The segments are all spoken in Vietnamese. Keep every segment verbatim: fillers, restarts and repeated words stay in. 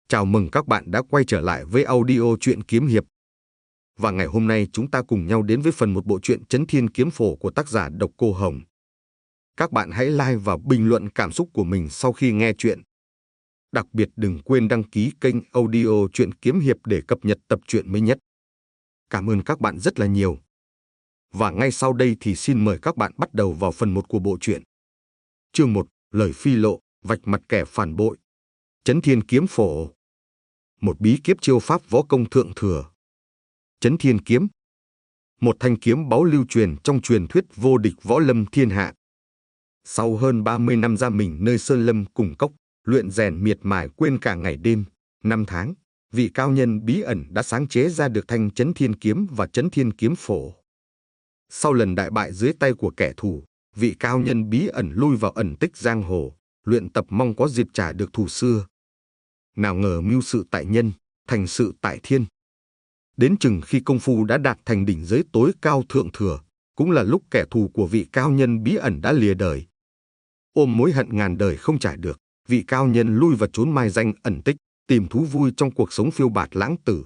Chào mừng các bạn đã quay trở lại với audio truyện kiếm hiệp. Và ngày hôm nay chúng ta cùng nhau đến với phần một bộ truyện Chấn Thiên Kiếm Phổ của tác giả Độc Cô Hồng. Các bạn hãy like và bình luận cảm xúc của mình sau khi nghe truyện. Đặc biệt đừng quên đăng ký kênh audio truyện kiếm hiệp để cập nhật tập truyện mới nhất. Cảm ơn các bạn rất là nhiều. Và ngay sau đây thì xin mời các bạn bắt đầu vào phần một của bộ truyện. Chương một, lời phi lộ, vạch mặt kẻ phản bội. Chấn Thiên Kiếm Phổ. Một bí kíp chiêu pháp võ công thượng thừa. Chấn Thiên Kiếm, một thanh kiếm báu lưu truyền trong truyền thuyết vô địch võ lâm thiên hạ. Sau hơn ba mươi năm ra mình nơi sơn lâm cùng cốc, luyện rèn miệt mài quên cả ngày đêm, năm tháng, vị cao nhân bí ẩn đã sáng chế ra được thanh Chấn Thiên Kiếm và Chấn Thiên Kiếm Phổ. Sau lần đại bại dưới tay của kẻ thù, vị cao nhân bí ẩn lui vào ẩn tích giang hồ, luyện tập mong có dịp trả được thù xưa. Nào ngờ mưu sự tại nhân, thành sự tại thiên. Đến chừng khi công phu đã đạt thành đỉnh giới tối cao thượng thừa, cũng là lúc kẻ thù của vị cao nhân bí ẩn đã lìa đời. Ôm mối hận ngàn đời không trải được, vị cao nhân lui vào chốn mai danh ẩn tích, tìm thú vui trong cuộc sống phiêu bạt lãng tử.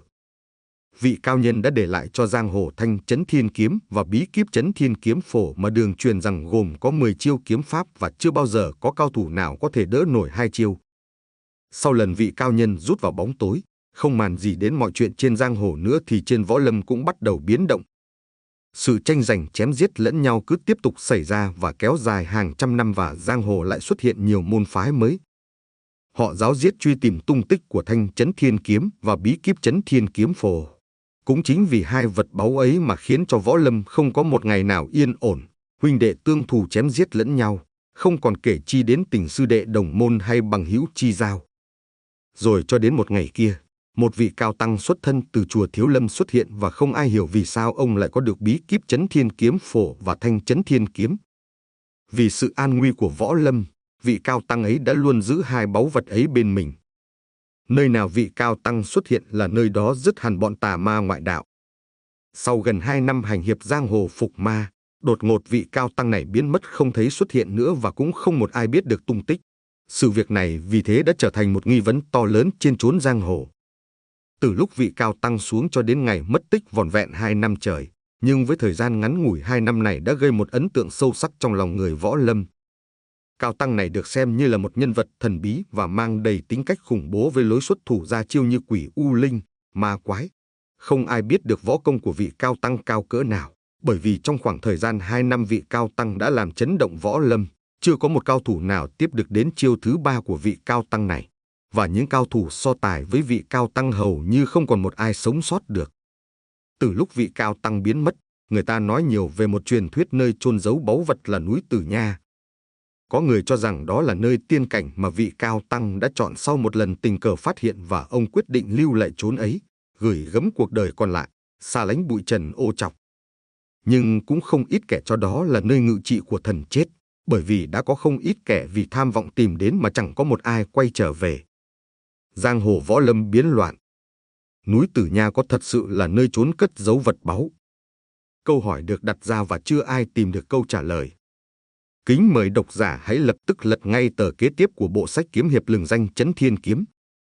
Vị cao nhân đã để lại cho giang hồ thanh Chấn Thiên Kiếm và bí kíp Chấn Thiên Kiếm Phổ mà đường truyền rằng gồm có mười chiêu kiếm pháp và chưa bao giờ có cao thủ nào có thể đỡ nổi hai chiêu. Sau lần vị cao nhân rút vào bóng tối, không màn gì đến mọi chuyện trên giang hồ nữa thì trên võ lâm cũng bắt đầu biến động. Sự tranh giành chém giết lẫn nhau cứ tiếp tục xảy ra và kéo dài hàng trăm năm, và giang hồ lại xuất hiện nhiều môn phái mới. Họ ráo riết truy tìm tung tích của thanh Chấn Thiên Kiếm và bí kíp Chấn Thiên Kiếm Phổ. Cũng chính vì hai vật báu ấy mà khiến cho võ lâm không có một ngày nào yên ổn, huynh đệ tương thù chém giết lẫn nhau, không còn kể chi đến tình sư đệ đồng môn hay bằng hữu chi giao. Rồi cho đến một ngày kia, một vị cao tăng xuất thân từ chùa Thiếu Lâm xuất hiện, và không ai hiểu vì sao ông lại có được bí kíp Chấn Thiên Kiếm Phổ và thanh Chấn Thiên Kiếm. Vì sự an nguy của võ lâm, vị cao tăng ấy đã luôn giữ hai báu vật ấy bên mình. Nơi nào vị cao tăng xuất hiện là nơi đó dứt hẳn bọn tà ma ngoại đạo. Sau gần hai năm hành hiệp giang hồ phục ma, đột ngột vị cao tăng này biến mất không thấy xuất hiện nữa, và cũng không một ai biết được tung tích. Sự việc này vì thế đã trở thành một nghi vấn to lớn trên chốn giang hồ. Từ lúc vị cao tăng xuống cho đến ngày mất tích vỏn vẹn hai năm trời, nhưng với thời gian ngắn ngủi hai năm này đã gây một ấn tượng sâu sắc trong lòng người võ lâm. Cao tăng này được xem như là một nhân vật thần bí và mang đầy tính cách khủng bố với lối xuất thủ ra chiêu như quỷ u linh, ma quái. Không ai biết được võ công của vị cao tăng cao cỡ nào, bởi vì trong khoảng thời gian hai năm vị cao tăng đã làm chấn động võ lâm. Chưa có một cao thủ nào tiếp được đến chiêu thứ ba của vị cao tăng này, và những cao thủ so tài với vị cao tăng hầu như không còn một ai sống sót được. Từ lúc vị cao tăng biến mất, người ta nói nhiều về một truyền thuyết nơi chôn giấu báu vật là núi Tử Nha. Có người cho rằng đó là nơi tiên cảnh mà vị cao tăng đã chọn sau một lần tình cờ phát hiện, và ông quyết định lưu lại chốn ấy, gửi gắm cuộc đời còn lại, xa lánh bụi trần ô trọc. Nhưng cũng không ít kẻ cho đó là nơi ngự trị của thần chết, bởi vì đã có không ít kẻ vì tham vọng tìm đến mà chẳng có một ai quay trở về. Giang hồ võ lâm biến loạn. Núi Tử Nha có thật sự là nơi trốn cất giấu vật báu? Câu hỏi được đặt ra và chưa ai tìm được câu trả lời. Kính mời độc giả hãy lập tức lật ngay tờ kế tiếp của bộ sách kiếm hiệp lừng danh Chấn Thiên Kiếm.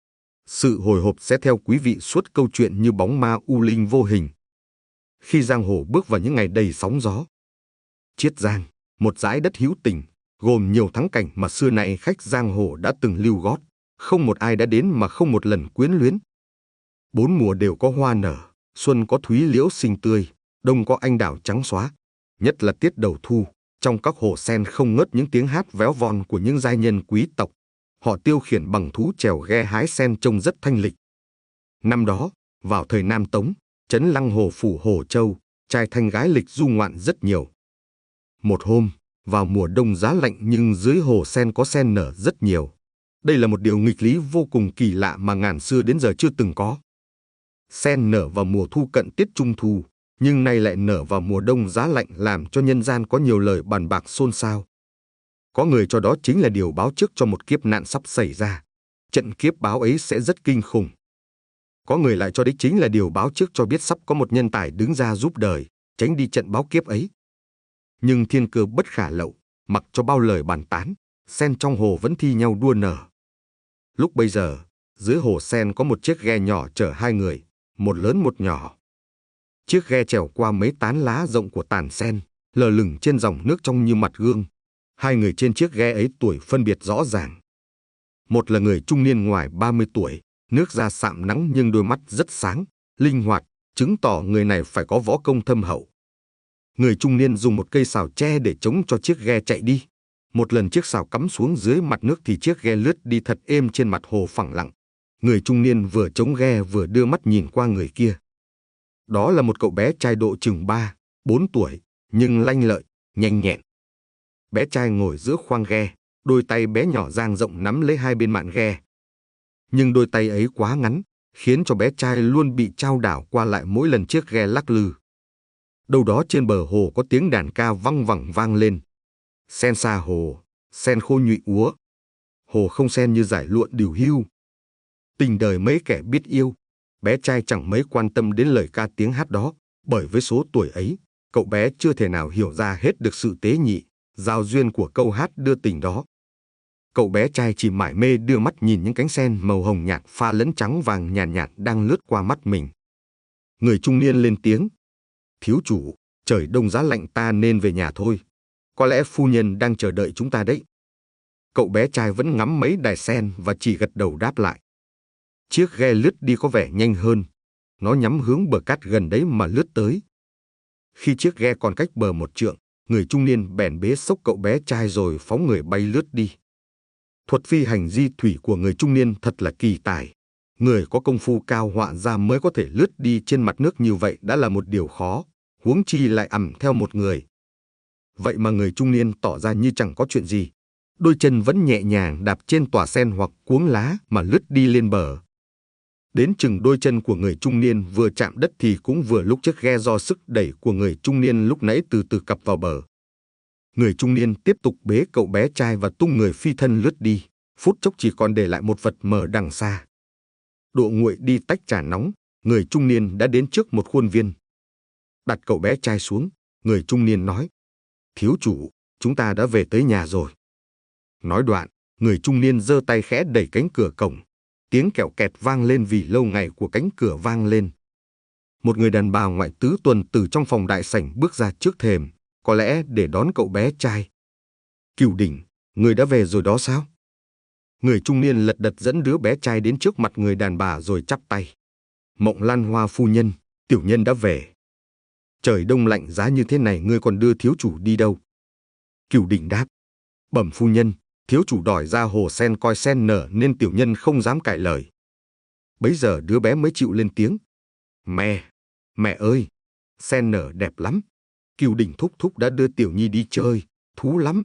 Sự hồi hộp sẽ theo quý vị suốt câu chuyện như bóng ma u linh vô hình. Khi giang hồ bước vào những ngày đầy sóng gió, Chiết Giang, một dải đất hữu tình, gồm nhiều thắng cảnh mà xưa nay khách giang hồ đã từng lưu gót, không một ai đã đến mà không một lần quyến luyến. Bốn mùa đều có hoa nở, xuân có thúy liễu xinh tươi, đông có anh đào trắng xóa. Nhất là tiết đầu thu, trong các hồ sen không ngớt những tiếng hát véo von của những giai nhân quý tộc. Họ tiêu khiển bằng thú chèo ghe hái sen trông rất thanh lịch. Năm đó, vào thời Nam Tống, trấn Lăng Hồ phủ Hồ Châu, trai thanh gái lịch du ngoạn rất nhiều. Một hôm, vào mùa đông giá lạnh nhưng dưới hồ sen có sen nở rất nhiều. Đây là một điều nghịch lý vô cùng kỳ lạ mà ngàn xưa đến giờ chưa từng có. Sen nở vào mùa thu cận tiết trung thu, nhưng nay lại nở vào mùa đông giá lạnh, làm cho nhân gian có nhiều lời bàn bạc xôn xao. Có người cho đó chính là điều báo trước cho một kiếp nạn sắp xảy ra. Trận kiếp báo ấy sẽ rất kinh khủng. Có người lại cho đấy chính là điều báo trước cho biết sắp có một nhân tài đứng ra giúp đời, tránh đi trận báo kiếp ấy. Nhưng thiên cơ bất khả lậu, mặc cho bao lời bàn tán, sen trong hồ vẫn thi nhau đua nở. Lúc bây giờ, Dưới hồ sen có một chiếc ghe nhỏ chở hai người, một lớn một nhỏ. Chiếc ghe trèo qua mấy tán lá rộng của tàn sen, lờ lửng trên dòng nước trong như mặt gương. Hai người trên chiếc ghe ấy tuổi phân biệt rõ ràng. Một là người trung niên ngoài ba mươi tuổi, nước da sạm nắng nhưng đôi mắt rất sáng, linh hoạt, chứng tỏ người này phải có võ công thâm hậu. Người trung niên dùng một cây sào tre để chống cho chiếc ghe chạy đi. Một lần chiếc sào cắm xuống dưới mặt nước thì chiếc ghe lướt đi thật êm trên mặt hồ phẳng lặng. Người trung niên vừa chống ghe vừa đưa mắt nhìn qua người kia. Đó là một cậu bé trai độ chừng ba, bốn tuổi, nhưng lanh lợi, nhanh nhẹn. Bé trai ngồi giữa khoang ghe, đôi tay bé nhỏ dang rộng nắm lấy hai bên mạn ghe. Nhưng đôi tay ấy quá ngắn, khiến cho bé trai luôn bị chao đảo qua lại mỗi lần chiếc ghe lắc lư. Đâu đó trên bờ hồ có tiếng đàn ca văng vẳng vang lên. Sen xa hồ, sen khô nhụy úa. Hồ không sen như dải lụa điều hưu. Tình đời mấy kẻ biết yêu. Bé trai chẳng mấy quan tâm đến lời ca tiếng hát đó, bởi với số tuổi ấy, cậu bé chưa thể nào hiểu ra hết được sự tế nhị, giao duyên của câu hát đưa tình đó. Cậu bé trai chỉ mải mê đưa mắt nhìn những cánh sen màu hồng nhạt pha lẫn trắng vàng nhàn nhạt, nhạt đang lướt qua mắt mình. Người trung niên lên tiếng. Thiếu chủ, trời đông giá lạnh ta nên về nhà thôi. Có lẽ phu nhân đang chờ đợi chúng ta đấy. Cậu bé trai vẫn ngắm mấy đài sen và chỉ gật đầu đáp lại. Chiếc ghe lướt đi có vẻ nhanh hơn. Nó nhắm hướng bờ cát gần đấy mà lướt tới. Khi chiếc ghe còn cách bờ một trượng, người trung niên bèn bế xốc cậu bé trai rồi phóng người bay lướt đi. Thuật phi hành di thủy của người trung niên thật là kỳ tài. Người có công phu cao họa ra mới có thể lướt đi trên mặt nước như vậy đã là một điều khó, huống chi lại ẵm theo một người. Vậy mà người trung niên tỏ ra như chẳng có chuyện gì. Đôi chân vẫn nhẹ nhàng đạp trên tòa sen hoặc cuống lá mà lướt đi lên bờ. Đến chừng đôi chân của người trung niên vừa chạm đất thì cũng vừa lúc chiếc ghe do sức đẩy của người trung niên lúc nãy từ từ cập vào bờ. Người trung niên tiếp tục bế cậu bé trai và tung người phi thân lướt đi, phút chốc chỉ còn để lại một vật mờ đằng xa. Độ nguội đi tách trà nóng, người trung niên đã đến trước một khuôn viên. Đặt cậu bé trai xuống, người trung niên nói, thiếu chủ, chúng ta đã về tới nhà rồi. Nói đoạn, người trung niên giơ tay khẽ đẩy cánh cửa cổng. Tiếng kẹo kẹt vang lên vì lâu ngày của cánh cửa vang lên. Một người đàn bà ngoại tứ tuần từ trong phòng đại sảnh bước ra trước thềm, có lẽ để đón cậu bé trai. Cửu Đỉnh, người đã về rồi đó sao? Người trung niên lật đật dẫn đứa bé trai đến trước mặt người đàn bà rồi chắp tay. Mộng Lan Hoa phu nhân, tiểu nhân đã về. Trời đông lạnh giá như thế này ngươi còn đưa thiếu chủ đi đâu? Cửu Đỉnh đáp. Bẩm phu nhân, thiếu chủ đòi ra hồ sen coi sen nở nên tiểu nhân không dám cãi lời. Bấy giờ đứa bé mới chịu lên tiếng. Mẹ, mẹ ơi, sen nở đẹp lắm. Cửu Đỉnh thúc thúc đã đưa tiểu nhi đi chơi, thú lắm.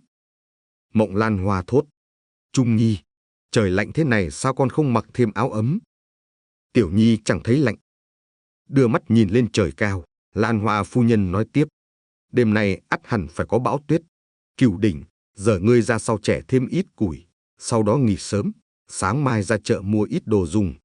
Mộng Lan Hoa thốt. Trung nhi, trời lạnh thế này sao con không mặc thêm áo ấm? Tiểu nhi chẳng thấy lạnh. Đưa mắt nhìn lên trời cao, Lan Hoa phu nhân nói tiếp. Đêm nay ắt hẳn phải có bão tuyết. Cửu Đỉnh, giờ ngươi ra sau trẻ thêm ít củi, sau đó nghỉ sớm, sáng mai ra chợ mua ít đồ dùng.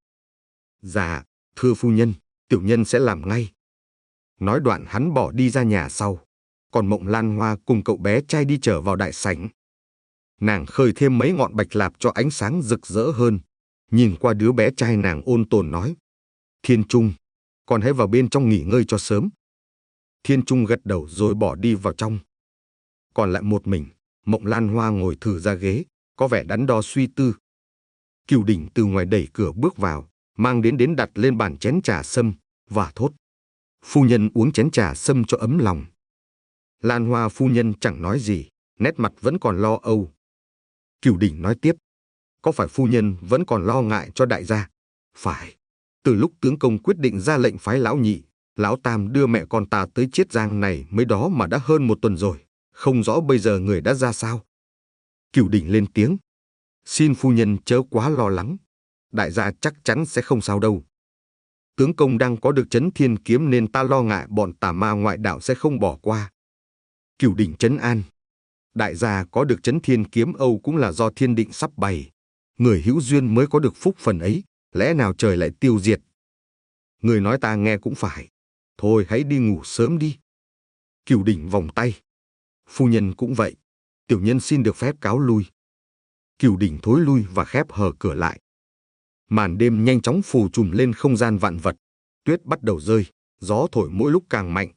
Dạ, thưa phu nhân, tiểu nhân sẽ làm ngay. Nói đoạn hắn bỏ đi ra nhà sau, còn Mộng Lan Hoa cùng cậu bé trai đi trở vào đại sảnh. Nàng khơi thêm mấy ngọn bạch lạp cho ánh sáng rực rỡ hơn, nhìn qua đứa bé trai nàng ôn tồn nói. Thiên Trung, con hãy vào bên trong nghỉ ngơi cho sớm. Thiên Trung gật đầu rồi bỏ đi vào trong. Còn lại một mình, Mộng Lan Hoa ngồi thử ra ghế, có vẻ đắn đo suy tư. Cửu Đỉnh từ ngoài đẩy cửa bước vào, mang đến đến đặt lên bàn chén trà sâm, và thốt. Phu nhân uống chén trà sâm cho ấm lòng. Lan Hoa phu nhân chẳng nói gì, nét mặt vẫn còn lo âu. Cửu Đỉnh nói tiếp. Có phải phu nhân vẫn còn lo ngại cho đại gia? Phải. Từ lúc tướng công quyết định ra lệnh phái lão nhị, lão tam đưa mẹ con ta tới Chiết Giang này mới đó mà đã hơn một tuần rồi. Không rõ bây giờ người đã ra sao. Cửu Đỉnh lên tiếng. Xin phu nhân chớ quá lo lắng. Đại gia chắc chắn sẽ không sao đâu. Tướng công đang có được Chấn Thiên Kiếm nên ta lo ngại bọn tà ma ngoại đạo sẽ không bỏ qua. Cửu Đỉnh trấn an. Đại gia có được Chấn Thiên Kiếm Âu cũng là do thiên định sắp bày. Người hữu duyên mới có được phúc phần ấy, lẽ nào trời lại tiêu diệt. Người nói ta nghe cũng phải. Thôi hãy đi ngủ sớm đi. Cửu Đỉnh vòng tay. Phu nhân cũng vậy, tiểu nhân xin được phép cáo lui. Cửu Đỉnh thối lui và khép hờ cửa lại. Màn đêm nhanh chóng phủ trùm lên không gian vạn vật. Tuyết bắt đầu rơi, gió thổi mỗi lúc càng mạnh.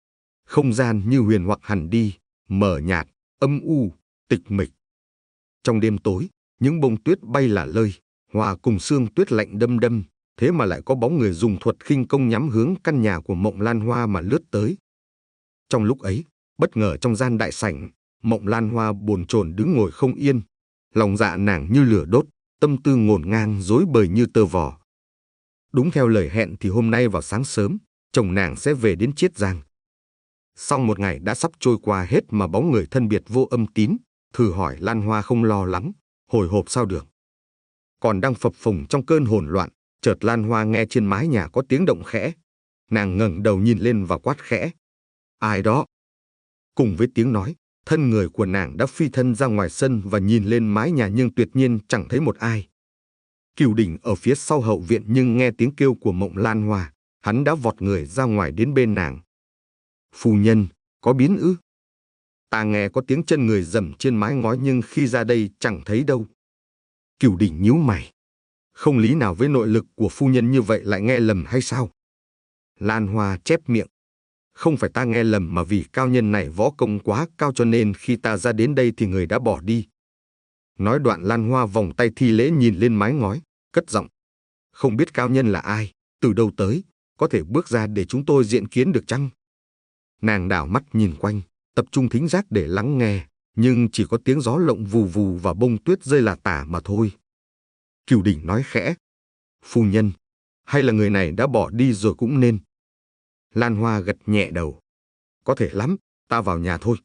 Không gian như huyền hoặc hẳn đi, mờ nhạt, âm u, tịch mịch. Trong đêm tối, những bông tuyết bay lả lơi, hòa cùng sương tuyết lạnh đâm đâm, thế mà lại có bóng người dùng thuật khinh công nhắm hướng căn nhà của Mộng Lan Hoa mà lướt tới. Trong lúc ấy, bất ngờ trong gian đại sảnh, Mộng Lan Hoa bồn chồn đứng ngồi không yên, lòng dạ nàng như lửa đốt, tâm tư ngổn ngang rối bời như tơ vò. Đúng theo lời hẹn thì hôm nay vào sáng sớm, chồng nàng sẽ về đến Chiết Giang. Xong một ngày đã sắp trôi qua hết mà bóng người thân biệt vô âm tín, thử hỏi Lan Hoa không lo lắng, hồi hộp sao được. Còn đang phập phồng trong cơn hỗn loạn, chợt Lan Hoa nghe trên mái nhà có tiếng động khẽ. Nàng ngẩng đầu nhìn lên và quát khẽ: "Ai đó?" Cùng với tiếng nói, thân người của nàng đã phi thân ra ngoài sân và nhìn lên mái nhà nhưng tuyệt nhiên chẳng thấy một ai. Cửu Đỉnh ở phía sau hậu viện nhưng nghe tiếng kêu của Mộng Lan Hoa, hắn đã vọt người ra ngoài đến bên nàng. "Phu nhân, có biến ư?" "Ta nghe có tiếng chân người dầm trên mái ngói nhưng khi ra đây chẳng thấy đâu." Cửu Đỉnh nhíu mày. Không lý nào với nội lực của phu nhân như vậy lại nghe lầm hay sao? Lan Hoa chép miệng: "Không phải ta nghe lầm mà vì cao nhân này võ công quá cao cho nên khi ta ra đến đây thì người đã bỏ đi." Nói đoạn Lan Hoa vòng tay thi lễ nhìn lên mái ngói, cất giọng: "Không biết cao nhân là ai, từ đâu tới, có thể bước ra để chúng tôi diện kiến được chăng?" Nàng đảo mắt nhìn quanh, tập trung thính giác để lắng nghe, nhưng chỉ có tiếng gió lộng vù vù và bông tuyết rơi lả tả mà thôi. Cửu Đỉnh nói khẽ: "Phu nhân, hay là người này đã bỏ đi rồi cũng nên." Lan Hoa gật nhẹ đầu: "Có thể lắm, ta vào nhà thôi."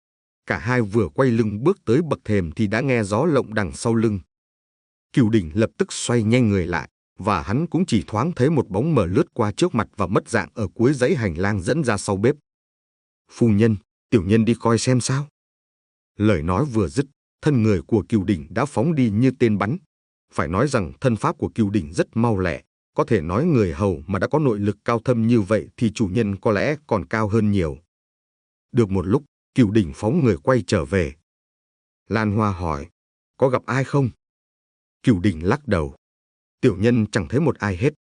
Cả hai vừa quay lưng bước tới bậc thềm thì đã nghe gió lộng đằng sau lưng. Cửu Đỉnh lập tức xoay nhanh người lại, và hắn cũng chỉ thoáng thấy một bóng mờ lướt qua trước mặt và mất dạng ở cuối dãy hành lang dẫn ra sau bếp. "Phu nhân, tiểu nhân đi coi xem sao." Lời nói vừa dứt, thân người của Cửu Đỉnh đã phóng đi như tên bắn. Phải nói rằng thân pháp của Cửu Đỉnh rất mau lẹ, có thể nói người hầu mà đã có nội lực cao thâm như vậy thì chủ nhân có lẽ còn cao hơn nhiều. Được một lúc, Cửu Đỉnh phóng người quay trở về. Lan Hoa hỏi: "Có gặp ai không?" Cửu Đỉnh lắc đầu: "Tiểu nhân chẳng thấy một ai hết."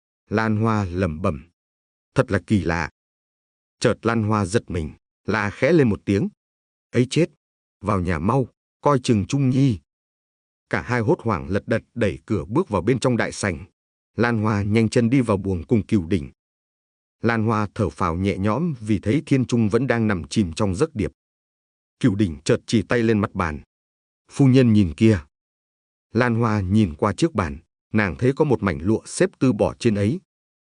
Lan Hoa lẩm bẩm: "Thật là kỳ lạ." Chợt Lan Hoa giật mình, la khẽ lên một tiếng: "Ấy chết, vào nhà mau, coi chừng Trung Nhi." Cả hai hốt hoảng lật đật đẩy cửa bước vào bên trong đại sảnh. Lan Hoa nhanh chân đi vào buồng cùng Cửu Đỉnh. Lan Hoa thở phào nhẹ nhõm vì thấy Thiên Trung vẫn đang nằm chìm trong giấc điệp. Cửu Đỉnh chợt chỉ tay lên mặt bàn: "Phu nhân nhìn kia." Lan Hoa nhìn qua chiếc bàn, nàng thấy có một mảnh lụa xếp tư bỏ trên ấy.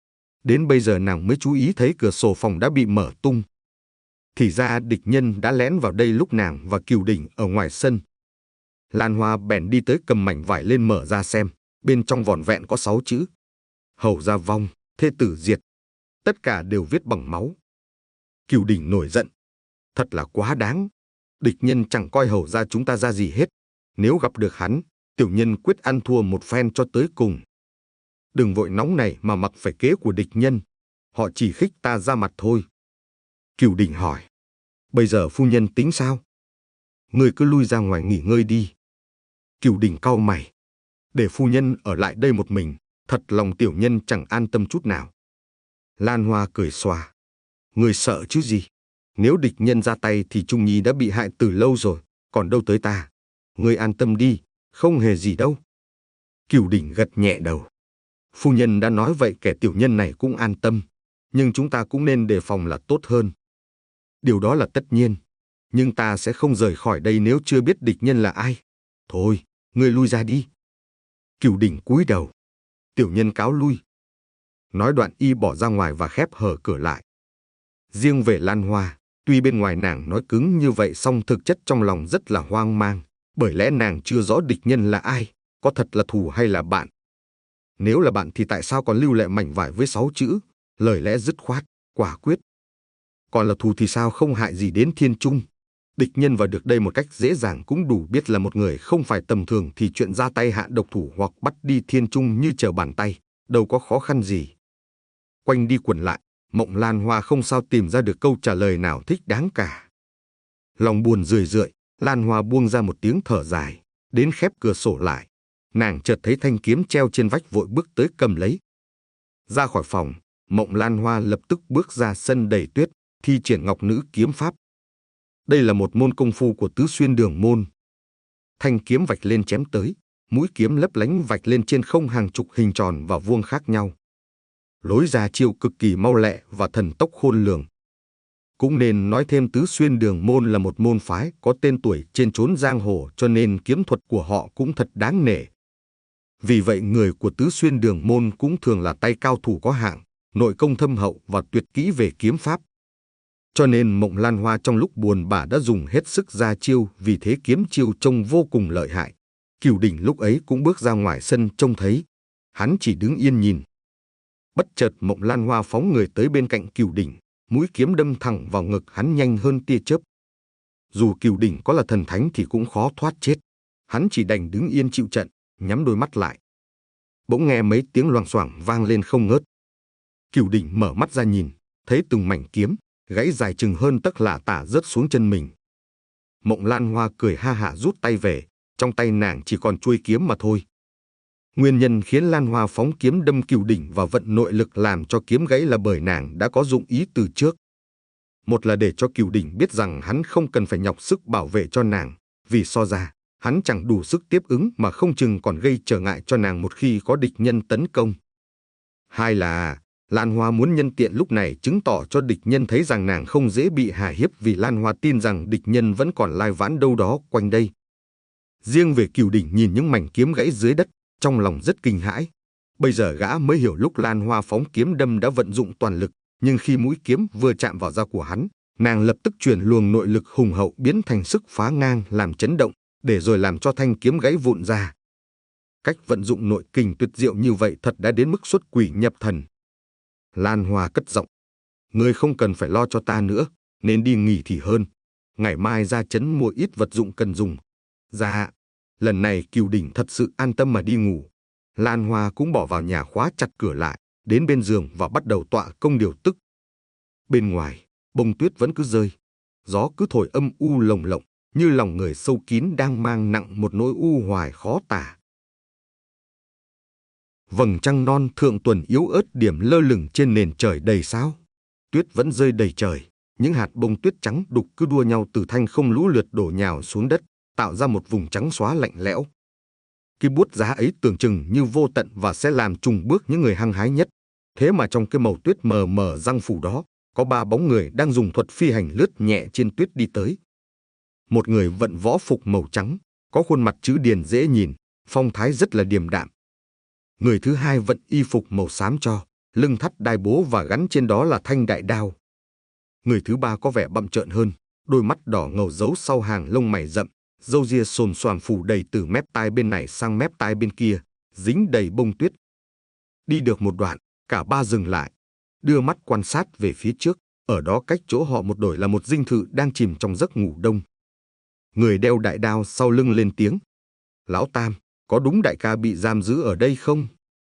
Đến bây giờ nàng mới chú ý thấy cửa sổ phòng đã bị mở tung. Thì ra địch nhân đã lén vào đây lúc nàng và Cửu Đỉnh ở ngoài sân. Lan Hoa bèn đi tới cầm mảnh vải lên mở ra xem, bên trong vỏn vẹn có sáu chữ: "Hầu gia vong, thê tử diệt." Tất cả đều viết bằng máu. Cửu Đỉnh nổi giận: "Thật là quá đáng, địch nhân chẳng coi hầu gia chúng ta ra gì hết. Nếu gặp được hắn, tiểu nhân quyết ăn thua một phen cho tới cùng. Đừng vội nóng này mà mặc phải kế của địch nhân, họ chỉ khích ta ra mặt thôi." Cửu Đỉnh hỏi: "Bây giờ phu nhân tính sao?" "Ngươi cứ lui ra ngoài nghỉ ngơi đi." Cửu Đỉnh cau mày: "Để phu nhân ở lại đây một mình, thật lòng tiểu nhân chẳng an tâm chút nào." Lan Hoa cười xòa: "Ngươi sợ chứ gì? Nếu địch nhân ra tay thì Trung Nhi đã bị hại từ lâu rồi, còn đâu tới ta. Ngươi an tâm đi, không hề gì đâu." Cửu Đỉnh gật nhẹ đầu: "Phu nhân đã nói vậy kẻ tiểu nhân này cũng an tâm, nhưng chúng ta cũng nên đề phòng là tốt hơn." "Điều đó là tất nhiên, nhưng ta sẽ không rời khỏi đây nếu chưa biết địch nhân là ai. Thôi, ngươi lui ra đi." Cửu Đỉnh cúi đầu: "Tiểu nhân cáo lui." Nói đoạn y bỏ ra ngoài và khép hở cửa lại. Riêng về Lan Hoa, tuy bên ngoài nàng nói cứng như vậy song thực chất trong lòng rất là hoang mang, bởi lẽ nàng chưa rõ địch nhân là ai, có thật là thù hay là bạn. Nếu là bạn thì tại sao còn lưu lại mảnh vải với sáu chữ, lời lẽ dứt khoát, quả quyết. Còn là thù thì sao không hại gì đến Thiên Trung. Địch nhân vào được đây một cách dễ dàng cũng đủ biết là một người không phải tầm thường thì chuyện ra tay hạ độc thủ hoặc bắt đi Thiên Trung như trở bàn tay, đâu có khó khăn gì. Quanh đi quẩn lại, Mộng Lan Hoa không sao tìm ra được câu trả lời nào thích đáng cả. Lòng buồn rười rượi, Lan Hoa buông ra một tiếng thở dài, đến khép cửa sổ lại. Nàng chợt thấy thanh kiếm treo trên vách vội bước tới cầm lấy. Ra khỏi phòng, Mộng Lan Hoa lập tức bước ra sân đầy tuyết, thi triển Ngọc Nữ kiếm pháp. Đây là một môn công phu của Tứ Xuyên Đường môn. Thanh kiếm vạch lên chém tới, mũi kiếm lấp lánh vạch lên trên không hàng chục hình tròn và vuông khác nhau. Lối ra chiêu cực kỳ mau lẹ và thần tốc khôn lường. Cũng nên nói thêm Tứ Xuyên Đường môn là một môn phái có tên tuổi trên chốn giang hồ, cho nên kiếm thuật của họ cũng thật đáng nể. Vì vậy người của Tứ Xuyên Đường môn cũng thường là tay cao thủ có hạng, nội công thâm hậu và tuyệt kỹ về kiếm pháp. Cho nên Mộng Lan Hoa trong lúc buồn bã đã dùng hết sức ra chiêu, vì thế kiếm chiêu trông vô cùng lợi hại. Cửu Đỉnh lúc ấy cũng bước ra ngoài sân trông thấy, hắn chỉ đứng yên nhìn. Bất chợt Mộng Lan Hoa phóng người tới bên cạnh Cửu Đỉnh, mũi kiếm đâm thẳng vào ngực hắn nhanh hơn tia chớp. Dù Cửu Đỉnh có là thần thánh thì cũng khó thoát chết, hắn chỉ đành đứng yên chịu trận, nhắm đôi mắt lại. Bỗng nghe mấy tiếng loảng xoảng vang lên không ngớt. Cửu Đỉnh mở mắt ra nhìn, thấy từng mảnh kiếm gãy dài chừng hơn tấc lả tả rớt xuống chân mình. Mộng Lan Hoa cười ha hả rút tay về, trong tay nàng chỉ còn chuôi kiếm mà thôi. Nguyên nhân khiến Lan Hoa phóng kiếm đâm Cửu Đỉnh và vận nội lực làm cho kiếm gãy là bởi nàng đã có dụng ý từ trước. Một là để cho Cửu Đỉnh biết rằng hắn không cần phải nhọc sức bảo vệ cho nàng, vì so ra hắn chẳng đủ sức tiếp ứng mà không chừng còn gây trở ngại cho nàng một khi có địch nhân tấn công. Hai là Lan Hoa muốn nhân tiện lúc này chứng tỏ cho địch nhân thấy rằng nàng không dễ bị hà hiếp, vì Lan Hoa tin rằng địch nhân vẫn còn lai vãn đâu đó quanh đây. Riêng về Cửu Đỉnh nhìn những mảnh kiếm gãy dưới đất, trong lòng rất kinh hãi. Bây giờ gã mới hiểu lúc Lan Hoa phóng kiếm đâm đã vận dụng toàn lực, nhưng khi mũi kiếm vừa chạm vào da của hắn, nàng lập tức chuyển luồng nội lực hùng hậu biến thành sức phá ngang làm chấn động, để rồi làm cho thanh kiếm gãy vụn ra. Cách vận dụng nội kình tuyệt diệu như vậy thật đã đến mức xuất quỷ nhập thần. Lan Hoa cất giọng, ngươi không cần phải lo cho ta nữa, nên đi nghỉ thì hơn. Ngày mai ra trấn mua ít vật dụng cần dùng. Dạ, lần này Cửu Đỉnh thật sự an tâm mà đi ngủ. Lan Hoa cũng bỏ vào nhà khóa chặt cửa lại, đến bên giường và bắt đầu tọa công điều tức. Bên ngoài, bông tuyết vẫn cứ rơi, gió cứ thổi âm u lồng lộng, như lòng người sâu kín đang mang nặng một nỗi u hoài khó tả. Vầng trăng non thượng tuần yếu ớt điểm lơ lửng trên nền trời đầy sao. Tuyết vẫn rơi đầy trời, những hạt bông tuyết trắng đục cứ đua nhau từ thanh không lũ lượt đổ nhào xuống đất, tạo ra một vùng trắng xóa lạnh lẽo. Cái buốt giá ấy tưởng chừng như vô tận và sẽ làm trùng bước những người hăng hái nhất. Thế mà trong cái màu tuyết mờ mờ răng phủ đó, có ba bóng người đang dùng thuật phi hành lướt nhẹ trên tuyết đi tới. Một người vận võ phục màu trắng, có khuôn mặt chữ điền dễ nhìn, phong thái rất là điềm đạm. Người thứ hai vận y phục màu xám tro, lưng thắt đai bố và gắn trên đó là thanh đại đao. Người thứ ba có vẻ bặm trợn hơn, đôi mắt đỏ ngầu giấu sau hàng lông mày rậm, râu ria xồm xoàm phủ đầy từ mép tai bên này sang mép tai bên kia, dính đầy bông tuyết. Đi được một đoạn, cả ba dừng lại, đưa mắt quan sát về phía trước. Ở đó cách chỗ họ một đổi là một dinh thự đang chìm trong giấc ngủ đông. Người đeo đại đao sau lưng lên tiếng, Lão Tam, có đúng đại ca bị giam giữ ở đây không?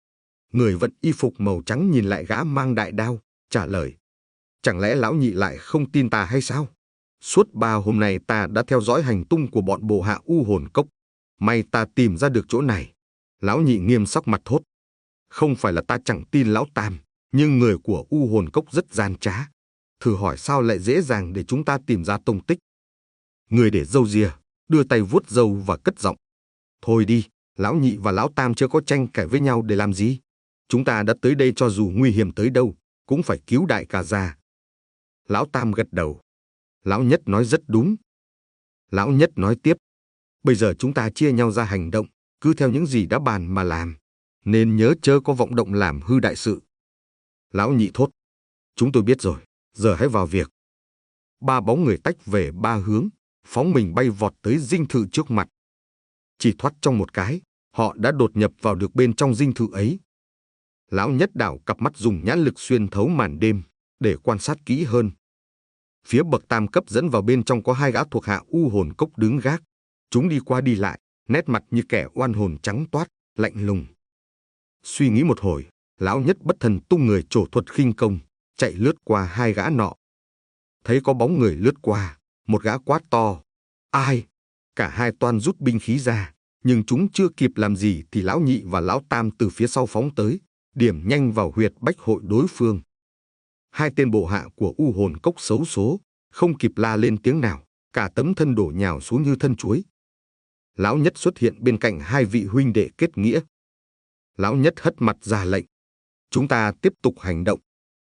Người vận y phục màu trắng nhìn lại gã mang đại đao, trả lời, chẳng lẽ lão nhị lại không tin ta hay sao? Suốt ba hôm nay ta đã theo dõi hành tung của bọn bộ hạ U Hồn Cốc. May ta tìm ra được chỗ này. Lão nhị nghiêm sắc mặt thốt. Không phải là ta chẳng tin lão Tam, nhưng người của U Hồn Cốc rất gian trá. Thử hỏi sao lại dễ dàng để chúng ta tìm ra tung tích. Người để râu ria, đưa tay vuốt râu và cất giọng. Thôi đi, lão nhị và lão Tam chưa có tranh cãi với nhau để làm gì. Chúng ta đã tới đây cho dù nguy hiểm tới đâu, cũng phải cứu đại ca ra. Lão Tam gật đầu. Lão Nhất nói rất đúng. Lão Nhất nói tiếp. Bây giờ chúng ta chia nhau ra hành động, cứ theo những gì đã bàn mà làm. Nên nhớ chớ có vọng động làm hư đại sự. Lão Nhị thốt. Chúng tôi biết rồi, giờ hãy vào việc. Ba bóng người tách về ba hướng, phóng mình bay vọt tới dinh thự trước mặt. Chỉ thoát trong một cái, họ đã đột nhập vào được bên trong dinh thự ấy. Lão Nhất đảo cặp mắt dùng nhãn lực xuyên thấu màn đêm, để quan sát kỹ hơn. Phía bậc tam cấp dẫn vào bên trong có hai gã thuộc hạ U Hồn Cốc đứng gác. Chúng đi qua đi lại, nét mặt như kẻ oan hồn trắng toát, lạnh lùng. Suy nghĩ một hồi, Lão Nhất bất thần tung người trổ thuật khinh công, chạy lướt qua hai gã nọ. Thấy có bóng người lướt qua, một gã quát to. Ai? Cả hai toan rút binh khí ra, nhưng chúng chưa kịp làm gì thì lão nhị và lão tam từ phía sau phóng tới, điểm nhanh vào huyệt bách hội đối phương. Hai tên bộ hạ của U Hồn Cốc xấu số, không kịp la lên tiếng nào, cả tấm thân đổ nhào xuống như thân chuối. Lão Nhất xuất hiện bên cạnh hai vị huynh đệ kết nghĩa. Lão Nhất hất mặt ra lệnh: chúng ta tiếp tục hành động.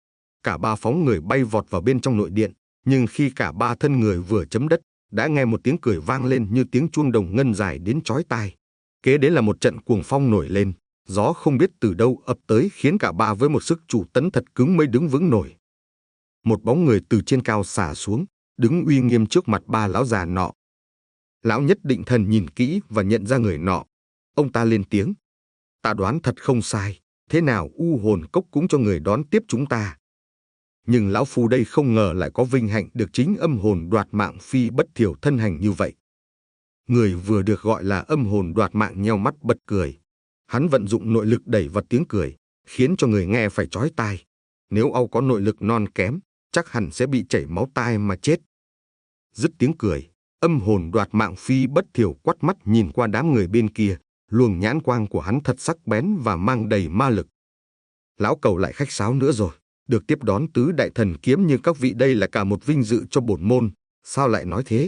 Cả ba phóng người bay vọt vào bên trong nội điện, nhưng khi cả ba thân người vừa chấm đất, đã nghe một tiếng cười vang lên như tiếng chuông đồng ngân dài đến chói tai. Kế đến là một trận cuồng phong nổi lên, gió không biết từ đâu ập tới khiến cả ba với một sức chủ tấn thật cứng mới đứng vững nổi. Một bóng người từ trên cao xả xuống, đứng uy nghiêm trước mặt ba lão già nọ. Lão Nhất định thần nhìn kỹ và nhận ra người nọ. Ông ta lên tiếng: ta đoán thật không sai, thế nào U Hồn Cốc cũng cho người đón tiếp chúng ta. Nhưng lão phu đây không ngờ lại có vinh hạnh được chính âm hồn đoạt mạng Phi Bất Thiểu thân hành như vậy. Người vừa được gọi là âm hồn đoạt mạng nheo mắt bật cười. Hắn vận dụng nội lực đẩy vào tiếng cười, khiến cho người nghe phải chói tai. Nếu Âu có nội lực non kém, chắc hẳn sẽ bị chảy máu tai mà chết. Dứt tiếng cười, âm hồn đoạt mạng Phi Bất Thiểu quắt mắt nhìn qua đám người bên kia, luồng nhãn quang của hắn thật sắc bén và mang đầy ma lực. Lão Cẩu lại khách sáo nữa rồi, được tiếp đón tứ đại thần kiếm như các vị đây là cả một vinh dự cho bổn môn, sao lại nói thế?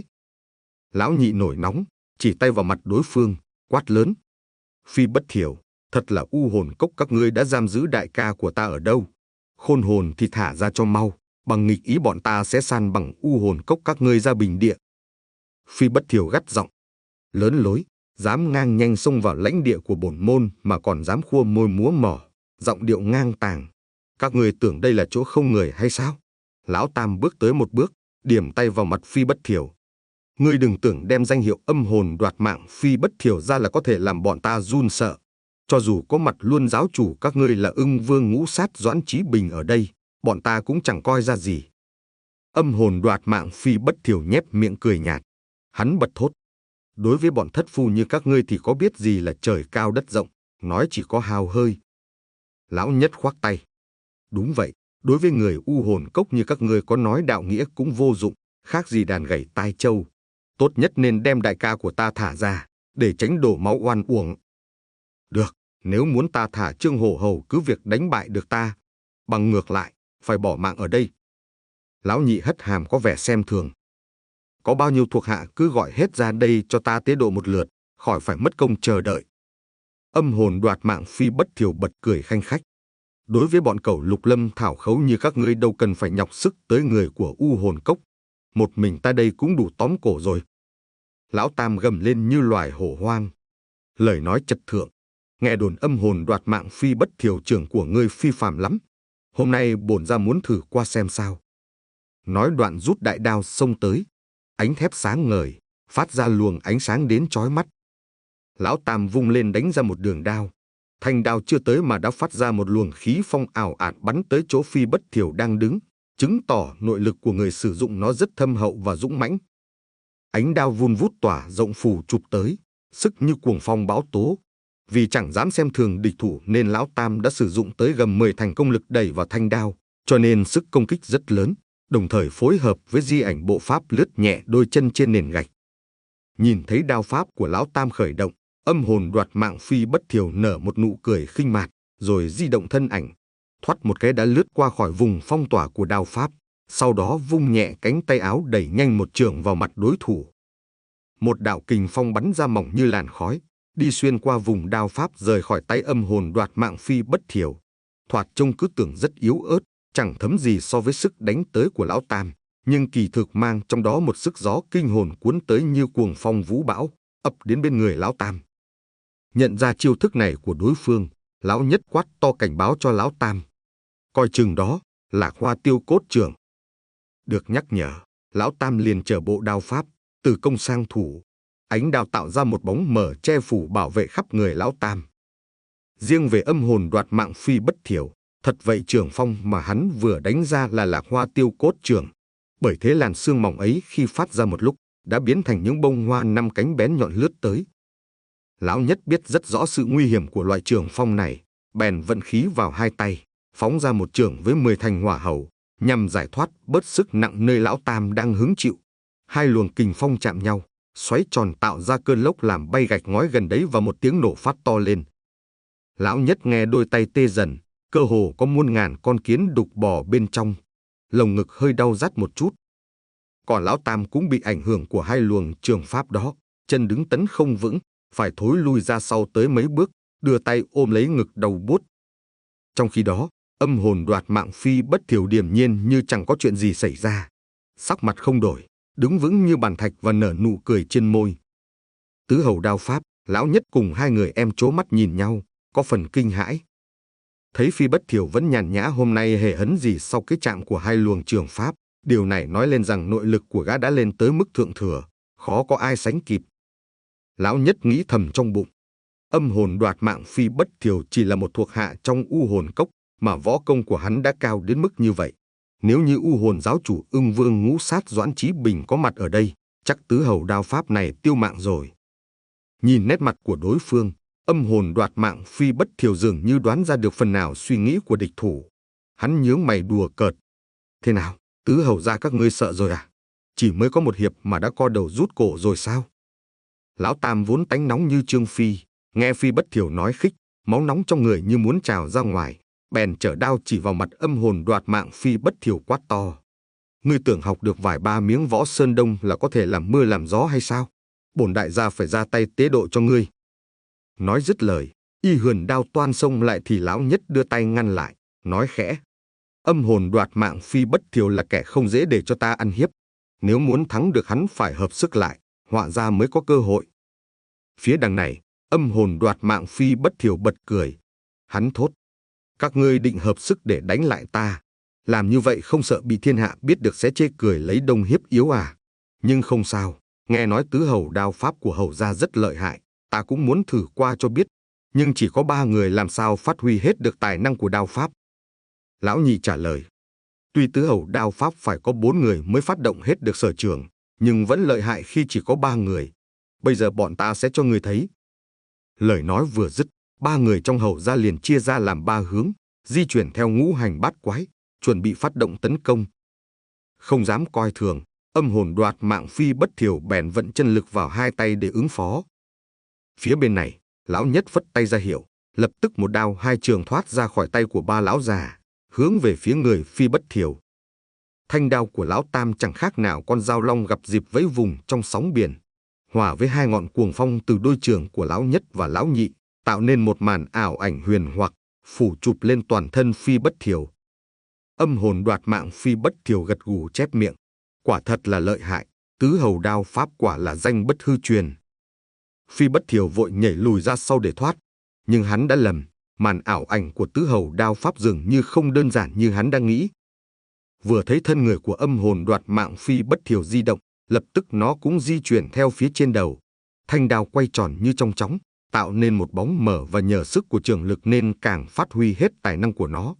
Lão Nhị nổi nóng, chỉ tay vào mặt đối phương, quát lớn: Phi Bất Thiểu, thật là U Hồn Cốc các ngươi đã giam giữ đại ca của ta ở đâu? Khôn hồn thì thả ra cho mau, bằng nghịch ý bọn ta sẽ san bằng U Hồn Cốc các ngươi ra bình địa. Phi Bất Thiểu gắt giọng: lớn lối, dám ngang nhanh xông vào lãnh địa của bổn môn mà còn dám khua môi múa mỏ, giọng điệu ngang tàng. Các người tưởng đây là chỗ không người hay sao? Lão Tam bước tới một bước, điểm tay vào mặt Phi Bất Thiểu. Ngươi đừng tưởng đem danh hiệu âm hồn đoạt mạng Phi Bất Thiểu ra là có thể làm bọn ta run sợ. Cho dù có mặt luôn giáo chủ các ngươi là Ưng Vương Ngũ Sát Doãn Chí Bình ở đây, bọn ta cũng chẳng coi ra gì. Âm hồn đoạt mạng Phi Bất Thiểu nhếch miệng cười nhạt. Hắn bật thốt: đối với bọn thất phu như các ngươi thì có biết gì là trời cao đất rộng, nói chỉ có hao hơi. Lão Nhất khoác tay: đúng vậy, đối với người U Hồn Cốc như các ngươi có nói đạo nghĩa cũng vô dụng, khác gì đàn gảy tai trâu. Tốt nhất nên đem đại ca của ta thả ra, để tránh đổ máu oan uổng. Được, nếu muốn ta thả Trương Hổ Hầu cứ việc đánh bại được ta, bằng ngược lại, phải bỏ mạng ở đây. Lão Nhị hất hàm có vẻ xem thường. Có bao nhiêu thuộc hạ cứ gọi hết ra đây cho ta tế độ một lượt, khỏi phải mất công chờ đợi. Âm hồn đoạt mạng Phi Bất Thiểu bật cười khanh khách. Đối với bọn cẩu lục lâm thảo khấu như các ngươi đâu cần phải nhọc sức tới người của U Hồn Cốc. Một mình ta đây cũng đủ tóm cổ rồi. Lão Tam gầm lên như loài hổ hoang. Lời nói chật thượng, nghe đồn âm hồn đoạt mạng Phi Bất Thiểu trưởng của ngươi phi phàm lắm. Hôm nay bổn ra muốn thử qua xem sao. Nói đoạn rút đại đao xông tới. Ánh thép sáng ngời, phát ra luồng ánh sáng đến chói mắt. Lão Tam vung lên đánh ra một đường đao. Thanh đao chưa tới mà đã phát ra một luồng khí phong ảo ạt bắn tới chỗ Phi Bất Thiểu đang đứng, chứng tỏ nội lực của người sử dụng nó rất thâm hậu và dũng mãnh. Ánh đao vun vút tỏa rộng phủ chụp tới, sức như cuồng phong bão tố. Vì chẳng dám xem thường địch thủ nên Lão Tam đã sử dụng tới gần mười thành công lực đẩy vào thanh đao, cho nên sức công kích rất lớn, đồng thời phối hợp với di ảnh bộ pháp lướt nhẹ đôi chân trên nền gạch. Nhìn thấy đao pháp của Lão Tam khởi động, âm hồn đoạt mạng Phi Bất Thiểu nở một nụ cười khinh mạt, rồi di động thân ảnh, thoát một cái đã lướt qua khỏi vùng phong tỏa của đao pháp, sau đó vung nhẹ cánh tay áo đẩy nhanh một chưởng vào mặt đối thủ. Một đạo kình phong bắn ra mỏng như làn khói, đi xuyên qua vùng đao pháp rời khỏi tay âm hồn đoạt mạng Phi Bất Thiểu. Thoạt trông cứ tưởng rất yếu ớt, chẳng thấm gì so với sức đánh tới của Lão Tam, nhưng kỳ thực mang trong đó một sức gió kinh hồn cuốn tới như cuồng phong vũ bão, ập đến bên người Lão Tam. Nhận ra chiêu thức này của đối phương, Lão Nhất quát to cảnh báo cho Lão Tam. Coi chừng đó, Lạc Hoa Tiêu Cốt Trưởng. Được nhắc nhở, Lão Tam liền trở bộ đao pháp, từ công sang thủ. Ánh đao tạo ra một bóng mờ che phủ bảo vệ khắp người Lão Tam. Riêng về âm hồn đoạt mạng Phi Bất Thiểu, thật vậy trường phong mà hắn vừa đánh ra là Lạc Hoa Tiêu Cốt Trưởng. Bởi thế làn xương mỏng ấy khi phát ra một lúc, đã biến thành những bông hoa năm cánh bén nhọn lướt tới. Lão Nhất biết rất rõ sự nguy hiểm của loại trường phong này, bèn vận khí vào hai tay, phóng ra một chưởng với mười thành hỏa hầu, nhằm giải thoát bớt sức nặng nơi Lão Tam đang hứng chịu. Hai luồng kình phong chạm nhau, xoáy tròn tạo ra cơn lốc làm bay gạch ngói gần đấy và một tiếng nổ phát to lên. Lão Nhất nghe đôi tay tê dần, cơ hồ có muôn ngàn con kiến đục bò bên trong, lồng ngực hơi đau rát một chút. Còn Lão Tam cũng bị ảnh hưởng của hai luồng trường pháp đó, chân đứng tấn không vững, phải thối lui ra sau tới mấy bước, đưa tay ôm lấy ngực đau buốt. Trong khi đó, âm hồn đoạt mạng Phi Bất Thiểu điềm nhiên như chẳng có chuyện gì xảy ra, sắc mặt không đổi, đứng vững như bàn thạch và nở nụ cười trên môi. Tứ hầu đao pháp, Lão Nhất cùng hai người em trố mắt nhìn nhau, có phần kinh hãi. Thấy Phi Bất Thiểu vẫn nhàn nhã hôm nay hề hấn gì sau cái chạm của hai luồng trường pháp, điều này nói lên rằng nội lực của gã đã lên tới mức thượng thừa, khó có ai sánh kịp. Lão Nhất nghĩ thầm trong bụng, âm hồn đoạt mạng Phi Bất Thiểu chỉ là một thuộc hạ trong U Hồn Cốc, mà võ công của hắn đã cao đến mức như vậy. Nếu như U Hồn giáo chủ Ưng Vương Ngũ Sát Doãn Chí Bình có mặt ở đây, chắc tứ hầu đao pháp này tiêu mạng rồi. Nhìn nét mặt của đối phương, âm hồn đoạt mạng Phi Bất Thiểu dường như đoán ra được phần nào suy nghĩ của địch thủ. Hắn nhướng mày đùa cợt. Thế nào, tứ hầu gia các ngươi sợ rồi à? Chỉ mới có một hiệp mà đã co đầu rút cổ rồi sao? Lão Tam vốn tánh nóng như Trương Phi, nghe Phi Bất Thiểu nói khích, máu nóng trong người như muốn trào ra ngoài, bèn trở đao chỉ vào mặt âm hồn đoạt mạng Phi Bất Thiểu quát to. Ngươi tưởng học được vài ba miếng võ sơn đông là có thể làm mưa làm gió hay sao? Bổn đại gia phải ra tay tế độ cho ngươi. Nói dứt lời, y hườn đao toan xông lại thì Lão Nhất đưa tay ngăn lại, nói khẽ. Âm hồn đoạt mạng Phi Bất Thiểu là kẻ không dễ để cho ta ăn hiếp. Nếu muốn thắng được hắn phải hợp sức lại, họa ra mới có cơ hội. Phía đằng này, âm hồn đoạt mạng Phi Bất Thiểu bật cười. Hắn thốt. Các ngươi định hợp sức để đánh lại ta. Làm như vậy không sợ bị thiên hạ biết được sẽ chê cười lấy đông hiếp yếu à? Nhưng không sao, nghe nói tứ hầu đao pháp của hầu gia rất lợi hại, ta cũng muốn thử qua cho biết. Nhưng chỉ có ba người làm sao phát huy hết được tài năng của đao pháp? Lão Nhị trả lời. Tuy tứ hầu đao pháp phải có bốn người mới phát động hết được sở trường, nhưng vẫn lợi hại khi chỉ có ba người. Bây giờ bọn ta sẽ cho người thấy. Lời nói vừa dứt, ba người trong hầu gia liền chia ra làm ba hướng, di chuyển theo ngũ hành bát quái, chuẩn bị phát động tấn công. Không dám coi thường, âm hồn đoạt mạng Phi Bất Thiểu bèn vận chân lực vào hai tay để ứng phó. Phía bên này, Lão Nhất phất tay ra hiệu, lập tức một đao hai trường thoát ra khỏi tay của ba lão già, hướng về phía người Phi Bất Thiểu. Thanh đao của Lão Tam chẳng khác nào con dao long gặp dịp vẫy vùng trong sóng biển, hòa với hai ngọn cuồng phong từ đôi trường của Lão Nhất và Lão Nhị, tạo nên một màn ảo ảnh huyền hoặc, phủ chụp lên toàn thân Phi Bất Thiểu. Âm hồn đoạt mạng Phi Bất Thiểu gật gù chép miệng, quả thật là lợi hại, tứ hầu đao pháp quả là danh bất hư truyền. Phi Bất Thiểu vội nhảy lùi ra sau để thoát, nhưng hắn đã lầm, màn ảo ảnh của tứ hầu đao pháp dường như không đơn giản như hắn đang nghĩ. Vừa thấy thân người của âm hồn đoạt mạng Phi Bất Thiểu di động, lập tức nó cũng di chuyển theo phía trên đầu. Thanh đao quay tròn như trong chóng, tạo nên một bóng mờ và nhờ sức của trường lực nên càng phát huy hết tài năng của nó.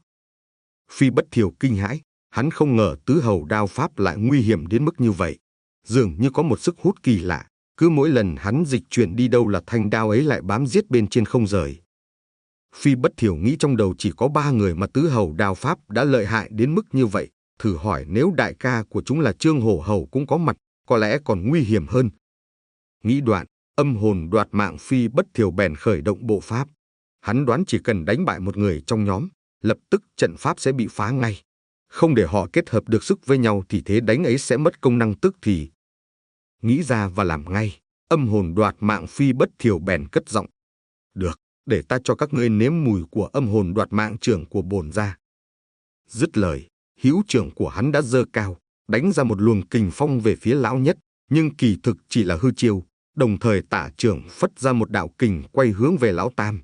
Phi Bất Thiểu kinh hãi, hắn không ngờ tứ hầu đao pháp lại nguy hiểm đến mức như vậy. Dường như có một sức hút kỳ lạ, cứ mỗi lần hắn dịch chuyển đi đâu là thanh đao ấy lại bám giết bên trên không rời. Phi Bất Thiểu nghĩ trong đầu chỉ có ba người mà tứ hầu đao pháp đã lợi hại đến mức như vậy, thử hỏi nếu đại ca của chúng là Trương Hổ Hầu cũng có mặt, có lẽ còn nguy hiểm hơn. Nghĩ đoạn, âm hồn đoạt mạng Phi Bất Thiểu bèn khởi động bộ pháp. Hắn đoán chỉ cần đánh bại một người trong nhóm, lập tức trận pháp sẽ bị phá ngay. Không để họ kết hợp được sức với nhau thì thế đánh ấy sẽ mất công năng tức thì. Nghĩ ra và làm ngay, âm hồn đoạt mạng Phi Bất Thiểu bèn cất giọng. Được, để ta cho các ngươi nếm mùi của âm hồn đoạt mạng trưởng của bổn gia. Dứt lời, hữu trưởng của hắn đã giơ cao, đánh ra một luồng kình phong về phía Lão Nhất, nhưng kỳ thực chỉ là hư chiêu, đồng thời tả trưởng phất ra một đạo kình quay hướng về Lão Tam.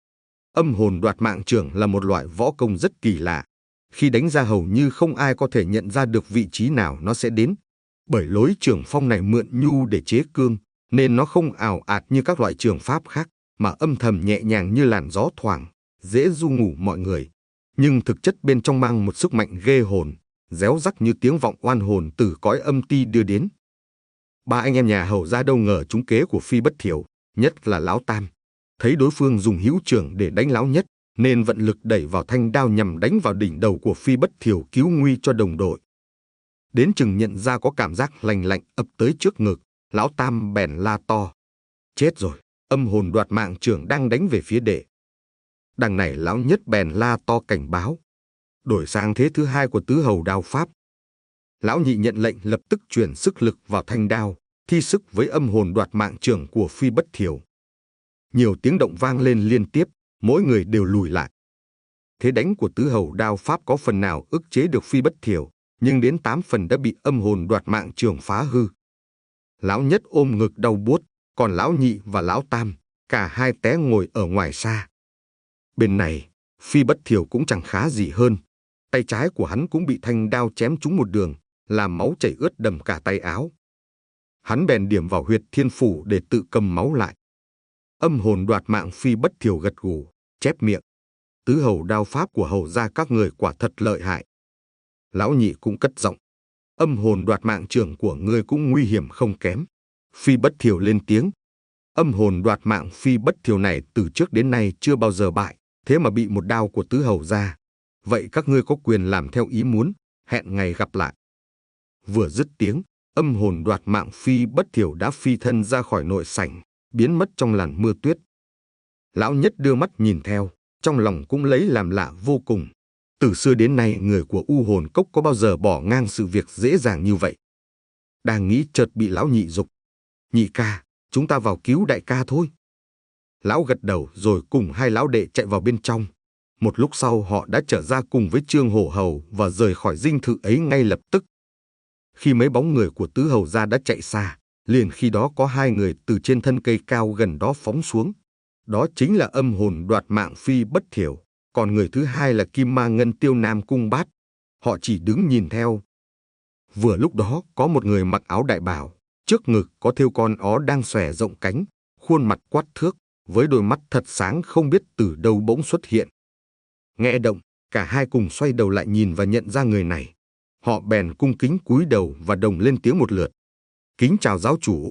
Âm hồn đoạt mạng trưởng là một loại võ công rất kỳ lạ, khi đánh ra hầu như không ai có thể nhận ra được vị trí nào nó sẽ đến, bởi lối trưởng phong này mượn nhu để chế cương, nên nó không ào ạt như các loại trường pháp khác, mà âm thầm nhẹ nhàng như làn gió thoảng, dễ du ngủ mọi người. Nhưng thực chất bên trong mang một sức mạnh ghê hồn, réo rắc như tiếng vọng oan hồn từ cõi âm ti đưa đến. Ba anh em nhà hầu ra đâu ngờ trúng kế của Phi Bất Thiểu, nhất là Lão Tam. Thấy đối phương dùng hữu trưởng để đánh Lão Nhất, nên vận lực đẩy vào thanh đao nhằm đánh vào đỉnh đầu của Phi Bất Thiểu cứu nguy cho đồng đội. Đến chừng nhận ra có cảm giác lành lạnh ập tới trước ngực, Lão Tam bèn la to. Chết rồi, âm hồn đoạt mạng trưởng đang đánh về phía đệ. Đằng này lão Nhất bèn la to cảnh báo. Đổi sang thế thứ hai của tứ hầu đao pháp. Lão Nhị nhận lệnh lập tức chuyển sức lực vào thanh đao, thi sức với âm hồn đoạt mạng trưởng của Phi Bất Thiểu. Nhiều tiếng động vang lên liên tiếp, mỗi người đều lùi lại. Thế đánh của tứ hầu đao pháp có phần nào ức chế được Phi Bất Thiểu, nhưng đến tám phần đã bị âm hồn đoạt mạng trưởng phá hư. Lão Nhất ôm ngực đau buốt, còn lão Nhị và lão Tam, cả hai té ngồi ở ngoài xa. Bên này, Phi Bất Thiểu cũng chẳng khá gì hơn. Tay trái của hắn cũng bị thanh đao chém trúng một đường, làm máu chảy ướt đầm cả tay áo. Hắn bèn điểm vào huyệt thiên phủ để tự cầm máu lại. Âm hồn đoạt mạng Phi Bất Thiểu gật gù, chép miệng. Tứ hầu đao pháp của hầu gia các người quả thật lợi hại. Lão Nhị cũng cất giọng. Âm hồn đoạt mạng trưởng của ngươi cũng nguy hiểm không kém. Phi Bất Thiểu lên tiếng. Âm hồn đoạt mạng Phi Bất Thiểu này từ trước đến nay chưa bao giờ bại, thế mà bị một đao của tứ hầu ra. Vậy các ngươi có quyền làm theo ý muốn, hẹn ngày gặp lại. Vừa dứt tiếng, âm hồn đoạt mạng Phi Bất Thiểu đã phi thân ra khỏi nội sảnh, biến mất trong làn mưa tuyết. Lão Nhất đưa mắt nhìn theo, trong lòng cũng lấy làm lạ vô cùng. Từ xưa đến nay người của U Hồn Cốc có bao giờ bỏ ngang sự việc dễ dàng như vậy. Đang nghĩ chợt bị lão Nhị giục. Nhị ca, chúng ta vào cứu đại ca thôi. Lão gật đầu rồi cùng hai lão đệ chạy vào bên trong. Một lúc sau họ đã trở ra cùng với Trương Hổ Hầu và rời khỏi dinh thự ấy ngay lập tức. Khi mấy bóng người của tứ hầu gia đã chạy xa, liền khi đó có hai người từ trên thân cây cao gần đó phóng xuống. Đó chính là âm hồn đoạt mạng Phi Bất Thiểu, còn người thứ hai là Kim Ma Ngân Tiêu Nam Cung Bát. Họ chỉ đứng nhìn theo. Vừa lúc đó có một người mặc áo đại bào, trước ngực có thêu con ó đang xòe rộng cánh, khuôn mặt quát thước, với đôi mắt thật sáng không biết từ đâu bỗng xuất hiện. Nghe động, cả hai cùng xoay đầu lại nhìn và nhận ra người này. Họ bèn cung kính cúi đầu và đồng lên tiếng một lượt. Kính chào giáo chủ.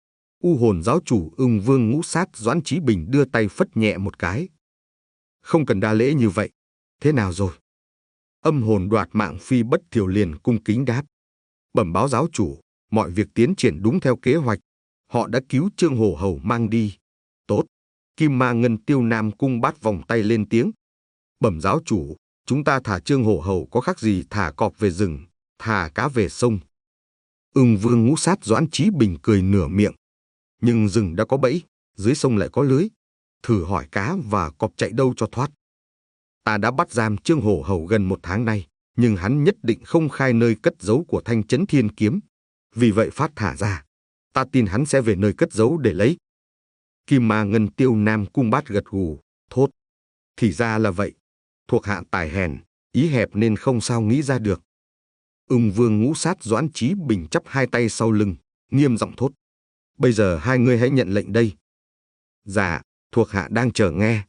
U Hồn giáo chủ Ưng Vương Ngũ Sát Doãn Chí Bình đưa tay phất nhẹ một cái. Không cần đa lễ như vậy. Thế nào rồi? Âm hồn đoạt mạng Phi Bất Thiểu liền cung kính đáp. Bẩm báo giáo chủ, mọi việc tiến triển đúng theo kế hoạch. Họ đã cứu Trương Hổ Hầu mang đi. Tốt. Kim Ma Ngân Tiêu Nam Cung Bát vòng tay lên tiếng. Bẩm giáo chủ, chúng ta thả Trương Hổ Hầu có khác gì thả cọp về rừng, thả cá về sông. Ưng Vương Ngũ Sát Doãn Chí Bình cười nửa miệng. Nhưng rừng đã có bẫy, dưới sông lại có lưới. Thử hỏi cá và cọp chạy đâu cho thoát. Ta đã bắt giam Trương Hổ Hầu gần một tháng nay, nhưng hắn nhất định không khai nơi cất giấu của Thanh Chấn Thiên Kiếm. Vì vậy phát thả ra, ta tin hắn sẽ về nơi cất giấu để lấy. Kim Ma Ngân Tiêu Nam Cung Bát gật gù, thốt. Thì ra là vậy. Thuộc hạ tài hèn, ý hẹp nên không sao nghĩ ra được. Ưng Vương Ngũ Sát Doãn Chí Bình chắp hai tay sau lưng, nghiêm giọng thốt. Bây giờ hai ngươi hãy nhận lệnh đây. Dạ, thuộc hạ đang chờ nghe.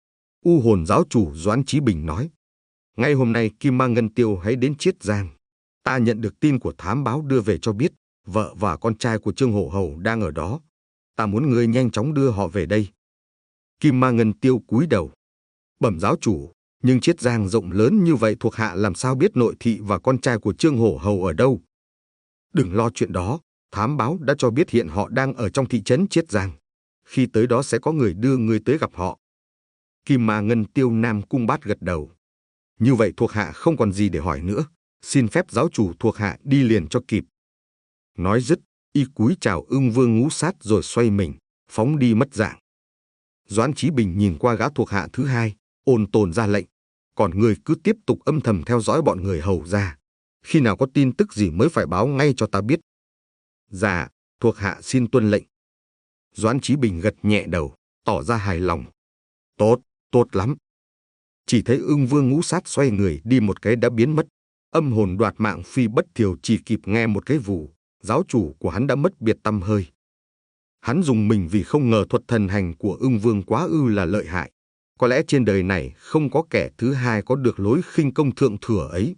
U Hồn giáo chủ Doãn Chí Bình nói. Ngay hôm nay Kim Ma Ngân Tiêu hãy đến Chiết Giang. Ta nhận được tin của thám báo đưa về cho biết, vợ và con trai của Trương Hổ Hầu đang ở đó. Ta muốn ngươi nhanh chóng đưa họ về đây. Kim Ma Ngân Tiêu cúi đầu. Bẩm giáo chủ, nhưng Chiết Giang rộng lớn như vậy thuộc hạ làm sao biết nội thị và con trai của Trương Hổ Hầu ở đâu. Đừng lo chuyện đó, thám báo đã cho biết hiện họ đang ở trong thị trấn Chiết Giang. Khi tới đó sẽ có người đưa ngươi tới gặp họ. Kim Ma Ngân Tiêu Nam Cung Bát gật đầu. Như vậy thuộc hạ không còn gì để hỏi nữa. Xin phép giáo chủ thuộc hạ đi liền cho kịp. Nói dứt, y cúi chào Ưng Vương Ngũ Sát rồi xoay mình, phóng đi mất dạng. Doãn Chí Bình nhìn qua gã thuộc hạ thứ hai, ôn tồn ra lệnh. Còn người cứ tiếp tục âm thầm theo dõi bọn người hầu ra. Khi nào có tin tức gì mới phải báo ngay cho ta biết. Dạ, thuộc hạ xin tuân lệnh. Doãn Chí Bình gật nhẹ đầu, tỏ ra hài lòng. Tốt, tốt lắm. Chỉ thấy Ưng Vương Ngũ Sát xoay người đi một cái đã biến mất. Âm hồn đoạt mạng Phi Bất Thiểu chỉ kịp nghe một cái vù, giáo chủ của hắn đã mất biệt tăm hơi. Hắn dùng mình vì không ngờ thuật thần hành của Ưng Vương quá ư là lợi hại. Có lẽ trên đời này không có kẻ thứ hai có được lối khinh công thượng thừa ấy.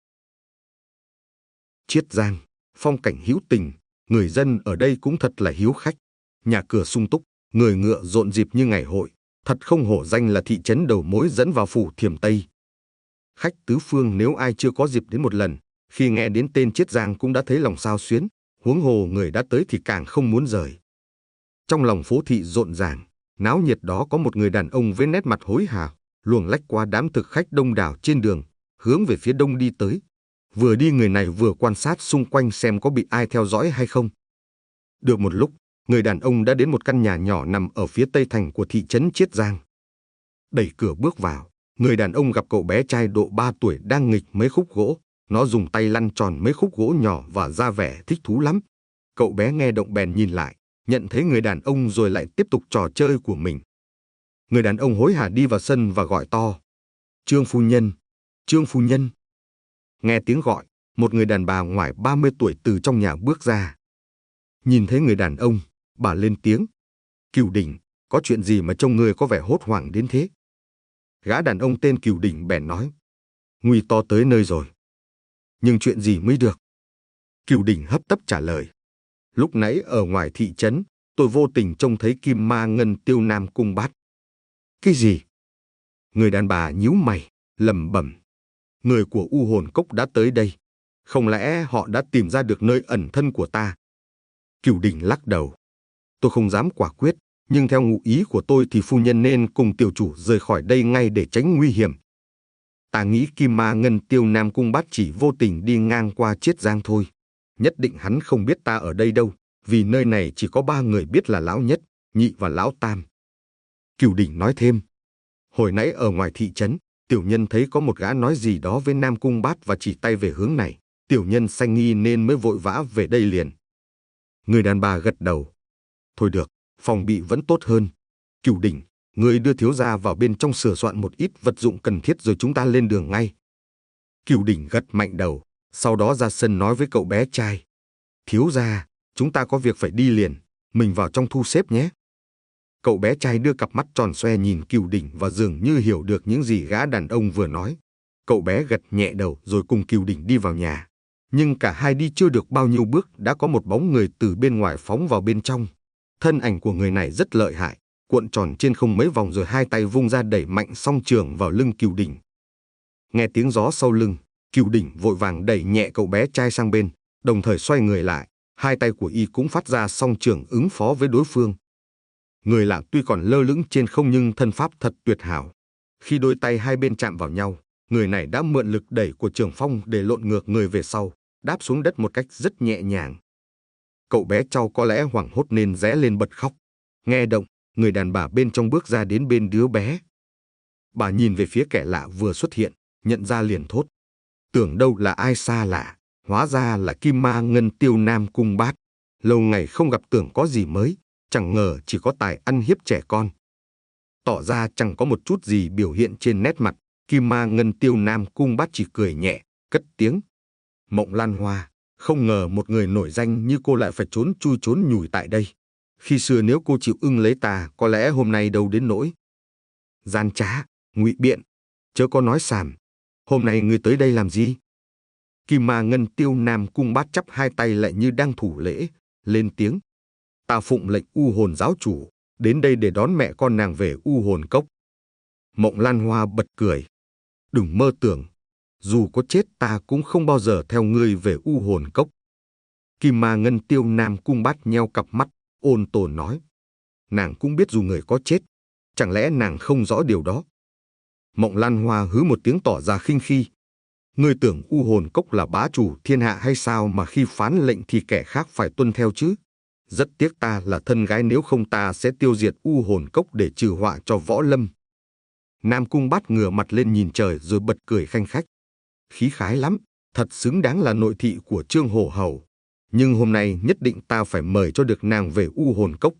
Chiết Giang, phong cảnh hữu tình, người dân ở đây cũng thật là hiếu khách. Nhà cửa sung túc, người ngựa rộn rịp như ngày hội, thật không hổ danh là thị trấn đầu mối dẫn vào phủ Thiểm Tây. Khách tứ phương nếu ai chưa có dịp đến một lần, khi nghe đến tên Chiết Giang cũng đã thấy lòng xao xuyến, huống hồ người đã tới thì càng không muốn rời. Trong lòng phố thị rộn ràng, náo nhiệt đó có một người đàn ông với nét mặt hối hả, luồng lách qua đám thực khách đông đảo trên đường, hướng về phía đông đi tới. Vừa đi người này vừa quan sát xung quanh xem có bị ai theo dõi hay không. Được một lúc, người đàn ông đã đến một căn nhà nhỏ nằm ở phía tây thành của thị trấn Chiết Giang. Đẩy cửa bước vào, người đàn ông gặp cậu bé trai độ ba tuổi đang nghịch mấy khúc gỗ. Nó dùng tay lăn tròn mấy khúc gỗ nhỏ và ra vẻ thích thú lắm. Cậu bé nghe động bèn nhìn lại, nhận thấy người đàn ông rồi lại tiếp tục trò chơi của mình. Người đàn ông hối hả đi vào sân và gọi to: "Trương phu nhân, Trương phu nhân." Nghe tiếng gọi, một người đàn bà ngoài ba mươi tuổi từ trong nhà bước ra. Nhìn thấy người đàn ông, bà lên tiếng: "Cửu Đỉnh, có chuyện gì mà trông ngươi có vẻ hốt hoảng đến thế?" Gã đàn ông tên Cửu Đỉnh bèn nói: "Nguy to tới nơi rồi." "Nhưng chuyện gì mới được?" Cửu Đỉnh hấp tấp trả lời: "Lúc nãy ở ngoài thị trấn, tôi vô tình trông thấy Kim Ma Ngân Tiêu Nam Cung Bát." "Cái gì?" Người đàn bà nhíu mày, lẩm bẩm: "Người của U Hồn Cốc đã tới đây. Không lẽ họ đã tìm ra được nơi ẩn thân của ta?" Cửu Đỉnh lắc đầu: "Tôi không dám quả quyết, nhưng theo ngụ ý của tôi thì phu nhân nên cùng tiểu chủ rời khỏi đây ngay để tránh nguy hiểm. Ta nghĩ Kim Ma Ngân Tiêu Nam Cung Bát chỉ vô tình đi ngang qua Chiết Giang thôi. Nhất định hắn không biết ta ở đây đâu, vì nơi này chỉ có ba người biết là Lão Nhất, Nhị và Lão Tam." Cửu Đỉnh nói thêm: "Hồi nãy ở ngoài thị trấn, tiểu nhân thấy có một gã nói gì đó với Nam Cung Bát và chỉ tay về hướng này. Tiểu nhân sanh nghi nên mới vội vã về đây liền." Người đàn bà gật đầu: "Thôi được, phòng bị vẫn tốt hơn. Cửu Đỉnh, ngươi đưa thiếu gia vào bên trong sửa soạn một ít vật dụng cần thiết rồi chúng ta lên đường ngay." Cửu Đỉnh gật mạnh đầu, sau đó ra sân nói với cậu bé trai: "Thiếu gia, chúng ta có việc phải đi liền, mình vào trong thu xếp nhé." Cậu bé trai đưa cặp mắt tròn xoe nhìn Cửu Đỉnh và dường như hiểu được những gì gã đàn ông vừa nói. Cậu bé gật nhẹ đầu rồi cùng Cửu Đỉnh đi vào nhà. Nhưng cả hai đi chưa được bao nhiêu bước đã có một bóng người từ bên ngoài phóng vào bên trong. Thân ảnh của người này rất lợi hại, cuộn tròn trên không mấy vòng rồi hai tay vung ra đẩy mạnh song trường vào lưng Cửu Đỉnh. Nghe tiếng gió sau lưng, Cửu Đỉnh vội vàng đẩy nhẹ cậu bé trai sang bên, đồng thời xoay người lại, hai tay của y cũng phát ra song trường ứng phó với đối phương. Người lạ tuy còn lơ lửng trên không nhưng thân pháp thật tuyệt hảo. Khi đôi tay hai bên chạm vào nhau, người này đã mượn lực đẩy của trường phong để lộn ngược người về sau, đáp xuống đất một cách rất nhẹ nhàng. Cậu bé trâu có lẽ hoảng hốt nên rẽ lên bật khóc. Nghe động, người đàn bà bên trong bước ra đến bên đứa bé. Bà nhìn về phía kẻ lạ vừa xuất hiện, nhận ra liền thốt: "Tưởng đâu là ai xa lạ, hóa ra là Kim Ma Ngân Tiêu Nam Cung Bát. Lâu ngày không gặp tưởng có gì mới, chẳng ngờ chỉ có tài ăn hiếp trẻ con." Tỏ ra chẳng có một chút gì biểu hiện trên nét mặt, Kim Ma Ngân Tiêu Nam Cung Bát chỉ cười nhẹ, cất tiếng: "Mộng Lan Hoa, không ngờ một người nổi danh như cô lại phải trốn chui trốn nhủi tại đây. Khi xưa nếu cô chịu ưng lấy ta, có lẽ hôm nay đâu đến nỗi." "Gian trá, ngụy biện, chớ có nói xàm. Hôm nay ngươi tới đây làm gì?" Kim Ma Ngân Tiêu Nam Cung Bát chắp hai tay lại như đang thủ lễ, lên tiếng: "Ta phụng lệnh U Hồn giáo chủ, đến đây để đón mẹ con nàng về U Hồn Cốc." Mộng Lan Hoa bật cười: "Đừng mơ tưởng, dù có chết ta cũng không bao giờ theo ngươi về U Hồn Cốc." Kim Ma Ngân Tiêu Nam Cung Bát nheo cặp mắt, ôn tồn nói: "Nàng cũng biết dù người có chết, chẳng lẽ nàng không rõ điều đó?" Mộng Lan Hoa hứ một tiếng tỏ ra khinh khi: "Ngươi tưởng U Hồn Cốc là bá chủ thiên hạ hay sao mà khi phán lệnh thì kẻ khác phải tuân theo chứ? Rất tiếc ta là thân gái, nếu không ta sẽ tiêu diệt U Hồn Cốc để trừ họa cho Võ Lâm." Nam Cung Bát ngửa mặt lên nhìn trời rồi bật cười khanh khách: "Khí khái lắm, thật xứng đáng là nội thị của Trương Hổ Hầu. Nhưng hôm nay nhất định ta phải mời cho được nàng về U Hồn Cốc."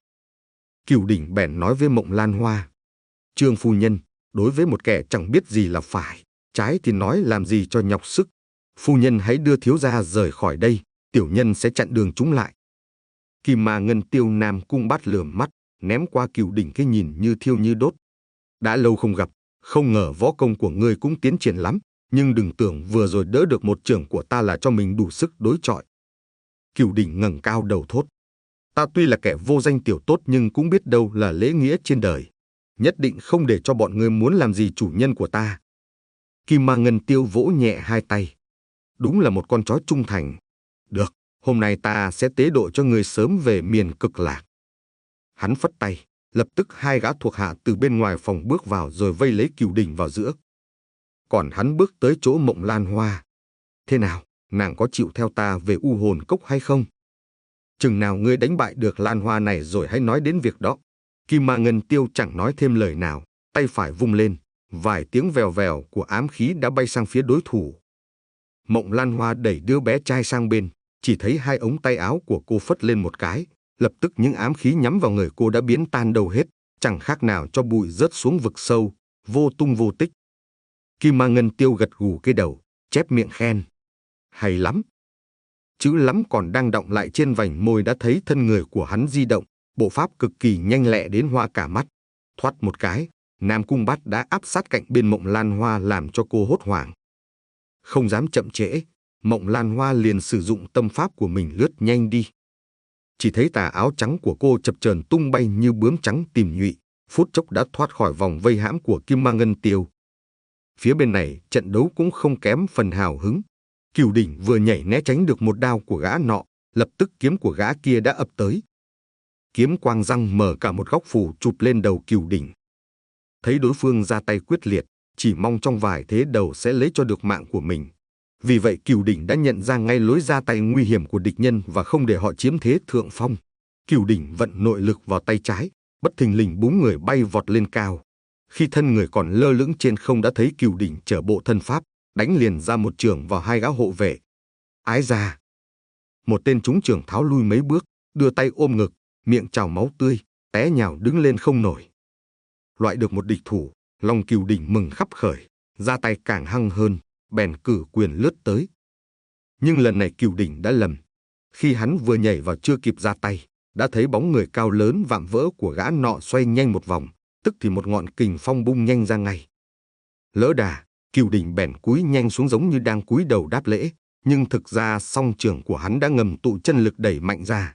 Cửu Đỉnh bèn nói với Mộng Lan Hoa: "Trương phu nhân, đối với một kẻ chẳng biết gì là phải, trái thì nói làm gì cho nhọc sức. Phu nhân hãy đưa thiếu gia rời khỏi đây, tiểu nhân sẽ chặn đường chúng lại." Kim Ma Ngân Tiêu Nam Cung Bát lườm mắt, ném qua Cửu Đỉnh cái nhìn như thiêu như đốt: "Đã lâu không gặp, không ngờ võ công của ngươi cũng tiến triển lắm, nhưng đừng tưởng vừa rồi đỡ được một chưởng của ta là cho mình đủ sức đối chọi." Cửu Đỉnh ngẩng cao đầu thốt: "Ta tuy là kẻ vô danh tiểu tốt nhưng cũng biết đâu là lễ nghĩa trên đời. Nhất định không để cho bọn ngươi muốn làm gì chủ nhân của ta." Kim Ma Ngân Tiêu vỗ nhẹ hai tay: "Đúng là một con chó trung thành. Được, Hôm nay ta sẽ tế độ cho người sớm về miền cực lạc. Hắn phất tay, lập tức hai gã thuộc hạ từ bên ngoài phòng bước vào rồi vây lấy Cửu Đỉnh vào giữa. Còn hắn bước tới chỗ Mộng Lan Hoa. Thế nào, nàng có chịu theo ta về U Hồn Cốc hay không? Chừng nào ngươi đánh bại được Lan Hoa này rồi hãy nói đến việc đó. Kim Ma Ngân Tiêu chẳng nói thêm lời nào, tay phải vung lên, vài tiếng vèo vèo của ám khí đã bay sang phía đối thủ. Mộng Lan Hoa đẩy đứa bé trai sang bên, chỉ thấy hai ống tay áo của cô phất lên một cái, lập tức những ám khí nhắm vào người cô đã biến tan đâu hết, chẳng khác nào cho bụi rớt xuống vực sâu, vô tung vô tích. Kim Ma Ngân Tiêu gật gù cái đầu, chép miệng khen. Hay lắm. Chữ lắm còn đang đọng lại trên vành môi đã thấy thân người của hắn di động, bộ pháp cực kỳ nhanh lẹ đến hoa cả mắt. Thoát một cái, Nam Cung Bát đã áp sát cạnh bên Mộng Lan Hoa làm cho cô hốt hoảng. Không dám chậm trễ, Mộng Lan Hoa liền sử dụng tâm pháp của mình lướt nhanh đi. Chỉ thấy tà áo trắng của cô chập chờn tung bay như bướm trắng tìm nhụy, phút chốc đã thoát khỏi vòng vây hãm của Kim Ma Ngân Tiêu. Phía bên này trận đấu cũng không kém phần hào hứng. Cửu Đỉnh vừa nhảy né tránh được một đao của gã nọ, lập tức kiếm của gã kia đã ập tới. Kiếm quang răng mở cả một góc phủ chụp lên đầu Cửu Đỉnh. Thấy đối phương ra tay quyết liệt, chỉ mong trong vài thế đầu sẽ lấy cho được mạng của mình. Vì vậy Cửu Đỉnh đã nhận ra ngay lối ra tay nguy hiểm của địch nhân và không để họ chiếm thế thượng phong. Cửu Đỉnh vận nội lực vào tay trái, bất thình lình búng người bay vọt lên cao. Khi thân người còn lơ lửng trên không đã thấy Cửu Đỉnh trở bộ thân pháp, đánh liền ra một chưởng vào hai gã hộ vệ. Ái ra! Một tên trúng chưởng tháo lui mấy bước, đưa tay ôm ngực, miệng trào máu tươi, té nhào đứng lên không nổi. Loại được một địch thủ, lòng Cửu Đỉnh mừng khắp khởi, ra tay càng hăng hơn, bèn cử quyền lướt tới. Nhưng lần này Cửu Đỉnh đã lầm. Khi hắn vừa nhảy vào chưa kịp ra tay, đã thấy bóng người cao lớn vạm vỡ của gã nọ xoay nhanh một vòng, tức thì một ngọn kình phong bung nhanh ra ngay. Lỡ đà, Cửu Đỉnh bèn cúi nhanh xuống giống như đang cúi đầu đáp lễ, nhưng thực ra song trường của hắn đã ngầm tụ chân lực đẩy mạnh ra.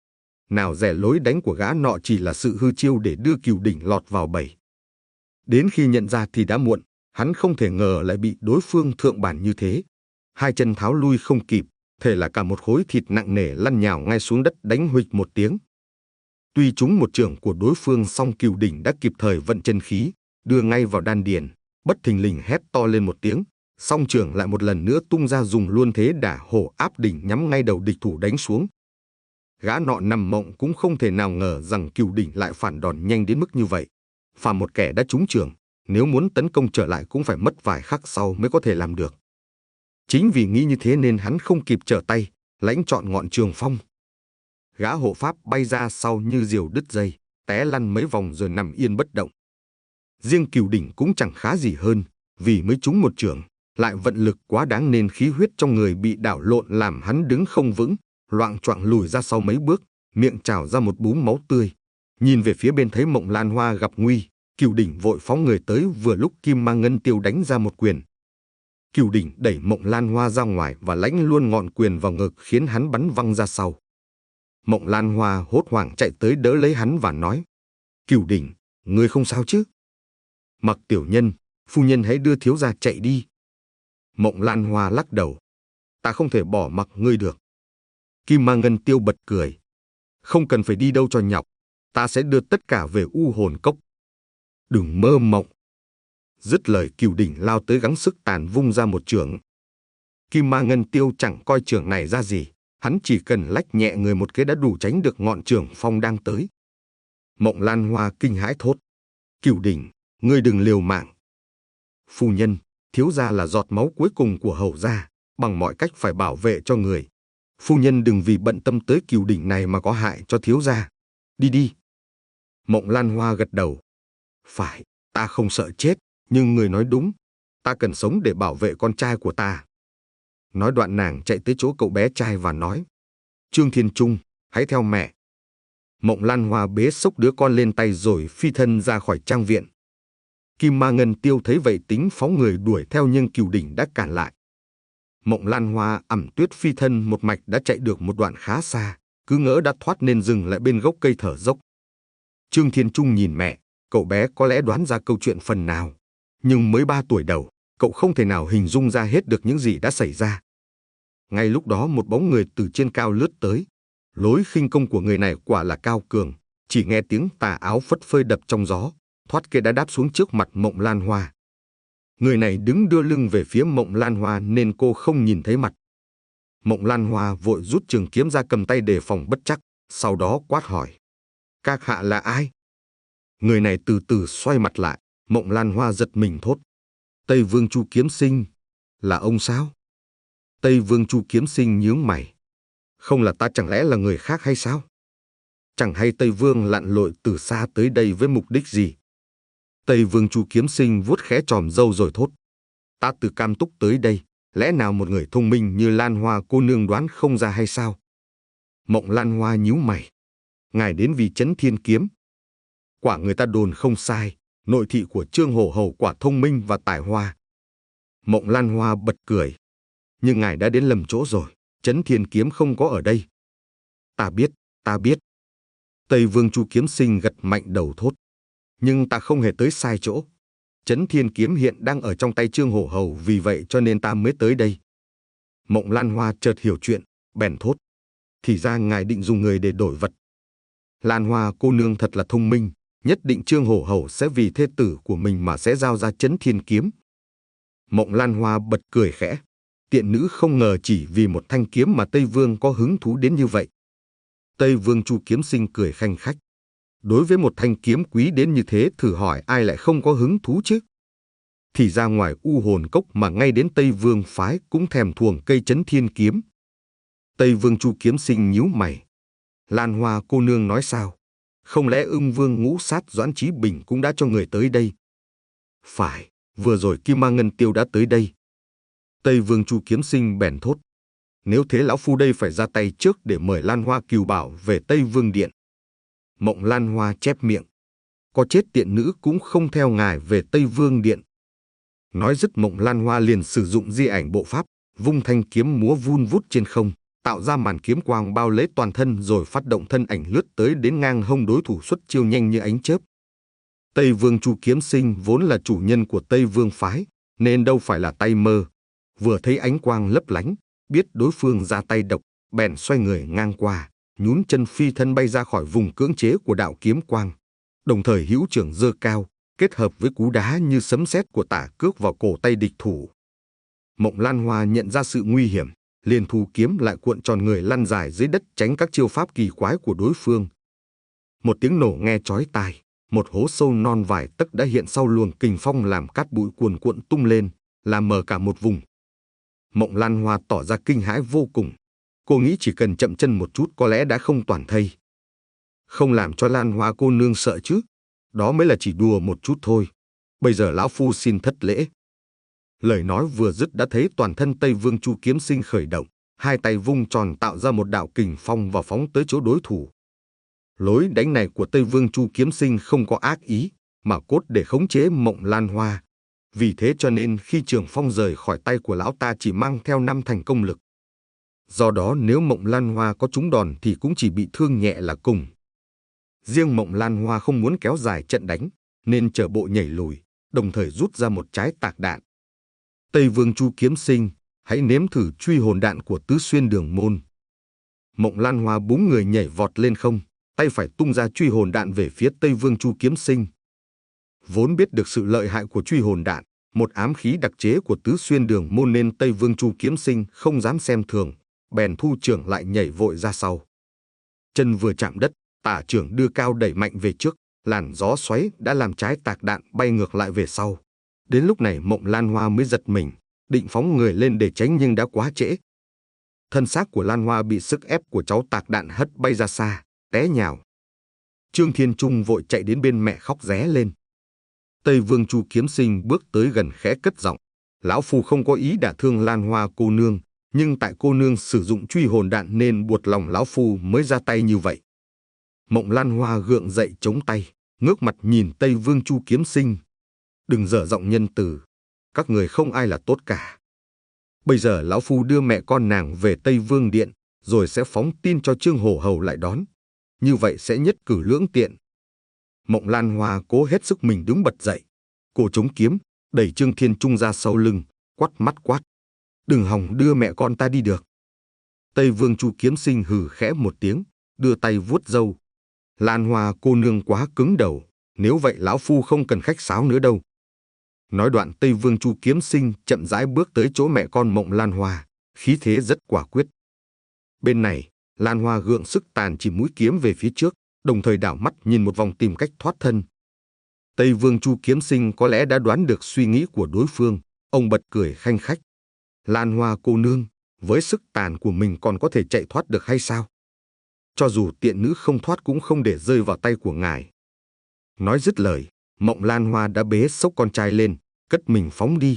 Nào dè lối đánh của gã nọ chỉ là sự hư chiêu để đưa Cửu Đỉnh lọt vào bẫy. Đến khi nhận ra thì đã muộn, hắn không thể ngờ lại bị đối phương thượng bản như thế. Hai chân tháo lui không kịp, thể là cả một khối thịt nặng nề lăn nhào ngay xuống đất đánh huỵch một tiếng. Tuy trúng một chưởng của đối phương song Cửu Đỉnh đã kịp thời vận chân khí, đưa ngay vào đan điền, bất thình lình hét to lên một tiếng, song chưởng lại một lần nữa tung ra dùng luôn thế đả hổ áp đỉnh nhắm ngay đầu địch thủ đánh xuống. Gã nọ nằm mộng cũng không thể nào ngờ rằng Cửu Đỉnh lại phản đòn nhanh đến mức như vậy. Phàm một kẻ đã trúng chưởng, nếu muốn tấn công trở lại cũng phải mất vài khắc sau mới có thể làm được. Chính vì nghĩ như thế nên hắn không kịp trở tay, lãnh trọn ngọn trường phong. Gã hộ pháp bay ra sau như diều đứt dây, té lăn mấy vòng rồi nằm yên bất động. Riêng Cửu Đỉnh cũng chẳng khá gì hơn, vì mới trúng một chưởng, lại vận lực quá đáng nên khí huyết trong người bị đảo lộn làm hắn đứng không vững, loạng choạng lùi ra sau mấy bước, miệng trào ra một búng máu tươi. Nhìn về phía bên thấy Mộng Lan Hoa gặp nguy, Cửu Đỉnh vội phóng người tới vừa lúc Kim Ma Ngân Tiêu đánh ra một quyền. Cửu Đỉnh đẩy Mộng Lan Hoa ra ngoài và lãnh luôn ngọn quyền vào ngực khiến hắn bắn văng ra sau. Mộng Lan Hoa hốt hoảng chạy tới đỡ lấy hắn và nói: Cửu Đỉnh, ngươi không sao chứ? Mặc tiểu nhân, phu nhân hãy đưa thiếu gia chạy đi. Mộng Lan Hoa lắc đầu: Ta không thể bỏ mặc ngươi được. Kim Ma Ngân Tiêu bật cười: Không cần phải đi đâu cho nhọc, ta sẽ đưa tất cả về U Hồn Cốc. Đừng mơ mộng. Dứt lời, Cửu Đỉnh lao tới gắng sức tàn vung ra một chưởng. Kim Ma Ngân Tiêu chẳng coi chưởng này ra gì, hắn chỉ cần lách nhẹ người một cái đã đủ tránh được ngọn chưởng phong đang tới. Mộng Lan Hoa kinh hãi thốt: Cửu Đỉnh, ngươi đừng liều mạng. Phu nhân, thiếu gia là giọt máu cuối cùng của hầu gia, bằng mọi cách phải bảo vệ cho người. Phu nhân đừng vì bận tâm tới Cửu Đỉnh này mà có hại cho thiếu gia. Đi đi. Mộng Lan Hoa gật đầu: Phải, ta không sợ chết, nhưng người nói đúng, ta cần sống để bảo vệ con trai của ta. Nói đoạn nàng chạy tới chỗ cậu bé trai và nói: Trương Thiên Trung, hãy theo mẹ. Mộng Lan Hoa bế xốc đứa con lên tay rồi phi thân ra khỏi trang viện. Kim Ma Ngân Tiêu thấy vậy tính phóng người đuổi theo nhưng Cửu Đỉnh đã cản lại. Mộng Lan Hoa ẳm tuyết phi thân một mạch đã chạy được một đoạn khá xa, cứ ngỡ đã thoát nên dừng lại bên gốc cây thở dốc. Trương Thiên Trung nhìn mẹ, cậu bé có lẽ đoán ra câu chuyện phần nào, nhưng mới ba tuổi đầu, cậu không thể nào hình dung ra hết được những gì đã xảy ra. Ngay lúc đó một bóng người từ trên cao lướt tới. Lối khinh công của người này quả là cao cường, chỉ nghe tiếng tà áo phất phơi đập trong gió, thoát kia đã đáp xuống trước mặt Mộng Lan Hoa. Người này đứng đưa lưng về phía Mộng Lan Hoa nên cô không nhìn thấy mặt. Mộng Lan Hoa vội rút trường kiếm ra cầm tay đề phòng bất trắc, sau đó quát hỏi: "Các hạ là ai?" Người này từ từ xoay mặt lại, Mộng Lan Hoa giật mình thốt: "Tây Vương Chu Kiếm Sinh, là ông sao?" Tây Vương Chu Kiếm Sinh nhướng mày: "Không là ta chẳng lẽ là người khác hay sao? Chẳng hay Tây Vương lặn lội từ xa tới đây với mục đích gì?" Tây Vương Chu Kiếm Sinh vuốt khẽ chòm râu rồi thốt: "Ta từ Cam Túc tới đây, lẽ nào một người thông minh như Lan Hoa cô nương đoán không ra hay sao?" Mộng Lan Hoa nhíu mày: "Ngài đến vì Chấn Thiên Kiếm. Quả người ta đồn không sai, nội thị của Trương Hổ Hầu quả thông minh và tài hoa." Mộng Lan Hoa bật cười: "Nhưng ngài đã đến lầm chỗ rồi, Chấn Thiên Kiếm không có ở đây." "Ta biết, ta biết." Tây Vương Chu Kiếm Sinh gật mạnh đầu thốt: "Nhưng ta không hề tới sai chỗ. Chấn Thiên Kiếm hiện đang ở trong tay Trương Hổ Hầu, vì vậy cho nên ta mới tới đây." Mộng Lan Hoa chợt hiểu chuyện, bèn thốt: "Thì ra ngài định dùng người để đổi vật. Lan Hoa cô nương thật là thông minh, nhất định Trương Hổ Hầu sẽ vì thê tử của mình mà sẽ giao ra Chấn Thiên Kiếm." Mộng Lan Hoa bật cười khẽ: "Tiện nữ không ngờ chỉ vì một thanh kiếm mà Tây Vương có hứng thú đến như vậy." Tây Vương Chu Kiếm Sinh cười khanh khách: "Đối với một thanh kiếm quý đến như thế, thử hỏi ai lại không có hứng thú chứ? Thì ra ngoài U Hồn Cốc mà ngay đến Tây Vương phái cũng thèm thuồng cây Chấn Thiên Kiếm." Tây Vương Chu Kiếm Sinh nhíu mày: "Lan Hoa cô nương nói sao? Không lẽ Ưng Vương Ngũ Sát Doãn Chí Bình cũng đã cho người tới đây?" "Phải, vừa rồi Kim Ma Ngân Tiêu đã tới đây." Tây Vương Chu Kiếm Sinh bèn thốt: "Nếu thế lão phu đây phải ra tay trước để mời Lan Hoa Cừu Bảo về Tây Vương Điện." Mộng Lan Hoa chép miệng: "Có chết tiện nữ cũng không theo ngài về Tây Vương Điện." Nói dứt, Mộng Lan Hoa liền sử dụng di ảnh bộ pháp, vung thanh kiếm múa vun vút trên không, tạo ra màn kiếm quang bao lấy toàn thân, rồi phát động thân ảnh lướt tới đến ngang hông đối thủ, xuất chiêu nhanh như ánh chớp. Tây Vương Chu Kiếm Sinh vốn là chủ nhân của Tây Vương phái, nên đâu phải là tay mơ. Vừa thấy ánh quang lấp lánh, biết đối phương ra tay độc, bèn xoay người ngang qua, nhún chân phi thân bay ra khỏi vùng cưỡng chế của đạo kiếm quang, đồng thời hữu trưởng giơ cao, kết hợp với cú đá như sấm sét của Tả Cước vào cổ tay địch thủ. Mộng Lan Hoa nhận ra sự nguy hiểm, liền thu kiếm lại, cuộn tròn người lăn dài dưới đất tránh các chiêu pháp kỳ quái của đối phương. Một tiếng nổ nghe chói tai, một hố sâu non vài tấc đã hiện sau luồng kình phong, làm cát bụi cuồn cuộn tung lên, làm mờ cả một vùng. Mộng Lan Hoa tỏ ra kinh hãi vô cùng. Cô nghĩ chỉ cần chậm chân một chút có lẽ đã không toàn thây. "Không làm cho Lan Hoa cô nương sợ chứ? Đó mới là chỉ đùa một chút thôi. Bây giờ lão phu xin thất lễ." Lời nói vừa dứt đã thấy toàn thân Tây Vương Chu Kiếm Sinh khởi động, hai tay vung tròn tạo ra một đạo kình phong và phóng tới chỗ đối thủ. Lối đánh này của Tây Vương Chu Kiếm Sinh không có ác ý, mà cốt để khống chế Mộng Lan Hoa. Vì thế cho nên khi trường phong rời khỏi tay của lão ta chỉ mang theo năm thành công lực. Do đó nếu Mộng Lan Hoa có trúng đòn thì cũng chỉ bị thương nhẹ là cùng. Riêng Mộng Lan Hoa không muốn kéo dài trận đánh, nên chở bộ nhảy lùi, đồng thời rút ra một trái tạc đạn. "Tây Vương Chu Kiếm Sinh, hãy nếm thử truy hồn đạn của Tứ Xuyên Đường Môn." Mộng Lan Hoa búng người nhảy vọt lên không, tay phải tung ra truy hồn đạn về phía Tây Vương Chu Kiếm Sinh. Vốn biết được sự lợi hại của truy hồn đạn, một ám khí đặc chế của Tứ Xuyên Đường Môn, nên Tây Vương Chu Kiếm Sinh không dám xem thường, bèn thu trưởng lại nhảy vội ra sau. Chân vừa chạm đất, tả trưởng đưa cao đẩy mạnh về trước, làn gió xoáy đã làm trái tạc đạn bay ngược lại về sau. Đến lúc này Mộng Lan Hoa mới giật mình, định phóng người lên để tránh nhưng đã quá trễ. Thân xác của Lan Hoa bị sức ép của cháu tạc đạn hất bay ra xa, té nhào. Trương Thiên Trung vội chạy đến bên mẹ khóc ré lên. Tây Vương Chu Kiếm Sinh bước tới gần khẽ cất giọng: "Lão phu không có ý đả thương Lan Hoa cô nương, nhưng tại cô nương sử dụng truy hồn đạn nên buột lòng lão phu mới ra tay như vậy." Mộng Lan Hoa gượng dậy chống tay, ngước mặt nhìn Tây Vương Chu Kiếm Sinh: "Đừng dở giọng nhân từ, các người không ai là tốt cả. Bây giờ lão phu đưa mẹ con nàng về Tây Vương Điện, rồi sẽ phóng tin cho Trương Hổ Hầu lại đón. Như vậy sẽ nhất cử lưỡng tiện." Mộng Lan Hoa cố hết sức mình đứng bật dậy. Cô chống kiếm, đẩy Trương Thiên Trung ra sau lưng, quát mắt quát: "Đừng hòng đưa mẹ con ta đi được. Tây Vương Chu Kiếm Sinh hừ khẽ một tiếng, đưa tay vuốt râu. Lan Hoa cô nương quá cứng đầu, nếu vậy lão phu không cần khách sáo nữa đâu. Nói đoạn Tây Vương Chu Kiếm Sinh chậm rãi bước tới chỗ mẹ con Mộng Lan Hoa, khí thế rất quả quyết. Bên này, Lan Hoa gượng sức tàn chỉ mũi kiếm về phía trước, đồng thời đảo mắt nhìn một vòng tìm cách thoát thân. Tây Vương Chu Kiếm Sinh có lẽ đã đoán được suy nghĩ của đối phương, ông bật cười khanh khách. Lan Hoa cô nương, với sức tàn của mình còn có thể chạy thoát được hay sao? Cho dù tiện nữ không thoát cũng không để rơi vào tay của ngài. Nói dứt lời, Mộng Lan Hoa đã bế xốc con trai lên, cất mình phóng đi.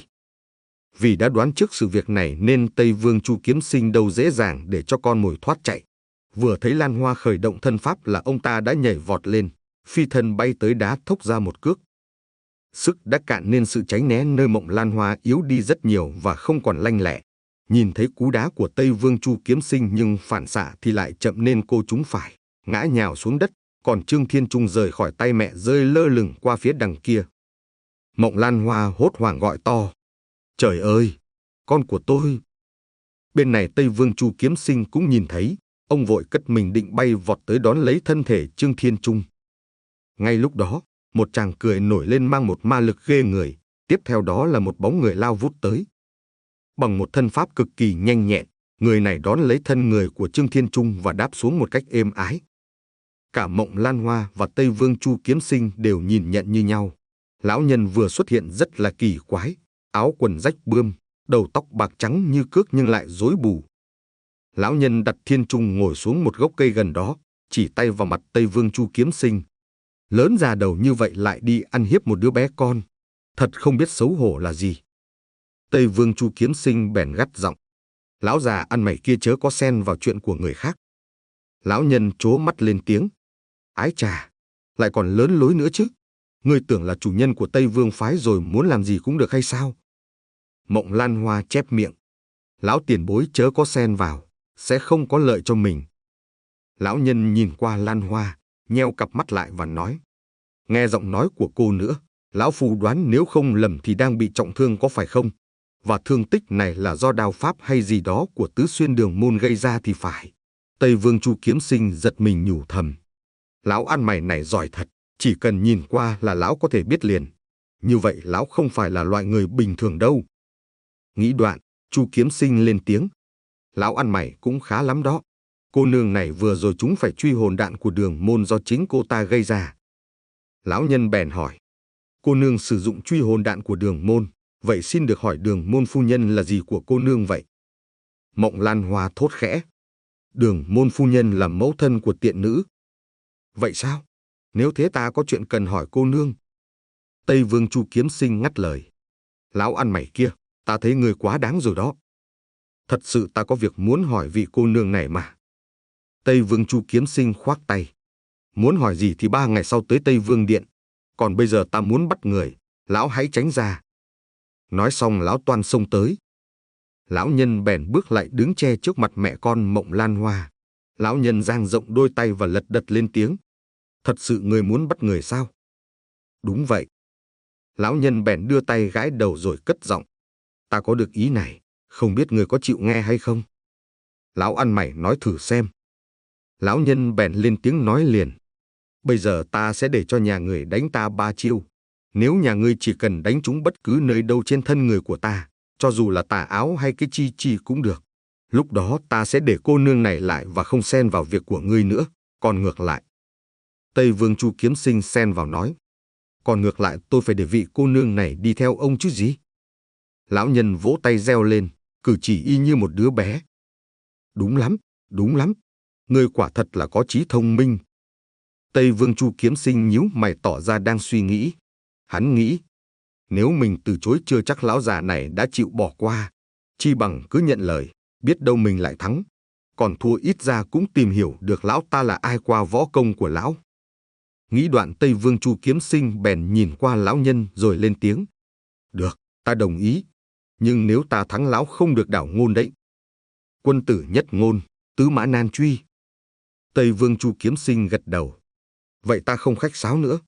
Vì đã đoán trước sự việc này nên Tây Vương Chu Kiếm Sinh đâu dễ dàng để cho con mồi thoát chạy. Vừa thấy Lan Hoa khởi động thân pháp là ông ta đã nhảy vọt lên, phi thân bay tới đá thốc ra một cước. Sức đã cạn nên sự tránh né nơi Mộng Lan Hoa yếu đi rất nhiều và không còn lanh lẹ. Nhìn thấy cú đá của Tây Vương Chu Kiếm Sinh nhưng phản xạ thì lại chậm nên cô trúng phải, ngã nhào xuống đất, còn Trương Thiên Trung rời khỏi tay mẹ rơi lơ lửng qua phía đằng kia. Mộng Lan Hoa hốt hoảng gọi to. Trời ơi, con của tôi! Bên này Tây Vương Chu Kiếm Sinh cũng nhìn thấy, ông vội cất mình định bay vọt tới đón lấy thân thể Trương Thiên Trung. Ngay lúc đó, một chàng cười nổi lên mang một ma lực ghê người, tiếp theo đó là một bóng người lao vút tới. Bằng một thân pháp cực kỳ nhanh nhẹn, người này đón lấy thân người của Trương Thiên Trung và đáp xuống một cách êm ái. Cả Mộng Lan Hoa và Tây Vương Chu Kiếm Sinh đều nhìn nhận như nhau. Lão nhân vừa xuất hiện rất là kỳ quái, áo quần rách bươm, đầu tóc bạc trắng như cước nhưng lại rối bù. Lão nhân đặt Thiên Trung ngồi xuống một gốc cây gần đó, chỉ tay vào mặt Tây Vương Chu Kiếm Sinh. Lớn già đầu như vậy lại đi ăn hiếp một đứa bé con, thật không biết xấu hổ là gì. Tây Vương Chu Kiếm Sinh bèn gắt giọng. Lão già ăn mày kia chớ có xen vào chuyện của người khác. Lão nhân trố mắt lên tiếng. Ái chà, lại còn lớn lối nữa chứ. Ngươi tưởng là chủ nhân của Tây Vương phái rồi muốn làm gì cũng được hay sao? Mộng Lan Hoa chép miệng. Lão tiền bối chớ có xen vào, sẽ không có lợi cho mình. Lão nhân nhìn qua Lan Hoa, nheo cặp mắt lại và nói. Nghe giọng nói của cô nữa, lão phu đoán nếu không lầm thì đang bị trọng thương có phải không? Và thương tích này là do đao pháp hay gì đó của Tứ Xuyên Đường Môn gây ra thì phải. Tây Vương Chu Kiếm Sinh giật mình nhủ thầm. Lão ăn mày này giỏi thật, chỉ cần nhìn qua là lão có thể biết liền. Như vậy lão không phải là loại người bình thường đâu. Nghĩ đoạn, Chu Kiếm Sinh lên tiếng. Lão ăn mày cũng khá lắm đó. Cô nương này vừa rồi chúng phải truy hồn đạn của Đường Môn do chính cô ta gây ra. Lão nhân bèn hỏi. Cô nương sử dụng truy hồn đạn của Đường Môn, vậy xin được hỏi Đường Môn phu nhân là gì của cô nương vậy? Mộng Lan Hoa thốt khẽ. Đường Môn phu nhân là mẫu thân của tiện nữ. Vậy sao? Nếu thế ta có chuyện cần hỏi cô nương. Tây Vương Chu Kiếm Sinh ngắt lời. Lão ăn mày kia, ta thấy người quá đáng rồi đó. Thật sự ta có việc muốn hỏi vị cô nương này mà. Tây Vương Chu Kiếm Sinh khoác tay. Muốn hỏi gì thì ba ngày sau tới Tây Vương Điện. Còn bây giờ ta muốn bắt người, lão hãy tránh ra. Nói xong lão toan xông tới. Lão nhân bèn bước lại đứng che trước mặt mẹ con Mộng Lan Hoa. Lão nhân dang rộng đôi tay và lật đật lên tiếng. Thật sự người muốn bắt người sao? Đúng vậy. Lão nhân bèn đưa tay gãi đầu rồi cất giọng. Ta có được ý này, không biết người có chịu nghe hay không? Lão ăn mày nói thử xem. Lão nhân bèn lên tiếng nói liền. Bây giờ ta sẽ để cho nhà người đánh ta ba chiêu. Nếu nhà ngươi chỉ cần đánh chúng bất cứ nơi đâu trên thân người của ta, cho dù là tà áo hay cái chi chi cũng được. Lúc đó ta sẽ để cô nương này lại và không xen vào việc của ngươi nữa. Còn ngược lại. Tây Vương Chu Kiếm Sinh xen vào nói. Còn ngược lại tôi phải để vị cô nương này đi theo ông chứ gì? Lão nhân vỗ tay reo lên, cử chỉ y như một đứa bé. Đúng lắm, đúng lắm. Ngươi quả thật là có trí thông minh. Tây Vương Chu Kiếm Sinh nhíu mày tỏ ra đang suy nghĩ. Hắn nghĩ, nếu mình từ chối chưa chắc lão già này đã chịu bỏ qua. Chi bằng cứ nhận lời, biết đâu mình lại thắng. Còn thua ít ra cũng tìm hiểu được lão ta là ai qua võ công của lão. Nghĩ đoạn Tây Vương Chu Kiếm Sinh bèn nhìn qua lão nhân rồi lên tiếng. Được, ta đồng ý. Nhưng nếu ta thắng lão không được đảo ngôn đấy. Quân tử nhất ngôn, tứ mã nan truy. Tây Vương Chu Kiếm Sinh gật đầu. Vậy ta không khách sáo nữa.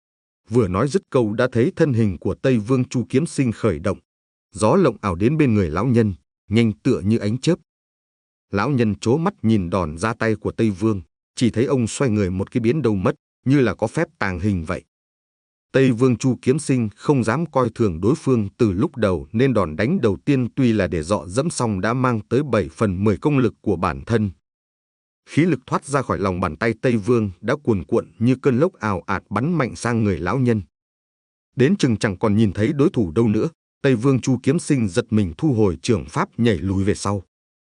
Vừa nói dứt câu đã thấy thân hình của Tây Vương Chu Kiếm Sinh khởi động. Gió lộng ảo đến bên người lão nhân, nhanh tựa như ánh chớp. Lão nhân trố mắt nhìn đòn ra tay của Tây Vương, chỉ thấy ông xoay người một cái biến đâu mất, như là có phép tàng hình vậy. Tây Vương Chu Kiếm Sinh không dám coi thường đối phương từ lúc đầu, nên đòn đánh đầu tiên tuy là để dọ dẫm xong đã mang tới bảy phần mười công lực của bản thân. Khí lực thoát ra khỏi lòng bàn tay Tây Vương đã cuồn cuộn như cơn lốc ào ạt bắn mạnh sang người lão nhân. Đến chừng chẳng còn nhìn thấy đối thủ đâu nữa, Tây Vương Chu Kiếm Sinh giật mình thu hồi trường pháp, nhảy lùi về sau.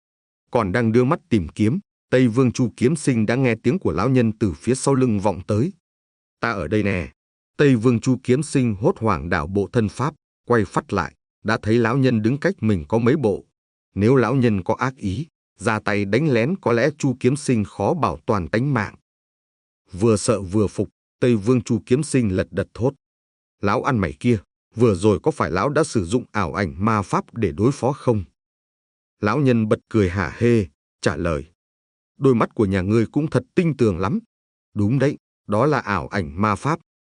Còn đang đưa mắt tìm kiếm, Tây Vương Chu Kiếm Sinh đã nghe tiếng của lão nhân từ phía sau lưng vọng tới. Ta ở đây nè. Tây Vương Chu Kiếm Sinh hốt hoảng đảo bộ thân pháp, quay phắt lại, đã thấy lão nhân đứng cách mình có mấy bộ. Nếu lão nhân có ác ý, ra tay đánh lén, có lẽ Chu Kiếm Sinh khó bảo toàn tánh mạng. Vừa sợ vừa phục, Tây Vương Chu Kiếm Sinh lật đật thốt: Lão ăn mày kia, vừa rồi có phải lão đã sử dụng ảo ảnh ma pháp để đối phó không? Lão nhân bật cười hả hê, trả lời: Đôi mắt của nhà ngươi cũng thật tinh tường lắm. Đúng đấy, đó là ảo ảnh ma pháp.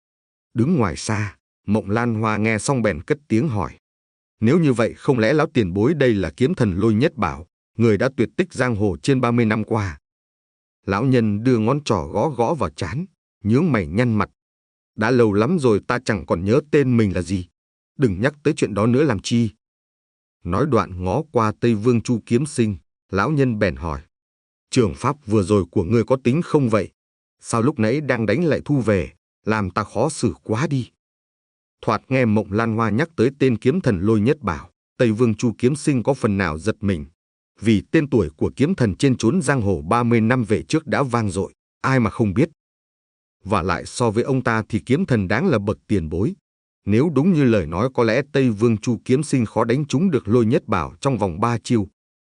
Đứng ngoài xa, Mộng Lan Hoa nghe xong bèn cất tiếng hỏi: Nếu như vậy, không lẽ lão tiền bối đây là kiếm thần Lôi Nhất Bảo, người đã tuyệt tích giang hồ trên ba mươi năm qua? Lão nhân đưa ngón trỏ gõ gõ vào trán, nhướng mày nhăn mặt: Đã lâu lắm rồi ta chẳng còn nhớ tên mình là gì. Đừng nhắc tới chuyện đó nữa làm chi. Nói đoạn ngó qua Tây Vương Chu Kiếm Sinh, lão nhân bèn hỏi: Trường pháp vừa rồi của ngươi có tính không vậy? Sao lúc nãy đang đánh lại thu về, làm ta khó xử quá đi. Thoạt nghe Mộng Lan Hoa nhắc tới tên kiếm thần Lôi Nhất Bảo, Tây Vương Chu Kiếm Sinh có phần nào giật mình. Vì tên tuổi của kiếm thần trên chốn giang hồ ba mươi năm về trước đã vang dội, ai mà không biết. Và lại so với ông ta thì kiếm thần đáng là bậc tiền bối. Nếu đúng như lời nói, có lẽ Tây Vương Chu Kiếm Sinh khó đánh trúng được Lôi Nhất Bảo trong vòng ba chiêu.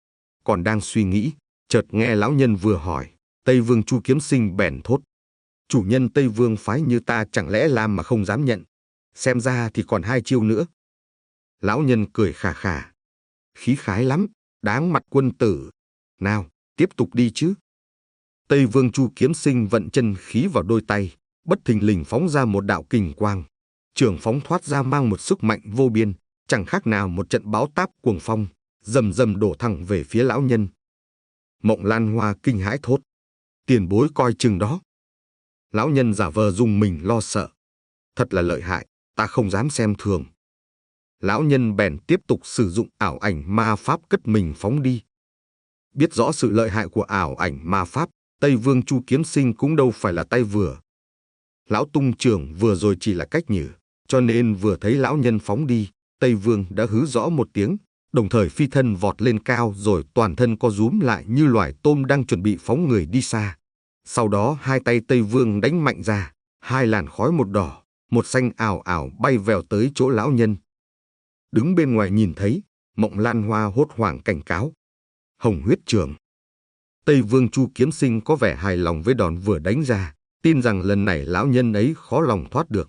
Còn đang suy nghĩ, chợt nghe lão nhân vừa hỏi, Tây Vương Chu Kiếm Sinh bèn thốt: Chủ nhân Tây Vương phái như ta chẳng lẽ làm mà không dám nhận? Xem ra thì còn hai chiêu nữa. Lão nhân cười khà khà: Khí khái lắm, đáng mặt quân tử. Nào, tiếp tục đi chứ. Tây Vương Chu Kiếm Sinh vận chân khí vào đôi tay, bất thình lình phóng ra một đạo kình quang. Trường phóng thoát ra mang một sức mạnh vô biên, chẳng khác nào một trận bão táp cuồng phong, rầm rầm đổ thẳng về phía lão nhân. Mộng Lan Hoa kinh hãi thốt: Tiền bối coi chừng đó. Lão nhân giả vờ dùng mình lo sợ: Thật là lợi hại, ta không dám xem thường. Lão nhân bèn tiếp tục sử dụng ảo ảnh ma pháp cất mình phóng đi. Biết rõ sự lợi hại của ảo ảnh ma pháp, Tây Vương Chu Kiếm Sinh cũng đâu phải là tay vừa. Lão tung trưởng vừa rồi chỉ là cách nhử, cho nên vừa thấy lão nhân phóng đi, Tây Vương đã hứ rõ một tiếng, đồng thời phi thân vọt lên cao, rồi toàn thân co rúm lại như loài tôm đang chuẩn bị phóng người đi xa. Sau đó hai tay Tây Vương đánh mạnh ra, hai làn khói, một đỏ, một xanh ảo ảo bay vèo tới chỗ lão nhân. Đứng bên ngoài nhìn thấy, Mộng Lan Hoa hốt hoảng cảnh cáo: Hồng huyết trưởng. Tây Vương Chu Kiếm Sinh có vẻ hài lòng với đòn vừa đánh ra, tin rằng lần này lão nhân ấy khó lòng thoát được.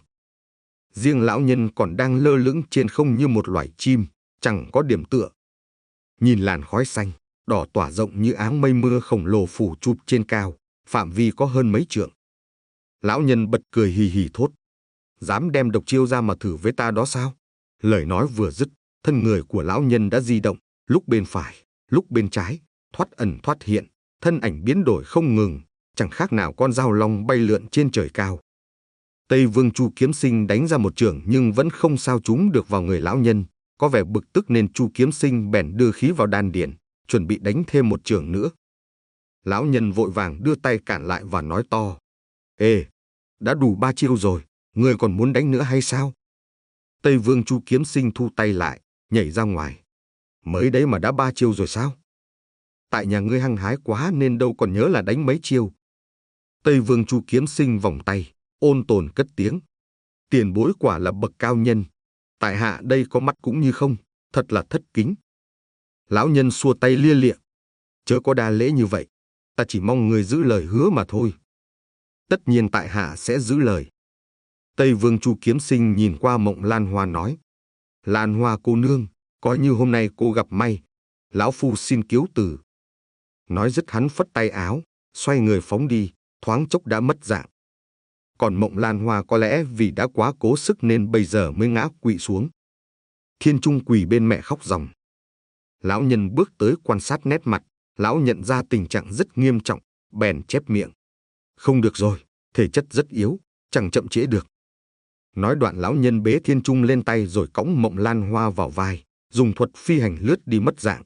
Riêng lão nhân còn đang lơ lửng trên không như một loài chim, chẳng có điểm tựa. Nhìn làn khói xanh, đỏ tỏa rộng như áng mây mưa khổng lồ phủ chụp trên cao, phạm vi có hơn mấy trượng. Lão nhân bật cười hì hì thốt: Dám đem độc chiêu ra mà thử với ta đó sao? Lời nói vừa dứt, thân người của lão nhân đã di động, lúc bên phải, lúc bên trái, thoát ẩn thoát hiện, thân ảnh biến đổi không ngừng, chẳng khác nào con dao long bay lượn trên trời cao. Tây Vương Chu Kiếm Sinh đánh ra một chưởng nhưng vẫn không sao trúng được vào người lão nhân, có vẻ bực tức nên Chu Kiếm Sinh bèn đưa khí vào đan điền, chuẩn bị đánh thêm một chưởng nữa. Lão nhân vội vàng đưa tay cản lại và nói to: Ê, đã đủ ba chiêu rồi, ngươi còn muốn đánh nữa hay sao? Tây Vương Chu Kiếm Sinh thu tay lại, nhảy ra ngoài. Mới đấy mà đã ba chiêu rồi sao? Tại nhà ngươi hăng hái quá nên đâu còn nhớ là đánh mấy chiêu. Tây Vương Chu Kiếm Sinh vòng tay, ôn tồn cất tiếng: Tiền bối quả là bậc cao nhân, tại hạ đây có mắt cũng như không, thật là thất kính. Lão nhân xua tay lia lịa: Chớ có đa lễ như vậy, ta chỉ mong người giữ lời hứa mà thôi. Tất nhiên tại hạ sẽ giữ lời. Tây Vương Chu Kiếm Sinh nhìn qua Mộng Lan Hoa nói: Lan Hoa cô nương, coi như hôm nay cô gặp may, lão phu xin kiếu từ. Nói dứt hắn phất tay áo, xoay người phóng đi, thoáng chốc đã mất dạng. Còn Mộng Lan Hoa có lẽ vì đã quá cố sức nên bây giờ mới ngã quỵ xuống. Thiên Trung quỳ bên mẹ khóc ròng. Lão nhân bước tới quan sát nét mặt, Lão nhận ra tình trạng rất nghiêm trọng, bèn chép miệng. Không được rồi, thể chất rất yếu, chẳng chậm trễ được. Nói đoạn lão nhân bế thiên trung lên tay rồi cõng Mộng Lan Hoa vào vai, dùng thuật phi hành lướt đi mất dạng.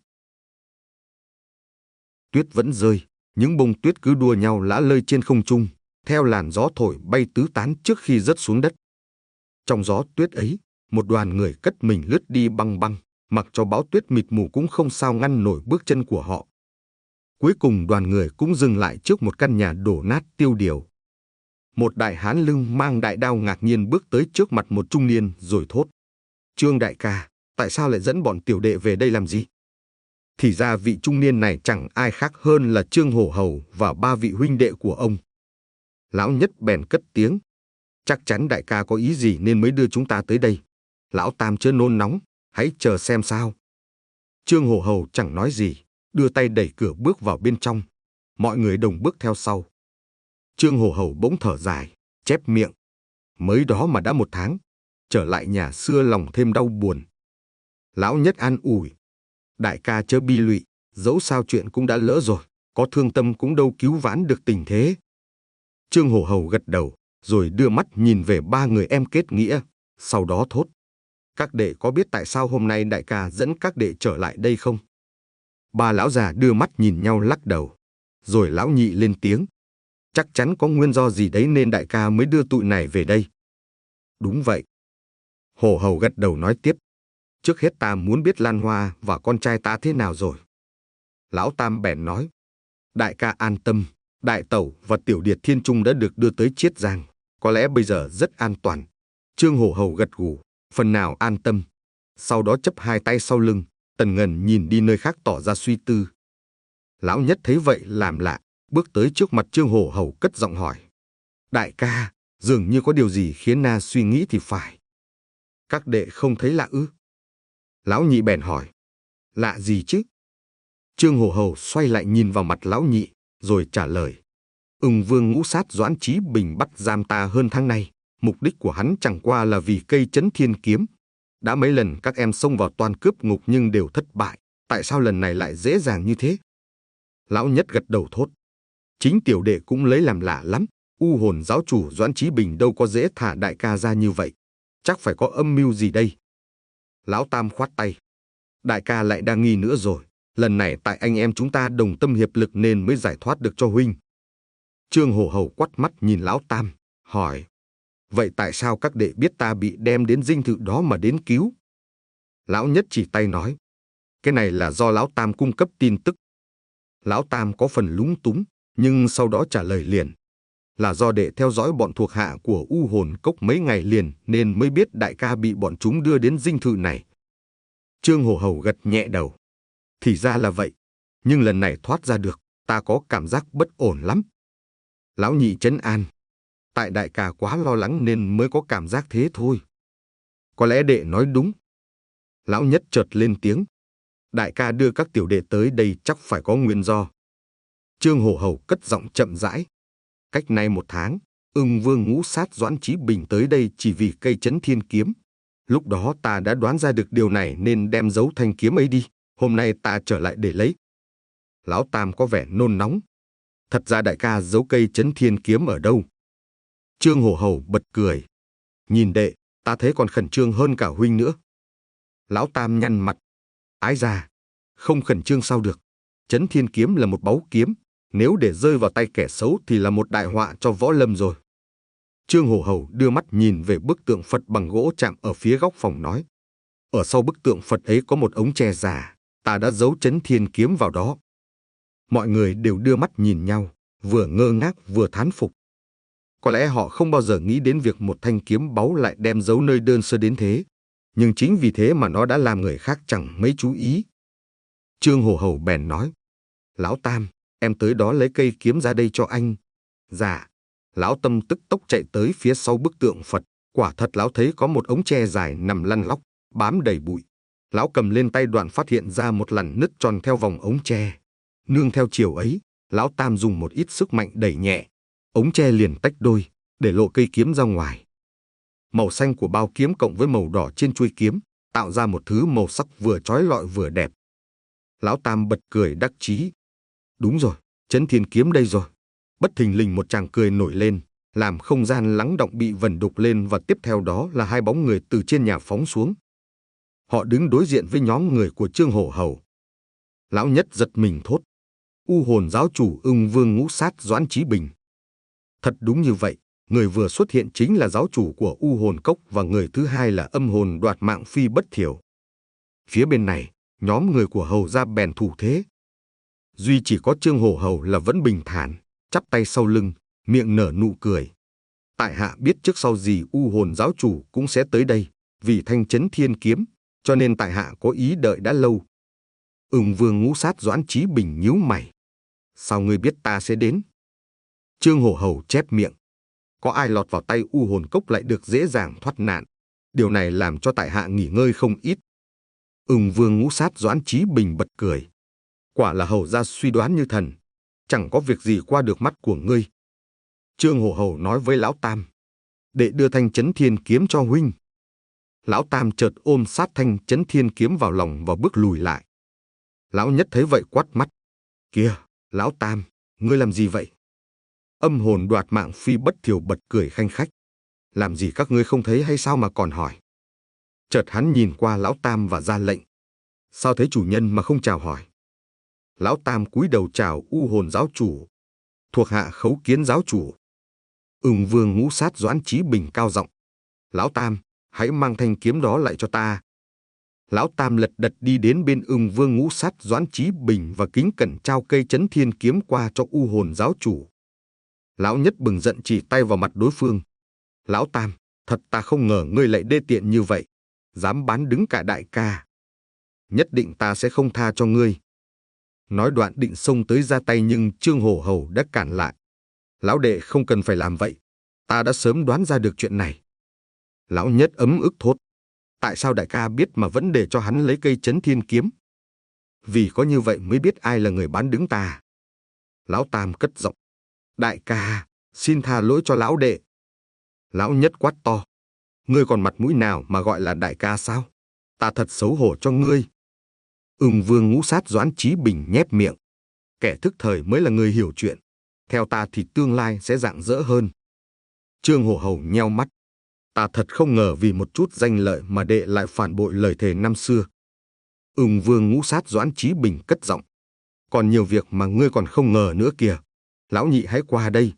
Tuyết vẫn rơi, những bông tuyết cứ đua nhau lả lơi trên không trung, theo làn gió thổi bay tứ tán trước khi rớt xuống đất. Trong gió tuyết ấy, một đoàn người cất mình lướt đi băng băng, mặc cho bão tuyết mịt mù cũng không sao ngăn nổi bước chân của họ. Cuối cùng đoàn người cũng dừng lại trước một căn nhà đổ nát tiêu điều. Một đại hán lưng mang đại đao ngạc nhiên bước tới trước mặt một trung niên rồi thốt. Trương đại ca, tại sao lại dẫn bọn tiểu đệ về đây làm gì? Thì ra vị trung niên này chẳng ai khác hơn là Trương Hổ Hầu và ba vị huynh đệ của ông. Lão Nhất bèn cất tiếng. Chắc chắn đại ca có ý gì nên mới đưa chúng ta tới đây. Lão Tam chớ nôn nóng, hãy chờ xem sao. Trương Hổ Hầu chẳng nói gì, đưa tay đẩy cửa bước vào bên trong. Mọi người đồng bước theo sau. Trương Hổ Hầu bỗng thở dài, chép miệng. Mới đó mà đã một tháng, trở lại nhà xưa lòng thêm đau buồn. Lão Nhất an ủi. Đại ca chớ bi lụy, dẫu sao chuyện cũng đã lỡ rồi, có thương tâm cũng đâu cứu vãn được tình thế. Trương Hổ Hầu gật đầu, rồi đưa mắt nhìn về ba người em kết nghĩa, sau đó thốt. Các đệ có biết tại sao hôm nay đại ca dẫn các đệ trở lại đây không? Ba lão già đưa mắt nhìn nhau lắc đầu, rồi lão nhị lên tiếng. Chắc chắn có nguyên do gì đấy nên đại ca mới đưa tụi này về đây. Đúng vậy. Hổ Hầu gật đầu nói tiếp. Trước hết ta muốn biết Lan Hoa và con trai ta thế nào rồi. Lão Tam bèn nói. Đại ca an tâm, đại tẩu và tiểu điệt Thiên Trung đã được đưa tới Chiết Giang. Có lẽ bây giờ rất an toàn. Trương Hổ Hầu gật gù, phần nào an tâm. Sau đó chấp hai tay sau lưng, Tần Ngần nhìn đi nơi khác tỏ ra suy tư. Lão Nhất thấy vậy làm lạ, bước tới trước mặt Trương Hổ Hầu cất giọng hỏi. Đại ca, dường như có điều gì khiến na suy nghĩ thì phải. Các đệ không thấy lạ ư? Lão Nhị bèn hỏi. Lạ gì chứ? Trương Hổ Hầu xoay lại nhìn vào mặt lão Nhị, rồi trả lời. Ưng Vương ngũ sát Doãn Chí Bình bắt giam ta hơn tháng nay. Mục đích của hắn chẳng qua là vì cây Chấn Thiên Kiếm. Đã mấy lần các em xông vào toàn cướp ngục nhưng đều thất bại. Tại sao lần này lại dễ dàng như thế? Lão Nhất gật đầu thốt. Chính tiểu đệ cũng lấy làm lạ lắm. U hồn giáo chủ Doãn Chí Bình đâu có dễ thả đại ca ra như vậy. Chắc phải có âm mưu gì đây. Lão Tam khoát tay. Đại ca lại đang nghi nữa rồi. Lần này tại anh em chúng ta đồng tâm hiệp lực nên mới giải thoát được cho huynh. Trương Hổ Hầu quắt mắt nhìn Lão Tam, hỏi. Vậy tại sao các đệ biết ta bị đem đến dinh thự đó mà đến cứu? Lão Nhất chỉ tay nói. Cái này là do Lão Tam cung cấp tin tức. Lão Tam có phần lúng túng, nhưng sau đó trả lời liền. Là do đệ theo dõi bọn thuộc hạ của U Hồn Cốc mấy ngày liền nên mới biết đại ca bị bọn chúng đưa đến dinh thự này. Trương Hổ Hầu gật nhẹ đầu. Thì ra là vậy, nhưng lần này thoát ra được, ta có cảm giác bất ổn lắm. Lão Nhị trấn an. Tại đại ca quá lo lắng nên mới có cảm giác thế thôi. Có lẽ đệ nói đúng. Lão Nhất chợt lên tiếng. Đại ca đưa các tiểu đệ tới đây chắc phải có nguyên do. Trương Hổ Hầu cất giọng chậm rãi. Cách nay một tháng, Ưng Vương ngũ sát Doãn Chí Bình tới đây chỉ vì cây Chấn Thiên Kiếm. Lúc đó ta đã đoán ra được điều này nên đem giấu thanh kiếm ấy đi. Hôm nay ta trở lại để lấy. Lão Tam có vẻ nôn nóng. Thật ra đại ca giấu cây Chấn Thiên Kiếm ở đâu? Trương Hổ Hầu bật cười. Nhìn đệ, ta thấy còn khẩn trương hơn cả huynh nữa. Lão Tam nhăn mặt. Ái già, không khẩn trương sao được. Chấn Thiên Kiếm là một báu kiếm. Nếu để rơi vào tay kẻ xấu thì là một đại họa cho võ lâm rồi. Trương Hổ Hầu đưa mắt nhìn về bức tượng Phật bằng gỗ chạm ở phía góc phòng nói. Ở sau bức tượng Phật ấy có một ống tre già. Ta đã giấu Chấn Thiên Kiếm vào đó. Mọi người đều đưa mắt nhìn nhau, vừa ngơ ngác vừa thán phục. Có lẽ họ không bao giờ nghĩ đến việc một thanh kiếm báu lại đem giấu nơi đơn sơ đến thế. Nhưng chính vì thế mà nó đã làm người khác chẳng mấy chú ý. Trương Hổ Hầu bèn nói. Lão Tam, em tới đó lấy cây kiếm ra đây cho anh. Dạ. Lão Tâm tức tốc chạy tới phía sau bức tượng Phật. Quả thật lão thấy có một ống tre dài nằm lăn lóc, bám đầy bụi. Lão cầm lên tay đoạn phát hiện ra một lằn nứt tròn theo vòng ống tre. Nương theo chiều ấy, Lão Tam dùng một ít sức mạnh đẩy nhẹ. Ống tre liền tách đôi, để lộ cây kiếm ra ngoài. Màu xanh của bao kiếm cộng với màu đỏ trên chuôi kiếm, tạo ra một thứ màu sắc vừa chói lọi vừa đẹp. Lão Tam bật cười đắc chí. Đúng rồi, Chấn Thiên Kiếm đây rồi. Bất thình lình một tràng cười nổi lên, làm không gian lắng động bị vẩn đục lên, và tiếp theo đó là hai bóng người từ trên nhà phóng xuống. Họ đứng đối diện với nhóm người của Trương Hổ Hầu. Lão Nhất giật mình thốt: U hồn giáo chủ Ưng Vương Ngũ Sát Doãn Chí Bình. Thật đúng như vậy, người vừa xuất hiện chính là giáo chủ của U hồn cốc, và người thứ hai là âm hồn đoạt mạng Phi Bất Thiểu. Phía bên này, nhóm người của Hầu gia bèn thủ thế. Duy chỉ có Trương Hổ Hầu là vẫn bình thản, chắp tay sau lưng, miệng nở nụ cười. Tại hạ biết trước sau gì U hồn giáo chủ cũng sẽ tới đây, vì thanh Chấn Thiên Kiếm, cho nên tại hạ có ý đợi đã lâu. Ưng Vương Ngũ Sát Doãn Chí Bình nhíu mày. Sao ngươi biết ta sẽ đến? Trương Hổ Hầu chép miệng. Có ai lọt vào tay U hồn cốc lại được dễ dàng thoát nạn. Điều này làm cho tại hạ nghỉ ngơi không ít. Ưng Vương Ngũ Sát Doãn Chí Bình bật cười. Quả là hầu gia suy đoán như thần. Chẳng có việc gì qua được mắt của ngươi. Trương Hổ Hầu nói với Lão Tam. Đệ đưa thanh Chấn Thiên Kiếm cho huynh. Lão Tam chợt ôm sát thanh Chấn Thiên Kiếm vào lòng và bước lùi lại. Lão Nhất thấy vậy quát mắt. Kìa, Lão Tam, ngươi làm gì vậy? Âm hồn đoạt mạng Phi Bất Thiểu bật cười khanh khách. Làm gì các ngươi không thấy hay sao mà còn hỏi? Chợt hắn nhìn qua Lão Tam và ra lệnh. Sao thấy chủ nhân mà không chào hỏi? Lão Tam cúi đầu chào U hồn giáo chủ. Thuộc hạ khấu kiến giáo chủ. Ưng Vương Ngũ Sát Doãn Chí Bình cao giọng. Lão Tam, hãy mang thanh kiếm đó lại cho ta. Lão Tam lật đật đi đến bên Ưng Vương Ngũ Sát Doãn Chí Bình và kính cẩn trao cây Chấn Thiên Kiếm qua cho U hồn giáo chủ. Lão Nhất bừng giận chỉ tay vào mặt đối phương. Lão Tam, thật ta không ngờ ngươi lại đê tiện như vậy, dám bán đứng cả đại ca. Nhất định ta sẽ không tha cho ngươi. Nói đoạn định xông tới ra tay, nhưng Trương Hổ Hầu đã cản lại. Lão đệ không cần phải làm vậy, ta đã sớm đoán ra được chuyện này. Lão Nhất ấm ức thốt. Tại sao đại ca biết mà vẫn để cho hắn lấy cây Chấn Thiên Kiếm? Vì có như vậy mới biết ai là người bán đứng ta. Lão Tam cất giọng. Đại ca, xin tha lỗi cho lão đệ. Lão Nhất quát to. Ngươi còn mặt mũi nào mà gọi là đại ca sao? Ta thật xấu hổ cho ngươi. Ưng Vương Ngũ Sát Doãn Chí Bình nhép miệng. Kẻ thức thời mới là người hiểu chuyện. Theo ta thì tương lai sẽ rạng rỡ hơn. Trương Hổ Hầu nheo mắt. Ta thật không ngờ vì một chút danh lợi mà đệ lại phản bội lời thề năm xưa. Ưng Vương Ngũ Sát Doãn Chí Bình cất giọng. Còn nhiều việc mà ngươi còn không ngờ nữa kìa. Lão nhị hãy qua đây.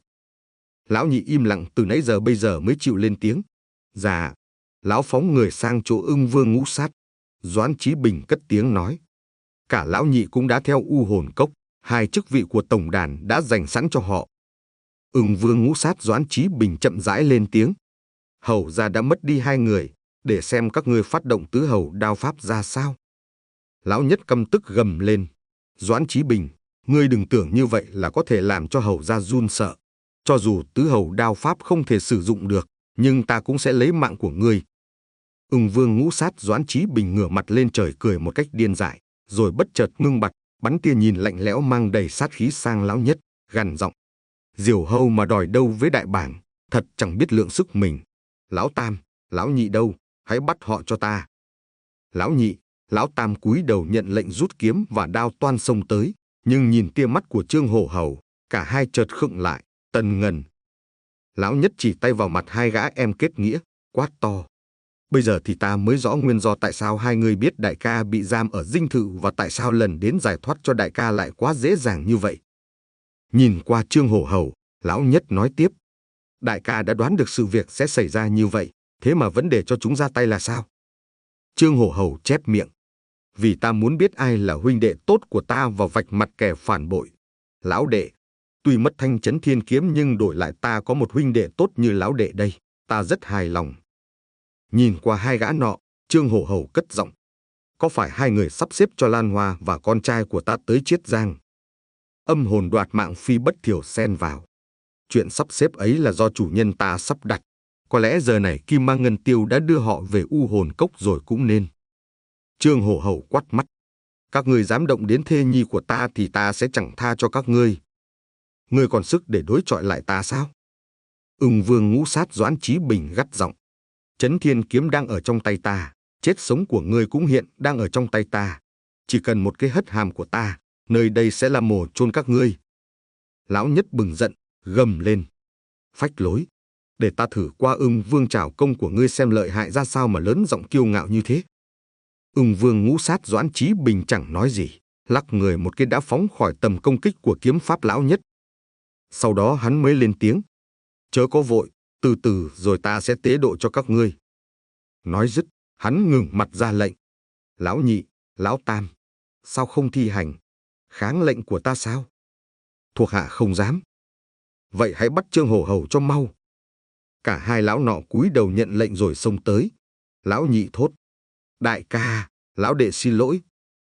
Lão nhị im lặng từ nãy giờ bây giờ mới chịu lên tiếng. Dạ. Lão phóng người sang chỗ Ưng Vương Ngũ Sát. Doãn Chí Bình cất tiếng nói. Cả lão nhị cũng đã theo U hồn cốc. Hai chức vị của tổng đàn đã dành sẵn cho họ. Ưng Vương Ngũ Sát Doãn Chí Bình chậm rãi lên tiếng. Hầu gia đã mất đi hai người, để xem các ngươi phát động tứ hầu đao pháp ra sao. Lão Nhất căm tức gầm lên. Doãn Chí Bình, ngươi đừng tưởng như vậy là có thể làm cho hầu gia run sợ. Cho dù tứ hầu đao pháp không thể sử dụng được, nhưng ta cũng sẽ lấy mạng của ngươi. Ưng Vương Ngũ Sát Doãn Chí Bình ngửa mặt lên trời cười một cách điên dại, rồi bất chợt ngưng bặt, bắn tia nhìn lạnh lẽo mang đầy sát khí sang Lão Nhất, gằn giọng. Diều hâu mà đòi đâu với đại bảng, thật chẳng biết lượng sức mình. Lão Tam, lão nhị đâu, hãy bắt họ cho ta. Lão nhị, Lão Tam cúi đầu nhận lệnh rút kiếm và đao toan xông tới, nhưng nhìn tia mắt của Trương Hổ Hầu, cả hai chợt khựng lại, tần ngần. Lão Nhất chỉ tay vào mặt hai gã em kết nghĩa, quát to. Bây giờ thì ta mới rõ nguyên do tại sao hai người biết đại ca bị giam ở dinh thự và tại sao lần đến giải thoát cho đại ca lại quá dễ dàng như vậy. Nhìn qua Trương Hổ Hầu, Lão Nhất nói tiếp. Đại ca đã đoán được sự việc sẽ xảy ra như vậy, thế mà vẫn để cho chúng ra tay là sao? Trương Hổ Hầu chép miệng. Vì ta muốn biết ai là huynh đệ tốt của ta và vạch mặt kẻ phản bội. Lão đệ, tuy mất thanh Chấn Thiên Kiếm nhưng đổi lại ta có một huynh đệ tốt như lão đệ đây, ta rất hài lòng. Nhìn qua hai gã nọ, Trương Hổ Hầu cất giọng. Có phải hai người sắp xếp cho Lan Hoa và con trai của ta tới Chiết Giang? Âm hồn đoạt mạng Phi Bất Thiểu xen vào. Chuyện sắp xếp ấy là do chủ nhân ta sắp đặt. Có lẽ giờ này Kim Ma Ngân Tiêu đã đưa họ về U hồn cốc rồi cũng nên. Trương Hổ Hầu quát mắt. Các ngươi dám động đến thê nhi của ta thì ta sẽ chẳng tha cho các ngươi. Ngươi còn sức để đối chọi lại ta sao? Ưng Vương Ngũ Sát Doãn Chí Bình gắt giọng. Chấn Thiên Kiếm đang ở trong tay ta, chết sống của ngươi cũng hiện đang ở trong tay ta. Chỉ cần một cái hất hàm của ta nơi đây sẽ là mồ chôn các ngươi. Lão Nhất bừng giận, gầm lên. Phách lối, để ta thử qua Ưng Vương trảo công của ngươi xem lợi hại ra sao mà lớn giọng kiêu ngạo như thế. Ưng Vương Ngũ Sát Doãn Chí Bình chẳng nói gì, lắc người một cái đã phóng khỏi tầm công kích của kiếm pháp Lão Nhất. Sau đó hắn mới lên tiếng. Chớ có vội, từ từ rồi ta sẽ tế độ cho các ngươi. Nói dứt, hắn ngừng mặt ra lệnh. Lão Nhị, Lão Tam, sao không thi hành? Kháng lệnh của ta sao? Thuộc hạ không dám. Vậy hãy bắt Trương Hổ Hầu cho mau. Cả hai lão nọ cúi đầu nhận lệnh rồi xông tới. Lão Nhị thốt. Đại ca, lão đệ xin lỗi.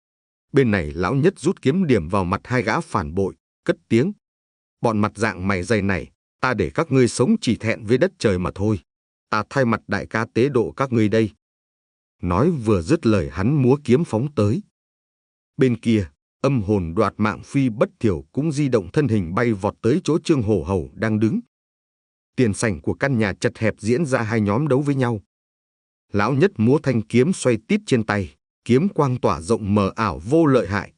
Bên này Lão Nhất rút kiếm điểm vào mặt hai gã phản bội, cất tiếng. Bọn mặt dạng mày dày này, ta để các ngươi sống chỉ thẹn với đất trời mà thôi. Ta thay mặt đại ca tế độ các ngươi đây. Nói vừa dứt lời hắn múa kiếm phóng tới. Bên kia, Âm Hồn Đoạt Mạng Phi Bất Thiểu cũng di động thân hình bay vọt tới chỗ Trương Hổ Hầu đang đứng. Tiền sảnh của căn nhà chật hẹp diễn ra hai nhóm đấu với nhau. Lão Nhất múa thanh kiếm xoay tít trên tay, kiếm quang tỏa rộng mờ ảo vô lợi hại.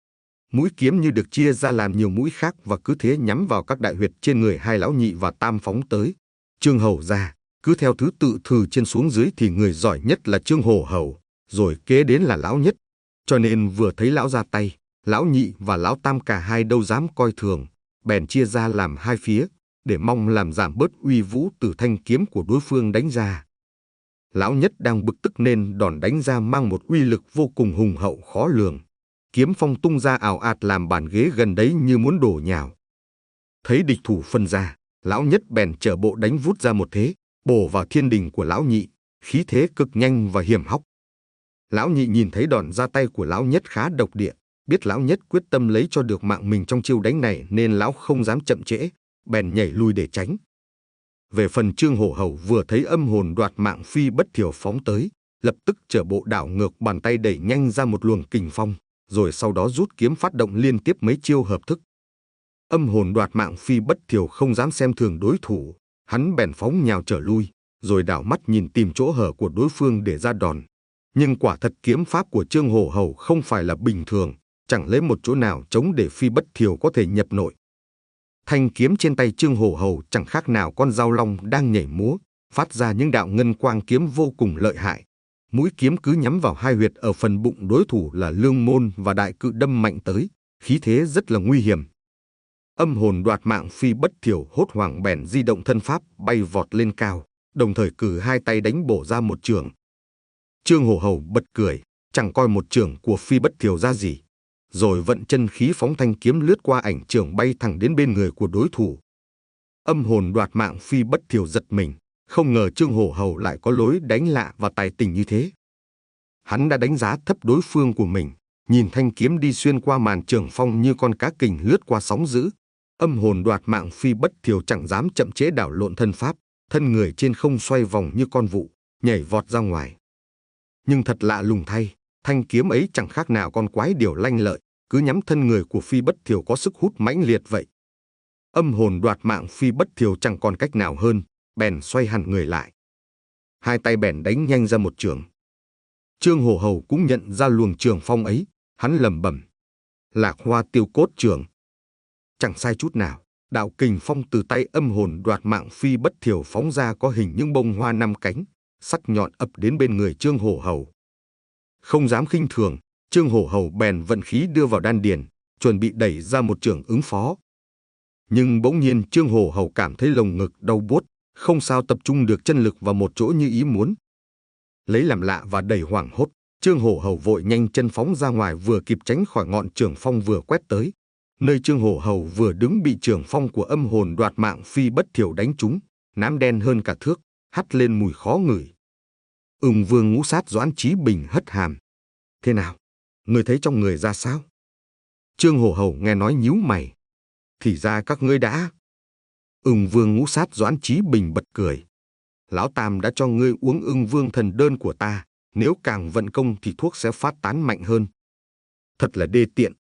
Mũi kiếm như được chia ra làm nhiều mũi khác và cứ thế nhắm vào các đại huyệt trên người hai lão Nhị và Tam phóng tới. Trương Hầu ra, cứ theo thứ tự từ trên xuống dưới thì người giỏi nhất là Trương Hổ Hầu, rồi kế đến là Lão Nhất. Cho nên vừa thấy lão ra tay, Lão Nhị và Lão Tam cả hai đâu dám coi thường, bèn chia ra làm hai phía, để mong làm giảm bớt uy vũ từ thanh kiếm của đối phương đánh ra. Lão Nhất đang bực tức nên đòn đánh ra mang một uy lực vô cùng hùng hậu khó lường. Kiếm phong tung ra ảo ạt làm bàn ghế gần đấy như muốn đổ nhào. Thấy địch thủ phân ra, Lão Nhất bèn trở bộ đánh vút ra một thế, bổ vào thiên đình của Lão Nhị, khí thế cực nhanh và hiểm hóc. Lão Nhị nhìn thấy đòn ra tay của Lão Nhất khá độc địa, biết Lão Nhất quyết tâm lấy cho được mạng mình trong chiêu đánh này nên Lão không dám chậm trễ, bèn nhảy lui để tránh. Về phần Trương Hổ Hầu vừa thấy Âm Hồn Đoạt Mạng Phi Bất Thiểu phóng tới, lập tức trở bộ đảo ngược bàn tay đẩy nhanh ra một luồng kình phong, rồi sau đó rút kiếm phát động liên tiếp mấy chiêu hợp thức. Âm Hồn Đoạt Mạng Phi Bất Thiểu không dám xem thường đối thủ, hắn bèn phóng nhào trở lui, rồi đảo mắt nhìn tìm chỗ hở của đối phương để ra đòn. Nhưng quả thật kiếm pháp của Trương Hổ Hầu không phải là bình thường, chẳng lấy một chỗ nào chống để Phi Bất Thiểu có thể nhập nội. Thanh kiếm trên tay Trương Hổ Hầu chẳng khác nào con dao long đang nhảy múa, phát ra những đạo ngân quang kiếm vô cùng lợi hại. Mũi kiếm cứ nhắm vào hai huyệt ở phần bụng đối thủ là lương môn và đại cự đâm mạnh tới, khí thế rất là nguy hiểm. Âm Hồn Đoạt Mạng Phi Bất Thiểu hốt hoảng bèn di động thân pháp bay vọt lên cao, đồng thời cử hai tay đánh bổ ra một chưởng. Trương Hổ Hầu bật cười, chẳng coi một chưởng của Phi Bất Thiểu ra gì, rồi vận chân khí phóng thanh kiếm lướt qua ảnh chưởng bay thẳng đến bên người của đối thủ. Âm Hồn Đoạt Mạng Phi Bất Thiểu giật mình, không ngờ Trương Hổ Hầu lại có lối đánh lạ và tài tình như thế. Hắn đã đánh giá thấp đối phương của mình, nhìn thanh kiếm đi xuyên qua màn trường phong như con cá kình lướt qua sóng dữ. Âm Hồn Đoạt Mạng Phi Bất Thiểu chẳng dám chậm trễ đảo lộn thân pháp, thân người trên không xoay vòng như con vụ, nhảy vọt ra ngoài. Nhưng thật lạ lùng thay, thanh kiếm ấy chẳng khác nào con quái điểu lanh lợi, cứ nhắm thân người của Phi Bất Thiểu có sức hút mãnh liệt vậy. Âm Hồn Đoạt Mạng Phi Bất Thiểu chẳng còn cách nào hơn, bèn xoay hẳn người lại. Hai tay bèn đánh nhanh ra một chưởng. Trương Hổ Hầu cũng nhận ra luồng trường phong ấy, hắn lẩm bẩm: Lạc Hoa Tiêu Cốt Chưởng. Chẳng sai chút nào, đạo kình phong từ tay Âm Hồn Đoạt Mạng Phi Bất Thiểu phóng ra có hình những bông hoa năm cánh, sắc nhọn ập đến bên người Trương Hổ Hầu. Không dám khinh thường, Trương Hổ Hầu bèn vận khí đưa vào đan điền, chuẩn bị đẩy ra một chưởng ứng phó. Nhưng bỗng nhiên Trương Hổ Hầu cảm thấy lồng ngực đau buốt, không sao tập trung được chân lực vào một chỗ như ý muốn. Lấy làm lạ và đầy hoảng hốt, Trương Hổ Hầu vội nhanh chân phóng ra ngoài, vừa kịp tránh khỏi ngọn chưởng phong vừa quét tới. Nơi Trương Hổ Hầu vừa đứng bị chưởng phong của Âm Hồn Đoạt Mạng Phi Bất Thiểu đánh trúng, nám đen hơn cả thước, hắt lên mùi khó ngửi. Ưng Vương Ngũ Sát Doãn Chí Bình hất hàm. Thế nào? Ngươi thấy trong người ra sao? Trương Hổ Hầu nghe nói nhíu mày. Thì ra các ngươi đã... Ưng Vương Ngũ Sát Doãn Chí Bình bật cười. Lão Tam đã cho ngươi uống Ưng Vương thần đơn của ta, nếu càng vận công thì thuốc sẽ phát tán mạnh hơn. Thật là đê tiện.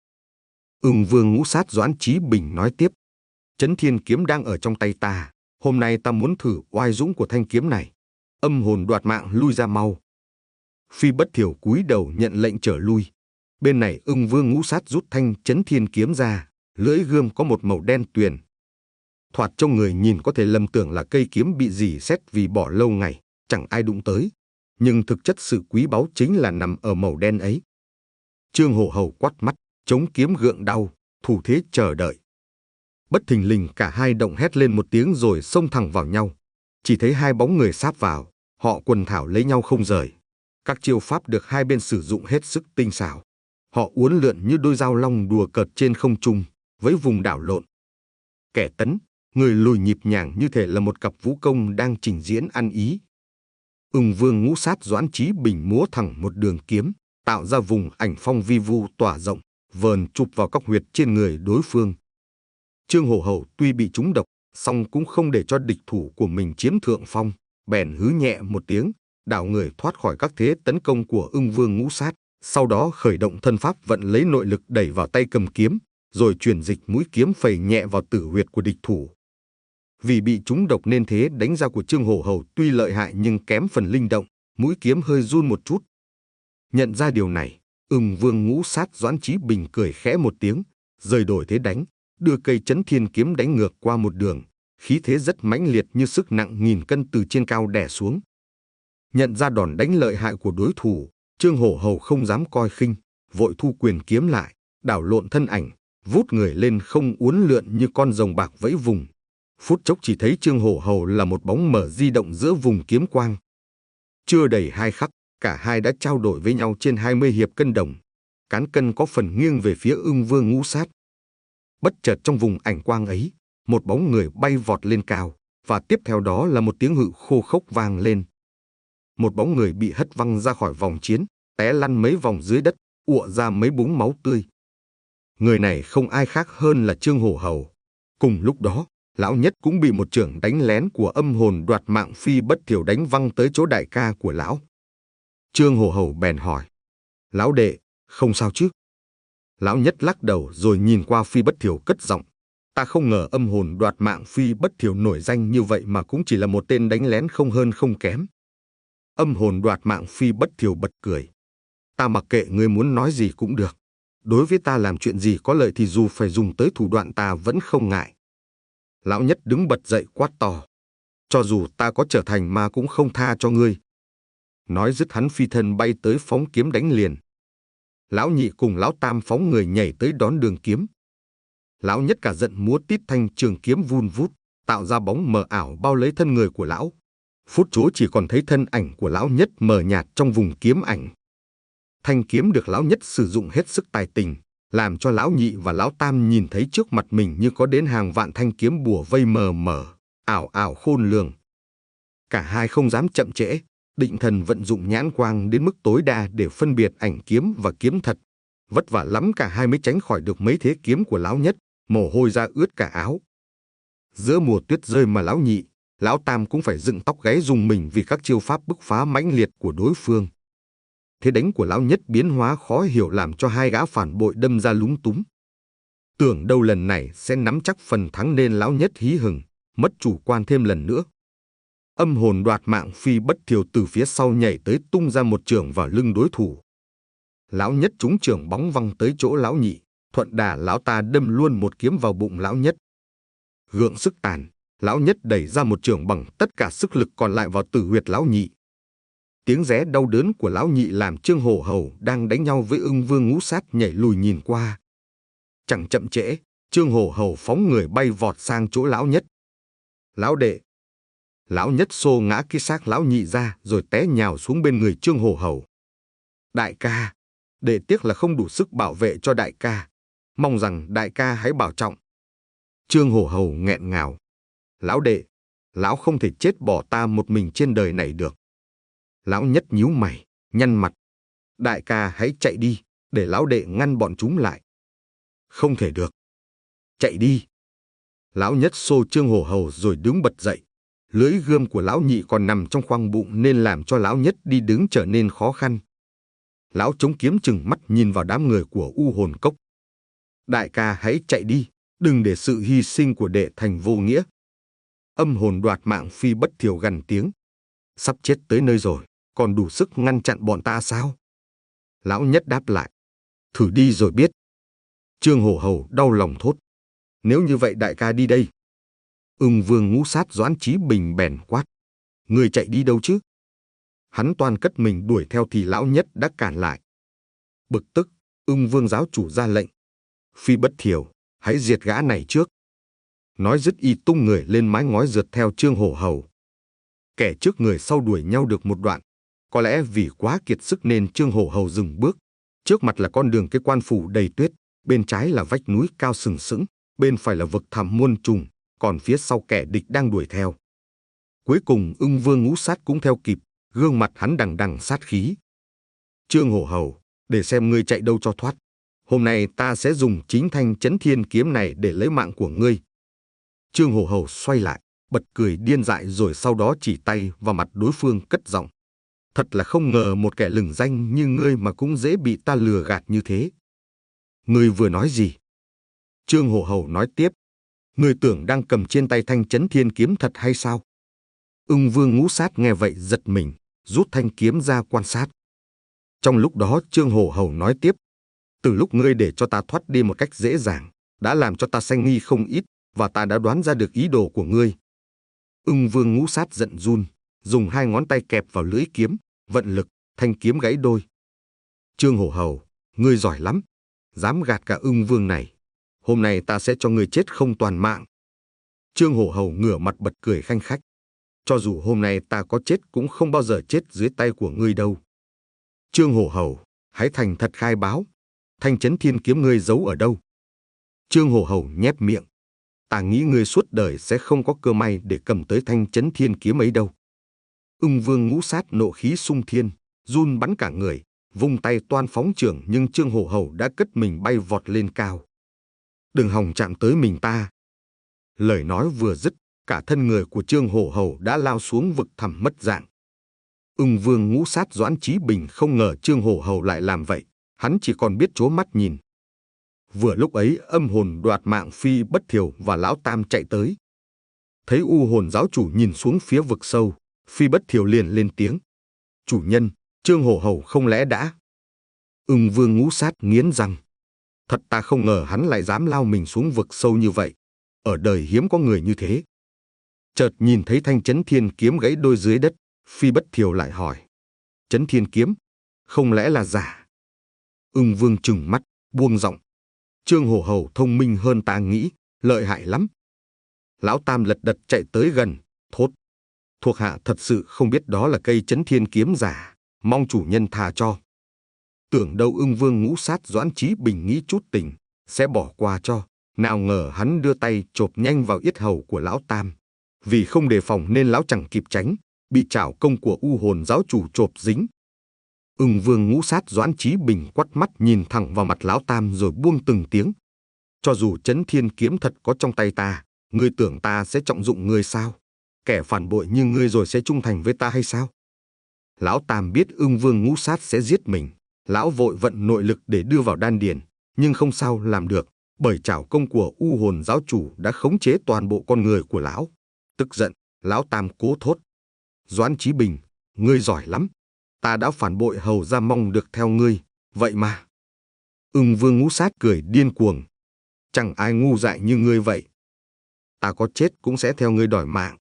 Ưng Vương Ngũ Sát Doãn Chí Bình nói tiếp. Chấn Thiên kiếm đang ở trong tay ta, hôm nay ta muốn thử oai dũng của thanh kiếm này. Âm Hồn Đoạt Mạng lui ra mau. Phi Bất Thiểu cúi đầu nhận lệnh trở lui. Bên này Ưng Vương Ngũ Sát rút thanh Chấn Thiên kiếm ra, lưỡi gươm có một màu đen tuyền. Thoạt trông người nhìn có thể lầm tưởng là cây kiếm bị rỉ sét vì bỏ lâu ngày, chẳng ai đụng tới. Nhưng thực chất sự quý báu chính là nằm ở màu đen ấy. Trương Hổ Hầu quát mắt, chống kiếm gượng đau, thủ thế chờ đợi. Bất thình lình cả hai động hét lên một tiếng rồi xông thẳng vào nhau. Chỉ thấy hai bóng người sáp vào, họ quần thảo lấy nhau không rời. Các chiêu pháp được hai bên sử dụng hết sức tinh xảo. Họ uốn lượn như đôi dao long đùa cợt trên không trung, với vùng đảo lộn. Kẻ tấn, người lùi nhịp nhàng như thể là một cặp vũ công đang trình diễn ăn ý. Ưng Vương Ngũ Sát Doãn Chí Bình múa thẳng một đường kiếm, tạo ra vùng ảnh phong vi vu tỏa rộng, vờn chụp vào các huyệt trên người đối phương. Trương Hổ Hầu tuy bị trúng độc, song cũng không để cho địch thủ của mình chiếm thượng phong, bèn hứ nhẹ một tiếng, đảo người thoát khỏi các thế tấn công của Ưng Vương Ngũ Sát, sau đó khởi động thân pháp vận lấy nội lực đẩy vào tay cầm kiếm, rồi chuyển dịch mũi kiếm phẩy nhẹ vào tử huyệt của địch thủ. Vì bị trúng độc nên thế đánh ra của Trương Hổ Hầu tuy lợi hại nhưng kém phần linh động, mũi kiếm hơi run một chút. Nhận ra điều này, Ưng Vương Ngũ Sát Doãn Chí Bình cười khẽ một tiếng, rời đổi thế đánh, đưa cây Chấn Thiên kiếm đánh ngược qua một đường, khí thế rất mãnh liệt như sức nặng nghìn cân từ trên cao đè xuống. Nhận ra đòn đánh lợi hại của đối thủ, Trương Hổ Hầu không dám coi khinh, vội thu quyền kiếm lại, đảo lộn thân ảnh, vút người lên không uốn lượn như con rồng bạc vẫy vùng. Phút chốc chỉ thấy Trương Hổ Hầu là một bóng mờ di động giữa vùng kiếm quang. Chưa đầy hai khắc, cả hai đã trao đổi với nhau trên hai mươi hiệp cân đồng. Cán cân có phần nghiêng về phía Ưng Vương Ngũ Sát. Bất chợt trong vùng ảnh quang ấy, một bóng người bay vọt lên cao, và tiếp theo đó là một tiếng hự khô khốc vang lên. Một bóng người bị hất văng ra khỏi vòng chiến, té lăn mấy vòng dưới đất, ụa ra mấy búng máu tươi. Người này không ai khác hơn là Trương Hổ Hầu. Cùng lúc đó, Lão Nhất cũng bị một chưởng đánh lén của Âm Hồn Đoạt Mạng Phi Bất Thiểu đánh văng tới chỗ đại ca của lão. Trương Hổ Hầu bèn hỏi: "Lão đệ, không sao chứ?" Lão Nhất lắc đầu rồi nhìn qua Phi Bất Thiểu cất giọng: "Ta không ngờ Âm Hồn Đoạt Mạng Phi Bất Thiểu nổi danh như vậy mà cũng chỉ là một tên đánh lén không hơn không kém." Âm Hồn Đoạt Mạng Phi Bất Thiểu bật cười: "Ta mặc kệ ngươi muốn nói gì cũng được. Đối với ta làm chuyện gì có lợi thì dù phải dùng tới thủ đoạn ta vẫn không ngại." Lão Nhất đứng bật dậy quát to: "Cho dù ta có trở thành ma cũng không tha cho ngươi." Nói dứt hắn phi thân bay tới phóng kiếm đánh liền. Lão Nhị cùng Lão Tam phóng người nhảy tới đón đường kiếm. Lão Nhất cả giận múa tít thanh trường kiếm vun vút, tạo ra bóng mờ ảo bao lấy thân người của lão. Phút chốc chỉ còn thấy thân ảnh của Lão Nhất mờ nhạt trong vùng kiếm ảnh. Thanh kiếm được Lão Nhất sử dụng hết sức tài tình, làm cho Lão Nhị và Lão Tam nhìn thấy trước mặt mình như có đến hàng vạn thanh kiếm bùa vây mờ mờ, ảo ảo khôn lường. Cả hai không dám chậm trễ, định thần vận dụng nhãn quang đến mức tối đa để phân biệt ảnh kiếm và kiếm thật. Vất vả lắm cả hai mới tránh khỏi được mấy thế kiếm của Lão Nhất, mồ hôi ra ướt cả áo. Giữa mùa tuyết rơi mà Lão Nhị, Lão Tam cũng phải dựng tóc gáy rùng mình vì các chiêu pháp bức phá mãnh liệt của đối phương. Thế đánh của Lão Nhất biến hóa khó hiểu làm cho hai gã phản bội đâm ra lúng túng. Tưởng đâu lần này sẽ nắm chắc phần thắng nên Lão Nhất hí hửng, mất chủ quan thêm lần nữa. Âm Hồn Đoạt Mạng Phi Bất Thiểu từ phía sau nhảy tới tung ra một chưởng vào lưng đối thủ. Lão Nhất trúng chưởng bóng văng tới chỗ Lão Nhị, thuận đà Lão ta đâm luôn một kiếm vào bụng Lão Nhất. Gượng sức tàn, Lão Nhất đẩy ra một chưởng bằng tất cả sức lực còn lại vào tử huyệt Lão Nhị. Tiếng ré đau đớn của Lão Nhị làm Trương Hổ Hầu đang đánh nhau với Ưng Vương Ngũ Sát nhảy lùi nhìn qua. Chẳng chậm trễ, Trương Hổ Hầu phóng người bay vọt sang chỗ Lão Nhất. "Lão đệ!" Lão Nhất xô ngã cái xác Lão Nhị ra rồi té nhào xuống bên người Trương Hổ Hầu. "Đại ca, đệ tiếc là không đủ sức bảo vệ cho đại ca. Mong rằng đại ca hãy bảo trọng." Trương Hổ Hầu nghẹn ngào: "Lão đệ, lão không thể chết bỏ ta một mình trên đời này được." Lão Nhất nhíu mày, nhăn mặt: "Đại ca hãy chạy đi, để lão đệ ngăn bọn chúng lại." "Không thể được." "Chạy đi." Lão Nhất xô Trương Hổ Hầu rồi đứng bật dậy. Lưỡi gươm của Lão Nhị còn nằm trong khoang bụng nên làm cho Lão Nhất đi đứng trở nên khó khăn. Lão chống kiếm chừng mắt nhìn vào đám người của U Hồn Cốc. "Đại ca hãy chạy đi, đừng để sự hy sinh của đệ thành vô nghĩa." Âm Hồn Đoạt Mạng Phi Bất Thiểu gằn tiếng: "Sắp chết tới nơi rồi, còn đủ sức ngăn chặn bọn ta sao?" Lão Nhất đáp lại: Thử đi rồi biết. Trương Hổ Hầu đau lòng thốt. Nếu như vậy đại ca đi đây. Ưng Vương Ngũ Sát Doãn Chí Bình bèn quát. Người chạy đi đâu chứ? Hắn toan cất mình đuổi theo thì lão nhất đã cản lại. Bực tức, Ưng Vương giáo chủ ra lệnh. Phi Bất Thiểu, hãy diệt gã này trước. Nói dứt y tung người lên mái ngói rượt theo Trương Hổ Hầu. Kẻ trước người sau đuổi nhau được một đoạn. Có lẽ vì quá kiệt sức nên Trương Hổ Hầu dừng bước. Trước mặt là con đường cái quan phủ đầy tuyết, bên trái là vách núi cao sừng sững, bên phải là vực thẳm muôn trùng, còn phía sau kẻ địch đang đuổi theo. Cuối cùng Ưng Vương Ngũ Sát cũng theo kịp, gương mặt hắn đằng đằng sát khí. Trương Hổ Hầu, để xem ngươi chạy đâu cho thoát. Hôm nay ta sẽ dùng chính thanh Chấn Thiên kiếm này để lấy mạng của ngươi. Trương Hổ Hầu xoay lại, bật cười điên dại rồi sau đó chỉ tay vào mặt đối phương cất giọng. Thật là không ngờ một kẻ lừng danh như ngươi mà cũng dễ bị ta lừa gạt như thế. Ngươi vừa nói gì? Trương Hổ Hầu nói tiếp. Ngươi tưởng đang cầm trên tay thanh Chấn Thiên kiếm thật hay sao? Ưng Vương Ngũ Sát nghe vậy giật mình, rút thanh kiếm ra quan sát. Trong lúc đó Trương Hổ Hầu nói tiếp. Từ lúc ngươi để cho ta thoát đi một cách dễ dàng, đã làm cho ta sanh nghi không ít, và ta đã đoán ra được ý đồ của ngươi. Ưng Vương Ngũ Sát giận run, dùng hai ngón tay kẹp vào lưỡi kiếm, vận lực, thanh kiếm gãy đôi. Trương Hổ Hầu, ngươi giỏi lắm, dám gạt cả Ưng Vương này. Hôm nay ta sẽ cho ngươi chết không toàn mạng. Trương Hổ Hầu ngửa mặt bật cười khanh khách. Cho dù hôm nay ta có chết cũng không bao giờ chết dưới tay của ngươi đâu. Trương Hổ Hầu, hãy thành thật khai báo. Thanh Chấn Thiên kiếm ngươi giấu ở đâu? Trương Hổ Hầu nhép miệng. Ta nghĩ ngươi suốt đời sẽ không có cơ may để cầm tới thanh Chấn Thiên kiếm ấy đâu. Ưng Vương Ngũ Sát nộ khí sung thiên, run bắn cả người, vung tay toan phóng chưởng nhưng Trương Hổ Hầu đã cất mình bay vọt lên cao. Đừng hòng chạm tới mình ta. Lời nói vừa dứt, cả thân người của Trương Hổ Hầu đã lao xuống vực thẳm mất dạng. Ưng Vương Ngũ Sát Doãn Chí Bình không ngờ Trương Hổ Hầu lại làm vậy, hắn chỉ còn biết trố mắt nhìn. Vừa lúc ấy âm hồn đoạt mạng Phi Bất Thiểu và Lão Tam chạy tới. Thấy u hồn giáo chủ nhìn xuống phía vực sâu, Phi Bất Thiểu liền lên tiếng. Chủ nhân, Trương Hổ Hầu không lẽ đã... Ưng Vương Ngũ Sát nghiến răng. Thật ta không ngờ hắn lại dám lao mình xuống vực sâu như vậy. Ở đời hiếm có người như thế. Chợt nhìn thấy thanh Chấn Thiên kiếm gãy đôi dưới đất, Phi Bất Thiểu lại hỏi. Chấn Thiên kiếm, không lẽ là giả? Ưng Vương trừng mắt, buông giọng. Trương Hổ Hầu thông minh hơn ta nghĩ, lợi hại lắm. Lão Tam lật đật chạy tới gần, thốt. Thuộc hạ thật sự không biết đó là cây Chấn Thiên kiếm giả, mong chủ nhân tha cho. Tưởng đâu Ưng Vương Ngũ Sát Doãn Chí Bình nghĩ chút tình, sẽ bỏ qua cho. Nào ngờ hắn đưa tay chộp nhanh vào yết hầu của Lão Tam. Vì không đề phòng nên lão chẳng kịp tránh, bị trảo công của u hồn giáo chủ chộp dính. Ưng Vương Ngũ Sát Doãn Chí Bình quắt mắt nhìn thẳng vào mặt Lão Tam rồi buông từng tiếng. Cho dù Chấn Thiên kiếm thật có trong tay ta, ngươi tưởng ta sẽ trọng dụng ngươi sao? Kẻ phản bội như ngươi rồi sẽ trung thành với ta hay sao? Lão Tam biết Ưng Vương Ngũ Sát sẽ giết mình, lão vội vận nội lực để đưa vào đan điền, nhưng không sao làm được, bởi trảo công của u hồn giáo chủ đã khống chế toàn bộ con người của lão. Tức giận, Lão Tam cố thốt. Doãn Chí Bình, ngươi giỏi lắm. Ta đã phản bội hầu ra mong được theo ngươi, vậy mà. Ưng Vương Ngũ Sát cười điên cuồng. Chẳng ai ngu dại như ngươi vậy. Ta có chết cũng sẽ theo ngươi đòi mạng.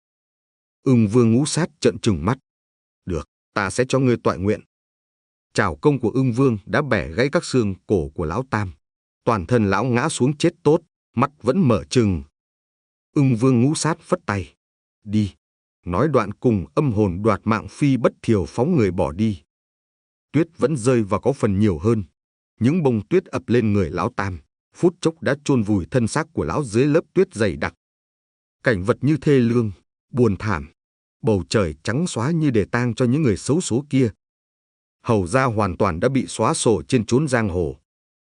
Ưng Vương Ngũ Sát trợn trừng mắt. Được, ta sẽ cho ngươi toại nguyện. Trảo công của Ưng Vương đã bẻ gãy các xương cổ của Lão Tam. Toàn thân lão ngã xuống chết tốt, mắt vẫn mở trừng. Ưng Vương Ngũ Sát phất tay. Đi. Nói đoạn cùng âm hồn đoạt mạng Phi Bất Thiểu phóng người bỏ đi. Tuyết vẫn rơi và có phần nhiều hơn. Những bông tuyết ập lên người Lão Tam, phút chốc đã chôn vùi thân xác của lão dưới lớp tuyết dày đặc. Cảnh vật như thê lương, buồn thảm. Bầu trời trắng xóa như để tang cho những người xấu số kia. Hầu ra hoàn toàn đã bị xóa sổ trên chốn giang hồ.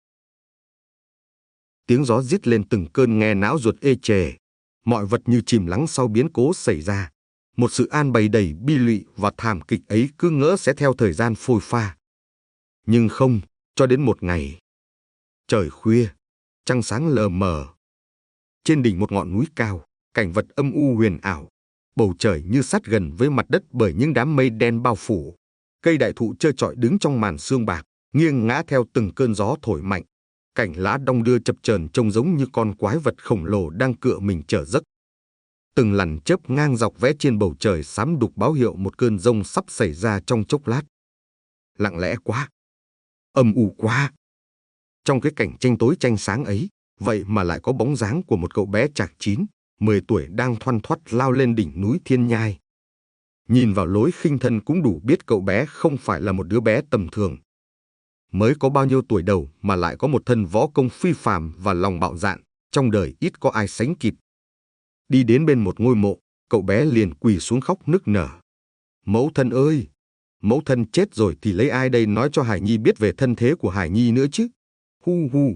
Tiếng gió rít lên từng cơn nghe não ruột ê chề. Mọi vật như chìm lắng sau biến cố xảy ra. Một sự an bày đầy bi lụy và thảm kịch ấy cứ ngỡ sẽ theo thời gian phôi pha. Nhưng không, cho đến một ngày. Trời khuya, trăng sáng lờ mờ. Trên đỉnh một ngọn núi cao, cảnh vật âm u huyền ảo. Bầu trời như sát gần với mặt đất bởi những đám mây đen bao phủ. Cây đại thụ trơ trọi đứng trong màn sương bạc, nghiêng ngã theo từng cơn gió thổi mạnh. Cảnh lá đong đưa chập chờn trông giống như con quái vật khổng lồ đang cựa mình trở giấc. Từng lằn chớp ngang dọc vẽ trên bầu trời xám đục báo hiệu một cơn giông sắp xảy ra trong chốc lát. Lặng lẽ quá, âm u quá. Trong cái cảnh tranh tối tranh sáng ấy, vậy mà lại có bóng dáng của một cậu bé chạc chín, mười tuổi đang thoăn thoắt lao lên đỉnh núi Thiên Nhai. Nhìn vào lối khinh thân cũng đủ biết cậu bé không phải là một đứa bé tầm thường. Mới có bao nhiêu tuổi đầu mà lại có một thân võ công phi phàm và lòng bạo dạn, trong đời ít có ai sánh kịp. Đi đến bên một ngôi mộ, cậu bé liền quỳ xuống khóc nức nở. Mẫu thân ơi! Mẫu thân chết rồi thì lấy ai đây nói cho Hải Nhi biết về thân thế của Hải Nhi nữa chứ? Hu hu!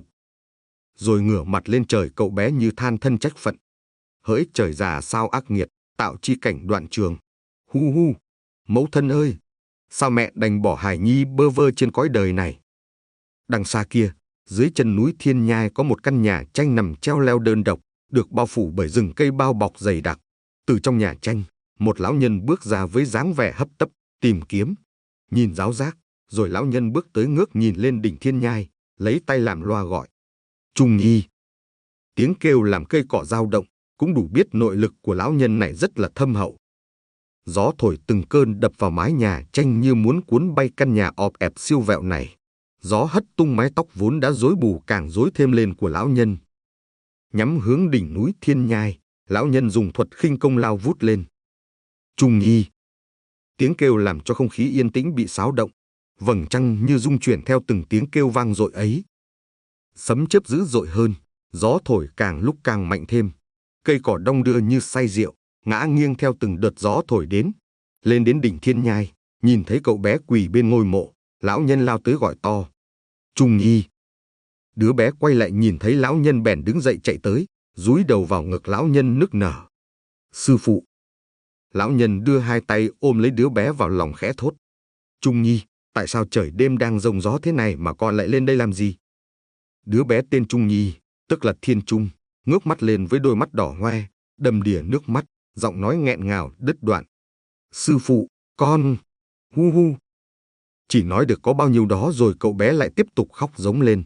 Rồi ngửa mặt lên trời cậu bé như than thân trách phận. Hỡi trời già sao ác nghiệt, tạo chi cảnh đoạn trường. Hu hu! Mẫu thân ơi! Sao mẹ đành bỏ Hải Nhi bơ vơ trên cõi đời này? Đằng xa kia, dưới chân núi Thiên Nhai có một căn nhà tranh nằm treo leo đơn độc, được bao phủ bởi rừng cây bao bọc dày đặc. Từ trong nhà tranh, một lão nhân bước ra với dáng vẻ hấp tấp, tìm kiếm, nhìn giáo giác, rồi lão nhân bước tới ngước nhìn lên đỉnh Thiên Nhai, lấy tay làm loa gọi. Trung Nhi! Tiếng kêu làm cây cỏ dao động, cũng đủ biết nội lực của lão nhân này rất là thâm hậu. Gió thổi từng cơn đập vào mái nhà tranh như muốn cuốn bay căn nhà ọp ẹp siêu vẹo này. Gió hất tung mái tóc vốn đã rối bù càng rối thêm lên của lão nhân. Nhắm hướng đỉnh núi Thiên Nhai, lão nhân dùng thuật khinh công lao vút lên. Trung Nhi! Tiếng kêu làm cho không khí yên tĩnh bị xáo động, vầng trăng như rung chuyển theo từng tiếng kêu vang dội ấy. Sấm chớp dữ dội hơn, gió thổi càng lúc càng mạnh thêm. Cây cỏ đong đưa như say rượu, ngã nghiêng theo từng đợt gió thổi đến. Lên đến đỉnh Thiên Nhai, nhìn thấy cậu bé quỳ bên ngôi mộ, lão nhân lao tới gọi to. Trung Nhi! Đứa bé quay lại nhìn thấy lão nhân bèn đứng dậy chạy tới, dúi đầu vào ngực lão nhân nức nở. Sư phụ! Lão nhân đưa hai tay ôm lấy đứa bé vào lòng khẽ thốt. Trung Nhi, tại sao trời đêm đang giông gió thế này mà con lại lên đây làm gì? Đứa bé tên Trung Nhi, tức là Thiên Trung, ngước mắt lên với đôi mắt đỏ hoe, đầm đìa nước mắt, giọng nói nghẹn ngào đứt đoạn. Sư phụ, con... Hu hu! Chỉ nói được có bao nhiêu đó rồi cậu bé lại tiếp tục khóc giống lên.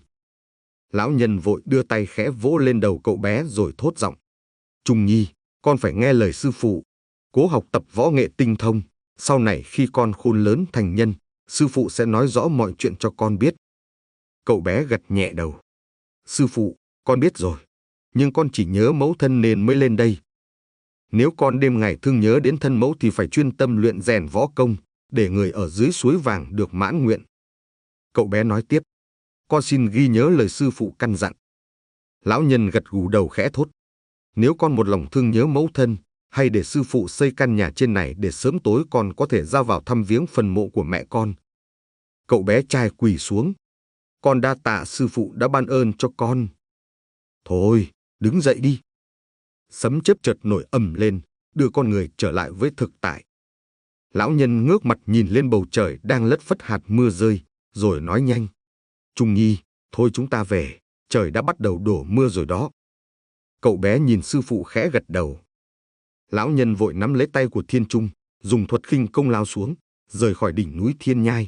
Lão nhân vội đưa tay khẽ vỗ lên đầu cậu bé rồi thốt giọng. Trung Nhi, con phải nghe lời sư phụ, cố học tập võ nghệ tinh thông. Sau này khi con khôn lớn thành nhân, sư phụ sẽ nói rõ mọi chuyện cho con biết. Cậu bé gật nhẹ đầu. Sư phụ, con biết rồi, nhưng con chỉ nhớ mẫu thân nên mới lên đây. Nếu con đêm ngày thương nhớ đến thân mẫu thì phải chuyên tâm luyện rèn võ công, để người ở dưới suối vàng được mãn nguyện. Cậu bé nói tiếp. Con xin ghi nhớ lời sư phụ căn dặn. Lão nhân gật gù đầu khẽ thốt. Nếu con một lòng thương nhớ mẫu thân, hay để sư phụ xây căn nhà trên này để sớm tối con có thể ra vào thăm viếng phần mộ của mẹ con. Cậu bé trai quỳ xuống. Con đa tạ sư phụ đã ban ơn cho con. Thôi, đứng dậy đi. Sấm chớp chợt nổi ầm lên, đưa con người trở lại với thực tại. Lão nhân ngước mặt nhìn lên bầu trời đang lất phất hạt mưa rơi, rồi nói nhanh. Trung Nhi, thôi chúng ta về, trời đã bắt đầu đổ mưa rồi đó. Cậu bé nhìn sư phụ khẽ gật đầu. Lão nhân vội nắm lấy tay của Thiên Trung, dùng thuật khinh công lao xuống, rời khỏi đỉnh núi Thiên Nhai.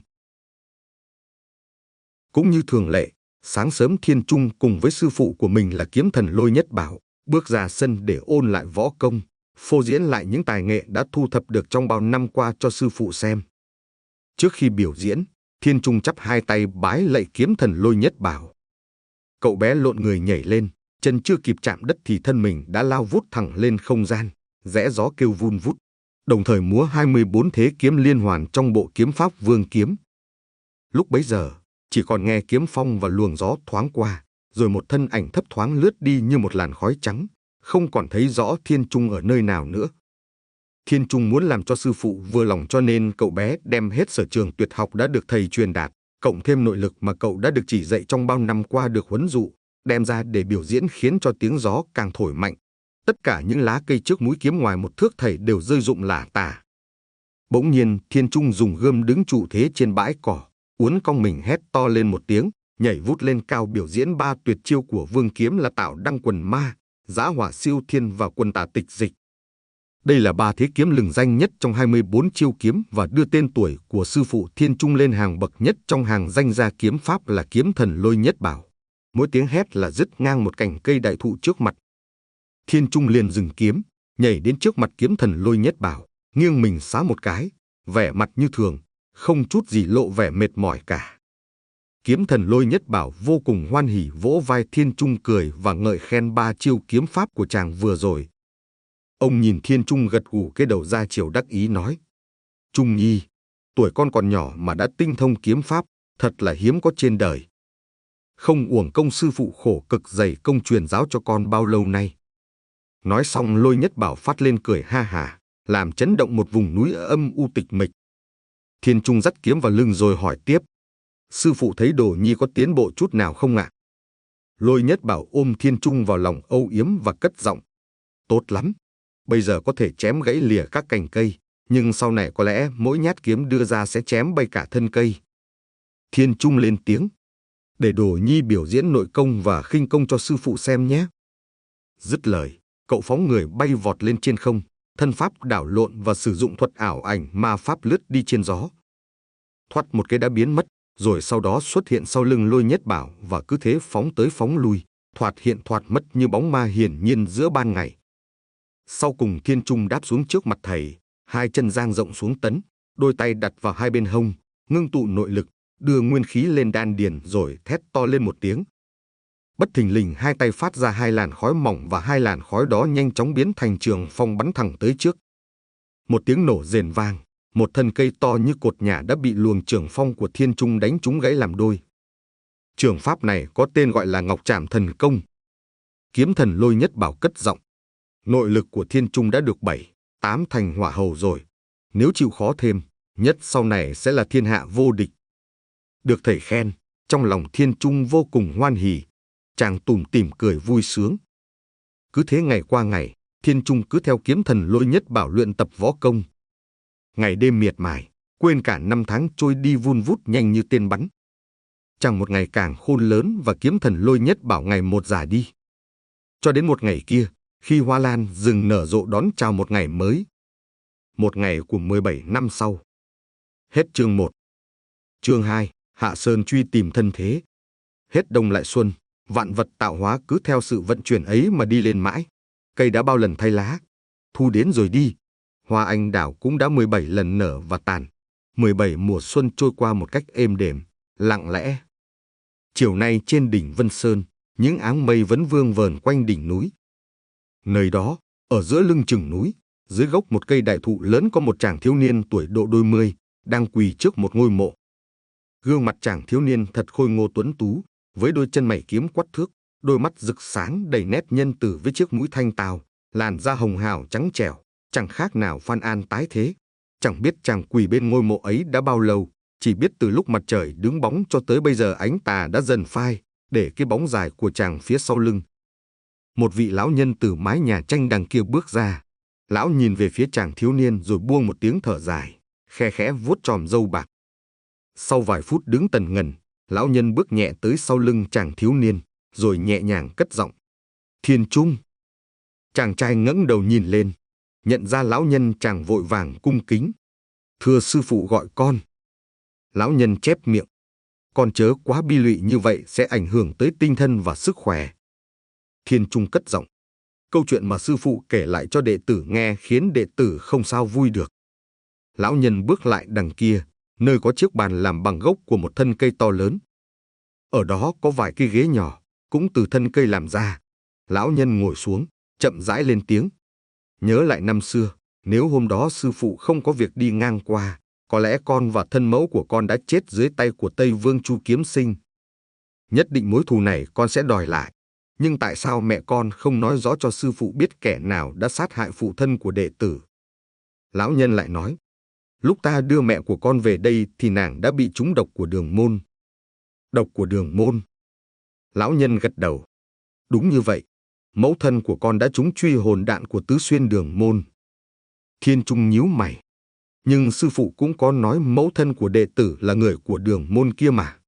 Cũng như thường lệ, sáng sớm Thiên Trung cùng với sư phụ của mình là kiếm thần Lôi Nhất Bảo, bước ra sân để ôn lại võ công, phô diễn lại những tài nghệ đã thu thập được trong bao năm qua cho sư phụ xem. Trước khi biểu diễn, Thiên Trung chắp hai tay bái lạy kiếm thần Lôi Nhất Bảo. Cậu bé lộn người nhảy lên, chân chưa kịp chạm đất thì thân mình đã lao vút thẳng lên không gian, rẽ gió kêu vun vút, đồng thời múa hai mươi bốn thế kiếm liên hoàn trong bộ kiếm pháp Vương Kiếm. Lúc bấy giờ, chỉ còn nghe kiếm phong và luồng gió thoáng qua, rồi một thân ảnh thấp thoáng lướt đi như một làn khói trắng, không còn thấy rõ Thiên Trung ở nơi nào nữa. Thiên Trung muốn làm cho sư phụ vừa lòng cho nên cậu bé đem hết sở trường tuyệt học đã được thầy truyền đạt, cộng thêm nội lực mà cậu đã được chỉ dạy trong bao năm qua được huấn dụ, đem ra để biểu diễn khiến cho tiếng gió càng thổi mạnh. Tất cả những lá cây trước mũi kiếm ngoài một thước thảy đều rơi rụng lả tả. Bỗng nhiên Thiên Trung dùng gươm đứng trụ thế trên bãi cỏ, uốn cong mình hét to lên một tiếng, nhảy vút lên cao biểu diễn ba tuyệt chiêu của Vương Kiếm là Tạo Đăng Quần Ma, Giã Hỏa Siêu Thiên và Quần Tả Tịch Dịch. Đây là ba thế kiếm lừng danh nhất trong hai mươi bốn chiêu kiếm và đưa tên tuổi của sư phụ Thiên Trung lên hàng bậc nhất trong hàng danh gia kiếm pháp là kiếm thần Lôi Nhất Bảo. Mỗi tiếng hét là dứt ngang một cành cây đại thụ trước mặt. Thiên Trung liền dừng kiếm, nhảy đến trước mặt kiếm thần Lôi Nhất Bảo, nghiêng mình xá một cái, vẻ mặt như thường, không chút gì lộ vẻ mệt mỏi cả. Kiếm thần Lôi Nhất Bảo vô cùng hoan hỉ vỗ vai Thiên Trung cười và ngợi khen ba chiêu kiếm pháp của chàng vừa rồi. Ông nhìn Thiên Trung gật gù cái đầu ra chiều đắc ý nói: Trung nhi, tuổi con còn nhỏ mà đã tinh thông kiếm pháp, thật là hiếm có trên đời. Không uổng công sư phụ khổ cực dày công truyền giáo cho con bao lâu nay. Nói xong Lôi Nhất Bảo phát lên cười ha hả, làm chấn động một vùng núi âm u tịch mịch. Thiên Trung dắt kiếm vào lưng rồi hỏi tiếp: Sư phụ thấy đồ nhi có tiến bộ chút nào không ạ? Lôi Nhất Bảo ôm Thiên Trung vào lòng âu yếm và cất giọng: Tốt lắm, bây giờ có thể chém gãy lìa các cành cây, nhưng sau này có lẽ mỗi nhát kiếm đưa ra sẽ chém bay cả thân cây. Thiên Trung lên tiếng: Để đồ nhi biểu diễn nội công và khinh công cho sư phụ xem nhé. Dứt lời, cậu phóng người bay vọt lên trên không, thân pháp đảo lộn và sử dụng thuật ảo ảnh ma pháp lướt đi trên gió. Thoát một cái đã biến mất, rồi sau đó xuất hiện sau lưng Lôi Nhất Bảo và cứ thế phóng tới phóng lui, thoạt hiện thoạt mất như bóng ma hiển nhiên giữa ban ngày. Sau cùng Thiên Trung đáp xuống trước mặt thầy, hai chân dang rộng xuống tấn, đôi tay đặt vào hai bên hông, ngưng tụ nội lực, đưa nguyên khí lên đan điền rồi thét to lên một tiếng. Bất thình lình hai tay phát ra hai làn khói mỏng và hai làn khói đó nhanh chóng biến thành trường phong bắn thẳng tới trước. Một tiếng nổ rền vang, một thân cây to như cột nhà đã bị luồng trường phong của Thiên Trung đánh trúng gãy làm đôi. Trường pháp này có tên gọi là Ngọc Trảm Thần Công. Kiếm thần Lôi Nhất Bảo cất giọng: Nội lực của Thiên Trung đã được bảy, tám thành hỏa hầu rồi. Nếu chịu khó thêm, nhất sau này sẽ là thiên hạ vô địch. Được thầy khen, trong lòng Thiên Trung vô cùng hoan hỉ, chàng tủm tỉm cười vui sướng. Cứ thế ngày qua ngày, Thiên Trung cứ theo kiếm thần Lôi Nhất Bảo luyện tập võ công. Ngày đêm miệt mài, quên cả năm tháng trôi đi vun vút nhanh như tên bắn. Chàng một ngày càng khôn lớn và kiếm thần Lôi Nhất Bảo ngày một già đi. Cho đến một ngày kia, khi hoa lan rừng nở rộ đón chào một ngày mới. Một ngày của mười bảy năm sau. Hết chương một. Chương hai, Hạ Sơn truy tìm thân thế. Hết đông lại xuân, vạn vật tạo hóa cứ theo sự vận chuyển ấy mà đi lên mãi. Cây đã bao lần thay lá, thu đến rồi đi. Hoa anh đào cũng đã mười bảy lần nở và tàn. mười bảy mùa xuân trôi qua một cách êm đềm, lặng lẽ. Chiều nay trên đỉnh Vân Sơn, những áng mây vẫn vương vờn quanh đỉnh núi. Nơi đó, ở giữa lưng chừng núi, dưới gốc một cây đại thụ lớn có một chàng thiếu niên tuổi độ đôi mươi, đang quỳ trước một ngôi mộ. Gương mặt chàng thiếu niên thật khôi ngô tuấn tú, với đôi chân mày kiếm quắt thước, đôi mắt rực sáng đầy nét nhân từ với chiếc mũi thanh tao, làn da hồng hào trắng trẻo, chẳng khác nào Phan An tái thế. Chẳng biết chàng quỳ bên ngôi mộ ấy đã bao lâu, chỉ biết từ lúc mặt trời đứng bóng cho tới bây giờ ánh tà đã dần phai, để cái bóng dài của chàng phía sau lưng. Một vị lão nhân từ mái nhà tranh đằng kia bước ra. Lão nhìn về phía chàng thiếu niên rồi buông một tiếng thở dài, khe khẽ vuốt chòm râu bạc. Sau vài phút đứng tần ngần, lão nhân bước nhẹ tới sau lưng chàng thiếu niên, rồi nhẹ nhàng cất giọng: Thiên Trung. Chàng trai ngẩng đầu nhìn lên, nhận ra lão nhân, chàng vội vàng cung kính: Thưa sư phụ gọi con. Lão nhân chép miệng: Con chớ quá bi lụy như vậy sẽ ảnh hưởng tới tinh thần và sức khỏe. Thiên Trung cất giọng: Câu chuyện mà sư phụ kể lại cho đệ tử nghe khiến đệ tử không sao vui được. Lão nhân bước lại đằng kia, nơi có chiếc bàn làm bằng gốc của một thân cây to lớn. Ở đó có vài cái ghế nhỏ, cũng từ thân cây làm ra. Lão nhân ngồi xuống, chậm rãi lên tiếng: Nhớ lại năm xưa, nếu hôm đó sư phụ không có việc đi ngang qua, có lẽ con và thân mẫu của con đã chết dưới tay của Tây Vương Chu Kiếm Sinh. Nhất định mối thù này con sẽ đòi lại. Nhưng tại sao mẹ con không nói rõ cho sư phụ biết kẻ nào đã sát hại phụ thân của đệ tử? Lão nhân lại nói: Lúc ta đưa mẹ của con về đây thì nàng đã bị trúng độc của Đường Môn. Độc của Đường Môn? Lão nhân gật đầu: Đúng như vậy, mẫu thân của con đã trúng truy hồn đạn của Tứ Xuyên Đường Môn. Thiên Trung nhíu mày: Nhưng sư phụ cũng có nói mẫu thân của đệ tử là người của Đường Môn kia mà.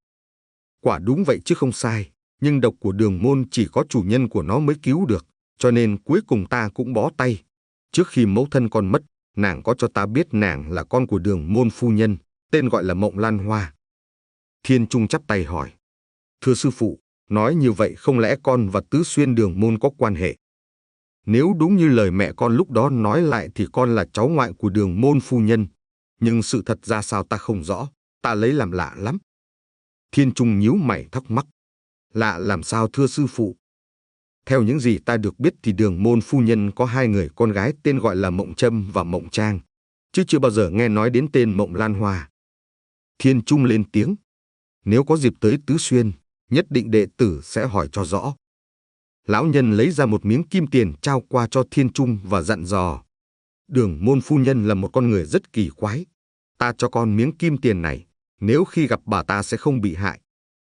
Quả đúng vậy chứ không sai, nhưng độc của Đường Môn chỉ có chủ nhân của nó mới cứu được, cho nên cuối cùng ta cũng bó tay. Trước khi mẫu thân con mất, nàng có cho ta biết nàng là con của Đường môn phu nhân, tên gọi là Mộng Lan Hoa. Thiên Trung chắp tay hỏi, thưa sư phụ, nói như vậy không lẽ con và Tứ Xuyên Đường môn có quan hệ? Nếu đúng như lời mẹ con lúc đó nói lại thì con là cháu ngoại của Đường môn phu nhân, nhưng sự thật ra sao ta không rõ, ta lấy làm lạ lắm. Thiên Trung nhíu mày thắc mắc, lạ làm sao thưa sư phụ? Theo những gì ta được biết thì Đường môn phu nhân có hai người con gái tên gọi là Mộng Trâm và Mộng Trang, chứ chưa bao giờ nghe nói đến tên Mộng Lan Hoa. Thiên Trung lên tiếng, nếu có dịp tới Tứ Xuyên, nhất định đệ tử sẽ hỏi cho rõ. Lão nhân lấy ra một miếng kim tiền trao qua cho Thiên Trung và dặn dò, Đường môn phu nhân là một con người rất kỳ quái. Ta cho con miếng kim tiền này, nếu khi gặp bà ta sẽ không bị hại.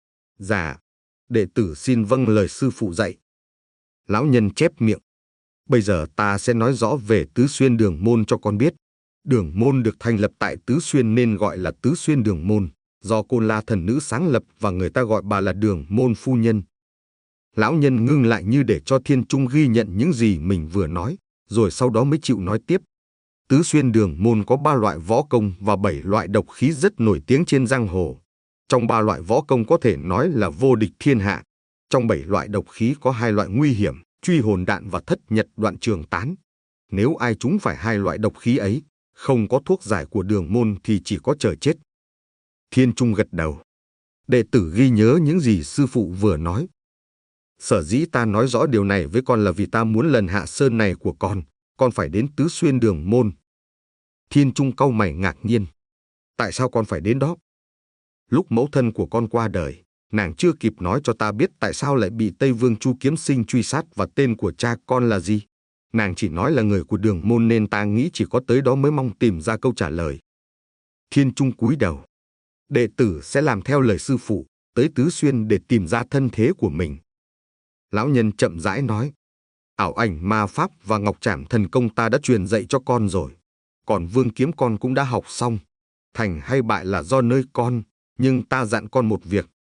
Dạ, đệ tử xin vâng lời sư phụ dạy. Lão nhân chép miệng, bây giờ ta sẽ nói rõ về Tứ Xuyên Đường môn cho con biết. Đường môn được thành lập tại Tứ Xuyên nên gọi là Tứ Xuyên Đường môn, do Côn La thần nữ sáng lập và người ta gọi bà là Đường môn phu nhân. Lão nhân ngưng lại như để cho Thiên Trung ghi nhận những gì mình vừa nói, rồi sau đó mới chịu nói tiếp. Tứ Xuyên Đường môn có ba loại võ công và bảy loại độc khí rất nổi tiếng trên giang hồ. Trong ba loại võ công có thể nói là vô địch thiên hạ. Trong bảy loại độc khí có hai loại nguy hiểm, truy hồn đạn và thất nhật đoạn trường tán. Nếu ai trúng phải hai loại độc khí ấy, không có thuốc giải của Đường môn thì chỉ có chờ chết. Thiên Trung gật đầu. Đệ tử ghi nhớ những gì sư phụ vừa nói. Sở dĩ ta nói rõ điều này với con là vì ta muốn lần hạ sơn này của con, con phải đến Tứ Xuyên Đường môn. Thiên Trung cau mày ngạc nhiên. Tại sao con phải đến đó? Lúc mẫu thân của con qua đời, nàng chưa kịp nói cho ta biết tại sao lại bị Tây Vương Chu Kiếm Sinh truy sát và tên của cha con là gì. Nàng chỉ nói là người của Đường môn nên ta nghĩ chỉ có tới đó mới mong tìm ra câu trả lời. Thiên Trung cúi đầu. Đệ tử sẽ làm theo lời sư phụ, tới Tứ Xuyên để tìm ra thân thế của mình. Lão nhân chậm rãi nói, ảo ảnh ma pháp và ngọc trảm thần công ta đã truyền dạy cho con rồi. Còn vương kiếm con cũng đã học xong. Thành hay bại là do nơi con, nhưng ta dặn con một việc.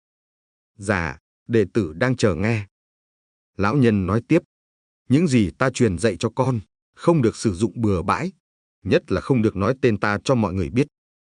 Dạ, đệ tử đang chờ nghe. Lão nhân nói tiếp, những gì ta truyền dạy cho con, không được sử dụng bừa bãi, nhất là không được nói tên ta cho mọi người biết.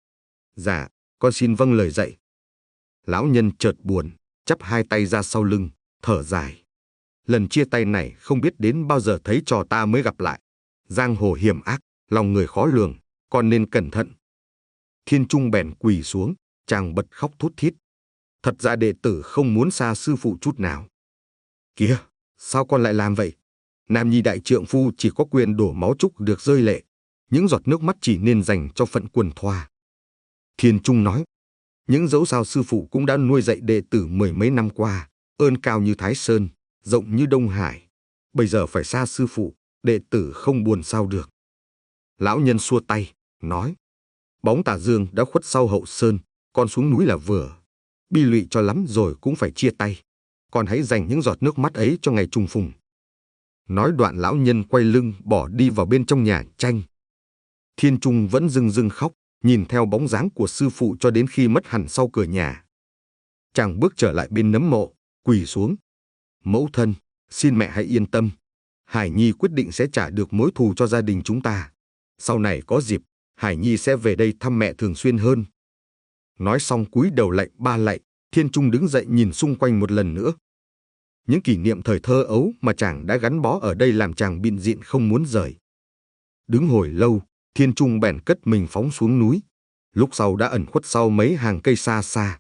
Dạ, con xin vâng lời dạy. Lão nhân chợt buồn, chắp hai tay ra sau lưng, thở dài. Lần chia tay này không biết đến bao giờ thấy trò ta mới gặp lại. Giang hồ hiểm ác, lòng người khó lường, con nên cẩn thận. Thiên Trung bèn quỳ xuống, chàng bật khóc thút thít. Thật ra đệ tử không muốn xa sư phụ chút nào. Kìa, sao con lại làm vậy? Nam nhi đại trượng phu chỉ có quyền đổ máu chúc được rơi lệ. Những giọt nước mắt chỉ nên dành cho phận quần thoa. Thiên Trung nói, những dẫu sao sư phụ cũng đã nuôi dạy đệ tử mười mấy năm qua, ơn cao như Thái Sơn, rộng như Đông Hải. Bây giờ phải xa sư phụ, đệ tử không buồn sao được. Lão nhân xua tay, nói, bóng tà dương đã khuất sau hậu sơn, con xuống núi là vừa. Bi lụy cho lắm rồi cũng phải chia tay. Con hãy dành những giọt nước mắt ấy cho ngày trùng phùng. Nói đoạn lão nhân quay lưng bỏ đi vào bên trong nhà tranh. Thiên Trung vẫn rưng rưng khóc, nhìn theo bóng dáng của sư phụ cho đến khi mất hẳn sau cửa nhà. Chàng bước trở lại bên nấm mộ, quỳ xuống. Mẫu thân, xin mẹ hãy yên tâm. Hải Nhi quyết định sẽ trả được mối thù cho gia đình chúng ta. Sau này có dịp, Hải Nhi sẽ về đây thăm mẹ thường xuyên hơn. Nói xong cúi đầu lạy ba lạy, Thiên Trung đứng dậy nhìn xung quanh một lần nữa. Những kỷ niệm thời thơ ấu mà chàng đã gắn bó ở đây làm chàng bịn dịn không muốn rời. Đứng hồi lâu, Thiên Trung bèn cất mình phóng xuống núi. Lúc sau đã ẩn khuất sau mấy hàng cây xa xa.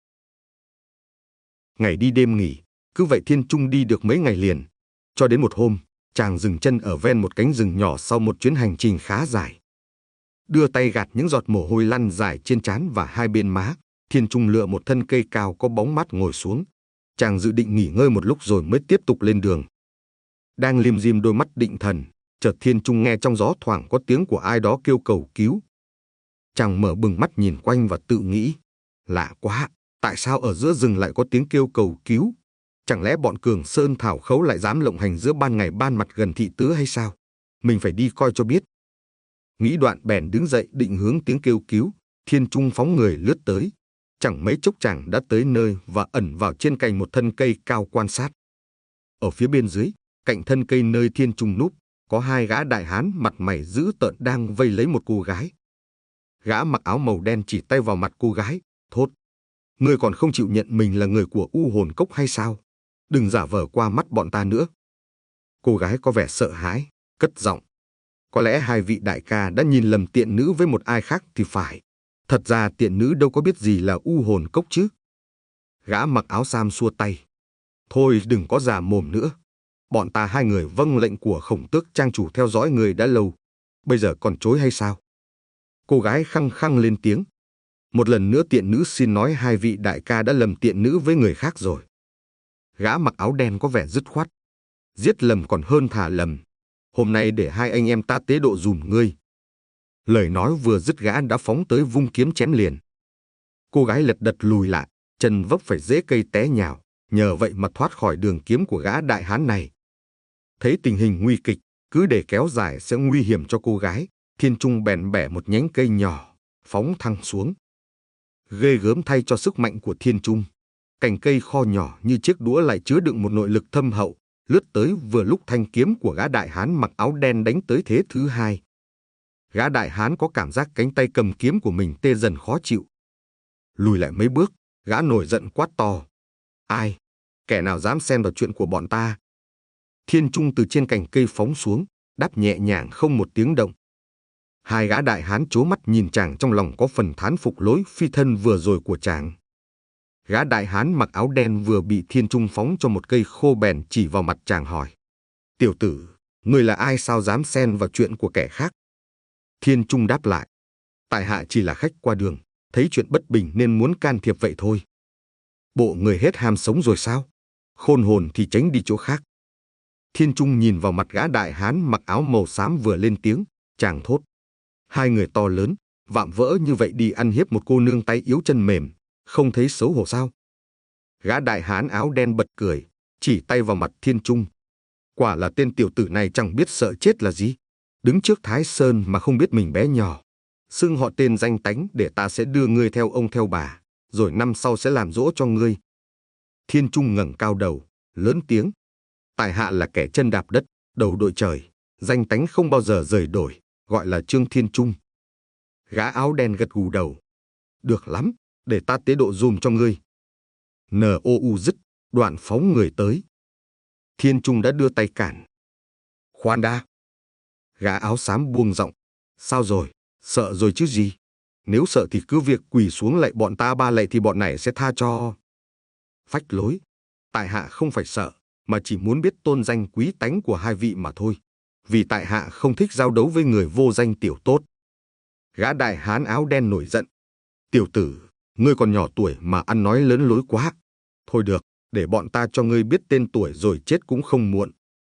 Ngày đi đêm nghỉ, cứ vậy Thiên Trung đi được mấy ngày liền. Cho đến một hôm, chàng dừng chân ở ven một cánh rừng nhỏ sau một chuyến hành trình khá dài. Đưa tay gạt những giọt mồ hôi lăn dài trên trán và hai bên má, Thiên Trung lựa một thân cây cao có bóng mát ngồi xuống. Chàng dự định nghỉ ngơi một lúc rồi mới tiếp tục lên đường. Đang lim dim đôi mắt định thần, chợt Thiên Trung nghe trong gió thoảng có tiếng của ai đó kêu cầu cứu. Chàng mở bừng mắt nhìn quanh và tự nghĩ, lạ quá, tại sao ở giữa rừng lại có tiếng kêu cầu cứu? Chẳng lẽ bọn Cường Sơn Thảo Khấu lại dám lộng hành giữa ban ngày ban mặt gần thị tứ hay sao? Mình phải đi coi cho biết. Nghĩ đoạn bèn đứng dậy định hướng tiếng kêu cứu. Thiên Trung phóng người lướt tới. Chẳng mấy chốc chàng đã tới nơi và ẩn vào trên cành một thân cây cao quan sát. Ở phía bên dưới, cạnh thân cây nơi Thiên Trung núp, có hai gã đại hán mặt mày dữ tợn đang vây lấy một cô gái. Gã mặc áo màu đen chỉ tay vào mặt cô gái, thốt: "Ngươi còn không chịu nhận mình là người của U Hồn Cốc hay sao? Đừng giả vờ qua mắt bọn ta nữa." Cô gái có vẻ sợ hãi, cất giọng: "Có lẽ hai vị đại ca đã nhìn lầm tiện nữ với một ai khác thì phải. Thật ra tiện nữ đâu có biết gì là U Hồn Cốc chứ." Gã mặc áo xám xua tay: "Thôi đừng có già mồm nữa. Bọn ta hai người vâng lệnh của Khổng Tước trang chủ theo dõi người đã lâu. Bây giờ còn chối hay sao?" Cô gái khăng khăng lên tiếng: "Một lần nữa tiện nữ xin nói hai vị đại ca đã lầm tiện nữ với người khác rồi." Gã mặc áo đen có vẻ dứt khoát: "Giết lầm còn hơn thả lầm. Hôm nay để hai anh em ta tế độ dùm ngươi." Lời nói vừa dứt gã đã phóng tới vung kiếm chém liền. Cô gái lật đật lùi lại, chân vấp phải rễ cây té nhào, nhờ vậy mà thoát khỏi đường kiếm của gã đại hán này. Thấy tình hình nguy kịch, cứ để kéo dài sẽ nguy hiểm cho cô gái, Thiên Trung bèn bẻ một nhánh cây nhỏ, phóng thẳng xuống. Ghê gớm thay cho sức mạnh của Thiên Trung, cành cây kho nhỏ như chiếc đũa lại chứa đựng một nội lực thâm hậu, lướt tới vừa lúc thanh kiếm của gã đại hán mặc áo đen đánh tới thế thứ hai. Gã đại hán có cảm giác cánh tay cầm kiếm của mình tê dần khó chịu. Lùi lại mấy bước, gã nổi giận quát to: "Ai? Kẻ nào dám xen vào chuyện của bọn ta?" Thiên Trung từ trên cành cây phóng xuống, đáp nhẹ nhàng không một tiếng động. Hai gã đại hán trố mắt nhìn chàng, trong lòng có phần thán phục lối phi thân vừa rồi của chàng. Gã đại hán mặc áo đen vừa bị Thiên Trung phóng cho một cây khô bèn chỉ vào mặt chàng hỏi: "Tiểu tử, ngươi là ai sao dám xen vào chuyện của kẻ khác?" Thiên Trung đáp lại: "Tại hạ chỉ là khách qua đường, thấy chuyện bất bình nên muốn can thiệp vậy thôi." "Bộ người hết ham sống rồi sao? Khôn hồn thì tránh đi chỗ khác." Thiên Trung nhìn vào mặt gã đại hán mặc áo màu xám vừa lên tiếng, chàng thốt: "Hai người to lớn, vạm vỡ như vậy đi ăn hiếp một cô nương tay yếu chân mềm, không thấy xấu hổ sao?" Gã đại hán áo đen bật cười, chỉ tay vào mặt Thiên Trung: "Quả là tên tiểu tử này chẳng biết sợ chết là gì. Đứng trước Thái Sơn mà không biết mình bé nhỏ. Xưng họ tên danh tánh để ta sẽ đưa ngươi theo ông theo bà, rồi năm sau sẽ làm dỗ cho ngươi." Thiên Trung ngẩng cao đầu, lớn tiếng: "Tại hạ là kẻ chân đạp đất, đầu đội trời, danh tánh không bao giờ rời đổi, gọi là Trương Thiên Trung." Gã áo đen gật gù đầu: "Được lắm, để ta tế độ dùm cho ngươi." Nờ ô u dứt, đoạn phóng người tới. Thiên Trung đã đưa tay cản. "Khoan đã." Gã áo xám buông giọng: "Sao rồi, sợ rồi chứ gì? Nếu sợ thì cứ việc quỳ xuống lạy bọn ta ba lạy thì bọn này sẽ tha cho." "Phách lối, tại hạ không phải sợ, mà chỉ muốn biết tôn danh quý tánh của hai vị mà thôi. Vì tại hạ không thích giao đấu với người vô danh tiểu tốt." Gã đại hán áo đen nổi giận: "Tiểu tử, ngươi còn nhỏ tuổi mà ăn nói lớn lối quá. Thôi được, để bọn ta cho ngươi biết tên tuổi rồi chết cũng không muộn."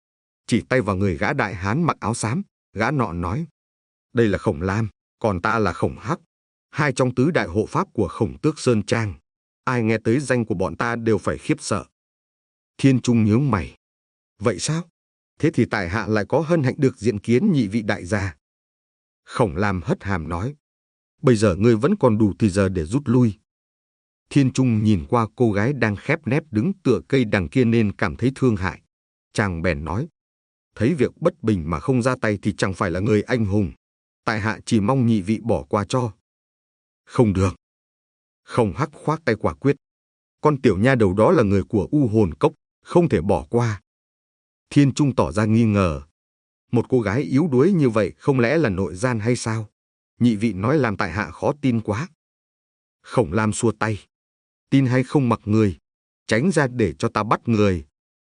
Chỉ tay vào người gã đại hán mặc áo xám, gã nọ nói: "Đây là Khổng Lam, còn ta là Khổng Hắc, hai trong tứ đại hộ pháp của Khổng Tước Sơn Trang. Ai nghe tới danh của bọn ta đều phải khiếp sợ." Thiên Trung nhướng mày: "Vậy sao? Thế thì tại hạ lại có hân hạnh được diện kiến nhị vị đại gia." Khổng Lam hất hàm nói: "Bây giờ ngươi vẫn còn đủ thì giờ để rút lui." Thiên Trung nhìn qua cô gái đang khép nép đứng tựa cây đằng kia nên cảm thấy thương hại. Chàng bèn nói: "Thấy việc bất bình mà không ra tay thì chẳng phải là người anh hùng. Tại hạ chỉ mong nhị vị bỏ qua cho." "Không được." Khổng Hắc khoác tay quả quyết: "Con tiểu nha đầu đó là người của U Hồn Cốc, không thể bỏ qua." Thiên Trung tỏ ra nghi ngờ: "Một cô gái yếu đuối như vậy không lẽ là nội gian hay sao? Nhị vị nói làm tại hạ khó tin quá." Khổng Lam xua tay: "Tin hay không mặc người, tránh ra để cho ta bắt người.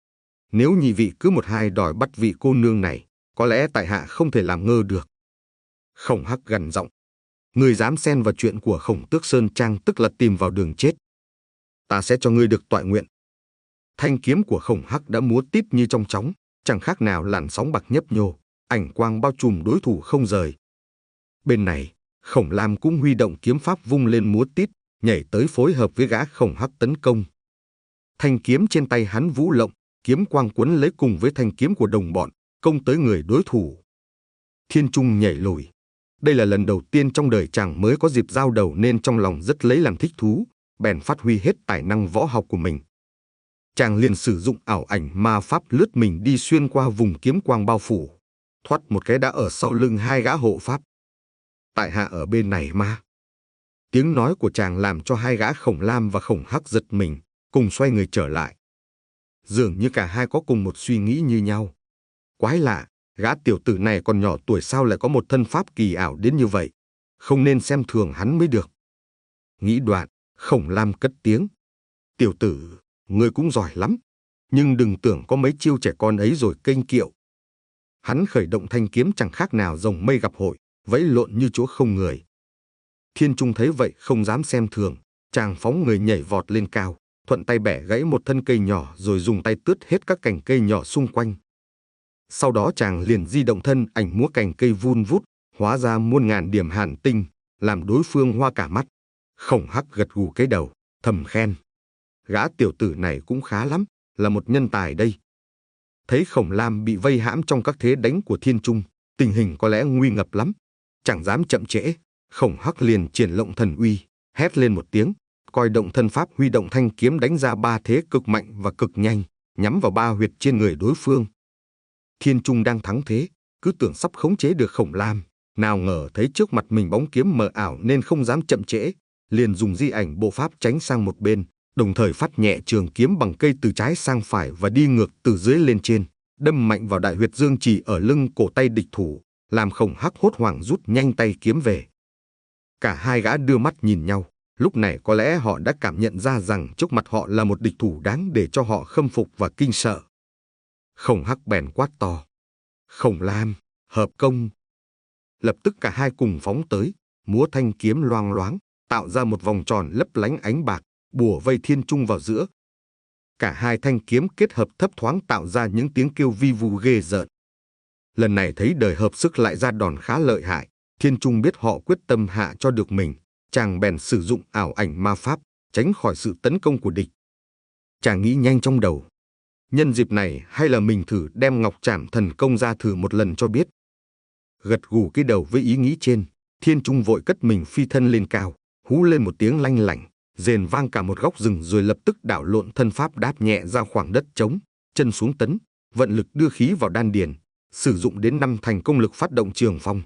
Nếu nhị vị cứ một hai đòi bắt vị cô nương này, có lẽ tại hạ không thể làm ngơ được." Khổng Hắc gằn giọng: "Ngươi dám xen vào chuyện của Khổng Tước Sơn Trang tức là tìm vào đường chết. Ta sẽ cho ngươi được toại nguyện." Thanh kiếm của Khổng Hắc đã múa tít như trong chóng, chẳng khác nào làn sóng bạc nhấp nhô, ảnh quang bao trùm đối thủ không rời. Bên này, Khổng Lam cũng huy động kiếm pháp vung lên múa tít, nhảy tới phối hợp với gã Khổng Hắc tấn công. Thanh kiếm trên tay hắn vũ lộng, kiếm quang quấn lấy cùng với thanh kiếm của đồng bọn, công tới người đối thủ. Thiên Trung nhảy lùi. Đây là lần đầu tiên trong đời chàng mới có dịp giao đầu nên trong lòng rất lấy làm thích thú, bèn phát huy hết tài năng võ học của mình. Chàng liền sử dụng ảo ảnh ma pháp lướt mình đi xuyên qua vùng kiếm quang bao phủ. thoát một cái đã ở sau lưng hai gã hộ pháp. Tại hạ ở bên này mà. Tiếng nói của chàng làm cho hai gã Khổng Lam và Khổng Hắc giật mình, cùng xoay người trở lại. Dường như cả hai có cùng một suy nghĩ như nhau. Quái lạ, gã tiểu tử này còn nhỏ tuổi sao lại có một thân pháp kỳ ảo đến như vậy, không nên xem thường hắn mới được. Nghĩ đoạn, Khổng Lam cất tiếng. Tiểu tử, ngươi cũng giỏi lắm, nhưng đừng tưởng có mấy chiêu trẻ con ấy rồi kênh kiệu. Hắn khởi động thanh kiếm chẳng khác nào rồng mây gặp hội, vẫy lộn như chỗ không người. Thiên Trung thấy vậy không dám xem thường, chàng phóng người nhảy vọt lên cao, thuận tay bẻ gãy một thân cây nhỏ rồi dùng tay tướt hết các cành cây nhỏ xung quanh. Sau đó chàng liền di động thân ảnh múa cành cây vun vút, hóa ra muôn ngàn điểm hàn tinh, làm đối phương hoa cả mắt. Khổng Hắc gật gù cái đầu, thầm khen. Gã tiểu tử này cũng khá lắm, là một nhân tài đây. Thấy Khổng Lam bị vây hãm trong các thế đánh của Thiên Trung, tình hình có lẽ nguy ngập lắm. Chẳng dám chậm trễ, Khổng Hắc liền triển lộng thần uy, hét lên một tiếng, coi động thân pháp huy động thanh kiếm đánh ra ba thế cực mạnh và cực nhanh, nhắm vào ba huyệt trên người đối phương. Thiên Trung đang thắng thế, cứ tưởng sắp khống chế được Khổng Lam, nào ngờ thấy trước mặt mình bóng kiếm mờ ảo nên không dám chậm trễ, liền dùng di ảnh bộ pháp tránh sang một bên, đồng thời phát nhẹ trường kiếm bằng cây từ trái sang phải và đi ngược từ dưới lên trên, đâm mạnh vào đại huyệt dương trì ở lưng cổ tay địch thủ, làm Khổng Hắc hốt hoảng rút nhanh tay kiếm về. Cả hai gã đưa mắt nhìn nhau, lúc này có lẽ họ đã cảm nhận ra rằng trước mặt họ là một địch thủ đáng để cho họ khâm phục và kinh sợ. Khổng Hắc bèn quát to. Khổng Lam, hợp công. Lập tức cả hai cùng phóng tới, múa thanh kiếm loang loáng, tạo ra một vòng tròn lấp lánh ánh bạc, bủa vây Thiên Trung vào giữa. Cả hai thanh kiếm kết hợp thấp thoáng tạo ra những tiếng kêu vi vu ghê rợn. Lần này thấy đời hợp sức lại ra đòn khá lợi hại, Thiên Trung biết họ quyết tâm hạ cho được mình, chàng bèn sử dụng ảo ảnh ma pháp, tránh khỏi sự tấn công của địch. Chàng nghĩ nhanh trong đầu. Nhân dịp này hay là mình thử đem Ngọc Trảm Thần Công ra thử một lần cho biết. Gật gù cái đầu với ý nghĩ trên, Thiên Trung vội cất mình phi thân lên cao, hú lên một tiếng lanh lảnh, rền vang cả một góc rừng rồi lập tức đảo lộn thân pháp đáp nhẹ ra khoảng đất trống, chân xuống tấn, vận lực đưa khí vào đan điền, sử dụng đến năm thành công lực phát động trường phong.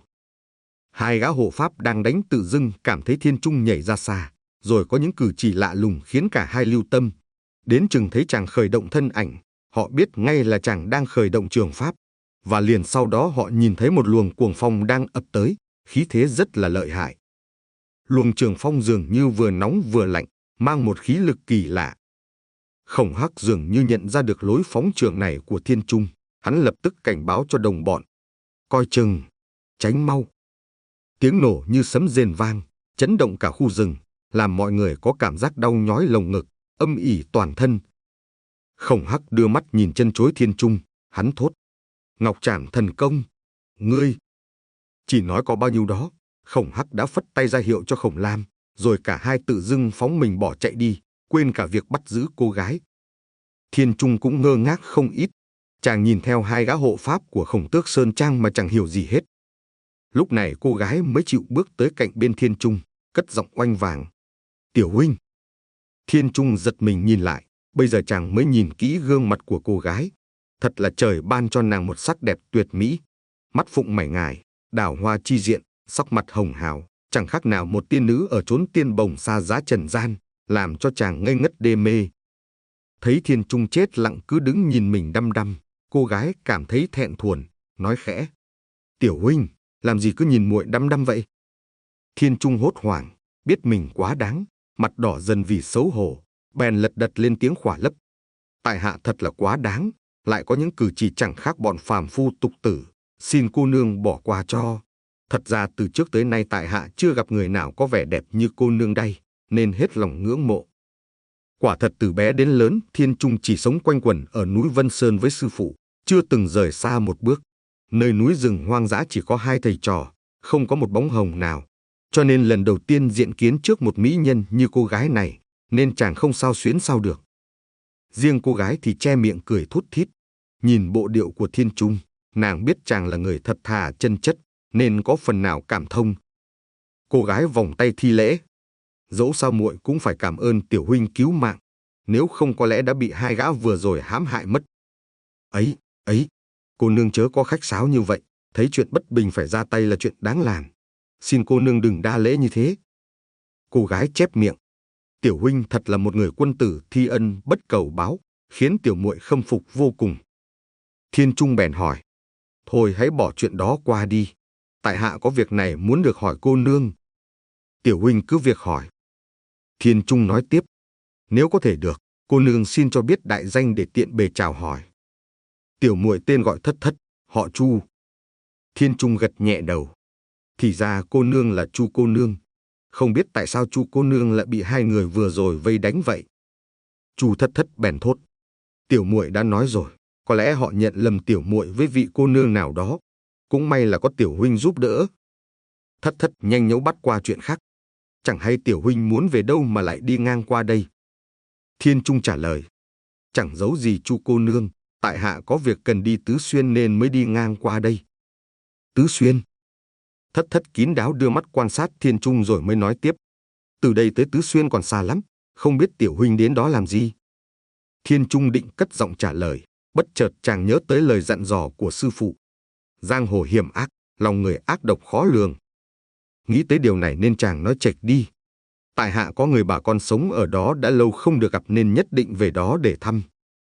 Hai gã hộ pháp đang đánh tự dưng cảm thấy Thiên Trung nhảy ra xa, rồi có những cử chỉ lạ lùng khiến cả hai lưu tâm. Đến chừng thấy chàng khởi động thân ảnh, họ biết ngay là chàng đang khởi động trường pháp, và liền sau đó họ nhìn thấy một luồng cuồng phong đang ập tới, khí thế rất là lợi hại. Luồng trường phong dường như vừa nóng vừa lạnh, mang một khí lực kỳ lạ. Khổng Hắc dường như nhận ra được lối phóng trường này của Thiên Trung, hắn lập tức cảnh báo cho đồng bọn. Coi chừng, tránh mau. Tiếng nổ như sấm rền vang, chấn động cả khu rừng, làm mọi người có cảm giác đau nhói lồng ngực, âm ỉ toàn thân. Khổng Hắc đưa mắt nhìn chân chối Thiên Trung, hắn thốt. Ngọc Trảm Thần Công, ngươi. Chỉ nói có bao nhiêu đó, Khổng Hắc đã phất tay ra hiệu cho Khổng Lam, rồi cả hai tự dưng phóng mình bỏ chạy đi, quên cả việc bắt giữ cô gái. Thiên Trung cũng ngơ ngác không ít, chàng nhìn theo hai gã hộ pháp của Khổng Tước Sơn Trang mà chẳng hiểu gì hết. Lúc này cô gái mới chịu bước tới cạnh bên Thiên Trung, cất giọng oanh vàng. Tiểu huynh. Thiên Trung giật mình nhìn lại, bây giờ chàng mới nhìn kỹ gương mặt của cô gái. Thật là trời ban cho nàng một sắc đẹp tuyệt mỹ. Mắt phụng mảy ngài, đào hoa chi diện, sắc mặt hồng hào, chẳng khác nào một tiên nữ ở chốn tiên bồng xa giá trần gian, làm cho chàng ngây ngất đê mê. Thấy Thiên Trung chết lặng cứ đứng nhìn mình đăm đăm, cô gái cảm thấy thẹn thùn, nói khẽ. Tiểu huynh, làm gì cứ nhìn muội đăm đăm vậy? Thiên Trung hốt hoảng, biết mình quá đáng, mặt đỏ dần vì xấu hổ, bèn lật đật lên tiếng khỏa lấp. Tại hạ thật là quá đáng, lại có những cử chỉ chẳng khác bọn phàm phu tục tử, xin cô nương bỏ qua cho. Thật ra từ trước tới nay tại hạ chưa gặp người nào có vẻ đẹp như cô nương đây, nên hết lòng ngưỡng mộ. Quả thật từ bé đến lớn, Thiên Trung chỉ sống quanh quẩn ở núi Vân Sơn với sư phụ, chưa từng rời xa một bước. Nơi núi rừng hoang dã chỉ có hai thầy trò, không có một bóng hồng nào. Cho nên lần đầu tiên diện kiến trước một mỹ nhân như cô gái này, nên chàng không sao xuyến sao được. Riêng cô gái thì che miệng cười thút thít. Nhìn bộ điệu của Thiên Trung, nàng biết chàng là người thật thà chân chất, nên có phần nào cảm thông. Cô gái vòng tay thi lễ. Dẫu sao muội cũng phải cảm ơn tiểu huynh cứu mạng, nếu không có lẽ đã bị hai gã vừa rồi hãm hại mất. Ấy, ấy, cô nương chớ có khách sáo như vậy, thấy chuyện bất bình phải ra tay là chuyện đáng làm. Xin cô nương đừng đa lễ như thế. Cô gái chép miệng. Tiểu huynh thật là một người quân tử thi ân bất cầu báo, khiến tiểu muội khâm phục vô cùng. Thiên Trung bèn hỏi. Thôi hãy bỏ chuyện đó qua đi. Tại hạ có việc này muốn được hỏi cô nương. Tiểu huynh cứ việc hỏi. Thiên Trung nói tiếp. Nếu có thể được, cô nương xin cho biết đại danh để tiện bề chào hỏi. Tiểu muội tên gọi Thất Thất, họ Chu. Thiên Trung gật nhẹ đầu. Thì ra cô nương là Chu cô nương. Không biết tại sao Chu cô nương lại bị hai người vừa rồi vây đánh vậy. Chu Thất Thất bèn thốt. Tiểu muội đã nói rồi, có lẽ họ nhận lầm tiểu muội với vị cô nương nào đó. Cũng may là có tiểu huynh giúp đỡ. Thất Thất nhanh nhẩu bắt qua chuyện khác. Chẳng hay tiểu huynh muốn về đâu mà lại đi ngang qua đây. Thiên Trung trả lời. Chẳng giấu gì Chu cô nương, tại hạ có việc cần đi Tứ Xuyên nên mới đi ngang qua đây. Tứ Xuyên? Thất Thất kín đáo đưa mắt quan sát Thiên Trung rồi mới nói tiếp. Từ đây tới Tứ Xuyên còn xa lắm, không biết tiểu huynh đến đó làm gì. Thiên Trung định cất giọng trả lời, bất chợt chàng nhớ tới lời dặn dò của sư phụ. Giang hồ hiểm ác, lòng người ác độc khó lường. Nghĩ tới điều này nên chàng nói chệch đi. Tại hạ có người bà con sống ở đó đã lâu không được gặp nên nhất định về đó để thăm.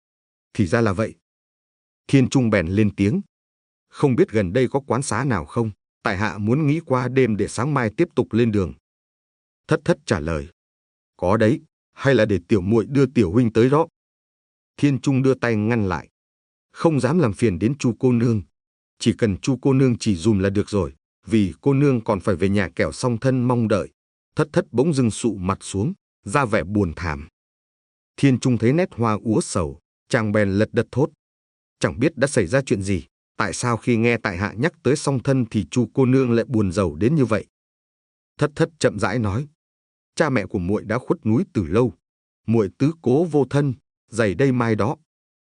Thì ra là vậy. Thiên Trung bèn lên tiếng. Không biết gần đây có quán xá nào không? Tại hạ muốn nghỉ qua đêm để sáng mai tiếp tục lên đường. Thất Thất trả lời. Có đấy, hay là để tiểu muội đưa tiểu huynh tới đó. Thiên Trung đưa tay ngăn lại. Không dám làm phiền đến Chu cô nương. Chỉ cần Chu cô nương chỉ dùm là được rồi, vì cô nương còn phải về nhà kẻo song thân mong đợi. Thất Thất bỗng dưng sụ mặt xuống, ra vẻ buồn thảm. Thiên Trung thấy nét hoa úa sầu, chàng bèn lật đật thốt. Chẳng biết đã xảy ra chuyện gì, tại sao khi nghe tại hạ nhắc tới song thân thì Chu cô nương lại buồn rầu đến như vậy. Thất Thất chậm rãi nói. Cha mẹ của muội đã khuất núi từ lâu, muội tứ cố vô thân, giày đây mai đó.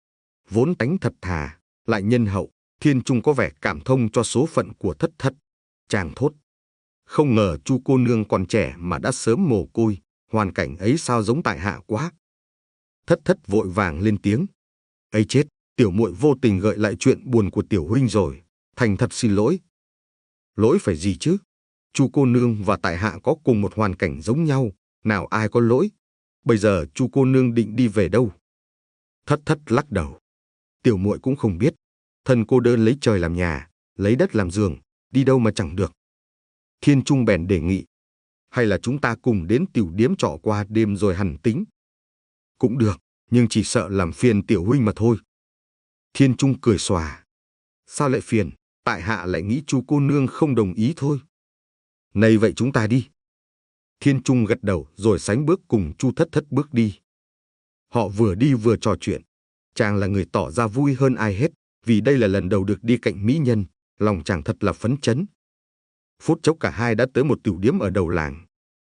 Vốn tánh thật thà, lại nhân hậu, Thiên Trung có vẻ cảm thông cho số phận của Thất Thất. Chàng thốt. Không ngờ Chu cô nương còn trẻ mà đã sớm mồ côi, hoàn cảnh ấy sao giống tại hạ quá. Thất Thất vội vàng lên tiếng. Ấy chết, tiểu muội vô tình gợi lại chuyện buồn của tiểu huynh rồi, thành thật xin lỗi. Lỗi phải gì chứ? Chu cô nương và tại hạ có cùng một hoàn cảnh giống nhau, nào ai có lỗi. Bây giờ Chu cô nương định đi về đâu? Thất Thất lắc đầu. Tiểu muội cũng không biết. Thân cô đơn lấy trời làm nhà, lấy đất làm giường, đi đâu mà chẳng được. Thiên Trung bèn đề nghị. Hay là chúng ta cùng đến tiểu điếm trọ qua đêm rồi hẳn tính. Cũng được, nhưng chỉ sợ làm phiền tiểu huynh mà thôi. Thiên Trung cười xòa. Sao lại phiền? Tại hạ lại nghĩ Chu cô nương không đồng ý thôi. Này vậy chúng ta đi. Thiên Trung gật đầu rồi sánh bước cùng Chu Thất Thất bước đi. Họ vừa đi vừa trò chuyện. Chàng là người tỏ ra vui hơn ai hết, vì đây là lần đầu được đi cạnh mỹ nhân, lòng chàng thật là phấn chấn. Phút chốc cả hai đã tới một tiểu điếm ở đầu làng.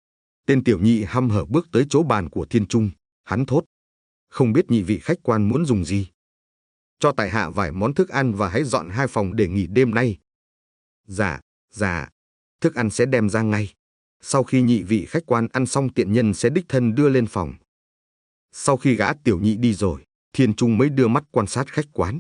Tên tiểu nhị hăm hở bước tới chỗ bàn của Thiên Trung, hắn thốt. Không biết nhị vị khách quan muốn dùng gì? Cho tại hạ vài món thức ăn và hãy dọn hai phòng để nghỉ đêm nay. Dạ, dạ, thức ăn sẽ đem ra ngay. Sau khi nhị vị khách quan ăn xong tiện nhân sẽ đích thân đưa lên phòng. Sau khi gã tiểu nhị đi rồi, Thiên Trung mới đưa mắt quan sát khách quán.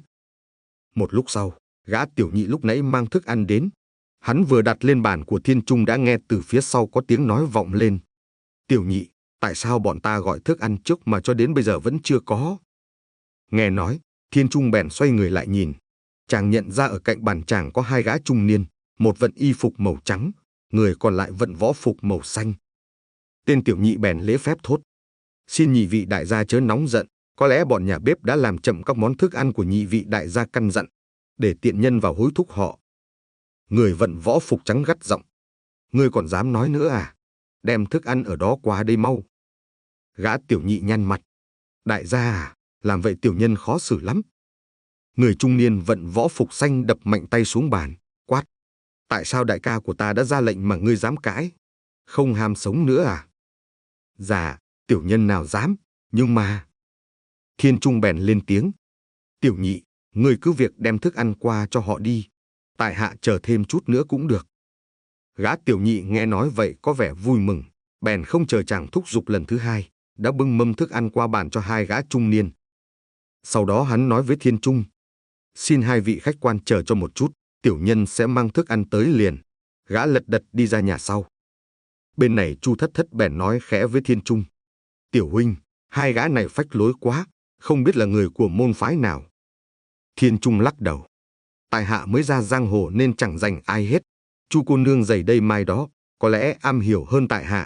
Một lúc sau, gã tiểu nhị lúc nãy mang thức ăn đến. Hắn vừa đặt lên bàn của Thiên Trung đã nghe từ phía sau có tiếng nói vọng lên. Tiểu nhị, tại sao bọn ta gọi thức ăn trước mà cho đến bây giờ vẫn chưa có? Nghe nói, Thiên Trung bèn xoay người lại nhìn. Chàng nhận ra ở cạnh bàn chàng có hai gã trung niên, một vận y phục màu trắng, người còn lại vận võ phục màu xanh. Tên tiểu nhị bèn lễ phép thốt. Xin nhị vị đại gia chớ nóng giận, có lẽ bọn nhà bếp đã làm chậm các món thức ăn của nhị vị đại gia căn dặn, để tiện nhân vào hối thúc họ. Người vận võ phục trắng gắt giọng. Ngươi còn dám nói nữa à? Đem thức ăn ở đó qua đây mau. Gã tiểu nhị nhăn mặt. Đại gia à, làm vậy tiểu nhân khó xử lắm. Người trung niên vận võ phục xanh đập mạnh tay xuống bàn, quát. Tại sao đại ca của ta đã ra lệnh mà ngươi dám cãi? Không ham sống nữa à? Dạ, tiểu nhân nào dám, nhưng mà... Thiên Trung bèn lên tiếng. Tiểu nhị, ngươi cứ việc đem thức ăn qua cho họ đi. Tại hạ chờ thêm chút nữa cũng được. Gã tiểu nhị nghe nói vậy có vẻ vui mừng, bèn không chờ chàng thúc giục lần thứ hai, đã bưng mâm thức ăn qua bàn cho hai gã trung niên. Sau đó hắn nói với Thiên Trung. Xin hai vị khách quan chờ cho một chút, tiểu nhân sẽ mang thức ăn tới liền. Gã lật đật đi ra nhà sau. Bên này Chu Thất Thất bèn nói khẽ với Thiên Trung. Tiểu huynh, hai gã này phách lối quá, không biết là người của môn phái nào. Thiên Trung lắc đầu. Tại hạ mới ra giang hồ nên chẳng dành ai hết. Chu cô nương giày đây mai đó, có lẽ am hiểu hơn tại hạ.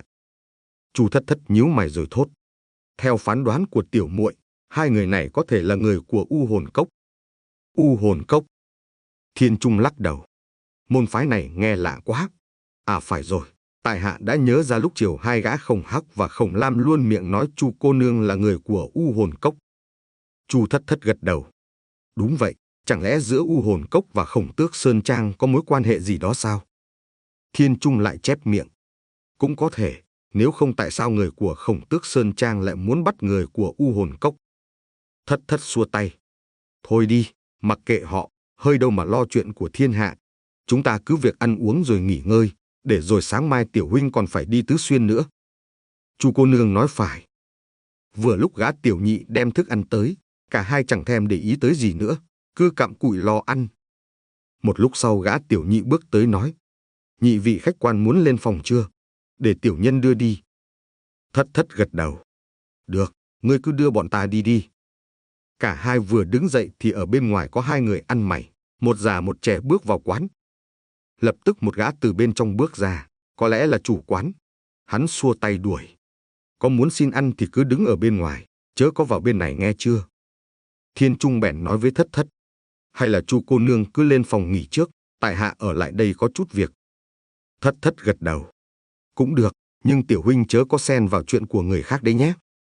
Chu Thất Thất nhíu mày rồi thốt. Theo phán đoán của tiểu muội, hai người này có thể là người của U Hồn Cốc. U Hồn Cốc. Thiên Trung lắc đầu. Môn phái này nghe lạ quá. À phải rồi, tại hạ đã nhớ ra lúc chiều hai gã Khổng Hắc và Khổng Lam luôn miệng nói Chu cô nương là người của U Hồn Cốc. Chu Thất Thất gật đầu. Đúng vậy, chẳng lẽ giữa U Hồn Cốc và Khổng Tước Sơn Trang có mối quan hệ gì đó sao? Thiên Trung lại chép miệng. Cũng có thể, nếu không tại sao người của Khổng Tước Sơn Trang lại muốn bắt người của U Hồn Cốc? Thất Thất xua tay. Thôi đi, mặc kệ họ, hơi đâu mà lo chuyện của thiên hạ. Chúng ta cứ việc ăn uống rồi nghỉ ngơi, để rồi sáng mai tiểu huynh còn phải đi Tứ Xuyên nữa. Chu cô nương nói phải. Vừa lúc gã tiểu nhị đem thức ăn tới, cả hai chẳng thèm để ý tới gì nữa, cứ cặm cụi lo ăn. Một lúc sau gã tiểu nhị bước tới nói. Nhị vị khách quan muốn lên phòng chưa? Để tiểu nhân đưa đi. Thất Thất gật đầu. Được, ngươi cứ đưa bọn ta đi đi. Cả hai vừa đứng dậy thì ở bên ngoài có hai người ăn mày, một già một trẻ bước vào quán. Lập tức một gã từ bên trong bước ra, có lẽ là chủ quán. Hắn xua tay đuổi. Có muốn xin ăn thì cứ đứng ở bên ngoài, chớ có vào bên này nghe chưa? Thiên Trung bèn nói với Thất Thất. Hay là Chu cô nương cứ lên phòng nghỉ trước, tại hạ ở lại đây có chút việc. Thất Thất gật đầu. Cũng được, nhưng tiểu huynh chớ có xen vào chuyện của người khác đấy nhé.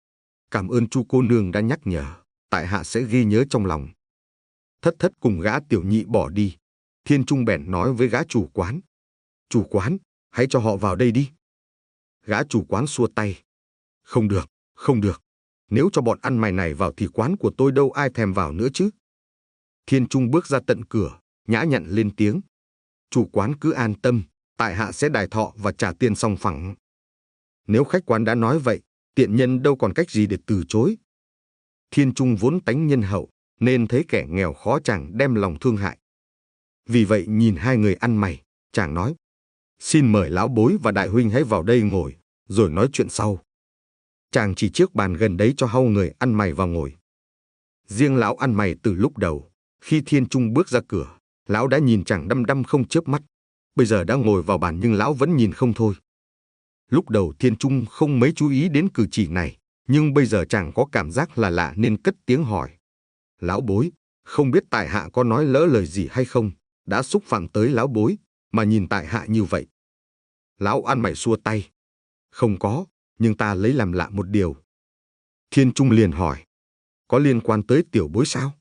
Cảm ơn Chu cô nương đã nhắc nhở, tại hạ sẽ ghi nhớ trong lòng. Thất Thất cùng gã tiểu nhị bỏ đi. Thiên Trung bèn nói với gã chủ quán. Chủ quán, hãy cho họ vào đây đi. Gã chủ quán xua tay. Không được, không được. Nếu cho bọn ăn mày này vào thì quán của tôi đâu ai thèm vào nữa chứ. Thiên Trung bước ra tận cửa, nhã nhặn lên tiếng. Chủ quán cứ an tâm, tại hạ sẽ đài thọ và trả tiền song phẳng. Nếu khách quán đã nói vậy, tiện nhân đâu còn cách gì để từ chối. Thiên Trung vốn tánh nhân hậu, nên thấy kẻ nghèo khó chàng đem lòng thương hại. Vì vậy nhìn hai người ăn mày, chàng nói. Xin mời lão bối và đại huynh hãy vào đây ngồi, rồi nói chuyện sau. Chàng chỉ chiếc bàn gần đấy cho hau người ăn mày vào ngồi. Riêng lão ăn mày từ lúc đầu, khi Thiên Trung bước ra cửa, lão đã nhìn chàng đăm đăm không chớp mắt. Bây giờ đã ngồi vào bàn nhưng lão vẫn nhìn không thôi. Lúc đầu Thiên Trung không mấy chú ý đến cử chỉ này, nhưng bây giờ chàng có cảm giác là lạ nên cất tiếng hỏi. Lão bối, không biết tại hạ có nói lỡ lời gì hay không, đã xúc phạm tới lão bối, mà nhìn tại hạ như vậy. Lão ăn mày xua tay. Không có, nhưng ta lấy làm lạ một điều. Thiên Trung liền hỏi. Có liên quan tới tiểu bối sao?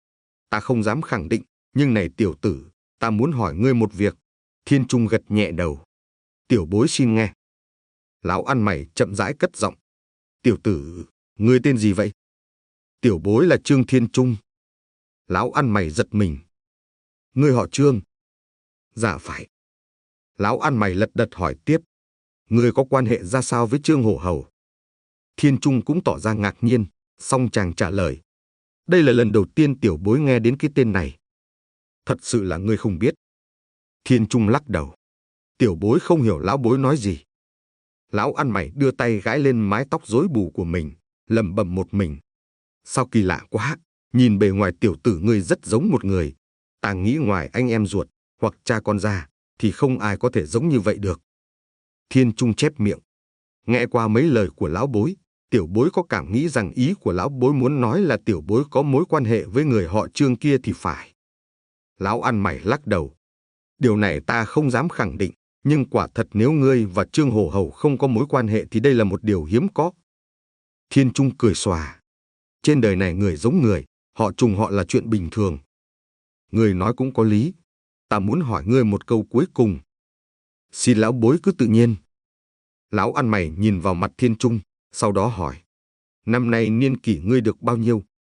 Ta không dám khẳng định, nhưng này tiểu tử, ta muốn hỏi ngươi một việc. Thiên Trung gật nhẹ đầu. Tiểu bối xin nghe. Lão ăn mày chậm rãi cất giọng. Tiểu tử, ngươi tên gì vậy? Tiểu bối là Trương Thiên Trung. Lão ăn mày giật mình. Ngươi họ Trương? Dạ phải. Lão ăn mày lật đật hỏi tiếp. Ngươi có quan hệ ra sao với Trương Hổ Hầu? Thiên Trung cũng tỏ ra ngạc nhiên, song chàng trả lời. Đây là lần đầu tiên tiểu bối nghe đến cái tên này. Thật sự là ngươi không biết. Thiên Trung lắc đầu. Tiểu bối không hiểu lão bối nói gì. Lão ăn mày đưa tay gãi lên mái tóc rối bù của mình, lẩm bẩm một mình. Sao kỳ lạ quá, nhìn bề ngoài tiểu tử ngươi rất giống một người. Ta nghĩ ngoài anh em ruột, hoặc cha con ra, thì không ai có thể giống như vậy được. Thiên Trung chép miệng. Nghe qua mấy lời của lão bối, tiểu bối có cảm nghĩ rằng ý của lão bối muốn nói là tiểu bối có mối quan hệ với người họ Trương kia thì phải. Lão ăn mày lắc đầu. Điều này ta không dám khẳng định, nhưng quả thật nếu ngươi và Trương Hổ Hầu không có mối quan hệ thì đây là một điều hiếm có. Thiên Trung cười xòa. Trên đời này người giống người, họ trùng họ là chuyện bình thường. Ngươi nói cũng có lý. Ta muốn hỏi ngươi một câu cuối cùng. Xin lão bối cứ tự nhiên. Lão ăn mày nhìn vào mặt Thiên Trung, sau đó hỏi. Năm nay niên kỷ ngươi được bao nhiêu?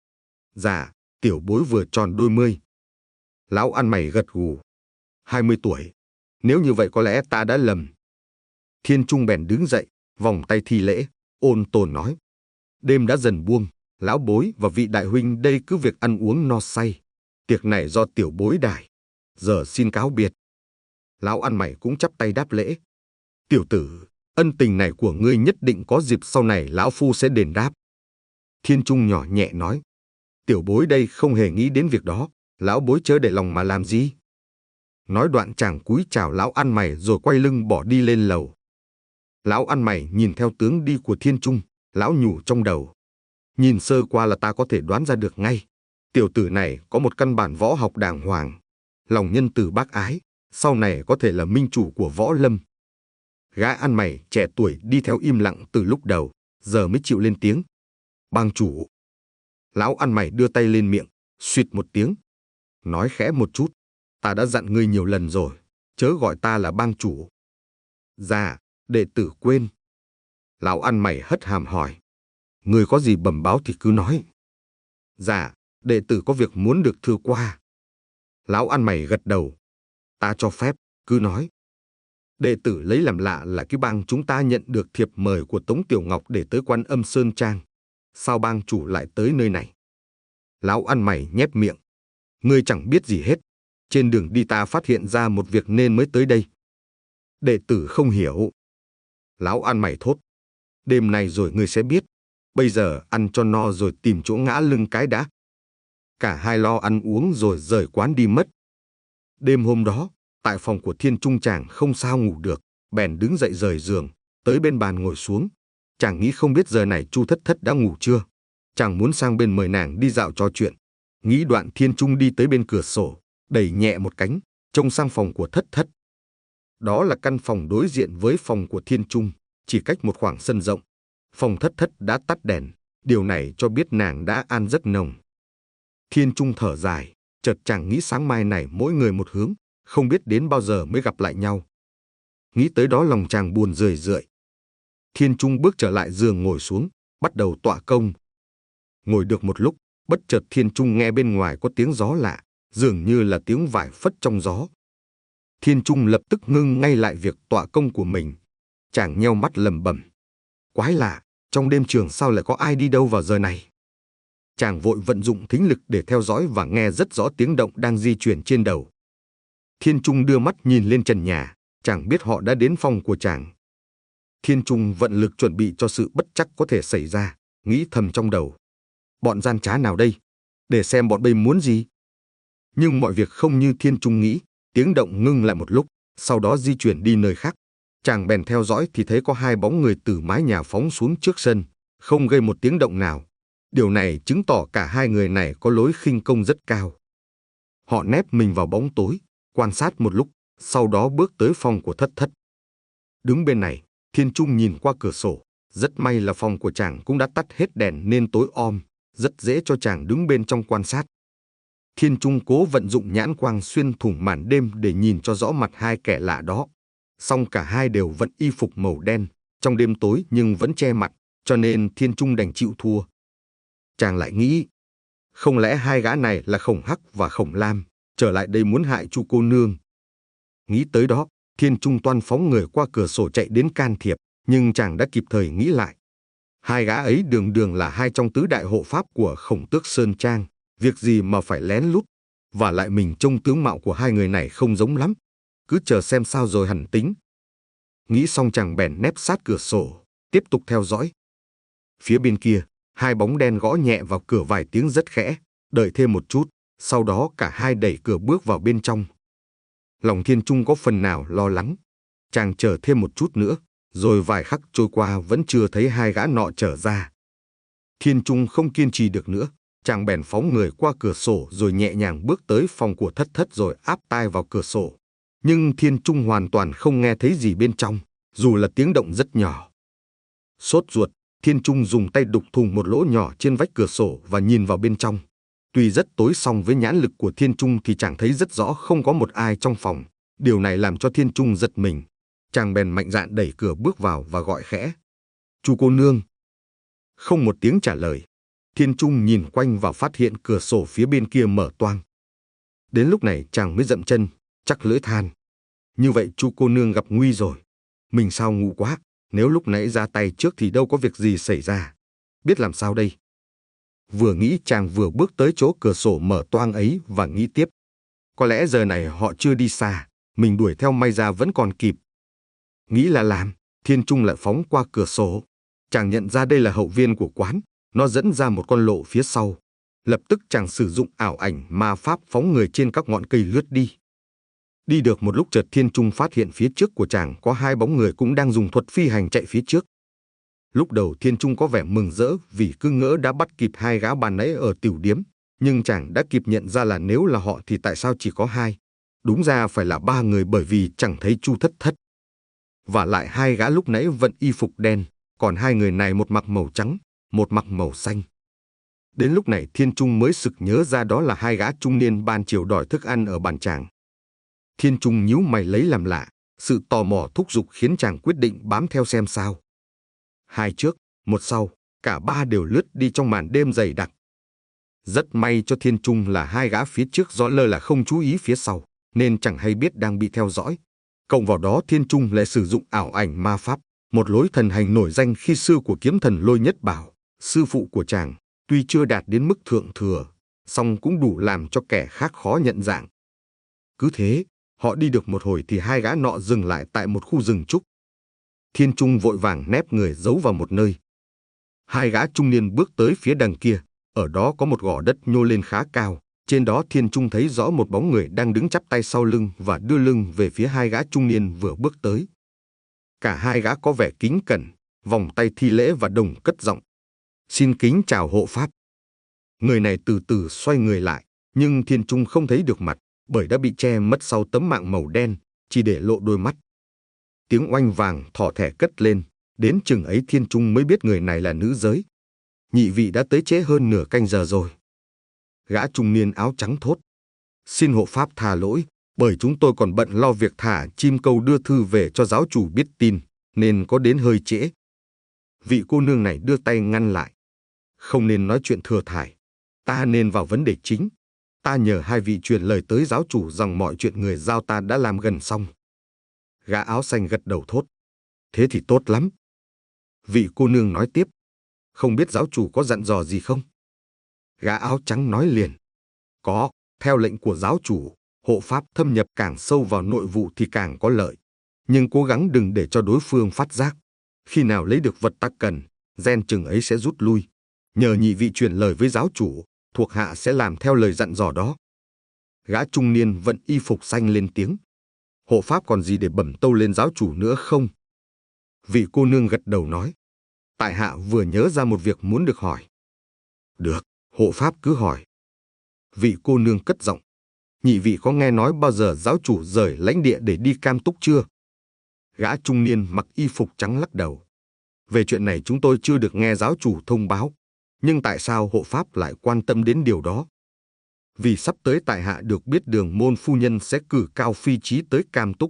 Dạ, tiểu bối vừa tròn đôi mươi. Lão ăn mày gật gù. Hai mươi tuổi. Nếu như vậy có lẽ ta đã lầm. Thiên Trung bèn đứng dậy, vòng tay thi lễ, ôn tồn nói. Đêm đã dần buông, lão bối và vị đại huynh đây cứ việc ăn uống no say. Tiệc này do tiểu bối đài. giờ xin cáo biệt. Lão ăn mày cũng chắp tay đáp lễ. Tiểu tử, ân tình này của ngươi nhất định có dịp sau này lão phu sẽ đền đáp. Thiên Trung nhỏ nhẹ nói. Tiểu bối đây không hề nghĩ đến việc đó, lão bối chớ để lòng mà làm gì. Nói đoạn chàng cúi chào lão ăn mày rồi quay lưng bỏ đi lên lầu. Lão ăn mày nhìn theo tướng đi của Thiên Trung, lão nhủ trong đầu. Nhìn sơ qua là ta có thể đoán ra được ngay. Tiểu tử này có một căn bản võ học đàng hoàng, lòng nhân từ bác ái, sau này có thể là minh chủ của võ lâm. Gã ăn mày trẻ tuổi đi theo im lặng từ lúc đầu, giờ mới chịu lên tiếng. Bang chủ. Lão ăn mày đưa tay lên miệng, suýt một tiếng. Nói khẽ một chút, ta đã dặn ngươi nhiều lần rồi, chớ gọi ta là bang chủ. Dạ, đệ tử quên. Lão ăn mày hất hàm hỏi. Ngươi có gì bẩm báo thì cứ nói. Dạ, đệ tử có việc muốn được thưa qua. Lão ăn mày gật đầu. Ta cho phép, cứ nói. Đệ tử lấy làm lạ là cái bang chúng ta nhận được thiệp mời của Tống Tiểu Ngọc để tới Quan Âm Sơn Trang. Sao bang chủ lại tới nơi này? Lão ăn mày nhép miệng. Ngươi chẳng biết gì hết. Trên đường đi ta phát hiện ra một việc nên mới tới đây. Đệ tử không hiểu. Lão ăn mày thốt. Đêm nay rồi ngươi sẽ biết. Bây giờ ăn cho no rồi tìm chỗ ngã lưng cái đã. Cả hai lo ăn uống rồi rời quán đi mất. Đêm hôm đó, tại phòng của Thiên Trung chàng không sao ngủ được, bèn đứng dậy rời giường, tới bên bàn ngồi xuống. Chàng nghĩ không biết giờ này Chu Thất Thất đã ngủ chưa. Chàng muốn sang bên mời nàng đi dạo trò chuyện. Nghĩ đoạn Thiên Trung đi tới bên cửa sổ, đẩy nhẹ một cánh, trông sang phòng của Thất Thất. Đó là căn phòng đối diện với phòng của Thiên Trung, chỉ cách một khoảng sân rộng. Phòng Thất Thất đã tắt đèn, điều này cho biết nàng đã an giấc nồng. Thiên Trung thở dài, chợt chàng nghĩ sáng mai này mỗi người một hướng, không biết đến bao giờ mới gặp lại nhau. Nghĩ tới đó lòng chàng buồn rười rượi. Thiên Trung bước trở lại giường ngồi xuống, bắt đầu tọa công. Ngồi được một lúc, bất chợt Thiên Trung nghe bên ngoài có tiếng gió lạ, dường như là tiếng vải phất trong gió. Thiên Trung lập tức ngưng ngay lại việc tọa công của mình. Chàng nheo mắt lẩm bẩm. Quái lạ, trong đêm trường sao lại có ai đi đâu vào giờ này? Chàng vội vận dụng thính lực để theo dõi và nghe rất rõ tiếng động đang di chuyển trên đầu. Thiên Trung đưa mắt nhìn lên trần nhà, chàng biết họ đã đến phòng của chàng. Thiên Trung vận lực chuẩn bị cho sự bất trắc có thể xảy ra, nghĩ thầm trong đầu. Bọn gian trá nào đây? Để xem bọn bây muốn gì? Nhưng mọi việc không như Thiên Trung nghĩ, tiếng động ngưng lại một lúc, sau đó di chuyển đi nơi khác. Chàng bèn theo dõi thì thấy có hai bóng người từ mái nhà phóng xuống trước sân, không gây một tiếng động nào. Điều này chứng tỏ cả hai người này có lối khinh công rất cao. Họ nép mình vào bóng tối, quan sát một lúc, sau đó bước tới phòng của Thất Thất. Đứng bên này, Thiên Trung nhìn qua cửa sổ. Rất may là phòng của chàng cũng đã tắt hết đèn nên tối om, rất dễ cho chàng đứng bên trong quan sát. Thiên Trung cố vận dụng nhãn quang xuyên thủng màn đêm để nhìn cho rõ mặt hai kẻ lạ đó. Song cả hai đều vận y phục màu đen, trong đêm tối nhưng vẫn che mặt, cho nên Thiên Trung đành chịu thua. Chàng lại nghĩ, không lẽ hai gã này là Khổng Hắc và Khổng Lam, trở lại đây muốn hại Chu cô nương. Nghĩ tới đó, Thiên Trung toan phóng người qua cửa sổ chạy đến can thiệp, nhưng chàng đã kịp thời nghĩ lại. Hai gã ấy đường đường là hai trong tứ đại hộ pháp của Khổng Tước Sơn Trang, việc gì mà phải lén lút, và lại mình trông tướng mạo của hai người này không giống lắm, cứ chờ xem sao rồi hẳn tính. Nghĩ xong chàng bèn nép sát cửa sổ, tiếp tục theo dõi. Phía bên kia, hai bóng đen gõ nhẹ vào cửa vài tiếng rất khẽ, đợi thêm một chút, sau đó cả hai đẩy cửa bước vào bên trong. Lòng Thiên Trung có phần nào lo lắng. Chàng chờ thêm một chút nữa, rồi vài khắc trôi qua vẫn chưa thấy hai gã nọ trở ra. Thiên Trung không kiên trì được nữa, chàng bèn phóng người qua cửa sổ rồi nhẹ nhàng bước tới phòng của Thất Thất rồi áp tai vào cửa sổ. Nhưng Thiên Trung hoàn toàn không nghe thấy gì bên trong, dù là tiếng động rất nhỏ. Sốt ruột, Thiên Trung dùng tay đục thùng một lỗ nhỏ trên vách cửa sổ và nhìn vào bên trong. Tuy rất tối song với nhãn lực của Thiên Trung thì chàng thấy rất rõ không có một ai trong phòng. Điều này làm cho Thiên Trung giật mình. Chàng bèn mạnh dạn đẩy cửa bước vào và gọi khẽ. Chu cô nương. Không một tiếng trả lời. Thiên Trung nhìn quanh và phát hiện cửa sổ phía bên kia mở toang. Đến lúc này chàng mới dậm chân, chắc lưỡi than. Như vậy Chu cô nương gặp nguy rồi. Mình sao ngu quá, nếu lúc nãy ra tay trước thì đâu có việc gì xảy ra. Biết làm sao đây? Vừa nghĩ chàng vừa bước tới chỗ cửa sổ mở toang ấy và nghĩ tiếp. Có lẽ giờ này họ chưa đi xa, mình đuổi theo may ra vẫn còn kịp. Nghĩ là làm, Thiên Trung lại phóng qua cửa sổ. Chàng nhận ra đây là hậu viên của quán, nó dẫn ra một con lộ phía sau. Lập tức chàng sử dụng ảo ảnh ma pháp phóng người trên các ngọn cây lướt đi. Đi được một lúc chợt Thiên Trung phát hiện phía trước của chàng có hai bóng người cũng đang dùng thuật phi hành chạy phía trước. Lúc đầu Thiên Trung có vẻ mừng rỡ vì cứ ngỡ đã bắt kịp hai gã ban nãy ở tiểu điếm, nhưng chàng đã kịp nhận ra là nếu là họ thì tại sao chỉ có hai? Đúng ra phải là ba người bởi vì chẳng thấy Chu Thất Thất. Và lại hai gã lúc nãy vận y phục đen, còn hai người này một mặc màu trắng, một mặc màu xanh. Đến lúc này Thiên Trung mới sực nhớ ra đó là hai gã trung niên ban chiều đòi thức ăn ở bàn chàng. Thiên Trung nhíu mày lấy làm lạ, sự tò mò thúc giục khiến chàng quyết định bám theo xem sao. Hai trước, một sau, cả ba đều lướt đi trong màn đêm dày đặc. Rất may cho Thiên Trung là hai gã phía trước do lơ là không chú ý phía sau, nên chẳng hay biết đang bị theo dõi. Cộng vào đó Thiên Trung lại sử dụng ảo ảnh ma pháp, một lối thần hành nổi danh khi xưa của kiếm thần Lôi Nhất Bảo, sư phụ của chàng, tuy chưa đạt đến mức thượng thừa, song cũng đủ làm cho kẻ khác khó nhận dạng. Cứ thế, họ đi được một hồi thì hai gã nọ dừng lại tại một khu rừng trúc. Thiên Trung vội vàng nép người giấu vào một nơi. Hai gã trung niên bước tới phía đằng kia, ở đó có một gò đất nhô lên khá cao. Trên đó Thiên Trung thấy rõ một bóng người đang đứng chắp tay sau lưng và đưa lưng về phía hai gã trung niên vừa bước tới. Cả hai gã có vẻ kính cẩn, vòng tay thi lễ và đồng cất giọng: "Xin kính chào hộ pháp." Người này từ từ xoay người lại, nhưng Thiên Trung không thấy được mặt, bởi đã bị che mất sau tấm mạng màu đen, chỉ để lộ đôi mắt. Tiếng oanh vàng thỏ thẻ cất lên, đến chừng ấy Thiên Trung mới biết người này là nữ giới. "Nhị vị đã tới trễ hơn nửa canh giờ rồi." Gã trung niên áo trắng thốt: "Xin hộ pháp tha lỗi, bởi chúng tôi còn bận lo việc thả chim câu đưa thư về cho giáo chủ biết tin, nên có đến hơi trễ." Vị cô nương này đưa tay ngăn lại: "Không nên nói chuyện thừa thải, ta nên vào vấn đề chính. Ta nhờ hai vị truyền lời tới giáo chủ rằng mọi chuyện người giao ta đã làm gần xong." Gã áo xanh gật đầu thốt: "Thế thì tốt lắm." Vị cô nương nói tiếp: "Không biết giáo chủ có dặn dò gì không?" Gã áo trắng nói liền: "Có, theo lệnh của giáo chủ, hộ pháp thâm nhập càng sâu vào nội vụ thì càng có lợi. Nhưng cố gắng đừng để cho đối phương phát giác. Khi nào lấy được vật ta cần, gen chừng ấy sẽ rút lui. Nhờ nhị vị truyền lời với giáo chủ, thuộc hạ sẽ làm theo lời dặn dò đó." Gã trung niên vận y phục xanh lên tiếng: "Hộ pháp còn gì để bẩm tâu lên giáo chủ nữa không?" Vị cô nương gật đầu nói: "Tại hạ vừa nhớ ra một việc muốn được hỏi." "Được, hộ pháp cứ hỏi." Vị cô nương cất giọng: "Nhị vị có nghe nói bao giờ giáo chủ rời lãnh địa để đi Cam Túc chưa?" Gã trung niên mặc y phục trắng lắc đầu: "Về chuyện này chúng tôi chưa được nghe giáo chủ thông báo. Nhưng tại sao hộ pháp lại quan tâm đến điều đó?" "Vì sắp tới tại hạ được biết Đường Môn phu nhân sẽ cử Cao Phi Chí tới Cam Túc."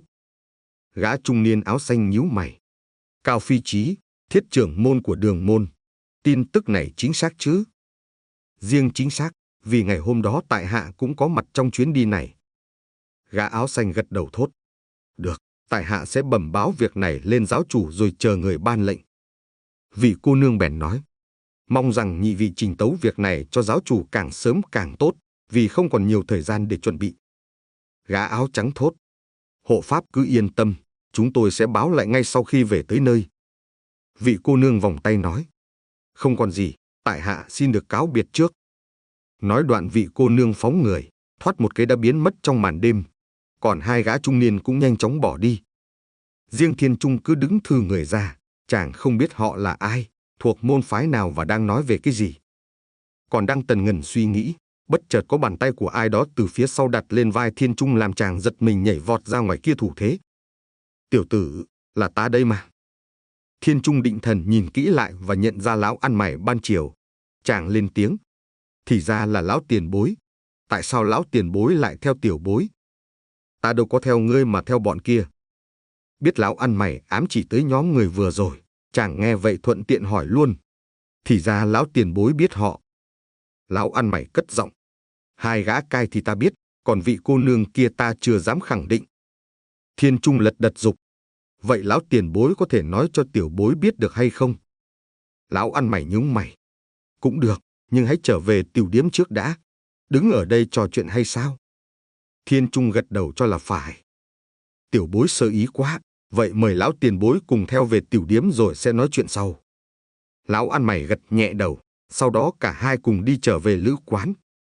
Gã trung niên áo xanh nhíu mày: "Cao Phi Chí, thiết trưởng môn của Đường Môn. Tin tức này chính xác chứ?" "Riêng chính xác, vì ngày hôm đó tại hạ cũng có mặt trong chuyến đi này." Gã áo xanh gật đầu thốt: "Được, tại hạ sẽ bẩm báo việc này lên giáo chủ rồi chờ người ban lệnh." Vị cô nương bèn nói: "Mong rằng nhị vị trình tấu việc này cho giáo chủ càng sớm càng tốt, vì không còn nhiều thời gian để chuẩn bị." Gã áo trắng thốt: "Hộ pháp cứ yên tâm, chúng tôi sẽ báo lại ngay sau khi về tới nơi." Vị cô nương vòng tay nói: "Không còn gì, tại hạ xin được cáo biệt trước." Nói đoạn vị cô nương phóng người, thoát một cái đã biến mất trong màn đêm. Còn hai gã trung niên cũng nhanh chóng bỏ đi. Riêng Thiên Trung cứ đứng thừ người ra, chàng không biết họ là ai, thuộc môn phái nào và đang nói về cái gì. Còn đang tần ngần suy nghĩ, bất chợt có bàn tay của ai đó từ phía sau đặt lên vai Thiên Trung làm chàng giật mình nhảy vọt ra ngoài kia thủ thế. "Tiểu tử, là ta đây mà." Thiên Trung định thần nhìn kỹ lại và nhận ra lão ăn mày ban chiều. Chàng lên tiếng: "Thì ra là lão tiền bối. Tại sao lão tiền bối lại theo tiểu bối?" "Ta đâu có theo ngươi mà theo bọn kia." Biết lão ăn mày ám chỉ tới nhóm người vừa rồi, chàng nghe vậy thuận tiện hỏi luôn: "Thì ra lão tiền bối biết họ?" Lão ăn mày cất giọng: "Hai gã cai thì ta biết, còn vị cô nương kia ta chưa dám khẳng định." Thiên Trung lật đật dục: "Vậy lão tiền bối có thể nói cho tiểu bối biết được hay không?" Lão ăn mày nhướng mày: "Cũng được, nhưng hãy trở về tiểu điếm trước đã. Đứng ở đây trò chuyện hay sao?" Thiên Trung gật đầu cho là phải. Tiểu bối sơ ý quá, vậy mời lão tiền bối cùng theo về tiểu điếm rồi sẽ nói chuyện sau. Lão ăn mày gật nhẹ đầu, sau đó cả hai cùng đi trở về lữ quán.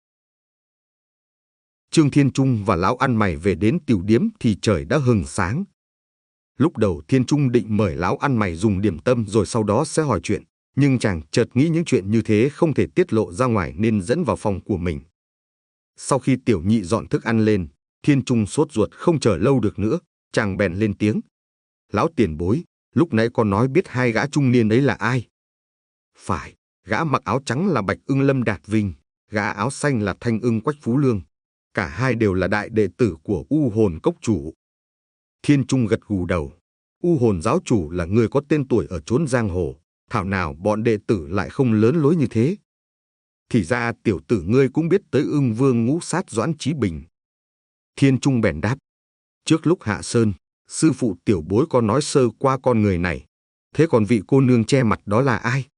Trương Thiên Trung và lão ăn mày về đến tiểu điếm thì trời đã hừng sáng. Lúc đầu Thiên Trung định mời lão ăn mày dùng điểm tâm rồi sau đó sẽ hỏi chuyện, nhưng chàng chợt nghĩ những chuyện như thế không thể tiết lộ ra ngoài nên dẫn vào phòng của mình. Sau khi tiểu nhị dọn thức ăn lên, Thiên Trung sốt ruột không chờ lâu được nữa, chàng bèn lên tiếng. Lão tiền bối, lúc nãy con nói biết hai gã trung niên ấy là ai? Phải, gã mặc áo trắng là Bạch Ưng Lâm Đạt Vinh, gã áo xanh là Thanh Ưng Quách Phú Lương. Cả hai đều là đại đệ tử của U Hồn Cốc chủ. Thiên Trung gật gù đầu. U Hồn giáo chủ là người có tên tuổi ở chốn giang hồ, thảo nào bọn đệ tử lại không lớn lối như thế. Thì ra tiểu tử ngươi cũng biết tới Ưng Vương Ngũ Sát Doãn Chí Bình. Thiên Trung bèn đáp. Trước lúc hạ sơn, sư phụ tiểu bối có nói sơ qua con người này. Thế còn vị cô nương che mặt đó là ai?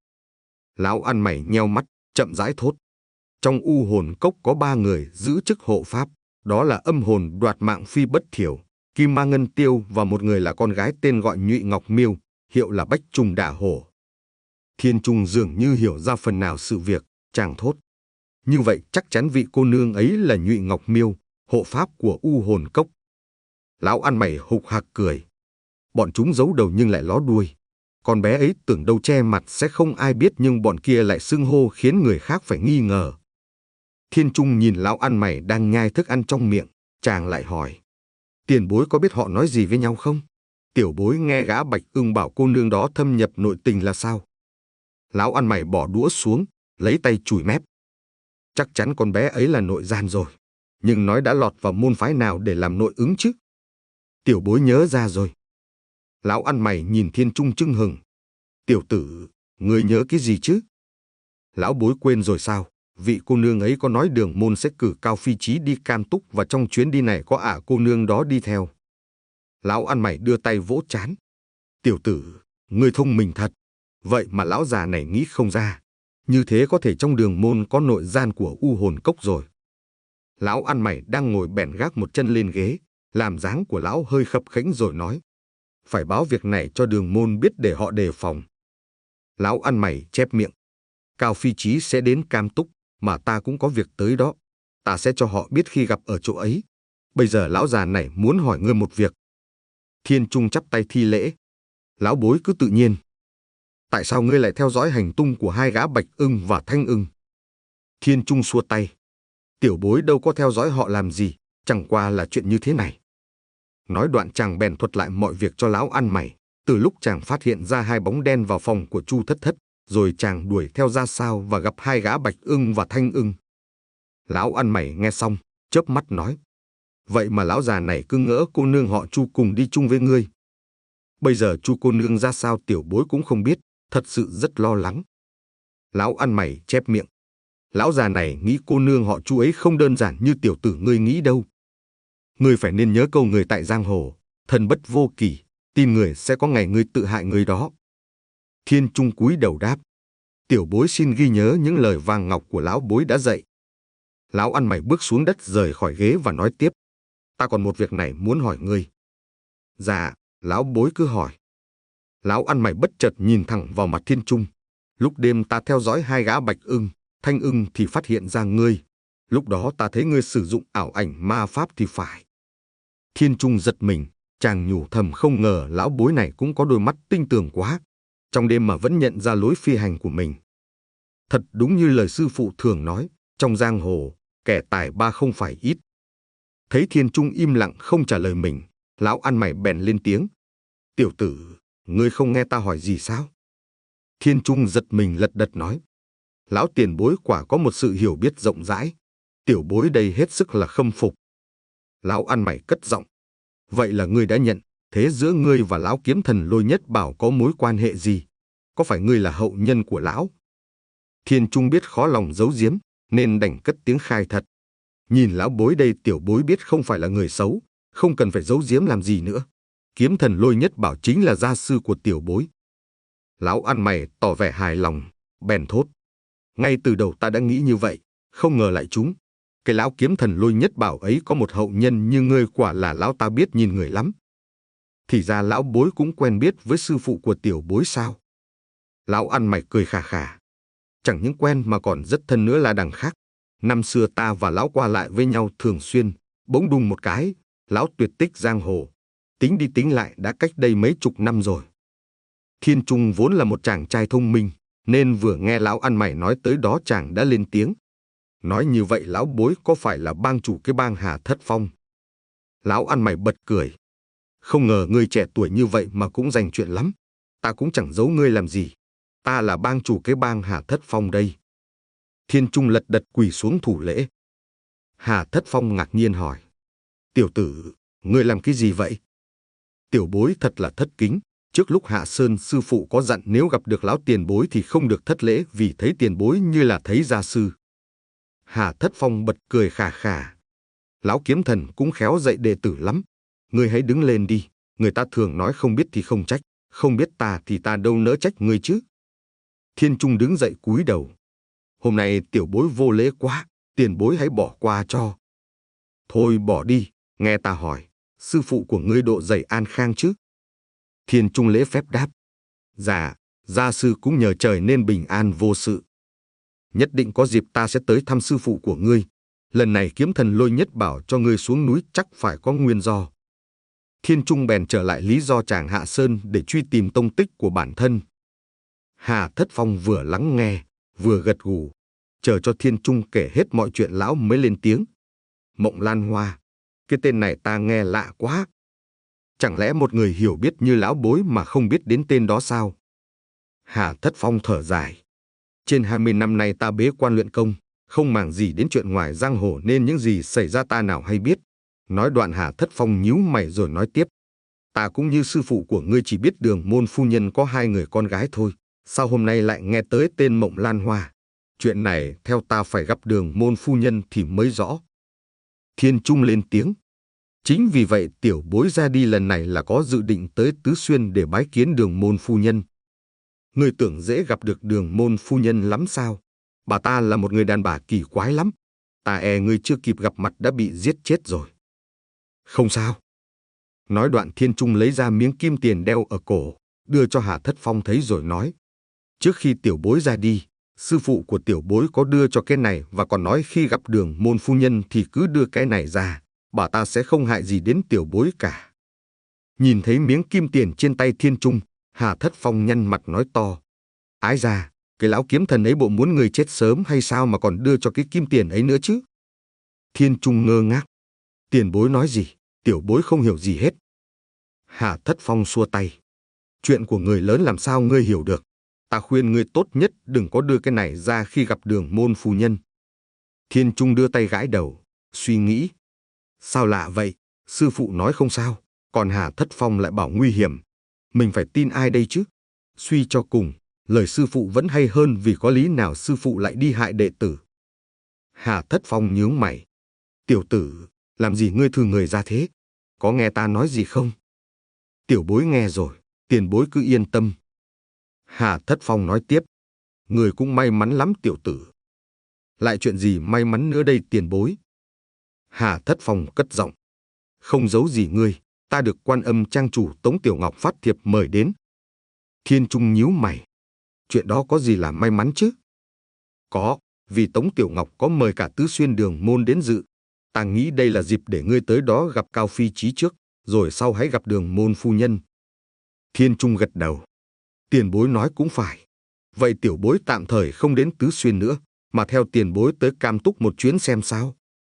Lão ăn mày nheo mắt, chậm rãi thốt. Trong U Hồn Cốc có ba người giữ chức hộ pháp, đó là âm hồn đoạt mạng Phi Bất Thiểu, Kim Ma Ngân Tiêu và một người là con gái tên gọi Nhụy Ngọc Miêu, hiệu là Bách Trùng Đả Hổ. Thiên Trung dường như hiểu ra phần nào sự việc, chàng thốt. Như vậy chắc chắn vị cô nương ấy là Nhụy Ngọc Miêu, hộ pháp của U Hồn Cốc. Lão ăn mày hục hạc cười. Bọn chúng giấu đầu nhưng lại ló đuôi. Con bé ấy tưởng đâu che mặt sẽ không ai biết nhưng bọn kia lại xưng hô khiến người khác phải nghi ngờ. Thiên Trung nhìn lão ăn mày đang nhai thức ăn trong miệng, chàng lại hỏi. Tiền bối có biết họ nói gì với nhau không? Tiểu bối nghe gã Bạch Ưng bảo cô nương đó thâm nhập nội tình là sao? Lão ăn mày bỏ đũa xuống, lấy tay chùi mép. Chắc chắn con bé ấy là nội gian rồi, nhưng nói đã lọt vào môn phái nào để làm nội ứng chứ? Tiểu bối nhớ ra rồi. Lão ăn mày nhìn Thiên Trung chưng hừng. Tiểu tử, ngươi nhớ cái gì chứ? Lão bối quên rồi sao? Vị cô nương ấy có nói đường môn sẽ cử Cao Phi Chí đi Cam Túc và trong chuyến đi này có ả cô nương đó đi theo. Lão ăn mày đưa tay vỗ trán. Tiểu tử, ngươi thông minh thật. Vậy mà lão già này nghĩ không ra. Như thế có thể trong đường môn có nội gian của U Hồn Cốc rồi. Lão ăn mày đang ngồi bèn gác một chân lên ghế, làm dáng của lão hơi khập khẽnh rồi nói. Phải báo việc này cho đường môn biết để họ đề phòng. Lão ăn mày chép miệng. Cao Phi Chí sẽ đến Cam Túc, mà ta cũng có việc tới đó. Ta sẽ cho họ biết khi gặp ở chỗ ấy. Bây giờ lão già này muốn hỏi ngươi một việc. Thiên Trung chắp tay thi lễ. Lão bối cứ tự nhiên. Tại sao ngươi lại theo dõi hành tung của hai gã Bạch Ưng và Thanh Ưng? Thiên Trung xua tay. Tiểu bối đâu có theo dõi họ làm gì, chẳng qua là chuyện như thế này. Nói đoạn chàng bèn thuật lại mọi việc cho lão ăn mày. Từ lúc chàng phát hiện ra hai bóng đen vào phòng của Chu Thất Thất, rồi chàng đuổi theo ra sao và gặp hai gã Bạch Ưng và Thanh Ưng. Lão ăn mày nghe xong, chớp mắt nói. Vậy mà lão già này cứ ngỡ cô nương họ Chu cùng đi chung với ngươi. Bây giờ Chu cô nương ra sao tiểu bối cũng không biết, thật sự rất lo lắng. Lão ăn mày chép miệng. Lão già này nghĩ cô nương họ Chu ấy không đơn giản như tiểu tử ngươi nghĩ đâu. Ngươi phải nên nhớ câu người tại giang hồ, thân bất vô kỷ, tin người sẽ có ngày ngươi tự hại người đó. Thiên Trung cúi đầu đáp. Tiểu bối xin ghi nhớ những lời vàng ngọc của lão bối đã dạy. Lão ăn mày bước xuống đất rời khỏi ghế và nói tiếp. Ta còn một việc này muốn hỏi ngươi. Dạ, lão bối cứ hỏi. Lão ăn mày bất chợt nhìn thẳng vào mặt Thiên Trung. Lúc đêm ta theo dõi hai gã Bạch Ưng, Thanh Ưng thì phát hiện ra ngươi. Lúc đó ta thấy ngươi sử dụng ảo ảnh ma pháp thì phải. Thiên Trung giật mình, chàng nhủ thầm không ngờ lão bối này cũng có đôi mắt tinh tường quá. Trong đêm mà vẫn nhận ra lối phi hành của mình. Thật đúng như lời sư phụ thường nói, trong giang hồ, kẻ tài ba không phải ít. Thấy Thiên Trung im lặng không trả lời mình, lão ăn mày bèn lên tiếng. Tiểu tử, ngươi không nghe ta hỏi gì sao? Thiên Trung giật mình lật đật nói. Lão tiền bối quả có một sự hiểu biết rộng rãi. Tiểu bối đây hết sức là khâm phục. Lão ăn mày cất giọng. Vậy là ngươi đã nhận, thế giữa ngươi và lão kiếm thần Lôi Nhất Bảo có mối quan hệ gì? Có phải ngươi là hậu nhân của lão? Thiên Trung biết khó lòng giấu giếm, nên đành cất tiếng khai thật. Nhìn lão bối đây tiểu bối biết không phải là người xấu, không cần phải giấu giếm làm gì nữa. Kiếm thần Lôi Nhất Bảo chính là gia sư của tiểu bối. Lão ăn mày tỏ vẻ hài lòng, bèn thốt. Ngay từ đầu ta đã nghĩ như vậy, không ngờ lại trúng. cái lão kiếm thần Lôi Nhất Bảo ấy có một hậu nhân như ngươi, quả là lão ta biết nhìn người lắm. Thì ra lão bối cũng quen biết với sư phụ của tiểu bối sao? Lão ăn mày cười khà khà. Chẳng những quen mà còn rất thân nữa là đằng khác. Năm xưa ta và lão qua lại với nhau thường xuyên, bỗng đùng một cái, lão tuyệt tích giang hồ. Tính đi tính lại đã cách đây mấy chục năm rồi. Thiên Trung vốn là một chàng trai thông minh, nên vừa nghe lão ăn mày nói tới đó chàng đã lên tiếng. Nói như vậy lão bối có phải là bang chủ cái bang Hà Thất Phong? Lão ăn mày bật cười. Không ngờ ngươi trẻ tuổi như vậy mà cũng dành chuyện lắm. Ta cũng chẳng giấu ngươi làm gì. Ta là bang chủ cái bang Hà Thất Phong đây. Thiên Trung lật đật quỳ xuống thủ lễ. Hà Thất Phong ngạc nhiên hỏi. Tiểu tử, ngươi làm cái gì vậy? Tiểu bối thật là thất kính. Trước lúc hạ sơn sư phụ có dặn nếu gặp được lão tiền bối thì không được thất lễ, vì thấy tiền bối như là thấy gia sư. Hà Thất Phong bật cười khà khà. Lão kiếm thần cũng khéo dạy đệ tử lắm. Ngươi hãy đứng lên đi. Người ta thường nói không biết thì không trách. Không biết ta thì ta đâu nỡ trách ngươi chứ. Thiên Trung đứng dậy cúi đầu. Hôm nay tiểu bối vô lễ quá. Tiền bối hãy bỏ qua cho. Thôi bỏ đi. Nghe ta hỏi. Sư phụ của ngươi độ dày an khang chứ? Thiên Trung lễ phép đáp. Dạ, gia sư cũng nhờ trời nên bình an vô sự. Nhất định có dịp ta sẽ tới thăm sư phụ của ngươi. Lần này kiếm thần Lôi Nhất Bảo cho ngươi xuống núi chắc phải có nguyên do. Thiên Trung bèn trở lại lý do chàng hạ sơn để truy tìm tông tích của bản thân. Hà Thất Phong vừa lắng nghe, vừa gật gù, chờ cho Thiên Trung kể hết mọi chuyện lão mới lên tiếng. Mộng Lan Hoa, cái tên này ta nghe lạ quá. Chẳng lẽ một người hiểu biết như lão bối mà không biết đến tên đó sao? Hà Thất Phong thở dài. Trên hai mươi năm nay ta bế quan luyện công, không màng gì đến chuyện ngoài giang hồ nên những gì xảy ra ta nào hay biết. Nói đoạn Hà Thất Phong nhíu mày rồi nói tiếp. Ta cũng như sư phụ của ngươi chỉ biết Đường Môn phu nhân có hai người con gái thôi. Sao hôm nay lại nghe tới tên Mộng Lan Hoa? Chuyện này theo ta phải gặp Đường Môn phu nhân thì mới rõ. Thiên Trung lên tiếng. Chính vì vậy tiểu bối ra đi lần này là có dự định tới Tứ Xuyên để bái kiến Đường Môn phu nhân. Ngươi tưởng dễ gặp được Đường Môn phu nhân lắm sao? Bà ta là một người đàn bà kỳ quái lắm. Ta e ngươi chưa kịp gặp mặt đã bị giết chết rồi. Không sao. Nói đoạn Thiên Trung lấy ra miếng kim tiền đeo ở cổ, đưa cho Hà Thất Phong thấy rồi nói. Trước khi tiểu bối ra đi, sư phụ của tiểu bối có đưa cho cái này và còn nói khi gặp Đường Môn phu nhân thì cứ đưa cái này ra, bà ta sẽ không hại gì đến tiểu bối cả. Nhìn thấy miếng kim tiền trên tay Thiên Trung, Hà Thất Phong nhăn mặt nói to. Ái ra, cái lão kiếm thần ấy bộ muốn người chết sớm hay sao mà còn đưa cho cái kim tiền ấy nữa chứ? Thiên Trung ngơ ngác. Tiền bối nói gì? Tiểu bối không hiểu gì hết. Hà Thất Phong xua tay. Chuyện của người lớn làm sao ngươi hiểu được? Ta khuyên ngươi tốt nhất đừng có đưa cái này ra khi gặp Đường Môn phu nhân. Thiên Trung đưa tay gãi đầu, suy nghĩ. Sao lạ vậy? Sư phụ nói không sao, còn Hà Thất Phong lại bảo nguy hiểm. Mình phải tin ai đây chứ? Suy cho cùng, lời sư phụ vẫn hay hơn vì có lý nào sư phụ lại đi hại đệ tử. Hà Thất Phong nhướng mày. Tiểu tử, làm gì ngươi thư người ra thế? Có nghe ta nói gì không? Tiểu bối nghe rồi, tiền bối cứ yên tâm. Hà Thất Phong nói tiếp. Người cũng may mắn lắm tiểu tử. Lại chuyện gì may mắn nữa đây tiền bối? Hà Thất Phong cất giọng. Không giấu gì ngươi, ta được Quan Âm trang chủ Tống Tiểu Ngọc phát thiệp mời đến. Thiên Trung nhíu mày. Chuyện đó có gì là may mắn chứ? Có, vì Tống Tiểu Ngọc có mời cả Tứ Xuyên Đường Môn đến dự. Ta nghĩ đây là dịp để ngươi tới đó gặp Cao Phi Chí trước, rồi sau hãy gặp Đường Môn phu nhân. Thiên Trung gật đầu. Tiền bối nói cũng phải. Vậy tiểu bối tạm thời không đến Tứ Xuyên nữa, mà theo tiền bối tới Cam Túc một chuyến xem sao.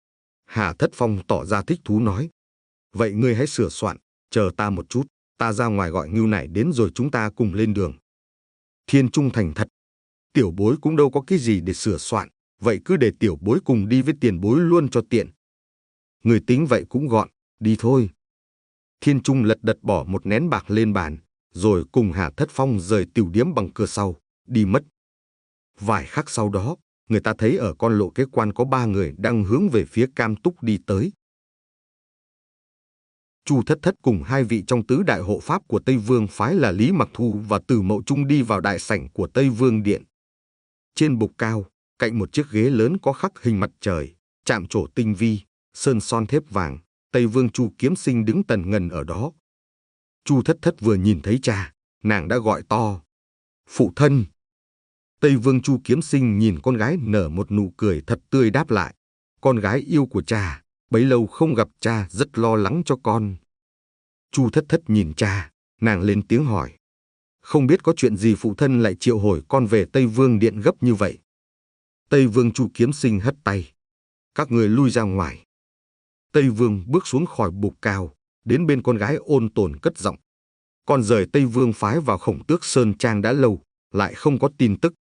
Hà Thất Phong tỏ ra thích thú nói. Vậy ngươi hãy sửa soạn, chờ ta một chút, ta ra ngoài gọi Ngưu Nải đến rồi chúng ta cùng lên đường. Thiên Trung thành thật. Tiểu bối cũng đâu có cái gì để sửa soạn, vậy cứ để tiểu bối cùng đi với tiền bối luôn cho tiện. Người tính vậy cũng gọn, đi thôi. Thiên Trung lật đật bỏ một nén bạc lên bàn, rồi cùng Hà Thất Phong rời tiểu điếm bằng cửa sau, đi mất. Vài khắc sau đó, người ta thấy ở con lộ kế quan có ba người đang hướng về phía Cam Túc đi tới. Chu Thất Thất cùng hai vị trong tứ đại hộ pháp của Tây Vương phái là Lý Mặc Thu và Từ Mậu Trung đi vào đại sảnh của Tây Vương Điện. Trên bục cao, cạnh một chiếc ghế lớn có khắc hình mặt trời, chạm trổ tinh vi, sơn son thép vàng. Tây Vương Chu Kiếm Sinh đứng tần ngần ở đó. Chu Thất Thất vừa nhìn thấy cha, nàng đã gọi to: "Phụ thân!" Tây Vương Chu Kiếm Sinh nhìn con gái nở một nụ cười thật tươi đáp lại: "Con gái yêu của cha, bấy lâu không gặp cha rất lo lắng cho con." Chu Thất Thất nhìn cha, nàng lên tiếng hỏi: "Không biết có chuyện gì phụ thân lại triệu hồi con về Tây Vương Điện gấp như vậy?" Tây Vương Chu Kiếm Sinh hất tay: "Các người lui ra ngoài." Tây Vương bước xuống khỏi bục cao, đến bên con gái ôn tồn cất giọng: "Con rời Tây Vương phái vào Khổng Tước Sơn Trang đã lâu, lại không có tin tức.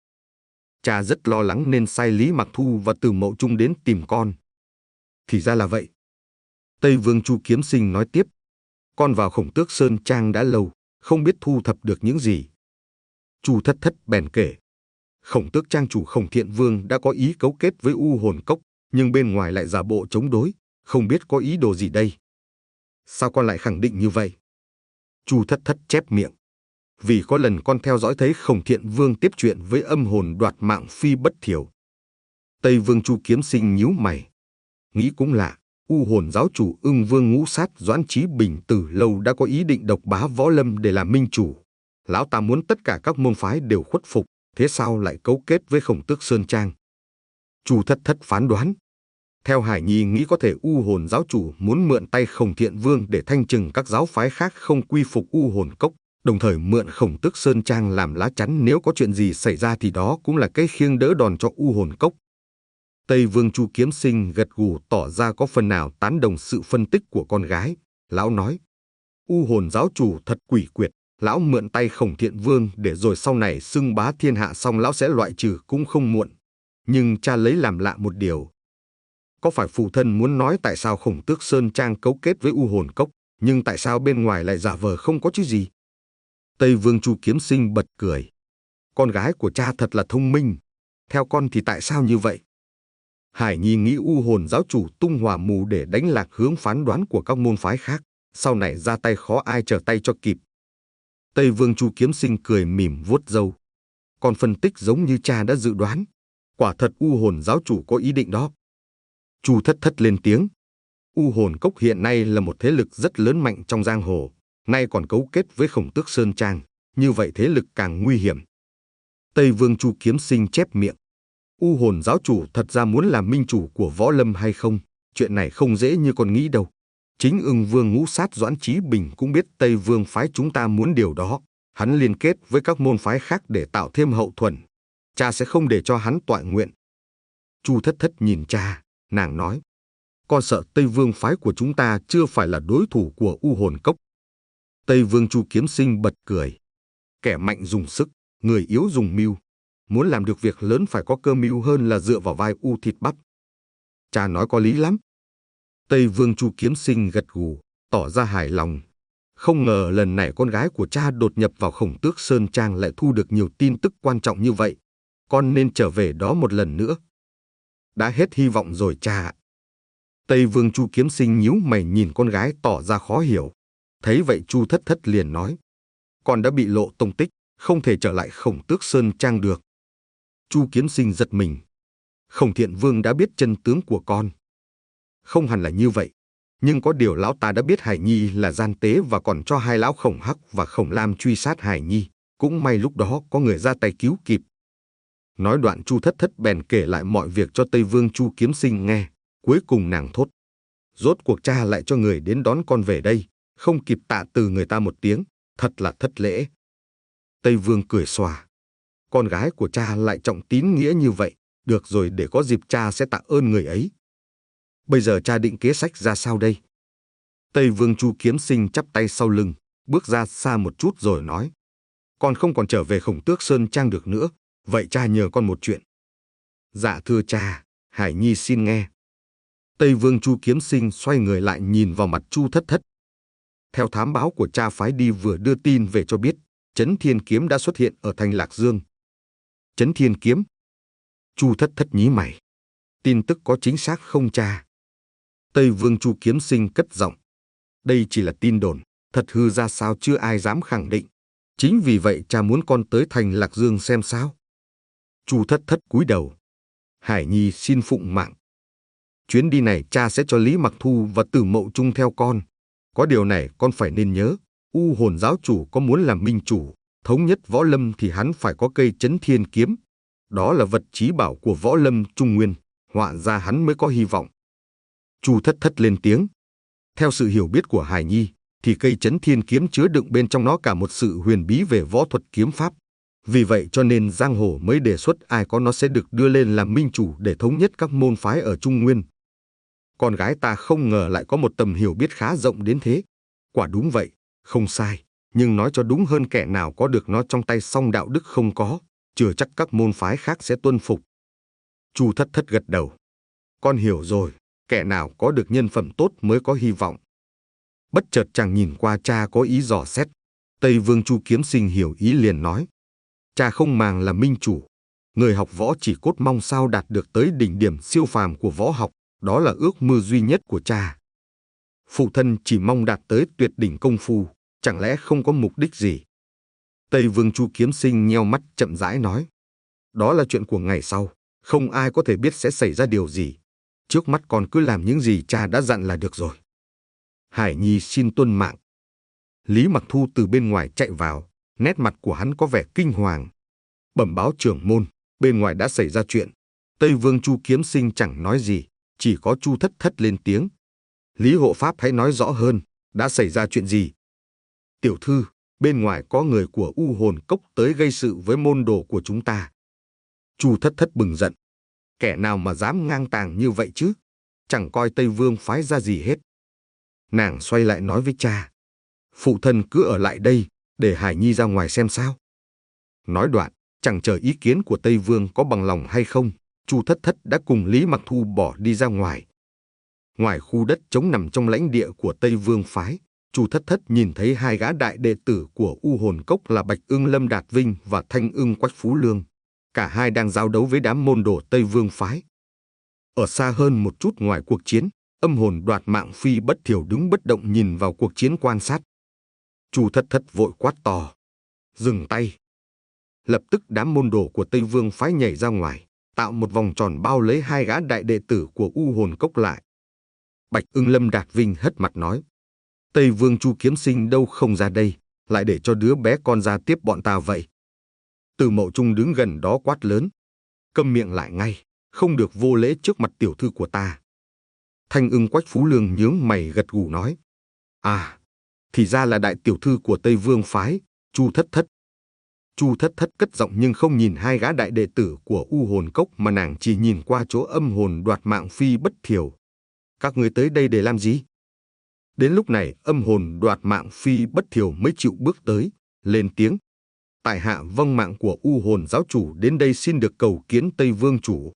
Cha rất lo lắng nên sai Lý Mặc Thu và Từ Mậu Trung đến tìm con." "Thì ra là vậy." Tây Vương Chu Kiếm Sinh nói tiếp: "Con vào Khổng Tước Sơn Trang đã lâu, không biết thu thập được những gì." Chu Thất Thất bèn kể: "Khổng Tước Trang chủ Khổng Thiện Vương đã có ý cấu kết với U Hồn Cốc, nhưng bên ngoài lại giả bộ chống đối, không biết có ý đồ gì đây." "Sao con lại khẳng định như vậy?" Chu Thất Thất chép miệng: "Vì có lần con theo dõi thấy Khổng Thiện Vương tiếp chuyện với âm hồn đoạt mạng Phi Bất Thiểu." Tây Vương Chu Kiếm Sinh nhíu mày, nghĩ cũng lạ, U Hồn giáo chủ Ưng Vương ngũ sát Doãn Chí Bình từ lâu đã có ý định độc bá võ lâm để làm minh chủ. Lão ta muốn tất cả các môn phái đều khuất phục, thế sao lại cấu kết với Khổng Tước Sơn Trang? Chu Thất Thất phán đoán: theo Hải Nhi nghĩ có thể U Hồn giáo chủ muốn mượn tay Khổng Thiện Vương để thanh trừng các giáo phái khác không quy phục U Hồn Cốc, đồng thời mượn Khổng Tước Sơn Trang làm lá chắn nếu có chuyện gì xảy ra thì đó cũng là cái khiêng đỡ đòn cho U Hồn Cốc. Tây Vương Chu Kiếm Sinh gật gù tỏ ra có phần nào tán đồng sự phân tích của con gái. Lão nói: U Hồn giáo chủ thật quỷ quyệt, lão mượn tay Khổng Thiện Vương để rồi sau này xưng bá thiên hạ xong lão sẽ loại trừ cũng không muộn. Nhưng cha lấy làm lạ một điều. Có phải phụ thân muốn nói tại sao Khổng Tước Sơn Trang cấu kết với U Hồn Cốc, nhưng tại sao bên ngoài lại giả vờ không có chứ gì? Tây Vương Chu Kiếm Sinh bật cười: con gái của cha thật là thông minh. Theo con thì tại sao như vậy? Hải Nhi nghĩ U Hồn giáo chủ tung hỏa mù để đánh lạc hướng phán đoán của các môn phái khác, sau này ra tay khó ai trở tay cho kịp. Tây Vương Chu Kiếm Sinh cười mỉm vuốt râu: con phân tích giống như cha đã dự đoán, quả thật U Hồn giáo chủ có ý định đó. Chu Thất Thất lên tiếng: U Hồn Cốc hiện nay là một thế lực rất lớn mạnh trong giang hồ, nay còn cấu kết với Khổng Tước Sơn Trang, như vậy thế lực càng nguy hiểm. Tây Vương Chu Kiếm Sinh chép miệng: U Hồn giáo chủ thật ra muốn làm minh chủ của võ lâm hay không, chuyện này không dễ như con nghĩ đâu. Chính Ưng Vương ngũ sát Doãn Chí Bình cũng biết Tây Vương phái chúng ta muốn điều đó, hắn liên kết với các môn phái khác để tạo thêm hậu thuẫn. Cha sẽ không để cho hắn toại nguyện. Chu Thất Thất nhìn cha, nàng nói: con sợ Tây Vương phái của chúng ta chưa phải là đối thủ của U Hồn Cốc. Tây Vương Chu Kiếm Sinh bật cười: kẻ mạnh dùng sức, người yếu dùng mưu. Muốn làm được việc lớn phải có cơ mưu hơn là dựa vào vai u thịt bắp. Cha nói có lý lắm. Tây Vương Chu Kiếm Sinh gật gù, tỏ ra hài lòng. Không ngờ lần này con gái của cha đột nhập vào Khổng Tước Sơn Trang lại thu được nhiều tin tức quan trọng như vậy. Con nên trở về đó một lần nữa. Đã hết hy vọng rồi cha. Tây Vương Chu Kiếm Sinh nhíu mày nhìn con gái tỏ ra khó hiểu. Thấy vậy Chu Thất Thất liền nói: con đã bị lộ tông tích, không thể trở lại Khổng Tước Sơn Trang được. Chu Kiếm Sinh giật mình. Khổng Thiện Vương đã biết chân tướng của con. Không hẳn là như vậy, nhưng có điều lão ta đã biết Hải Nhi là gian tế và còn cho hai lão Khổng Hắc và Khổng Lam truy sát Hải Nhi. Cũng may lúc đó có người ra tay cứu kịp. Nói đoạn Chu Thất Thất bèn kể lại mọi việc cho Tây Vương Chu Kiếm Sinh nghe. Cuối cùng nàng thốt: rốt cuộc cha lại cho người đến đón con về đây, không kịp tạ từ người ta một tiếng, thật là thất lễ. Tây Vương cười xòa: con gái của cha lại trọng tín nghĩa như vậy, được rồi, để có dịp cha sẽ tạ ơn người ấy. Bây giờ cha định kế sách ra sao đây? Tây Vương Chu Kiếm Sinh chắp tay sau lưng, bước ra xa một chút rồi nói: con không còn trở về Khổng Tước Sơn Trang được nữa, vậy cha nhờ con một chuyện. Dạ thưa cha, Hải Nhi xin nghe. Tây Vương Chu Kiếm Sinh xoay người lại nhìn vào mặt Chu Thất Thất. Theo thám báo của cha phái đi vừa đưa tin về cho biết, Chấn Thiên Kiếm đã xuất hiện ở thành Lạc Dương. Chấn Thiên Kiếm? Chu Thất Thất nhí mày. Tin tức có chính xác không cha? Tây Vương Chu Kiếm Sinh cất giọng: đây chỉ là tin đồn, thật hư ra sao chưa ai dám khẳng định. Chính vì vậy cha muốn con tới thành Lạc Dương xem sao. Chu Thất Thất cúi đầu: Hải Nhi xin phụng mạng. chuyến đi này cha sẽ cho Lý Mặc Thu và Từ Mậu Trung theo con. Có điều này con phải nên nhớ, U Hồn giáo chủ có muốn làm minh chủ, thống nhất võ lâm thì hắn phải có cây Chấn Thiên kiếm. Đó là vật chí bảo của võ lâm Trung Nguyên, họa ra hắn mới có hy vọng. Chu Thất Thất lên tiếng. Theo sự hiểu biết của Hải Nhi, thì cây Chấn Thiên kiếm chứa đựng bên trong nó cả một sự huyền bí về võ thuật kiếm pháp. Vì vậy cho nên giang hồ mới đề xuất ai có nó sẽ được đưa lên làm minh chủ để thống nhất các môn phái ở Trung Nguyên. Con gái ta không ngờ lại có một tầm hiểu biết khá rộng đến thế. Quả đúng vậy, không sai, nhưng nói cho đúng hơn, kẻ nào có được nó trong tay song đạo đức không có, chưa chắc các môn phái khác sẽ tuân phục. Chu Thất Thất gật đầu. Con hiểu rồi, kẻ nào có được nhân phẩm tốt mới có hy vọng. Bất chợt chàng nhìn qua cha có ý dò xét. Tây Vương Chu Kiếm Sinh hiểu ý liền nói. Cha không màng là minh chủ. Người học võ chỉ cốt mong sao đạt được tới đỉnh điểm siêu phàm của võ học. Đó là ước mơ duy nhất của cha. Phụ thân chỉ mong đạt tới tuyệt đỉnh công phu, chẳng lẽ không có mục đích gì? Tây Vương Chu Kiếm Sinh nheo mắt chậm rãi nói. Đó là chuyện của ngày sau, không ai có thể biết sẽ xảy ra điều gì. Trước mắt con cứ làm những gì cha đã dặn là được rồi. Hải Nhi xin tuân mạng. Lý Mặc Thu từ bên ngoài chạy vào, nét mặt của hắn có vẻ kinh hoàng. Bẩm báo trưởng môn, bên ngoài đã xảy ra chuyện. Tây Vương Chu Kiếm Sinh chẳng nói gì, chỉ có Chu Thất Thất lên tiếng. Lý hộ pháp hãy nói rõ hơn, đã xảy ra chuyện gì? Tiểu thư, bên ngoài có người của U Hồn Cốc tới gây sự với môn đồ của chúng ta. Chu Thất Thất bừng giận. Kẻ nào mà dám ngang tàng như vậy chứ? Chẳng coi Tây Vương phái ra gì hết. Nàng xoay lại nói với cha. Phụ thân cứ ở lại đây, để Hải Nhi ra ngoài xem sao. Nói đoạn, chẳng chờ ý kiến của Tây Vương có bằng lòng hay không, Chu Thất Thất đã cùng Lý Mặc Thu bỏ đi ra ngoài. Ngoài khu đất trống nằm trong lãnh địa của Tây Vương phái, Chu Thất Thất nhìn thấy hai gã đại đệ tử của U Hồn Cốc là Bạch Ưng Lâm Đạt Vinh và Thanh Ưng Quách Phú Lương. Cả hai đang giao đấu với đám môn đồ Tây Vương phái. Ở xa hơn một chút ngoài cuộc chiến, Âm Hồn Đoạt Mạng Phi Bất Thiểu đứng bất động nhìn vào cuộc chiến quan sát. Chu Thất Thất vội quát to. Dừng tay. Lập tức đám môn đồ của Tây Vương phái nhảy ra ngoài, tạo một vòng tròn bao lấy hai gã đại đệ tử của U Hồn Cốc lại. Bạch Ưng Lâm Đạt Vinh hất mặt nói. Tây Vương Chu Kiếm Sinh đâu không ra đây, lại để cho đứa bé con ra tiếp bọn ta vậy. Từ Mậu Trung đứng gần đó quát lớn. Câm miệng lại ngay, không được vô lễ trước mặt tiểu thư của ta. Thanh Ưng Quách Phú Lương nhướng mày gật gù nói. À, thì ra là đại tiểu thư của Tây Vương phái, Chu Thất Thất. Chu Thất Thất cất giọng nhưng không nhìn hai gã đại đệ tử của U Hồn Cốc mà nàng chỉ nhìn qua chỗ Âm Hồn Đoạt Mạng Phi Bất Thiểu. Các người tới đây để làm gì? Đến lúc này Âm Hồn Đoạt Mạng Phi Bất Thiểu mới chịu bước tới, lên tiếng. Tại hạ vâng mạng của U Hồn giáo chủ đến đây xin được cầu kiến Tây Vương chủ.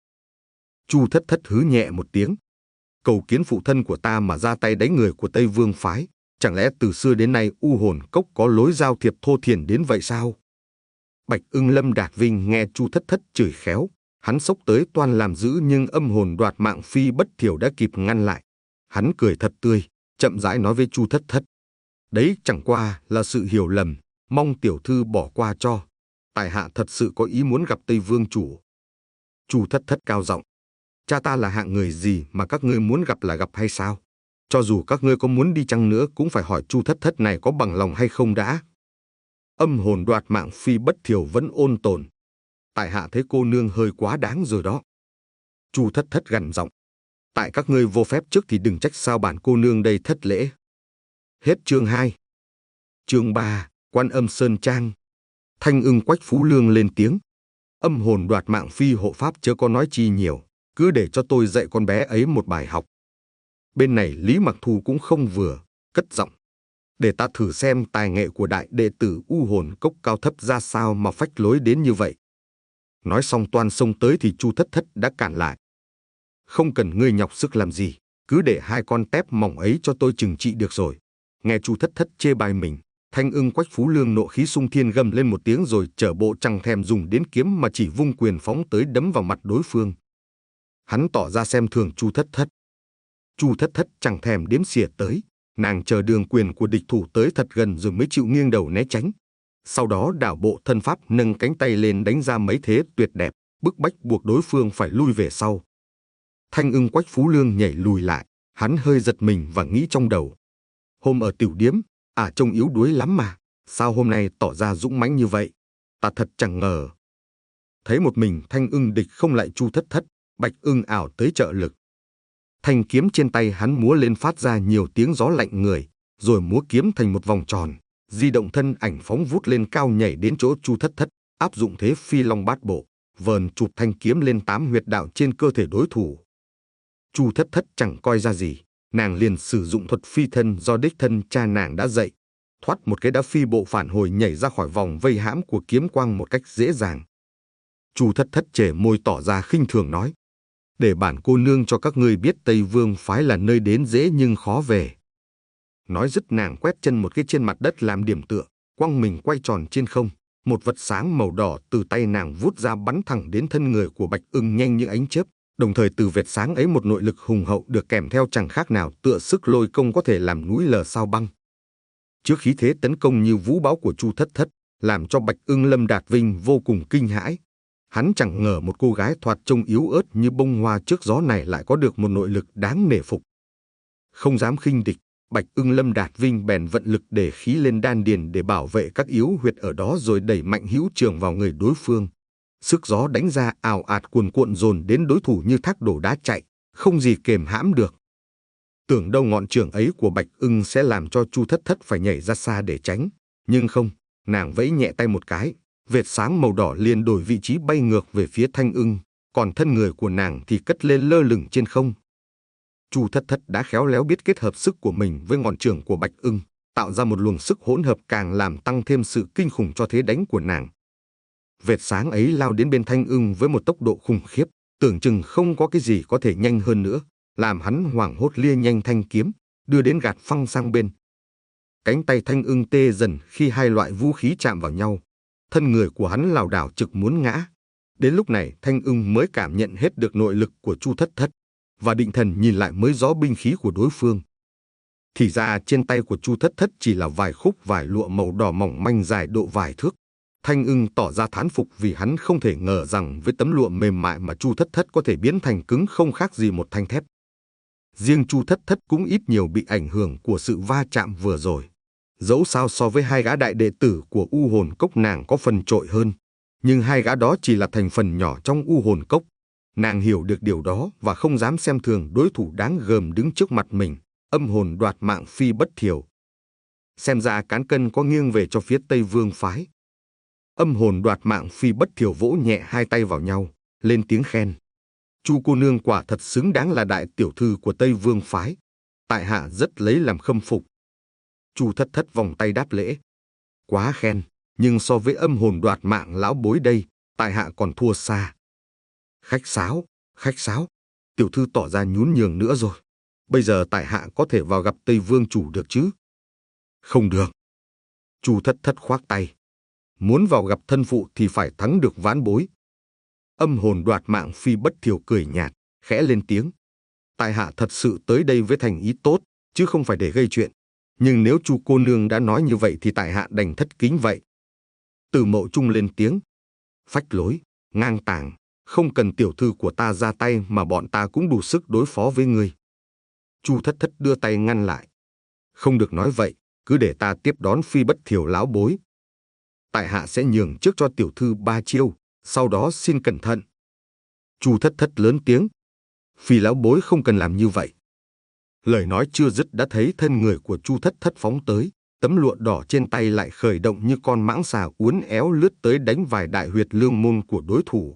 Chu Thất Thất hứ nhẹ một tiếng. Cầu kiến phụ thân của ta mà ra tay đánh người của Tây Vương phái, chẳng lẽ từ xưa đến nay U Hồn Cốc có lối giao thiệp thô thiển đến vậy sao? Bạch Ưng Lâm Đạt Vinh nghe Chu Thất Thất chửi khéo, hắn xốc tới toan làm dữ nhưng Âm Hồn Đoạt Mạng Phi Bất Thiểu đã kịp ngăn lại. Hắn cười thật tươi, chậm rãi nói với Chu Thất Thất. Đấy chẳng qua là sự hiểu lầm, mong tiểu thư bỏ qua cho. Tại hạ thật sự có ý muốn gặp Tây Vương chủ. Chu Thất Thất cao giọng. Cha ta là hạng người gì mà các ngươi muốn gặp là gặp hay sao? Cho dù các ngươi có muốn đi chăng nữa cũng phải hỏi Chu Thất Thất này có bằng lòng hay không đã. Âm Hồn Đoạt Mạng Phi Bất Thiểu vẫn ôn tồn. Tại hạ thấy cô nương hơi quá đáng rồi đó. Chu Thất Thất gằn giọng. Tại các ngươi vô phép trước thì đừng trách sao bản cô nương đây thất lễ. Hết chương hai. Chương ba, Quan Âm Sơn Trang. Thanh Ưng Quách Phú Lương lên tiếng. Âm Hồn Đoạt Mạng Phi hộ pháp chớ có nói chi nhiều, cứ để cho tôi dạy con bé ấy một bài học. Bên này Lý Mặc Thu cũng không vừa, cất giọng. Để ta thử xem tài nghệ của đại đệ tử U Hồn Cốc cao thấp ra sao mà phách lối đến như vậy. Nói xong toan xông tới thì Chu Thất Thất đã cản lại. Không cần ngươi nhọc sức làm gì, cứ để hai con tép mỏng ấy cho tôi trừng trị được rồi. Nghe Chu Thất Thất chê bai mình, Thanh Ưng Quách Phú Lương nộ khí sung thiên gầm lên một tiếng rồi chở bộ chẳng thèm dùng đến kiếm mà chỉ vung quyền phóng tới đấm vào mặt đối phương. Hắn tỏ ra xem thường Chu Thất Thất. Chu Thất Thất chẳng thèm đếm xỉa tới, nàng chờ đường quyền của địch thủ tới thật gần rồi mới chịu nghiêng đầu né tránh. Sau đó đảo bộ thân pháp nâng cánh tay lên đánh ra mấy thế tuyệt đẹp, bức bách buộc đối phương phải lui về sau. Thanh ưng Quách Phú Lương nhảy lùi lại, hắn hơi giật mình và nghĩ trong đầu. Hôm ở tiểu điếm, à trông yếu đuối lắm mà, sao hôm nay tỏ ra dũng mãnh như vậy? Ta thật chẳng ngờ. Thấy một mình Thanh ưng địch không lại Chu Thất Thất, Bạch ưng ảo tới trợ lực. Thanh kiếm trên tay hắn múa lên phát ra nhiều tiếng gió lạnh người, rồi múa kiếm thành một vòng tròn, di động thân ảnh phóng vút lên cao nhảy đến chỗ Chu Thất Thất, áp dụng thế phi long bát bộ, vờn chụp thanh kiếm lên tám huyệt đạo trên cơ thể đối thủ. Chu Thất Thất chẳng coi ra gì, nàng liền sử dụng thuật phi thân do đích thân cha nàng đã dạy, thoát một cái đã phi bộ phản hồi nhảy ra khỏi vòng vây hãm của kiếm quang một cách dễ dàng. Chu Thất Thất trề môi tỏ ra khinh thường nói: để bản cô nương cho các ngươi biết Tây Vương phái là nơi đến dễ nhưng khó về. Nói dứt nàng quét chân một cái trên mặt đất làm điểm tựa, quăng mình quay tròn trên không, một vật sáng màu đỏ từ tay nàng vút ra bắn thẳng đến thân người của Bạch ưng nhanh như ánh chớp. Đồng thời từ vệt sáng ấy một nội lực hùng hậu được kèm theo chẳng khác nào tựa sức lôi công có thể làm núi lở sao băng. Trước khí thế tấn công như vũ bão của Chu Thất Thất, làm cho Bạch ưng Lâm Đạt Vinh vô cùng kinh hãi. Hắn chẳng ngờ một cô gái thoạt trông yếu ớt như bông hoa trước gió này lại có được một nội lực đáng nể phục. Không dám khinh địch, Bạch ưng Lâm Đạt Vinh bèn vận lực để khí lên đan điền để bảo vệ các yếu huyệt ở đó rồi đẩy mạnh hữu trường vào người đối phương. Sức gió đánh ra ào ạt cuồn cuộn dồn đến đối thủ như thác đổ đá chạy, không gì kềm hãm được. Tưởng đâu ngọn trường ấy của Bạch ưng sẽ làm cho Chu Thất Thất phải nhảy ra xa để tránh, nhưng không, nàng vẫy nhẹ tay một cái, vệt sáng màu đỏ liền đổi vị trí bay ngược về phía Thanh ưng, còn thân người của nàng thì cất lên lơ lửng trên không. Chu Thất Thất đã khéo léo biết kết hợp sức của mình với ngọn trường của Bạch ưng, tạo ra một luồng sức hỗn hợp càng làm tăng thêm sự kinh khủng cho thế đánh của nàng. Vệt sáng ấy lao đến bên Thanh ưng với một tốc độ khủng khiếp, tưởng chừng không có cái gì có thể nhanh hơn nữa, làm hắn hoảng hốt lia nhanh thanh kiếm, đưa đến gạt phăng sang bên. Cánh tay Thanh ưng tê dần khi hai loại vũ khí chạm vào nhau, thân người của hắn lảo đảo trực muốn ngã. Đến lúc này Thanh ưng mới cảm nhận hết được nội lực của Chu Thất Thất, và định thần nhìn lại mới rõ binh khí của đối phương. Thì ra trên tay của Chu Thất Thất chỉ là vài khúc vải lụa màu đỏ mỏng manh dài độ vài thước. Thanh ưng tỏ ra thán phục vì hắn không thể ngờ rằng với tấm lụa mềm mại mà Chu Thất Thất có thể biến thành cứng không khác gì một thanh thép. Riêng Chu Thất Thất cũng ít nhiều bị ảnh hưởng của sự va chạm vừa rồi. Dẫu sao so với hai gã đại đệ tử của U Hồn Cốc nàng có phần trội hơn, nhưng hai gã đó chỉ là thành phần nhỏ trong U Hồn Cốc. Nàng hiểu được điều đó và không dám xem thường đối thủ đáng gờm đứng trước mặt mình, âm hồn đoạt mạng Phi Bất Thiểu. Xem ra cán cân có nghiêng về cho phía Tây Vương phái. Âm hồn đoạt mạng Phi Bất Thiểu vỗ nhẹ hai tay vào nhau, lên tiếng khen. Chu cô nương quả thật xứng đáng là đại tiểu thư của Tây Vương phái. Tại hạ rất lấy làm khâm phục. Chu Thất Thất vòng tay đáp lễ. Quá khen, nhưng so với âm hồn đoạt mạng lão bối đây, tại hạ còn thua xa. Khách sáo, khách sáo, tiểu thư tỏ ra nhún nhường nữa rồi. Bây giờ tại hạ có thể vào gặp Tây Vương chủ được chứ? Không được. Chu Thất Thất khoác tay. Muốn vào gặp thân phụ thì phải thắng được ván bối. Âm hồn đoạt mạng Phi Bất Thiểu cười nhạt, khẽ lên tiếng. Tại hạ thật sự tới đây với thành ý tốt, chứ không phải để gây chuyện. Nhưng nếu Chu cô nương đã nói như vậy thì tại hạ đành thất kính vậy. Từ Mậu Trung lên tiếng. Phách lối, ngang tàng, không cần tiểu thư của ta ra tay mà bọn ta cũng đủ sức đối phó với ngươi. Chu Thất Thất đưa tay ngăn lại. Không được nói vậy, cứ để ta tiếp đón Phi Bất Thiểu lão bối. Tại hạ sẽ nhường trước cho tiểu thư ba chiêu, sau đó xin cẩn thận. Chu Thất Thất lớn tiếng. Phi lão bối không cần làm như vậy. Lời nói chưa dứt đã thấy thân người của Chu Thất Thất phóng tới, tấm lụa đỏ trên tay lại khởi động như con mãng xà uốn éo lướt tới đánh vài đại huyệt lương môn của đối thủ.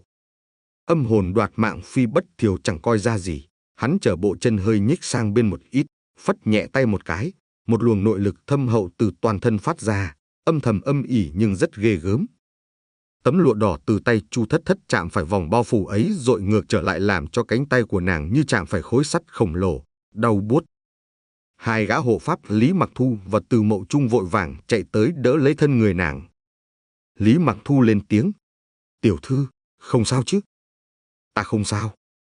Âm hồn đoạt mạng Phi Bất Thiểu chẳng coi ra gì, hắn chở bộ chân hơi nhích sang bên một ít, phất nhẹ tay một cái, một luồng nội lực thâm hậu từ toàn thân phát ra, âm thầm âm ỉ nhưng rất ghê gớm. Tấm lụa đỏ từ tay Chu Thất Thất chạm phải vòng bao phủ ấy dội ngược trở lại làm cho cánh tay của nàng như chạm phải khối sắt khổng lồ, đau buốt. Hai gã hộ pháp Lý Mặc Thu và Từ Mậu Trung vội vàng chạy tới đỡ lấy thân người nàng. Lý Mặc Thu lên tiếng. Tiểu thư, không sao chứ? Ta không sao.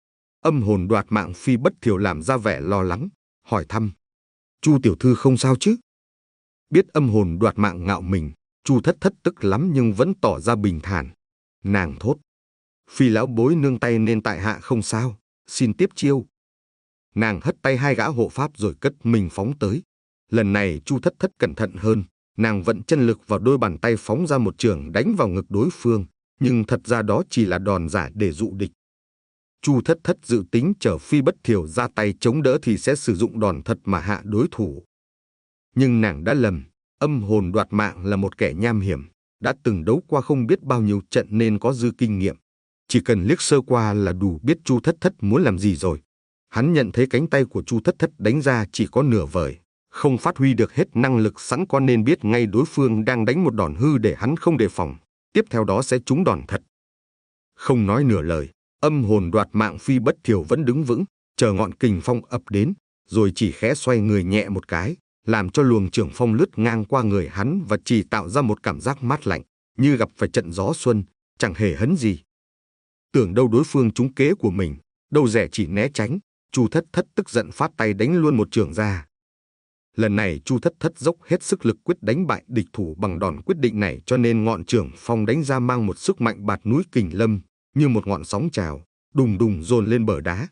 Âm hồn đoạt mạng Phi Bất Thiểu làm ra vẻ lo lắng, hỏi thăm. Chu tiểu thư không sao chứ? Biết âm hồn đoạt mạng ngạo mình, Chu Thất Thất tức lắm nhưng vẫn tỏ ra bình thản. Nàng thốt. Phi lão bối nương tay nên tại hạ không sao, xin tiếp chiêu. Nàng hất tay hai gã hộ pháp rồi cất mình phóng tới. Lần này Chu Thất Thất cẩn thận hơn, nàng vận chân lực vào đôi bàn tay phóng ra một chưởng đánh vào ngực đối phương, nhưng thật ra đó chỉ là đòn giả để dụ địch. Chu Thất Thất dự tính chờ Phi Bất Thiểu ra tay chống đỡ thì sẽ sử dụng đòn thật mà hạ đối thủ. Nhưng nàng đã lầm, Âm Hồn Đoạt Mạng là một kẻ nham hiểm, đã từng đấu qua không biết bao nhiêu trận nên có dư kinh nghiệm. Chỉ cần liếc sơ qua là đủ biết Chu Thất Thất muốn làm gì rồi. Hắn nhận thấy cánh tay của Chu Thất Thất đánh ra chỉ có nửa vời, không phát huy được hết năng lực sẵn có nên biết ngay đối phương đang đánh một đòn hư để hắn không đề phòng, tiếp theo đó sẽ trúng đòn thật. Không nói nửa lời, Âm Hồn Đoạt Mạng Phi Bất Thiểu vẫn đứng vững, chờ ngọn kình phong ập đến, rồi chỉ khẽ xoay người nhẹ một cái, làm cho luồng trưởng phong lướt ngang qua người hắn và chỉ tạo ra một cảm giác mát lạnh, như gặp phải trận gió xuân, chẳng hề hấn gì. Tưởng đâu đối phương trúng kế của mình, đâu dè chỉ né tránh, Chu Thất Thất tức giận phát tay đánh luôn một chưởng ra. Lần này Chu Thất Thất dốc hết sức lực quyết đánh bại địch thủ bằng đòn quyết định này, cho nên ngọn chưởng phong đánh ra mang một sức mạnh bạt núi kình lâm, như một ngọn sóng trào, đùng đùng dồn lên bờ đá.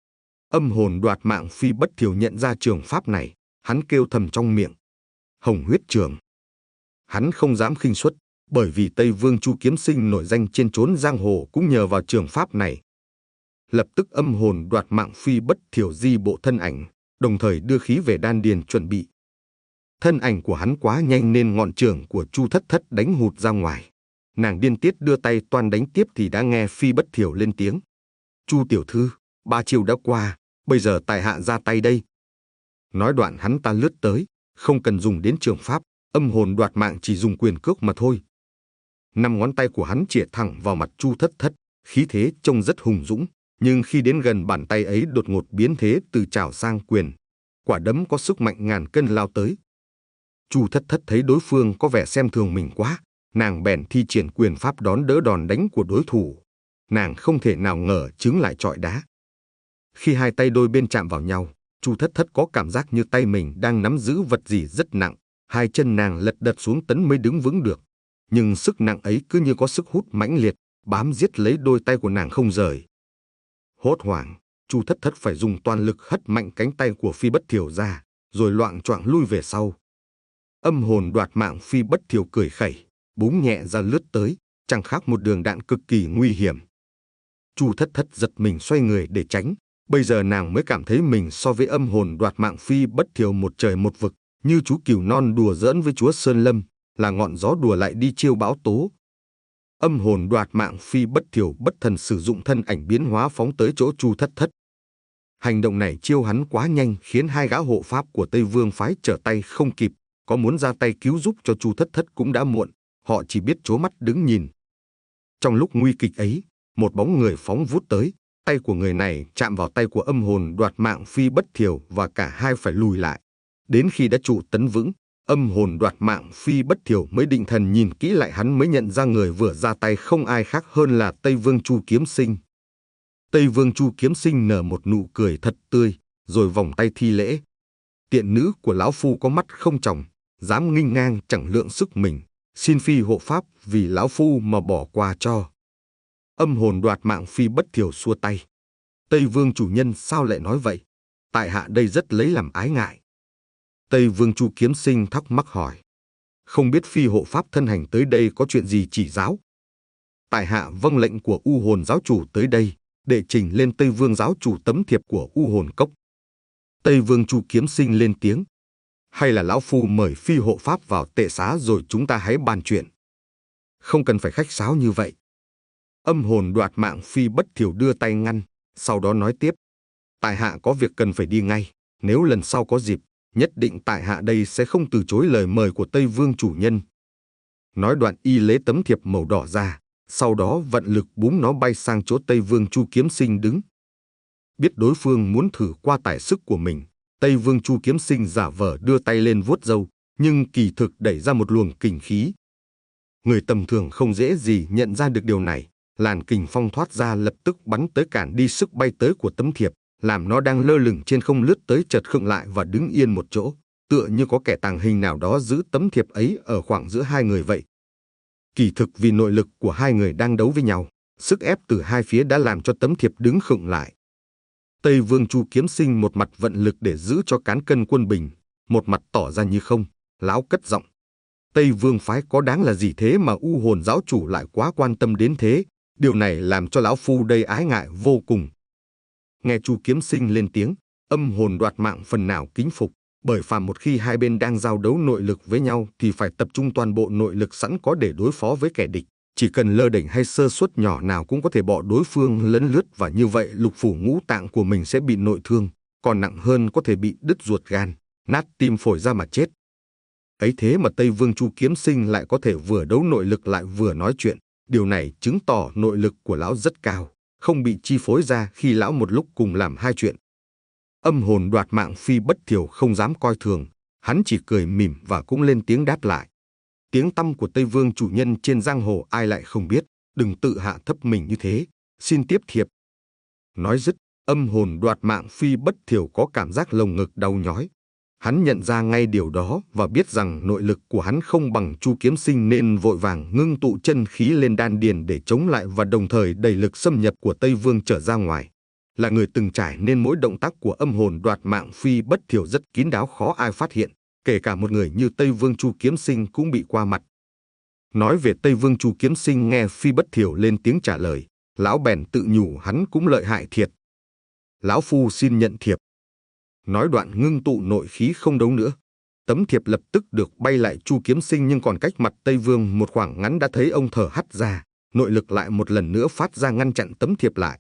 Âm Hồn Đoạt Mạng Phi Bất Thiểu nhận ra trường pháp này, hắn kêu thầm trong miệng: Hồng Huyết Trường. Hắn không dám khinh suất, bởi vì Tây Vương Chu Kiếm Sinh nổi danh trên chốn giang hồ cũng nhờ vào trường pháp này. Lập tức Âm Hồn Đoạt Mạng Phi Bất Thiểu di bộ thân ảnh, đồng thời đưa khí về đan điền chuẩn bị. Thân ảnh của hắn quá nhanh nên ngọn chưởng của Chu Thất Thất đánh hụt ra ngoài. Nàng điên tiết đưa tay toan đánh tiếp thì đã nghe Phi Bất Thiểu lên tiếng: Chu tiểu thư, ba chiêu đã qua, bây giờ tại hạ ra tay đây. Nói đoạn hắn ta lướt tới, không cần dùng đến trường pháp, Âm Hồn Đoạt Mạng chỉ dùng quyền cước mà thôi. Năm ngón tay của hắn chĩa thẳng vào mặt Chu Thất Thất, khí thế trông rất hùng dũng, nhưng khi đến gần bàn tay ấy đột ngột biến thế từ chảo sang quyền, quả đấm có sức mạnh ngàn cân lao tới. Chu Thất Thất thấy đối phương có vẻ xem thường mình quá, nàng bèn thi triển quyền pháp đón đỡ đòn đánh của đối thủ. Nàng không thể nào ngờ trứng lại chọi đá. Khi hai tay đôi bên chạm vào nhau, Chu Thất Thất có cảm giác như tay mình đang nắm giữ vật gì rất nặng, hai chân nàng lật đật xuống tấn mới đứng vững được. Nhưng sức nặng ấy cứ như có sức hút mãnh liệt, bám giết lấy đôi tay của nàng không rời. Hốt hoảng, Chu Thất Thất phải dùng toàn lực hất mạnh cánh tay của Phi Bất Thiểu ra, rồi loạng choạng lui về sau. Âm Hồn Đoạt Mạng Phi Bất Thiểu cười khẩy, búng nhẹ ra lướt tới, chẳng khác một đường đạn cực kỳ nguy hiểm. Chu Thất Thất giật mình xoay người để tránh, bây giờ nàng mới cảm thấy mình so với Âm Hồn Đoạt Mạng Phi Bất Thiểu một trời một vực, như chú cừu non đùa giỡn với chúa Sơn Lâm, là ngọn gió đùa lại đi chiêu bão tố. Âm Hồn Đoạt Mạng Phi Bất Thiểu bất thần sử dụng thân ảnh biến hóa phóng tới chỗ Chu Thất Thất. Hành động này chiêu hắn quá nhanh khiến hai gã hộ pháp của Tây Vương phái trở tay không kịp, có muốn ra tay cứu giúp cho Chu Thất Thất cũng đã muộn, họ chỉ biết trố mắt đứng nhìn. Trong lúc nguy kịch ấy, một bóng người phóng vút tới, tay của người này chạm vào tay của Âm Hồn Đoạt Mạng Phi Bất Thiểu và cả hai phải lùi lại. Đến khi đã trụ tấn vững, Âm Hồn Đoạt Mạng Phi Bất Thiểu mới định thần nhìn kỹ lại hắn mới nhận ra người vừa ra tay không ai khác hơn là Tây Vương Chu Kiếm Sinh. Tây Vương Chu Kiếm Sinh nở một nụ cười thật tươi, rồi vòng tay thi lễ. Tiện nữ của lão phu có mắt không tròng, dám nghinh ngang chẳng lượng sức mình, xin phi hộ pháp vì lão phu mà bỏ qua cho. Âm Hồn Đoạt Mạng Phi Bất Thiểu xua tay. Tây Vương chủ nhân sao lại nói vậy? Tại hạ đây rất lấy làm ái ngại. Tây Vương Chu Kiếm Sinh thắc mắc hỏi. Không biết phi hộ pháp thân hành tới đây có chuyện gì chỉ giáo? Tại hạ vâng lệnh của U Hồn giáo chủ tới đây, để trình lên Tây Vương giáo chủ tấm thiệp của U Hồn cốc. Tây Vương Chu Kiếm Sinh lên tiếng. Hay là lão phu mời phi hộ pháp vào tệ xá rồi chúng ta hãy bàn chuyện. Không cần phải khách sáo như vậy. Âm Hồn Đoạt Mạng Phi Bất Thiểu đưa tay ngăn, sau đó nói tiếp. Tại hạ có việc cần phải đi ngay, nếu lần sau có dịp, nhất định tại hạ đây sẽ không từ chối lời mời của Tây Vương chủ nhân. Nói đoạn y lấy tấm thiệp màu đỏ ra, sau đó vận lực búng nó bay sang chỗ Tây Vương Chu Kiếm Sinh đứng. Biết đối phương muốn thử qua tài sức của mình, Tây Vương Chu Kiếm Sinh giả vờ đưa tay lên vuốt râu, nhưng kỳ thực đẩy ra một luồng kình khí. Người tầm thường không dễ gì nhận ra được điều này, làn kình phong thoát ra lập tức bắn tới cản đi sức bay tới của tấm thiệp, làm nó đang lơ lửng trên không lướt tới chợt khựng lại và đứng yên một chỗ, tựa như có kẻ tàng hình nào đó giữ tấm thiệp ấy ở khoảng giữa hai người vậy. Kỳ thực vì nội lực của hai người đang đấu với nhau, sức ép từ hai phía đã làm cho tấm thiệp đứng khựng lại. Tây Vương Chu Kiếm Sinh một mặt vận lực để giữ cho cán cân quân bình, một mặt tỏ ra như không. Lão cất giọng: Tây Vương phái có đáng là gì thế mà U Hồn giáo chủ lại quá quan tâm đến thế? Điều này làm cho lão phu đây ái ngại vô cùng. Nghe Chu Kiếm Sinh lên tiếng, Âm Hồn Đoạt Mạng phần nào kính phục, bởi phàm một khi hai bên đang giao đấu nội lực với nhau thì phải tập trung toàn bộ nội lực sẵn có để đối phó với kẻ địch. Chỉ cần lơ đễnh hay sơ suất nhỏ nào cũng có thể bỏ đối phương lấn lướt, và như vậy lục phủ ngũ tạng của mình sẽ bị nội thương, còn nặng hơn có thể bị đứt ruột gan, nát tim phổi ra mà chết. Ấy thế mà Tây Vương Chu Kiếm Sinh lại có thể vừa đấu nội lực lại vừa nói chuyện. Điều này chứng tỏ nội lực của lão rất cao, không bị chi phối ra khi lão một lúc cùng làm hai chuyện. Âm Hồn Đoạt Mạng Phi Bất Thiểu không dám coi thường, hắn chỉ cười mỉm và cũng lên tiếng đáp lại. Tiếng tăm của Tây Vương chủ nhân trên giang hồ ai lại không biết, đừng tự hạ thấp mình như thế, xin tiếp thiệp. Nói dứt, Âm Hồn Đoạt Mạng Phi Bất Thiểu có cảm giác lồng ngực đau nhói. Hắn nhận ra ngay điều đó và biết rằng nội lực của hắn không bằng Chu Kiếm Sinh, nên vội vàng ngưng tụ chân khí lên đan điền để chống lại và đồng thời đẩy lực xâm nhập của Tây Vương trở ra ngoài. Là người từng trải nên mỗi động tác của Âm Hồn Đoạt Mạng Phi Bất Thiểu rất kín đáo, khó ai phát hiện, kể cả một người như Tây Vương Chu Kiếm Sinh cũng bị qua mặt. Nói về Tây Vương Chu Kiếm Sinh, nghe Phi Bất Thiểu lên tiếng trả lời, lão bèn tự nhủ hắn cũng lợi hại thiệt. Lão phu xin nhận thiệp. Nói đoạn ngưng tụ nội khí không đấu nữa. Tấm thiệp lập tức được bay lại Chu Kiếm Sinh, nhưng còn cách mặt Tây Vương một khoảng ngắn đã thấy ông thở hắt ra, nội lực lại một lần nữa phát ra ngăn chặn tấm thiệp lại.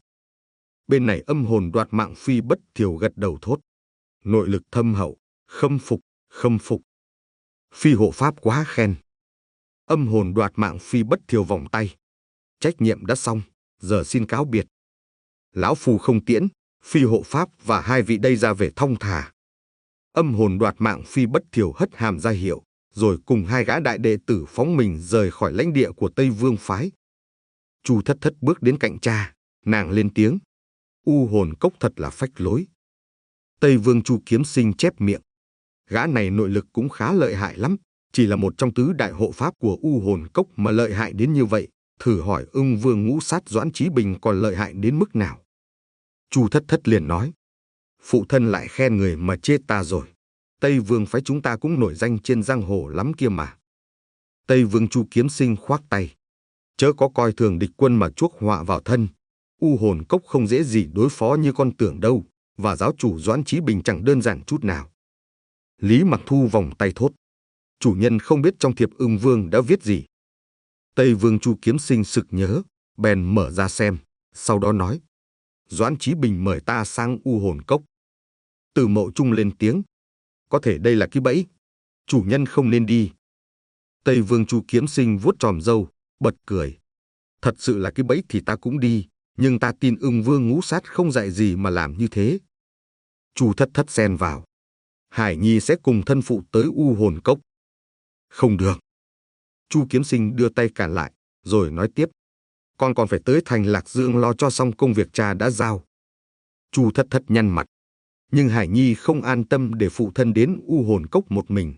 Bên này Âm Hồn Đoạt Mạng Phi Bất Thiểu gật đầu thốt: nội lực thâm hậu, khâm phục, khâm phục. Phi hộ pháp quá khen. Âm Hồn Đoạt Mạng Phi Bất Thiểu vòng tay: trách nhiệm đã xong, giờ xin cáo biệt. Lão phu không tiễn, Phi hộ pháp và hai vị đây ra về thong thả. Âm Hồn Đoạt Mạng Phi Bất Thiểu hất hàm ra hiệu, rồi cùng hai gã đại đệ tử phóng mình rời khỏi lãnh địa của Tây Vương phái. Chu Thất Thất bước đến cạnh cha, nàng lên tiếng: U Hồn Cốc thật là phách lối. Tây Vương Chu Kiếm Sinh chép miệng: gã này nội lực cũng khá lợi hại lắm, chỉ là một trong tứ đại hộ pháp của U Hồn Cốc mà lợi hại đến như vậy, thử hỏi Ưng Vương Ngũ Sát Doãn Chí Bình còn lợi hại đến mức nào. Chu Thất Thất liền nói: phụ thân lại khen người mà chê ta rồi. Tây Vương phái chúng ta cũng nổi danh trên giang hồ lắm kia mà. Tây Vương Chu Kiếm Sinh khoác tay: chớ có coi thường địch quân mà chuốc họa vào thân. U Hồn Cốc không dễ gì đối phó như con tưởng đâu, và giáo chủ Doãn Chí Bình chẳng đơn giản chút nào. Lý Mặc Thu vòng tay thốt: chủ nhân không biết trong thiệp Ưng Vương đã viết gì. Tây Vương Chu Kiếm Sinh sực nhớ, bèn mở ra xem, sau đó nói: Doãn Chí Bình mời ta sang U Hồn Cốc. Từ Mậu Trung lên tiếng: có thể đây là cái bẫy, chủ nhân không nên đi. Tây Vương Chu Kiếm Sinh vuốt tròm râu, bật cười: thật sự là cái bẫy thì ta cũng đi, nhưng ta tin Ưng Vương Ngũ Sát không dạy gì mà làm như thế. Chu Thất Thất xen vào: Hải Nhi sẽ cùng thân phụ tới U Hồn Cốc. Không được. Chu Kiếm Sinh đưa tay cản lại, rồi nói tiếp: con còn phải tới thành Lạc Dương lo cho xong công việc cha đã giao. Chu Thất Thất nhăn mặt: nhưng Hải Nhi không an tâm để phụ thân đến U Hồn Cốc một mình.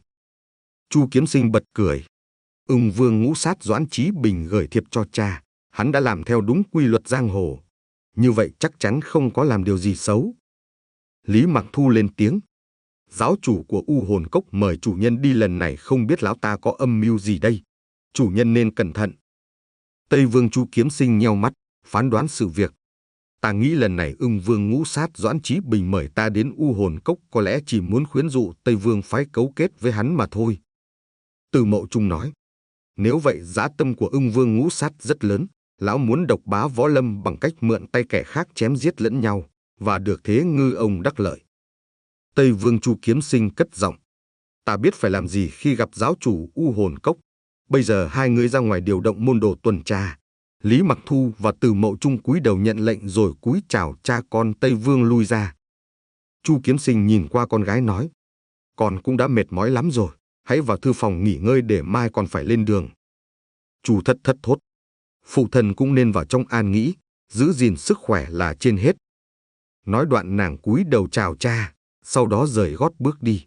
Chu Kiếm Sinh bật cười: Ưng Vương Ngũ Sát Doãn Chí Bình gửi thiệp cho cha, hắn đã làm theo đúng quy luật giang hồ, như vậy chắc chắn không có làm điều gì xấu. Lý Mặc Thu lên tiếng: giáo chủ của U Hồn Cốc mời chủ nhân đi lần này, không biết lão ta có âm mưu gì đây, chủ nhân nên cẩn thận. Tây Vương Chu Kiếm Sinh nheo mắt, phán đoán sự việc: ta nghĩ lần này Ưng Vương Ngũ Sát Doãn Chí Bình mời ta đến U Hồn Cốc có lẽ chỉ muốn khuyến dụ Tây Vương phái cấu kết với hắn mà thôi. Từ Mậu Trung nói: nếu vậy dã tâm của Ưng Vương Ngũ Sát rất lớn, lão muốn độc bá võ lâm bằng cách mượn tay kẻ khác chém giết lẫn nhau, và được thế ngư ông đắc lợi. Tây Vương Chu Kiếm Sinh cất giọng: ta biết phải làm gì khi gặp giáo chủ U Hồn Cốc. Bây giờ hai người ra ngoài điều động môn đồ tuần tra. Lý Mặc Thu và Từ Mậu Trung cúi đầu nhận lệnh rồi cúi chào cha con Tây Vương lui ra. Chu Kiếm Sinh nhìn qua con gái nói: con cũng đã mệt mỏi lắm rồi, hãy vào thư phòng nghỉ ngơi để mai còn phải lên đường. Chu Thất Thất thốt: phụ thân cũng nên vào trong an nghỉ, giữ gìn sức khỏe là trên hết. Nói đoạn nàng cúi đầu chào cha, sau đó rời gót bước đi.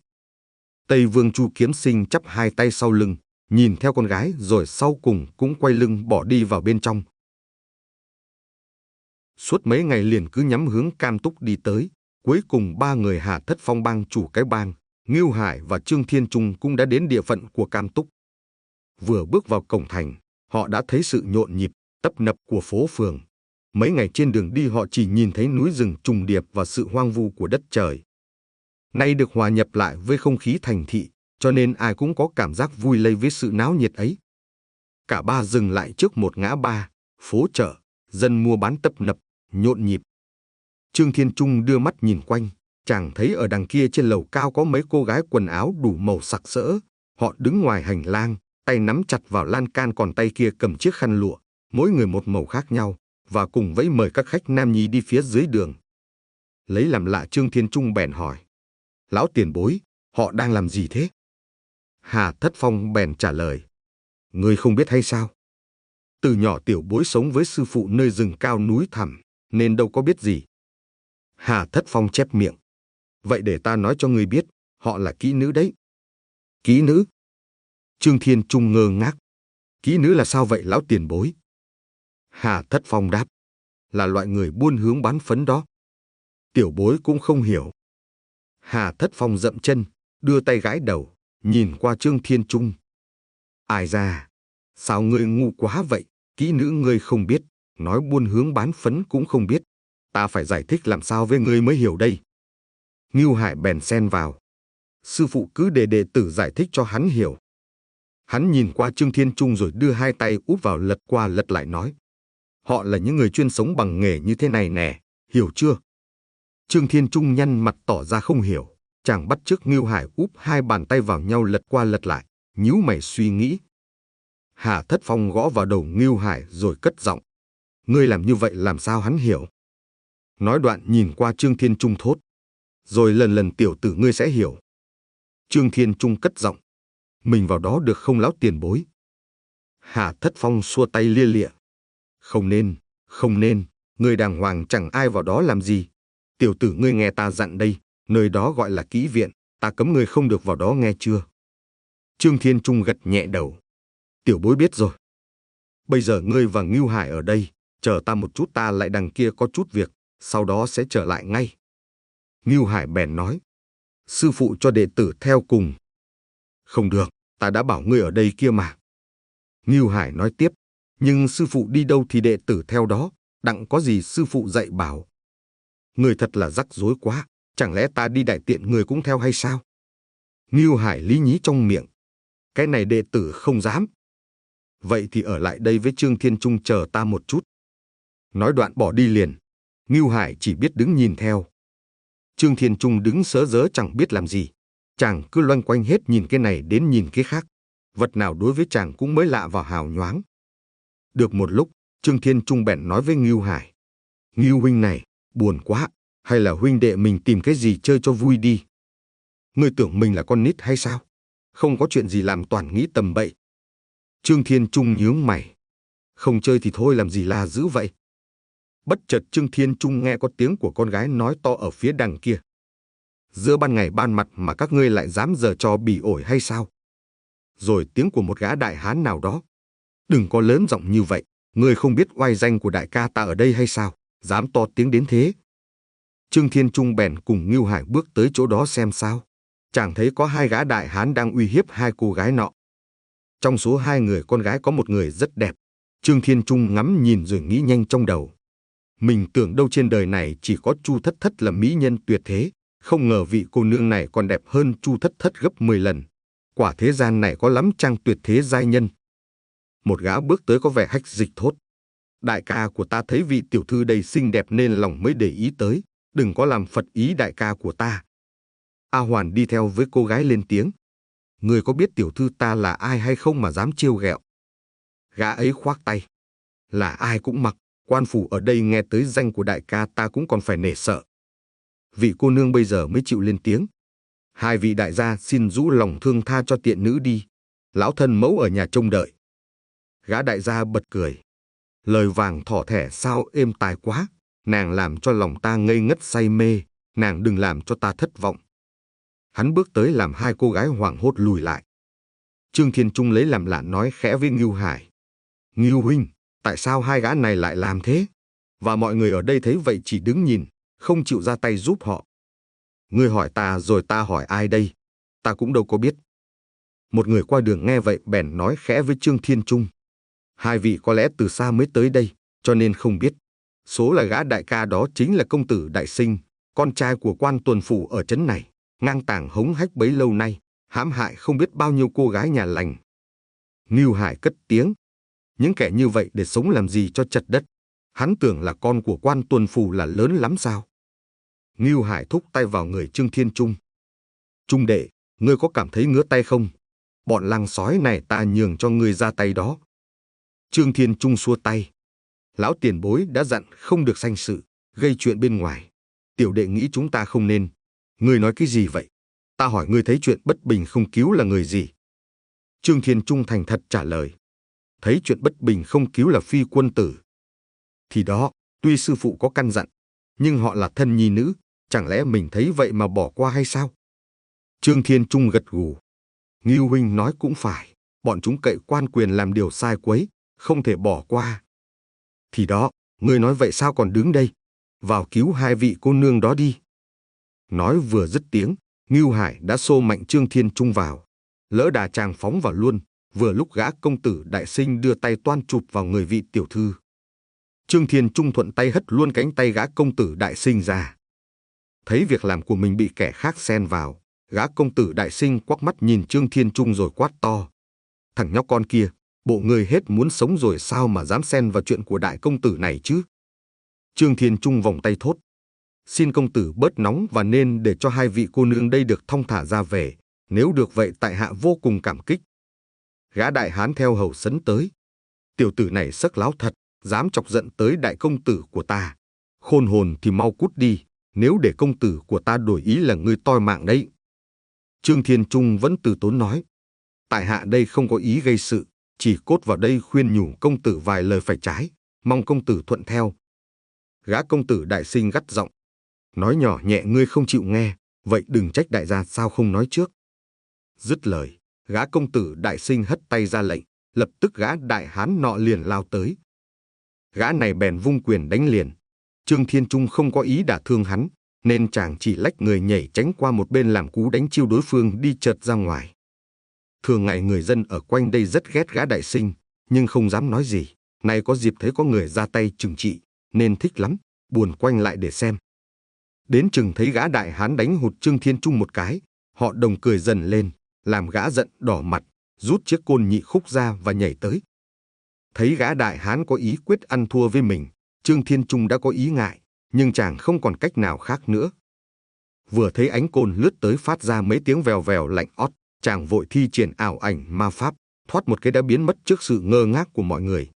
Tây Vương Chu Kiếm Sinh chắp hai tay sau lưng, nhìn theo con gái rồi sau cùng cũng quay lưng bỏ đi vào bên trong. Suốt mấy ngày liền cứ nhắm hướng Cam Túc đi tới. Cuối cùng ba người Hà Thất Phong bang chủ cái bang, Ngưu Hải và Trương Thiên Trung cũng đã đến địa phận của Cam Túc. Vừa bước vào cổng thành, họ đã thấy sự nhộn nhịp, tấp nập của phố phường. Mấy ngày trên đường đi họ chỉ nhìn thấy núi rừng trùng điệp và sự hoang vu của đất trời. Nay được hòa nhập lại với không khí thành thị, cho nên ai cũng có cảm giác vui lây với sự náo nhiệt ấy. Cả ba dừng lại trước một ngã ba, phố chợ, dân mua bán tấp nập, nhộn nhịp. Trương Thiên Trung đưa mắt nhìn quanh, chàng thấy ở đằng kia trên lầu cao có mấy cô gái quần áo đủ màu sặc sỡ. Họ đứng ngoài hành lang, tay nắm chặt vào lan can còn tay kia cầm chiếc khăn lụa, mỗi người một màu khác nhau, và cùng vẫy mời các khách nam nhi đi phía dưới đường. Lấy làm lạ Trương Thiên Trung bèn hỏi: Lão tiền bối, họ đang làm gì thế? Hà Thất Phong bèn trả lời: Ngươi không biết hay sao? Từ nhỏ tiểu bối sống với sư phụ nơi rừng cao núi thẳm, nên đâu có biết gì. Hà Thất Phong chép miệng: Vậy để ta nói cho ngươi biết, họ là kỹ nữ đấy. Kỹ nữ? Trương Thiên Trung ngơ ngác. Kỹ nữ là sao vậy lão tiền bối? Hà Thất Phong đáp: Là loại người buôn hướng bán phấn đó. Tiểu bối cũng không hiểu. Hà Thất Phong dậm chân, đưa tay gãi đầu, nhìn qua Trương Thiên Trung. Ai ra, sao ngươi ngu quá vậy? Kỹ nữ ngươi không biết, nói buôn hướng bán phấn cũng không biết. Ta phải giải thích làm sao với ngươi mới hiểu đây. Ngưu Hải bèn xen vào: Sư phụ cứ để đệ tử giải thích cho hắn hiểu. Hắn nhìn qua Trương Thiên Trung rồi đưa hai tay úp vào lật qua lật lại nói: Họ là những người chuyên sống bằng nghề như thế này nè, hiểu chưa? Trương Thiên Trung nhăn mặt tỏ ra không hiểu. Chàng bắt chước Ngưu Hải úp hai bàn tay vào nhau lật qua lật lại, nhíu mày suy nghĩ. Hà Thất Phong gõ vào đầu Ngưu Hải rồi cất giọng: Ngươi làm như vậy làm sao hắn hiểu? Nói đoạn nhìn qua Trương Thiên Trung thốt: Rồi lần lần tiểu tử ngươi sẽ hiểu. Trương Thiên Trung cất giọng: Mình vào đó được không lão tiền bối? Hà Thất Phong xua tay lia lịa: Không nên, không nên, ngươi đàng hoàng chẳng ai vào đó làm gì. Tiểu tử ngươi nghe ta dặn đây, nơi đó gọi là kỹ viện, ta cấm ngươi không được vào đó nghe chưa? Trương Thiên Trung gật nhẹ đầu: Tiểu bối biết rồi. Bây giờ ngươi và Ngưu Hải ở đây, chờ ta một chút, ta lại đằng kia có chút việc, sau đó sẽ trở lại ngay. Ngưu Hải bèn nói: Sư phụ cho đệ tử theo cùng. Không được, ta đã bảo ngươi ở đây kia mà. Ngưu Hải nói tiếp: Nhưng sư phụ đi đâu thì đệ tử theo đó, đặng có gì sư phụ dạy bảo. Ngươi thật là rắc rối quá, chẳng lẽ ta đi đại tiện ngươi cũng theo hay sao? Ngưu Hải lý nhí trong miệng: Cái này đệ tử không dám. Vậy thì ở lại đây với Trương Thiên Trung chờ ta một chút. Nói đoạn bỏ đi liền. Ngưu Hải chỉ biết đứng nhìn theo. Trương Thiên Trung đứng sớ rớ chẳng biết làm gì. Chàng cứ loanh quanh hết nhìn cái này đến nhìn cái khác. Vật nào đối với chàng cũng mới lạ vào hào nhoáng. Được một lúc, Trương Thiên Trung bèn nói với Ngưu Hải: Ngưu huynh này, buồn quá, hay là huynh đệ mình tìm cái gì chơi cho vui đi. Ngươi tưởng mình là con nít hay sao? Không có chuyện gì làm toàn nghĩ tầm bậy. Trương Thiên Trung nhướng mày: Không chơi thì thôi, làm gì là dữ vậy? Bất chợt Trương Thiên Trung nghe có tiếng của con gái nói to ở phía đằng kia: Giữa ban ngày ban mặt mà các ngươi lại dám giở trò bỉ ổi hay sao? Rồi tiếng của một gã đại hán nào đó: Đừng có lớn giọng như vậy, ngươi không biết oai danh của đại ca ta ở đây hay sao, dám to tiếng đến thế. Trương Thiên Trung bèn cùng Ngưu Hải bước tới chỗ đó xem sao. Chàng thấy có hai gã đại hán đang uy hiếp hai cô gái nọ. Trong số hai người con gái có một người rất đẹp. Trương Thiên Trung ngắm nhìn rồi nghĩ nhanh trong đầu: Mình tưởng đâu trên đời này chỉ có Chu Thất Thất là mỹ nhân tuyệt thế, không ngờ vị cô nương này còn đẹp hơn Chu Thất Thất gấp mười lần. Quả thế gian này có lắm trang tuyệt thế giai nhân. Một gã bước tới có vẻ hách dịch thốt: Đại ca của ta thấy vị tiểu thư đây xinh đẹp nên lòng mới để ý tới, đừng có làm phật ý đại ca của ta. A Hoàn đi theo với cô gái lên tiếng: Người có biết tiểu thư ta là ai hay không mà dám trêu ghẹo? Gã ấy khoác tay: Là ai cũng mặc, quan phủ ở đây nghe tới danh của đại ca ta cũng còn phải nể sợ. Vị cô nương bây giờ mới chịu lên tiếng: Hai vị đại gia xin rũ lòng thương tha cho tiện nữ đi, lão thân mẫu ở nhà trông đợi. Gã đại gia bật cười: Lời vàng thỏ thẻ sao êm tai quá, nàng làm cho lòng ta ngây ngất say mê, nàng đừng làm cho ta thất vọng. Hắn bước tới làm hai cô gái hoảng hốt lùi lại. Trương Thiên Trung lấy làm lạ nói khẽ với Ngưu Hải: Ngưu huynh, tại sao hai gã này lại làm thế? và mọi người ở đây thấy vậy chỉ đứng nhìn, không chịu ra tay giúp họ. Ngươi hỏi ta rồi ta hỏi ai đây? Ta cũng đâu có biết. Một người qua đường nghe vậy bèn nói khẽ với Trương Thiên Trung. Hai vị có lẽ từ xa mới tới đây, cho nên không biết. Số là gã đại ca đó chính là công tử Đại Sinh, con trai của quan tuần phủ ở trấn này, ngang tàng hống hách bấy lâu nay, hãm hại không biết bao nhiêu cô gái nhà lành. Ngưu Hải cất tiếng. Những kẻ như vậy để sống làm gì cho chật đất? Hắn tưởng là con của quan tuần phủ là lớn lắm sao? Ngưu Hải thúc tay vào người Trương Thiên Trung. Trung đệ, ngươi có cảm thấy ngứa tay không? Bọn lang sói này ta nhường cho ngươi ra tay đó. Trương Thiên Trung xua tay. Lão tiền bối đã dặn không được sanh sự, gây chuyện bên ngoài. Tiểu đệ nghĩ chúng ta không nên. Ngươi nói cái gì vậy? Ta hỏi ngươi thấy chuyện bất bình không cứu là người gì? Trương Thiên Trung thành thật trả lời. Thấy chuyện bất bình không cứu là phi quân tử. Thì đó, tuy sư phụ có căn dặn, nhưng họ là thân nhi nữ, chẳng lẽ mình thấy vậy mà bỏ qua hay sao? Trương Thiên Trung gật gù. Ngưu huynh nói cũng phải, bọn chúng cậy quan quyền làm điều sai quấy, không thể bỏ qua. Thì đó, ngươi nói vậy sao còn đứng đây? Vào cứu hai vị cô nương đó đi. Nói vừa dứt tiếng, Ngưu Hải đã xô mạnh Trương Thiên Trung vào. Lỡ đà chàng phóng vào luôn, vừa lúc gã công tử Đại Sinh đưa tay toan chụp vào người vị tiểu thư. Trương Thiên Trung thuận tay hất luôn cánh tay gã công tử Đại Sinh ra. Thấy việc làm của mình bị kẻ khác xen vào, gã công tử Đại Sinh quắc mắt nhìn Trương Thiên Trung rồi quát to. Thằng nhóc con kia, bộ ngươi hết muốn sống rồi sao mà dám xen vào chuyện của đại công tử này chứ? Trương Thiên Trung vòng tay thốt. Xin công tử bớt nóng và nên để cho hai vị cô nương đây được thong thả ra về. Nếu được vậy tại hạ vô cùng cảm kích. Gã đại hán theo hầu sấn tới. Tiểu tử này sắc láo thật, dám chọc giận tới đại công tử của ta. Khôn hồn thì mau cút đi, nếu để công tử của ta đổi ý là ngươi toi mạng đấy. Trương Thiên Trung vẫn từ tốn nói. Tại hạ đây không có ý gây sự, chỉ cốt vào đây khuyên nhủ công tử vài lời phải trái, mong công tử thuận theo. Gã công tử Đại Sinh gắt giọng. Nói nhỏ nhẹ ngươi không chịu nghe, vậy đừng trách đại gia sao không nói trước. Dứt lời, gã công tử Đại Sinh hất tay ra lệnh, lập tức gã đại hán nọ liền lao tới. Gã này bèn vung quyền đánh liền. Trương Thiên Trung không có ý đả thương hắn, nên chàng chỉ lách người nhảy tránh qua một bên làm cú đánh chiêu đối phương đi chợt ra ngoài. Thường ngày người dân ở quanh đây rất ghét gã Đại Sinh, nhưng không dám nói gì. Nay có dịp thấy có người ra tay trừng trị, nên thích lắm, buồn quanh lại để xem. Đến chừng thấy gã đại hán đánh hụt Trương Thiên Trung một cái, họ đồng cười dần lên, làm gã giận đỏ mặt, rút chiếc côn nhị khúc ra và nhảy tới. Thấy gã đại hán có ý quyết ăn thua với mình, Trương Thiên Trung đã có ý ngại, nhưng chàng không còn cách nào khác nữa. Vừa thấy ánh côn lướt tới phát ra mấy tiếng vèo vèo lạnh ót, chàng vội thi triển ảo ảnh ma pháp, thoát một cái đã biến mất trước sự ngơ ngác của mọi người.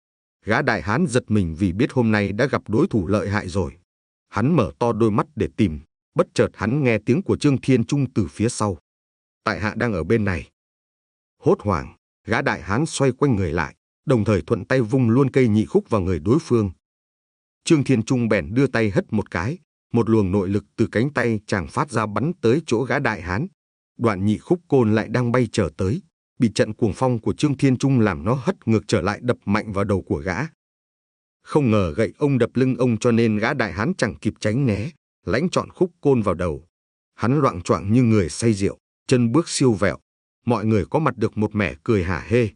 Gã đại hán giật mình vì biết hôm nay đã gặp đối thủ lợi hại rồi. Hắn mở to đôi mắt để tìm, bất chợt hắn nghe tiếng của Trương Thiên Trung từ phía sau. Tại hạ đang ở bên này. Hốt hoảng, gã đại hán xoay quanh người lại, đồng thời thuận tay vung luôn cây nhị khúc vào người đối phương. Trương Thiên Trung bèn đưa tay hất một cái, một luồng nội lực từ cánh tay chàng phát ra bắn tới chỗ gã đại hán. Đoạn nhị khúc côn lại đang bay trở tới, bị trận cuồng phong của Trương Thiên Trung làm nó hất ngược trở lại đập mạnh vào đầu của gã. Không ngờ gậy ông đập lưng ông cho nên gã đại hán chẳng kịp tránh né, lãnh trọn khúc côn vào đầu. Hắn loạng choạng như người say rượu, chân bước siêu vẹo. Mọi người có mặt được một mẻ cười hả hê.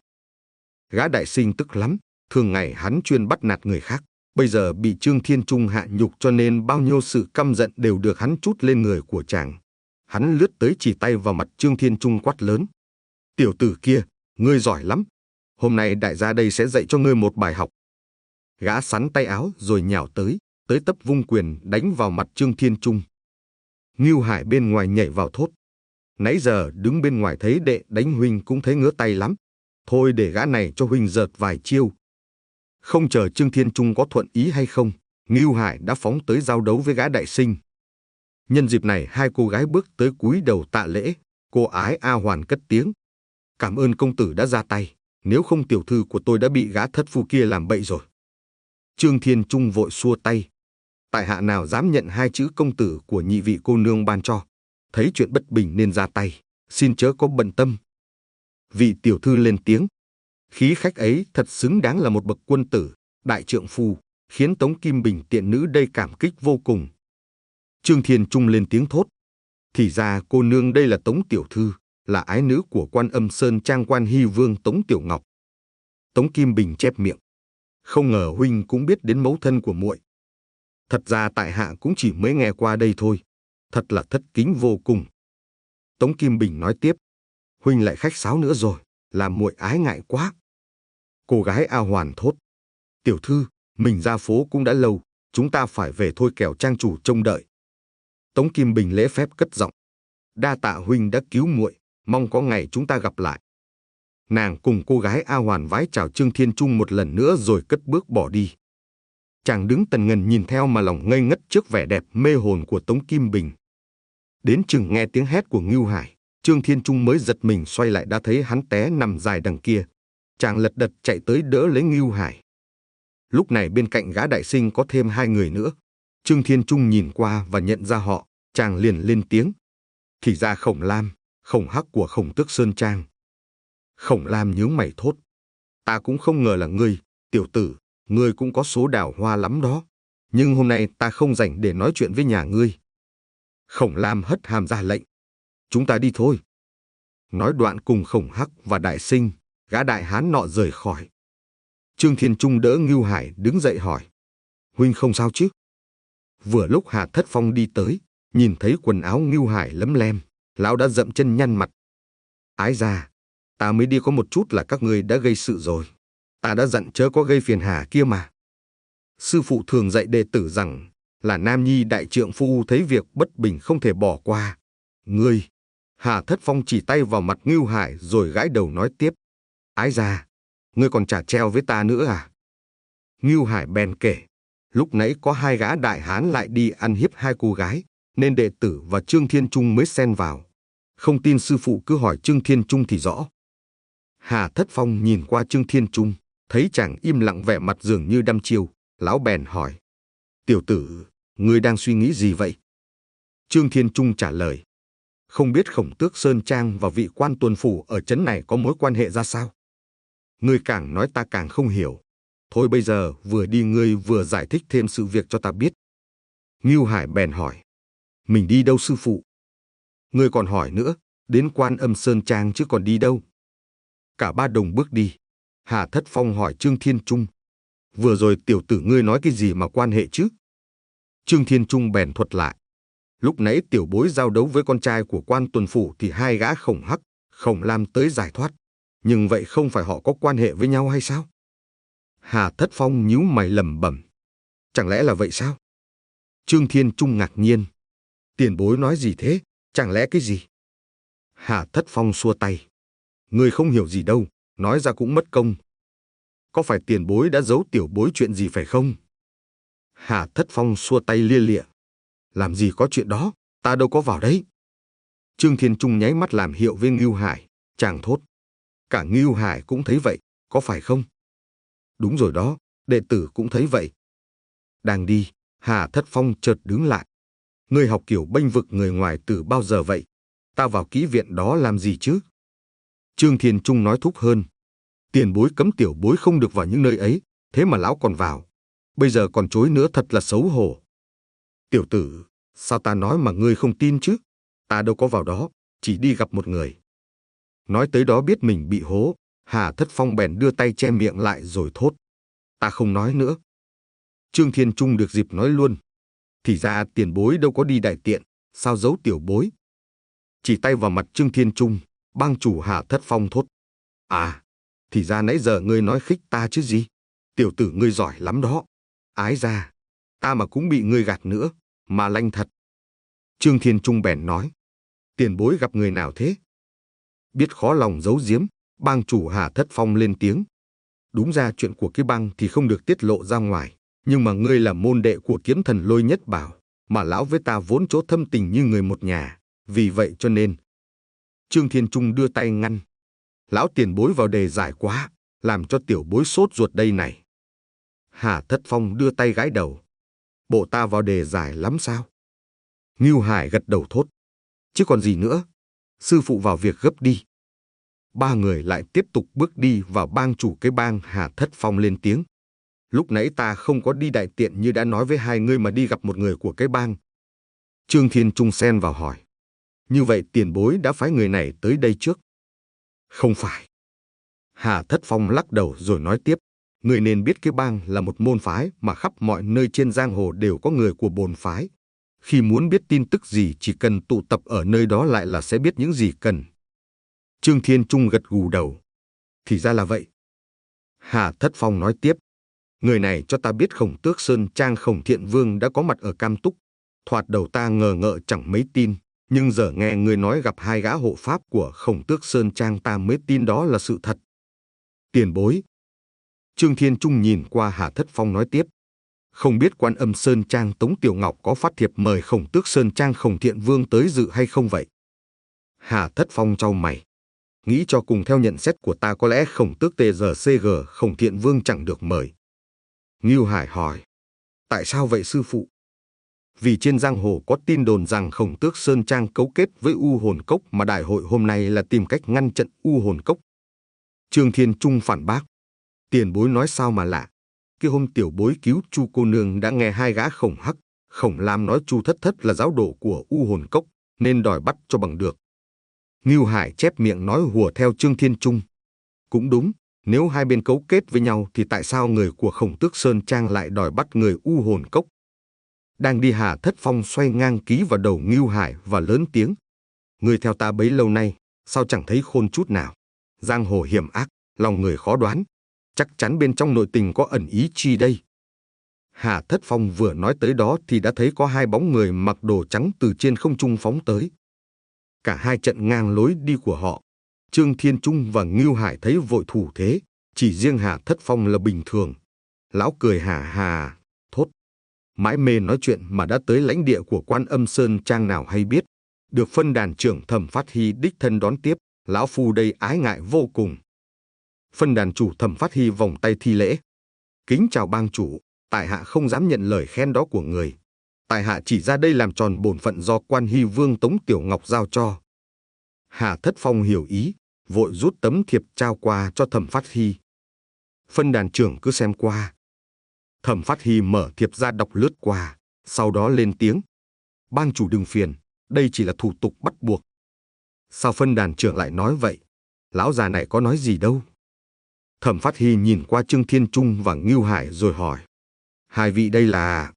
Gã Đại Sinh tức lắm, thường ngày hắn chuyên bắt nạt người khác, bây giờ bị Trương Thiên Trung hạ nhục cho nên bao nhiêu sự căm giận đều được hắn trút lên người của chàng. Hắn lướt tới chỉ tay vào mặt Trương Thiên Trung quát lớn. Tiểu tử kia, ngươi giỏi lắm. Hôm nay đại gia đây sẽ dạy cho ngươi một bài học. Gã sắn tay áo rồi nhào tới, tới tấp vung quyền đánh vào mặt Trương Thiên Trung. Ngưu Hải bên ngoài nhảy vào thốt. Nãy giờ đứng bên ngoài thấy đệ đánh huynh cũng thấy ngứa tay lắm. Thôi để gã này cho huynh giật vài chiêu. Không chờ Trương Thiên Trung có thuận ý hay không, Ngưu Hải đã phóng tới giao đấu với gã Đại Sinh. Nhân dịp này hai cô gái bước tới cúi đầu tạ lễ. Cô Ái A Hoàn cất tiếng. Cảm ơn công tử đã ra tay, nếu không tiểu thư của tôi đã bị gã thất phu kia làm bậy rồi. Trương Thiên Trung vội xua tay. Tại hạ nào dám nhận hai chữ công tử của nhị vị cô nương ban cho. Thấy chuyện bất bình nên ra tay, xin chớ có bận tâm. Vị tiểu thư lên tiếng. Khí khách ấy thật xứng đáng là một bậc quân tử, đại trượng phu, khiến Tống Kim Bình tiện nữ đây cảm kích vô cùng. Trương Thiên Trung lên tiếng thốt. Thì ra cô nương đây là Tống tiểu thư, là ái nữ của Quan Âm Sơn Trang Quan Hy Vương Tống Tiểu Ngọc. Tống Kim Bình chép miệng. Không ngờ huynh cũng biết đến mẫu thân của muội. Thật ra tại hạ cũng chỉ mới nghe qua đây thôi. Thật là thất kính vô cùng. Tống Kim Bình nói tiếp. Huynh lại khách sáo nữa rồi, làm muội ái ngại quá. Cô gái A Hoàn thốt. Tiểu thư, mình ra phố cũng đã lâu, chúng ta phải về thôi kẻo trang chủ trông đợi. Tống Kim Bình lễ phép cất giọng. Đa tạ huynh đã cứu muội, mong có ngày chúng ta gặp lại. Nàng cùng cô gái A Hoàn vái chào Trương Thiên Trung một lần nữa rồi cất bước bỏ đi. Chàng đứng tần ngần nhìn theo mà lòng ngây ngất trước vẻ đẹp mê hồn của Tống Kim Bình. Đến chừng nghe tiếng hét của Ngưu Hải, Trương Thiên Trung mới giật mình xoay lại đã thấy hắn té nằm dài đằng kia. Chàng lật đật chạy tới đỡ lấy Ngưu Hải. Lúc này bên cạnh gã đại sinh có thêm hai người nữa. Trương Thiên Trung nhìn qua và nhận ra họ, chàng liền lên tiếng. Thì ra Khổng Lam, Khổng Hắc của Khổng Tước Sơn Trang. Khổng Lam nhướng mày thốt. Ta cũng không ngờ là ngươi, tiểu tử, ngươi cũng có số đào hoa lắm đó. Nhưng hôm nay ta không rảnh để nói chuyện với nhà ngươi. Khổng Lam hất hàm ra lệnh. Chúng ta đi thôi. Nói đoạn cùng Khổng Hắc và đại sinh, gã đại hán nọ rời khỏi. Trương Thiên Trung đỡ Ngưu Hải đứng dậy hỏi. Huynh không sao chứ? Vừa lúc Hà Thất Phong đi tới, nhìn thấy quần áo Ngưu Hải lấm lem, lão đã dậm chân nhăn mặt. Ái ra, ta mới đi có một chút là các ngươi đã gây sự rồi. Ta đã dặn chớ có gây phiền hà kia mà. Sư phụ thường dạy đệ tử rằng là nam nhi đại trượng phu thấy việc bất bình không thể bỏ qua. Ngươi, Hà Thất Phong chỉ tay vào mặt Ngưu Hải rồi gãi đầu nói tiếp. Ái ra, ngươi còn trả treo với ta nữa à? Ngưu Hải bèn kể. Lúc nãy có hai gã đại hán lại đi ăn hiếp hai cô gái, nên đệ tử và Trương Thiên Trung mới xen vào. Không tin sư phụ cứ hỏi Trương Thiên Trung thì rõ. Hà Thất Phong nhìn qua Trương Thiên Trung, thấy chàng im lặng vẻ mặt dường như đăm chiêu, lão bèn hỏi. Tiểu tử, ngươi đang suy nghĩ gì vậy? Trương Thiên Trung trả lời. Không biết Khổng Tước Sơn Trang và vị quan tuần phủ ở trấn này có mối quan hệ ra sao? Ngươi càng nói ta càng không hiểu. Thôi bây giờ vừa đi ngươi vừa giải thích thêm sự việc cho ta biết. Ngưu Hải bèn hỏi. Mình đi đâu sư phụ? Ngươi còn hỏi nữa, đến Quan Âm Sơn Trang chứ còn đi đâu? Cả ba đồng bước đi. Hà Thất Phong hỏi Trương Thiên Trung. Vừa rồi tiểu tử ngươi nói cái gì mà quan hệ chứ? Trương Thiên Trung bèn thuật lại. Lúc nãy tiểu bối giao đấu với con trai của quan tuần phủ thì hai gã Khổng Hắc, Khổng Lam tới giải thoát. Nhưng vậy không phải họ có quan hệ với nhau hay sao? Hà Thất Phong nhíu mày lẩm bẩm. Chẳng lẽ là vậy sao? Trương Thiên Trung ngạc nhiên. Tiền bối nói gì thế? Chẳng lẽ cái gì? Hà Thất Phong xua tay. Ngươi không hiểu gì đâu, nói ra cũng mất công. Có phải tiền bối đã giấu tiểu bối chuyện gì phải không? Hà Thất Phong xua tay lia lịa. Làm gì có chuyện đó, ta đâu có vào đấy. Trương Thiên Trung nháy mắt làm hiệu với Ngưu Hải, chàng thốt. Cả Ngưu Hải cũng thấy vậy, có phải không? Đúng rồi đó, đệ tử cũng thấy vậy. Đang đi, Hà Thất Phong chợt đứng lại. Ngươi học kiểu bênh vực người ngoài từ bao giờ vậy? Ta vào kỹ viện đó làm gì chứ? Trương Thiên Trung nói thúc hơn. Tiền bối cấm tiểu bối không được vào những nơi ấy, thế mà lão còn vào. Bây giờ còn chối nữa thật là xấu hổ. Tiểu tử, sao ta nói mà ngươi không tin chứ? Ta đâu có vào đó, chỉ đi gặp một người. Nói tới đó biết mình bị hố, Hà Thất Phong bèn đưa tay che miệng lại rồi thốt. Ta không nói nữa. Trương Thiên Trung được dịp nói luôn. Thì ra tiền bối đâu có đi đại tiện, sao giấu tiểu bối? Chỉ tay vào mặt Trương Thiên Trung, bang chủ Hà Thất Phong thốt. À, thì ra nãy giờ ngươi nói khích ta chứ gì? Tiểu tử ngươi giỏi lắm đó. Ái ra, ta mà cũng bị ngươi gạt nữa, mà lanh thật. Trương Thiên Trung bèn nói. Tiền bối gặp người nào thế? Biết khó lòng giấu giếm, bang chủ Hà Thất Phong lên tiếng. Đúng ra chuyện của cái bang thì không được tiết lộ ra ngoài, nhưng mà ngươi là môn đệ của kiếm thần Lôi Nhất Bảo, mà lão với ta vốn chỗ thâm tình như người một nhà, vì vậy cho nên. Trương Thiên Trung đưa tay ngăn. Lão tiền bối vào đề giải quá, làm cho tiểu bối sốt ruột đây này. Hà Thất Phong đưa tay gãi đầu. Bộ ta vào đề giải lắm sao? Ngưu Hải gật đầu thốt. Chứ còn gì nữa, sư phụ vào việc gấp đi. Ba người lại tiếp tục bước đi vào bang chủ cái bang. Hà Thất Phong lên tiếng. Lúc nãy ta không có đi đại tiện như đã nói với hai ngươi mà đi gặp một người của cái bang. Trương Thiên Trung xen vào hỏi. Như vậy tiền bối đã phái người này tới đây trước? Không phải. Hà Thất Phong lắc đầu rồi nói tiếp. Người nên biết cái bang là một môn phái mà khắp mọi nơi trên giang hồ đều có người của bổn phái. Khi muốn biết tin tức gì chỉ cần tụ tập ở nơi đó lại là sẽ biết những gì cần. Trương Thiên Trung gật gù đầu. Thì ra là vậy. Hà Thất Phong nói tiếp. Người này cho ta biết Khổng Tước Sơn Trang Khổng Thiện Vương đã có mặt ở Cam Túc. Thoạt đầu ta ngờ ngợ chẳng mấy tin, nhưng giờ nghe người nói gặp hai gã hộ pháp của Khổng Tước Sơn Trang ta mới tin đó là sự thật. Tiền bối. Trương Thiên Trung nhìn qua Hà Thất Phong nói tiếp. Không biết Quan Âm Sơn Trang Tống Tiểu Ngọc có phát thiệp mời Khổng Tước Sơn Trang Khổng Thiện Vương tới dự hay không vậy? Hà Thất Phong chau mày. Nghĩ cho cùng theo nhận xét của ta có lẽ Khổng Tước tê giê xê giê Khổng Thiện Vương chẳng được mời. Ngưu Hải hỏi. Tại sao vậy sư phụ? Vì trên giang hồ có tin đồn rằng Khổng Tước Sơn Trang cấu kết với U Hồn Cốc mà đại hội hôm nay là tìm cách ngăn chặn U Hồn Cốc. Trương Thiên Trung phản bác. Tiền bối nói sao mà lạ. Cái hôm tiểu bối cứu Chu cô nương đã nghe hai gã Khổng Hắc, Khổng Lam nói Chu Thất Thất là giáo đồ của U Hồn Cốc nên đòi bắt cho bằng được. Ngưu Hải chép miệng nói hùa theo Trương Thiên Trung. Cũng đúng, nếu hai bên cấu kết với nhau thì tại sao người của Khổng Tước Sơn Trang lại đòi bắt người U Hồn Cốc? Đang đi Hà Thất Phong xoay ngang ký vào đầu Ngưu Hải và lớn tiếng. Người theo ta bấy lâu nay, sao chẳng thấy khôn chút nào? Giang hồ hiểm ác, lòng người khó đoán. Chắc chắn bên trong nội tình có ẩn ý chi đây. Hà Thất Phong vừa nói tới đó thì đã thấy có hai bóng người mặc đồ trắng từ trên không trung phóng tới. Cả hai chặn ngang lối đi của họ. Trương Thiên Trung và Ngưu Hải thấy vội thủ thế, chỉ riêng Hà Thất Phong là bình thường. Lão cười hà hà, thốt. Mãi mê nói chuyện mà đã tới lãnh địa của Quan Âm Sơn Trang nào hay biết. Được phân đàn trưởng Thẩm Phát Hy đích thân đón tiếp, lão phu đây ái ngại vô cùng. Phân đàn chủ Thẩm Phát Hy vòng tay thi lễ. Kính chào bang chủ, tại hạ không dám nhận lời khen đó của người. Tại hạ chỉ ra đây làm tròn bổn phận do Quan Hy Vương Tống Tiểu Ngọc giao cho. Hà Thất Phong hiểu ý, vội rút tấm thiệp trao qua cho Thẩm Phát Hy. Phân đàn trưởng cứ xem qua. Thẩm Phát Hy mở thiệp ra đọc lướt qua, sau đó lên tiếng. Bang chủ đừng phiền, đây chỉ là thủ tục bắt buộc. Sao phân đàn trưởng lại nói vậy? Lão già này có nói gì đâu. Thẩm Phát Hy nhìn qua Trương Thiên Trung và Ngưu Hải rồi hỏi. Hai vị đây là...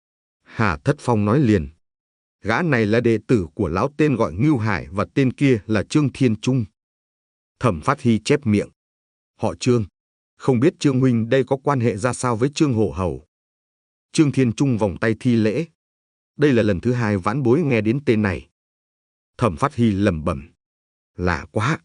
Hà Thất Phong nói liền. Gã này là đệ tử của lão tên gọi Ngưu Hải và tên kia là Trương Thiên Trung. Thẩm Phát Hy chép miệng. Họ Trương. Không biết Trương huynh đây có quan hệ ra sao với Trương Hổ Hầu. Trương Thiên Trung vòng tay thi lễ. Đây là lần thứ hai vãn bối nghe đến tên này. Thẩm Phát Hy lẩm bẩm. Lạ quá.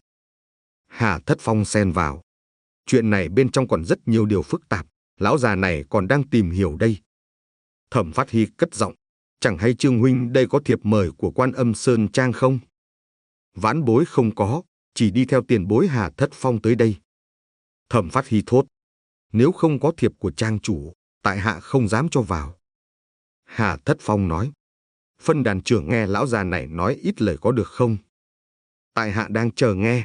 Hà Thất Phong xen vào. Chuyện này bên trong còn rất nhiều điều phức tạp. Lão già này còn đang tìm hiểu đây. Thẩm Phát Hy cất giọng. Chẳng hay Trương huynh đây có thiệp mời của Quan Âm Sơn Trang không? Vãn bối không có, chỉ đi theo tiền bối Hà Thất Phong tới đây. Thẩm Phát Hy thốt. Nếu không có thiệp của trang chủ, tại hạ không dám cho vào. Hà Thất Phong nói. Phân đàn trưởng nghe lão già này nói ít lời có được không? Tại hạ đang chờ nghe.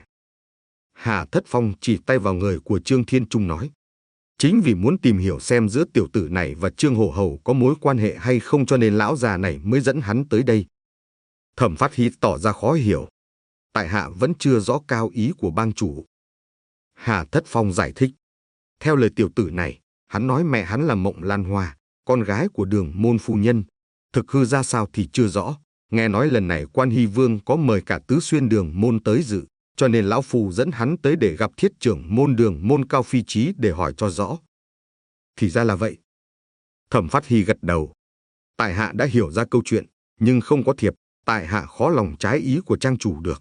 Hà Thất Phong chỉ tay vào người của Trương Thiên Trung nói. Chính vì muốn tìm hiểu xem giữa tiểu tử này và Trương Hổ Hầu có mối quan hệ hay không cho nên lão già này mới dẫn hắn tới đây. Thẩm Phát Hy tỏ ra khó hiểu. Tại hạ vẫn chưa rõ cao ý của bang chủ. Hà Thất Phong giải thích. Theo lời tiểu tử này, hắn nói mẹ hắn là Mộng Lan Hoa, con gái của Đường môn phu nhân. Thực hư ra sao thì chưa rõ. Nghe nói lần này Quan Hy Vương có mời cả tứ xuyên Đường môn tới dự, cho nên lão phu dẫn hắn tới để gặp thiết trưởng môn Đường môn Cao Phi Chí để hỏi cho rõ. Thì ra là vậy. Thẩm Phát Hy gật đầu. Tại hạ đã hiểu ra câu chuyện, nhưng không có thiệp, tại hạ khó lòng trái ý của trang chủ được.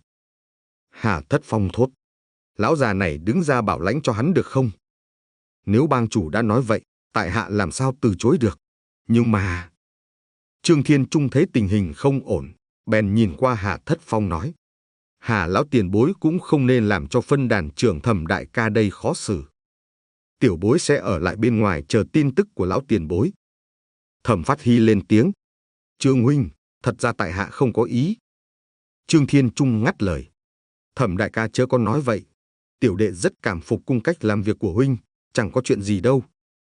Hà Thất Phong thốt. Lão già này đứng ra bảo lãnh cho hắn được không? Nếu bang chủ đã nói vậy, tại hạ làm sao từ chối được? Nhưng mà... Trương Thiên Trung thấy tình hình không ổn, bèn nhìn qua Hà Thất Phong nói. Hà lão tiền bối cũng không nên làm cho phân đàn trưởng Thẩm đại ca đây khó xử. Tiểu bối sẽ ở lại bên ngoài chờ tin tức của lão tiền bối. Thẩm Phát Hy lên tiếng. Trương huynh, thật ra tại hạ không có ý. Trương Thiên Trung ngắt lời. Thẩm đại ca chớ có nói vậy. Tiểu đệ rất cảm phục cung cách làm việc của huynh, chẳng có chuyện gì đâu.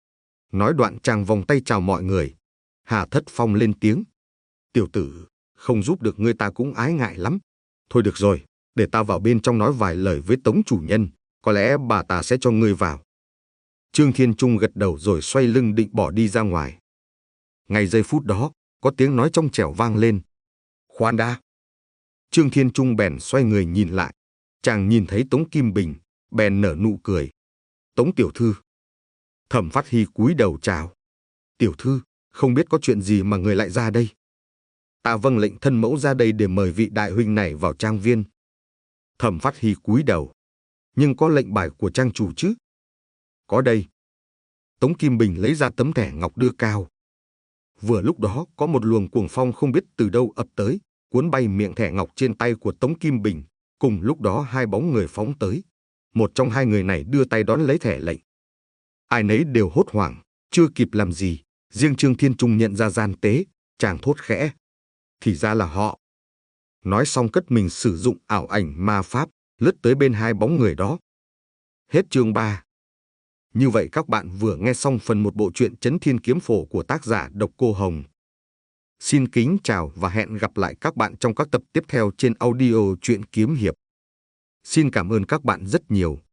Nói đoạn chàng vòng tay chào mọi người. Hà Thất Phong lên tiếng. Tiểu tử, không giúp được ngươi ta cũng ái ngại lắm. Thôi được rồi, để ta vào bên trong nói vài lời với Tống chủ nhân, có lẽ bà ta sẽ cho ngươi vào. Trương Thiên Trung gật đầu rồi xoay lưng định bỏ đi ra ngoài. Ngay giây phút đó, có tiếng nói trong trẻo vang lên. Khoan đã. Trương Thiên Trung bèn xoay người nhìn lại. Chàng nhìn thấy Tống Kim Bình, bèn nở nụ cười. Tống tiểu thư. Thẩm Phát Hy cúi đầu chào. Tiểu thư, không biết có chuyện gì mà người lại ra đây? Ta vâng lệnh thân mẫu ra đây để mời vị đại huynh này vào trang viên. Thẩm Phát Hy cúi đầu. Nhưng có lệnh bài của trang chủ chứ? Có đây. Tống Kim Bình lấy ra tấm thẻ ngọc đưa cao. Vừa lúc đó có một luồng cuồng phong không biết từ đâu ập tới, cuốn bay miệng thẻ ngọc trên tay của Tống Kim Bình. Cùng lúc đó hai bóng người phóng tới. Một trong hai người này đưa tay đón lấy thẻ lệnh. Ai nấy đều hốt hoảng, chưa kịp làm gì. Riêng Trương Thiên Trung nhận ra gian tế, chàng thốt khẽ. Thì ra là họ. Nói xong cất mình sử dụng ảo ảnh ma pháp, lướt tới bên hai bóng người đó. Hết chương ba. Như vậy các bạn vừa nghe xong phần một bộ truyện Chấn Thiên Kiếm Phổ của tác giả Độc Cô Hồng. Xin kính chào và hẹn gặp lại các bạn trong các tập tiếp theo trên audio truyện kiếm hiệp. Xin cảm ơn các bạn rất nhiều.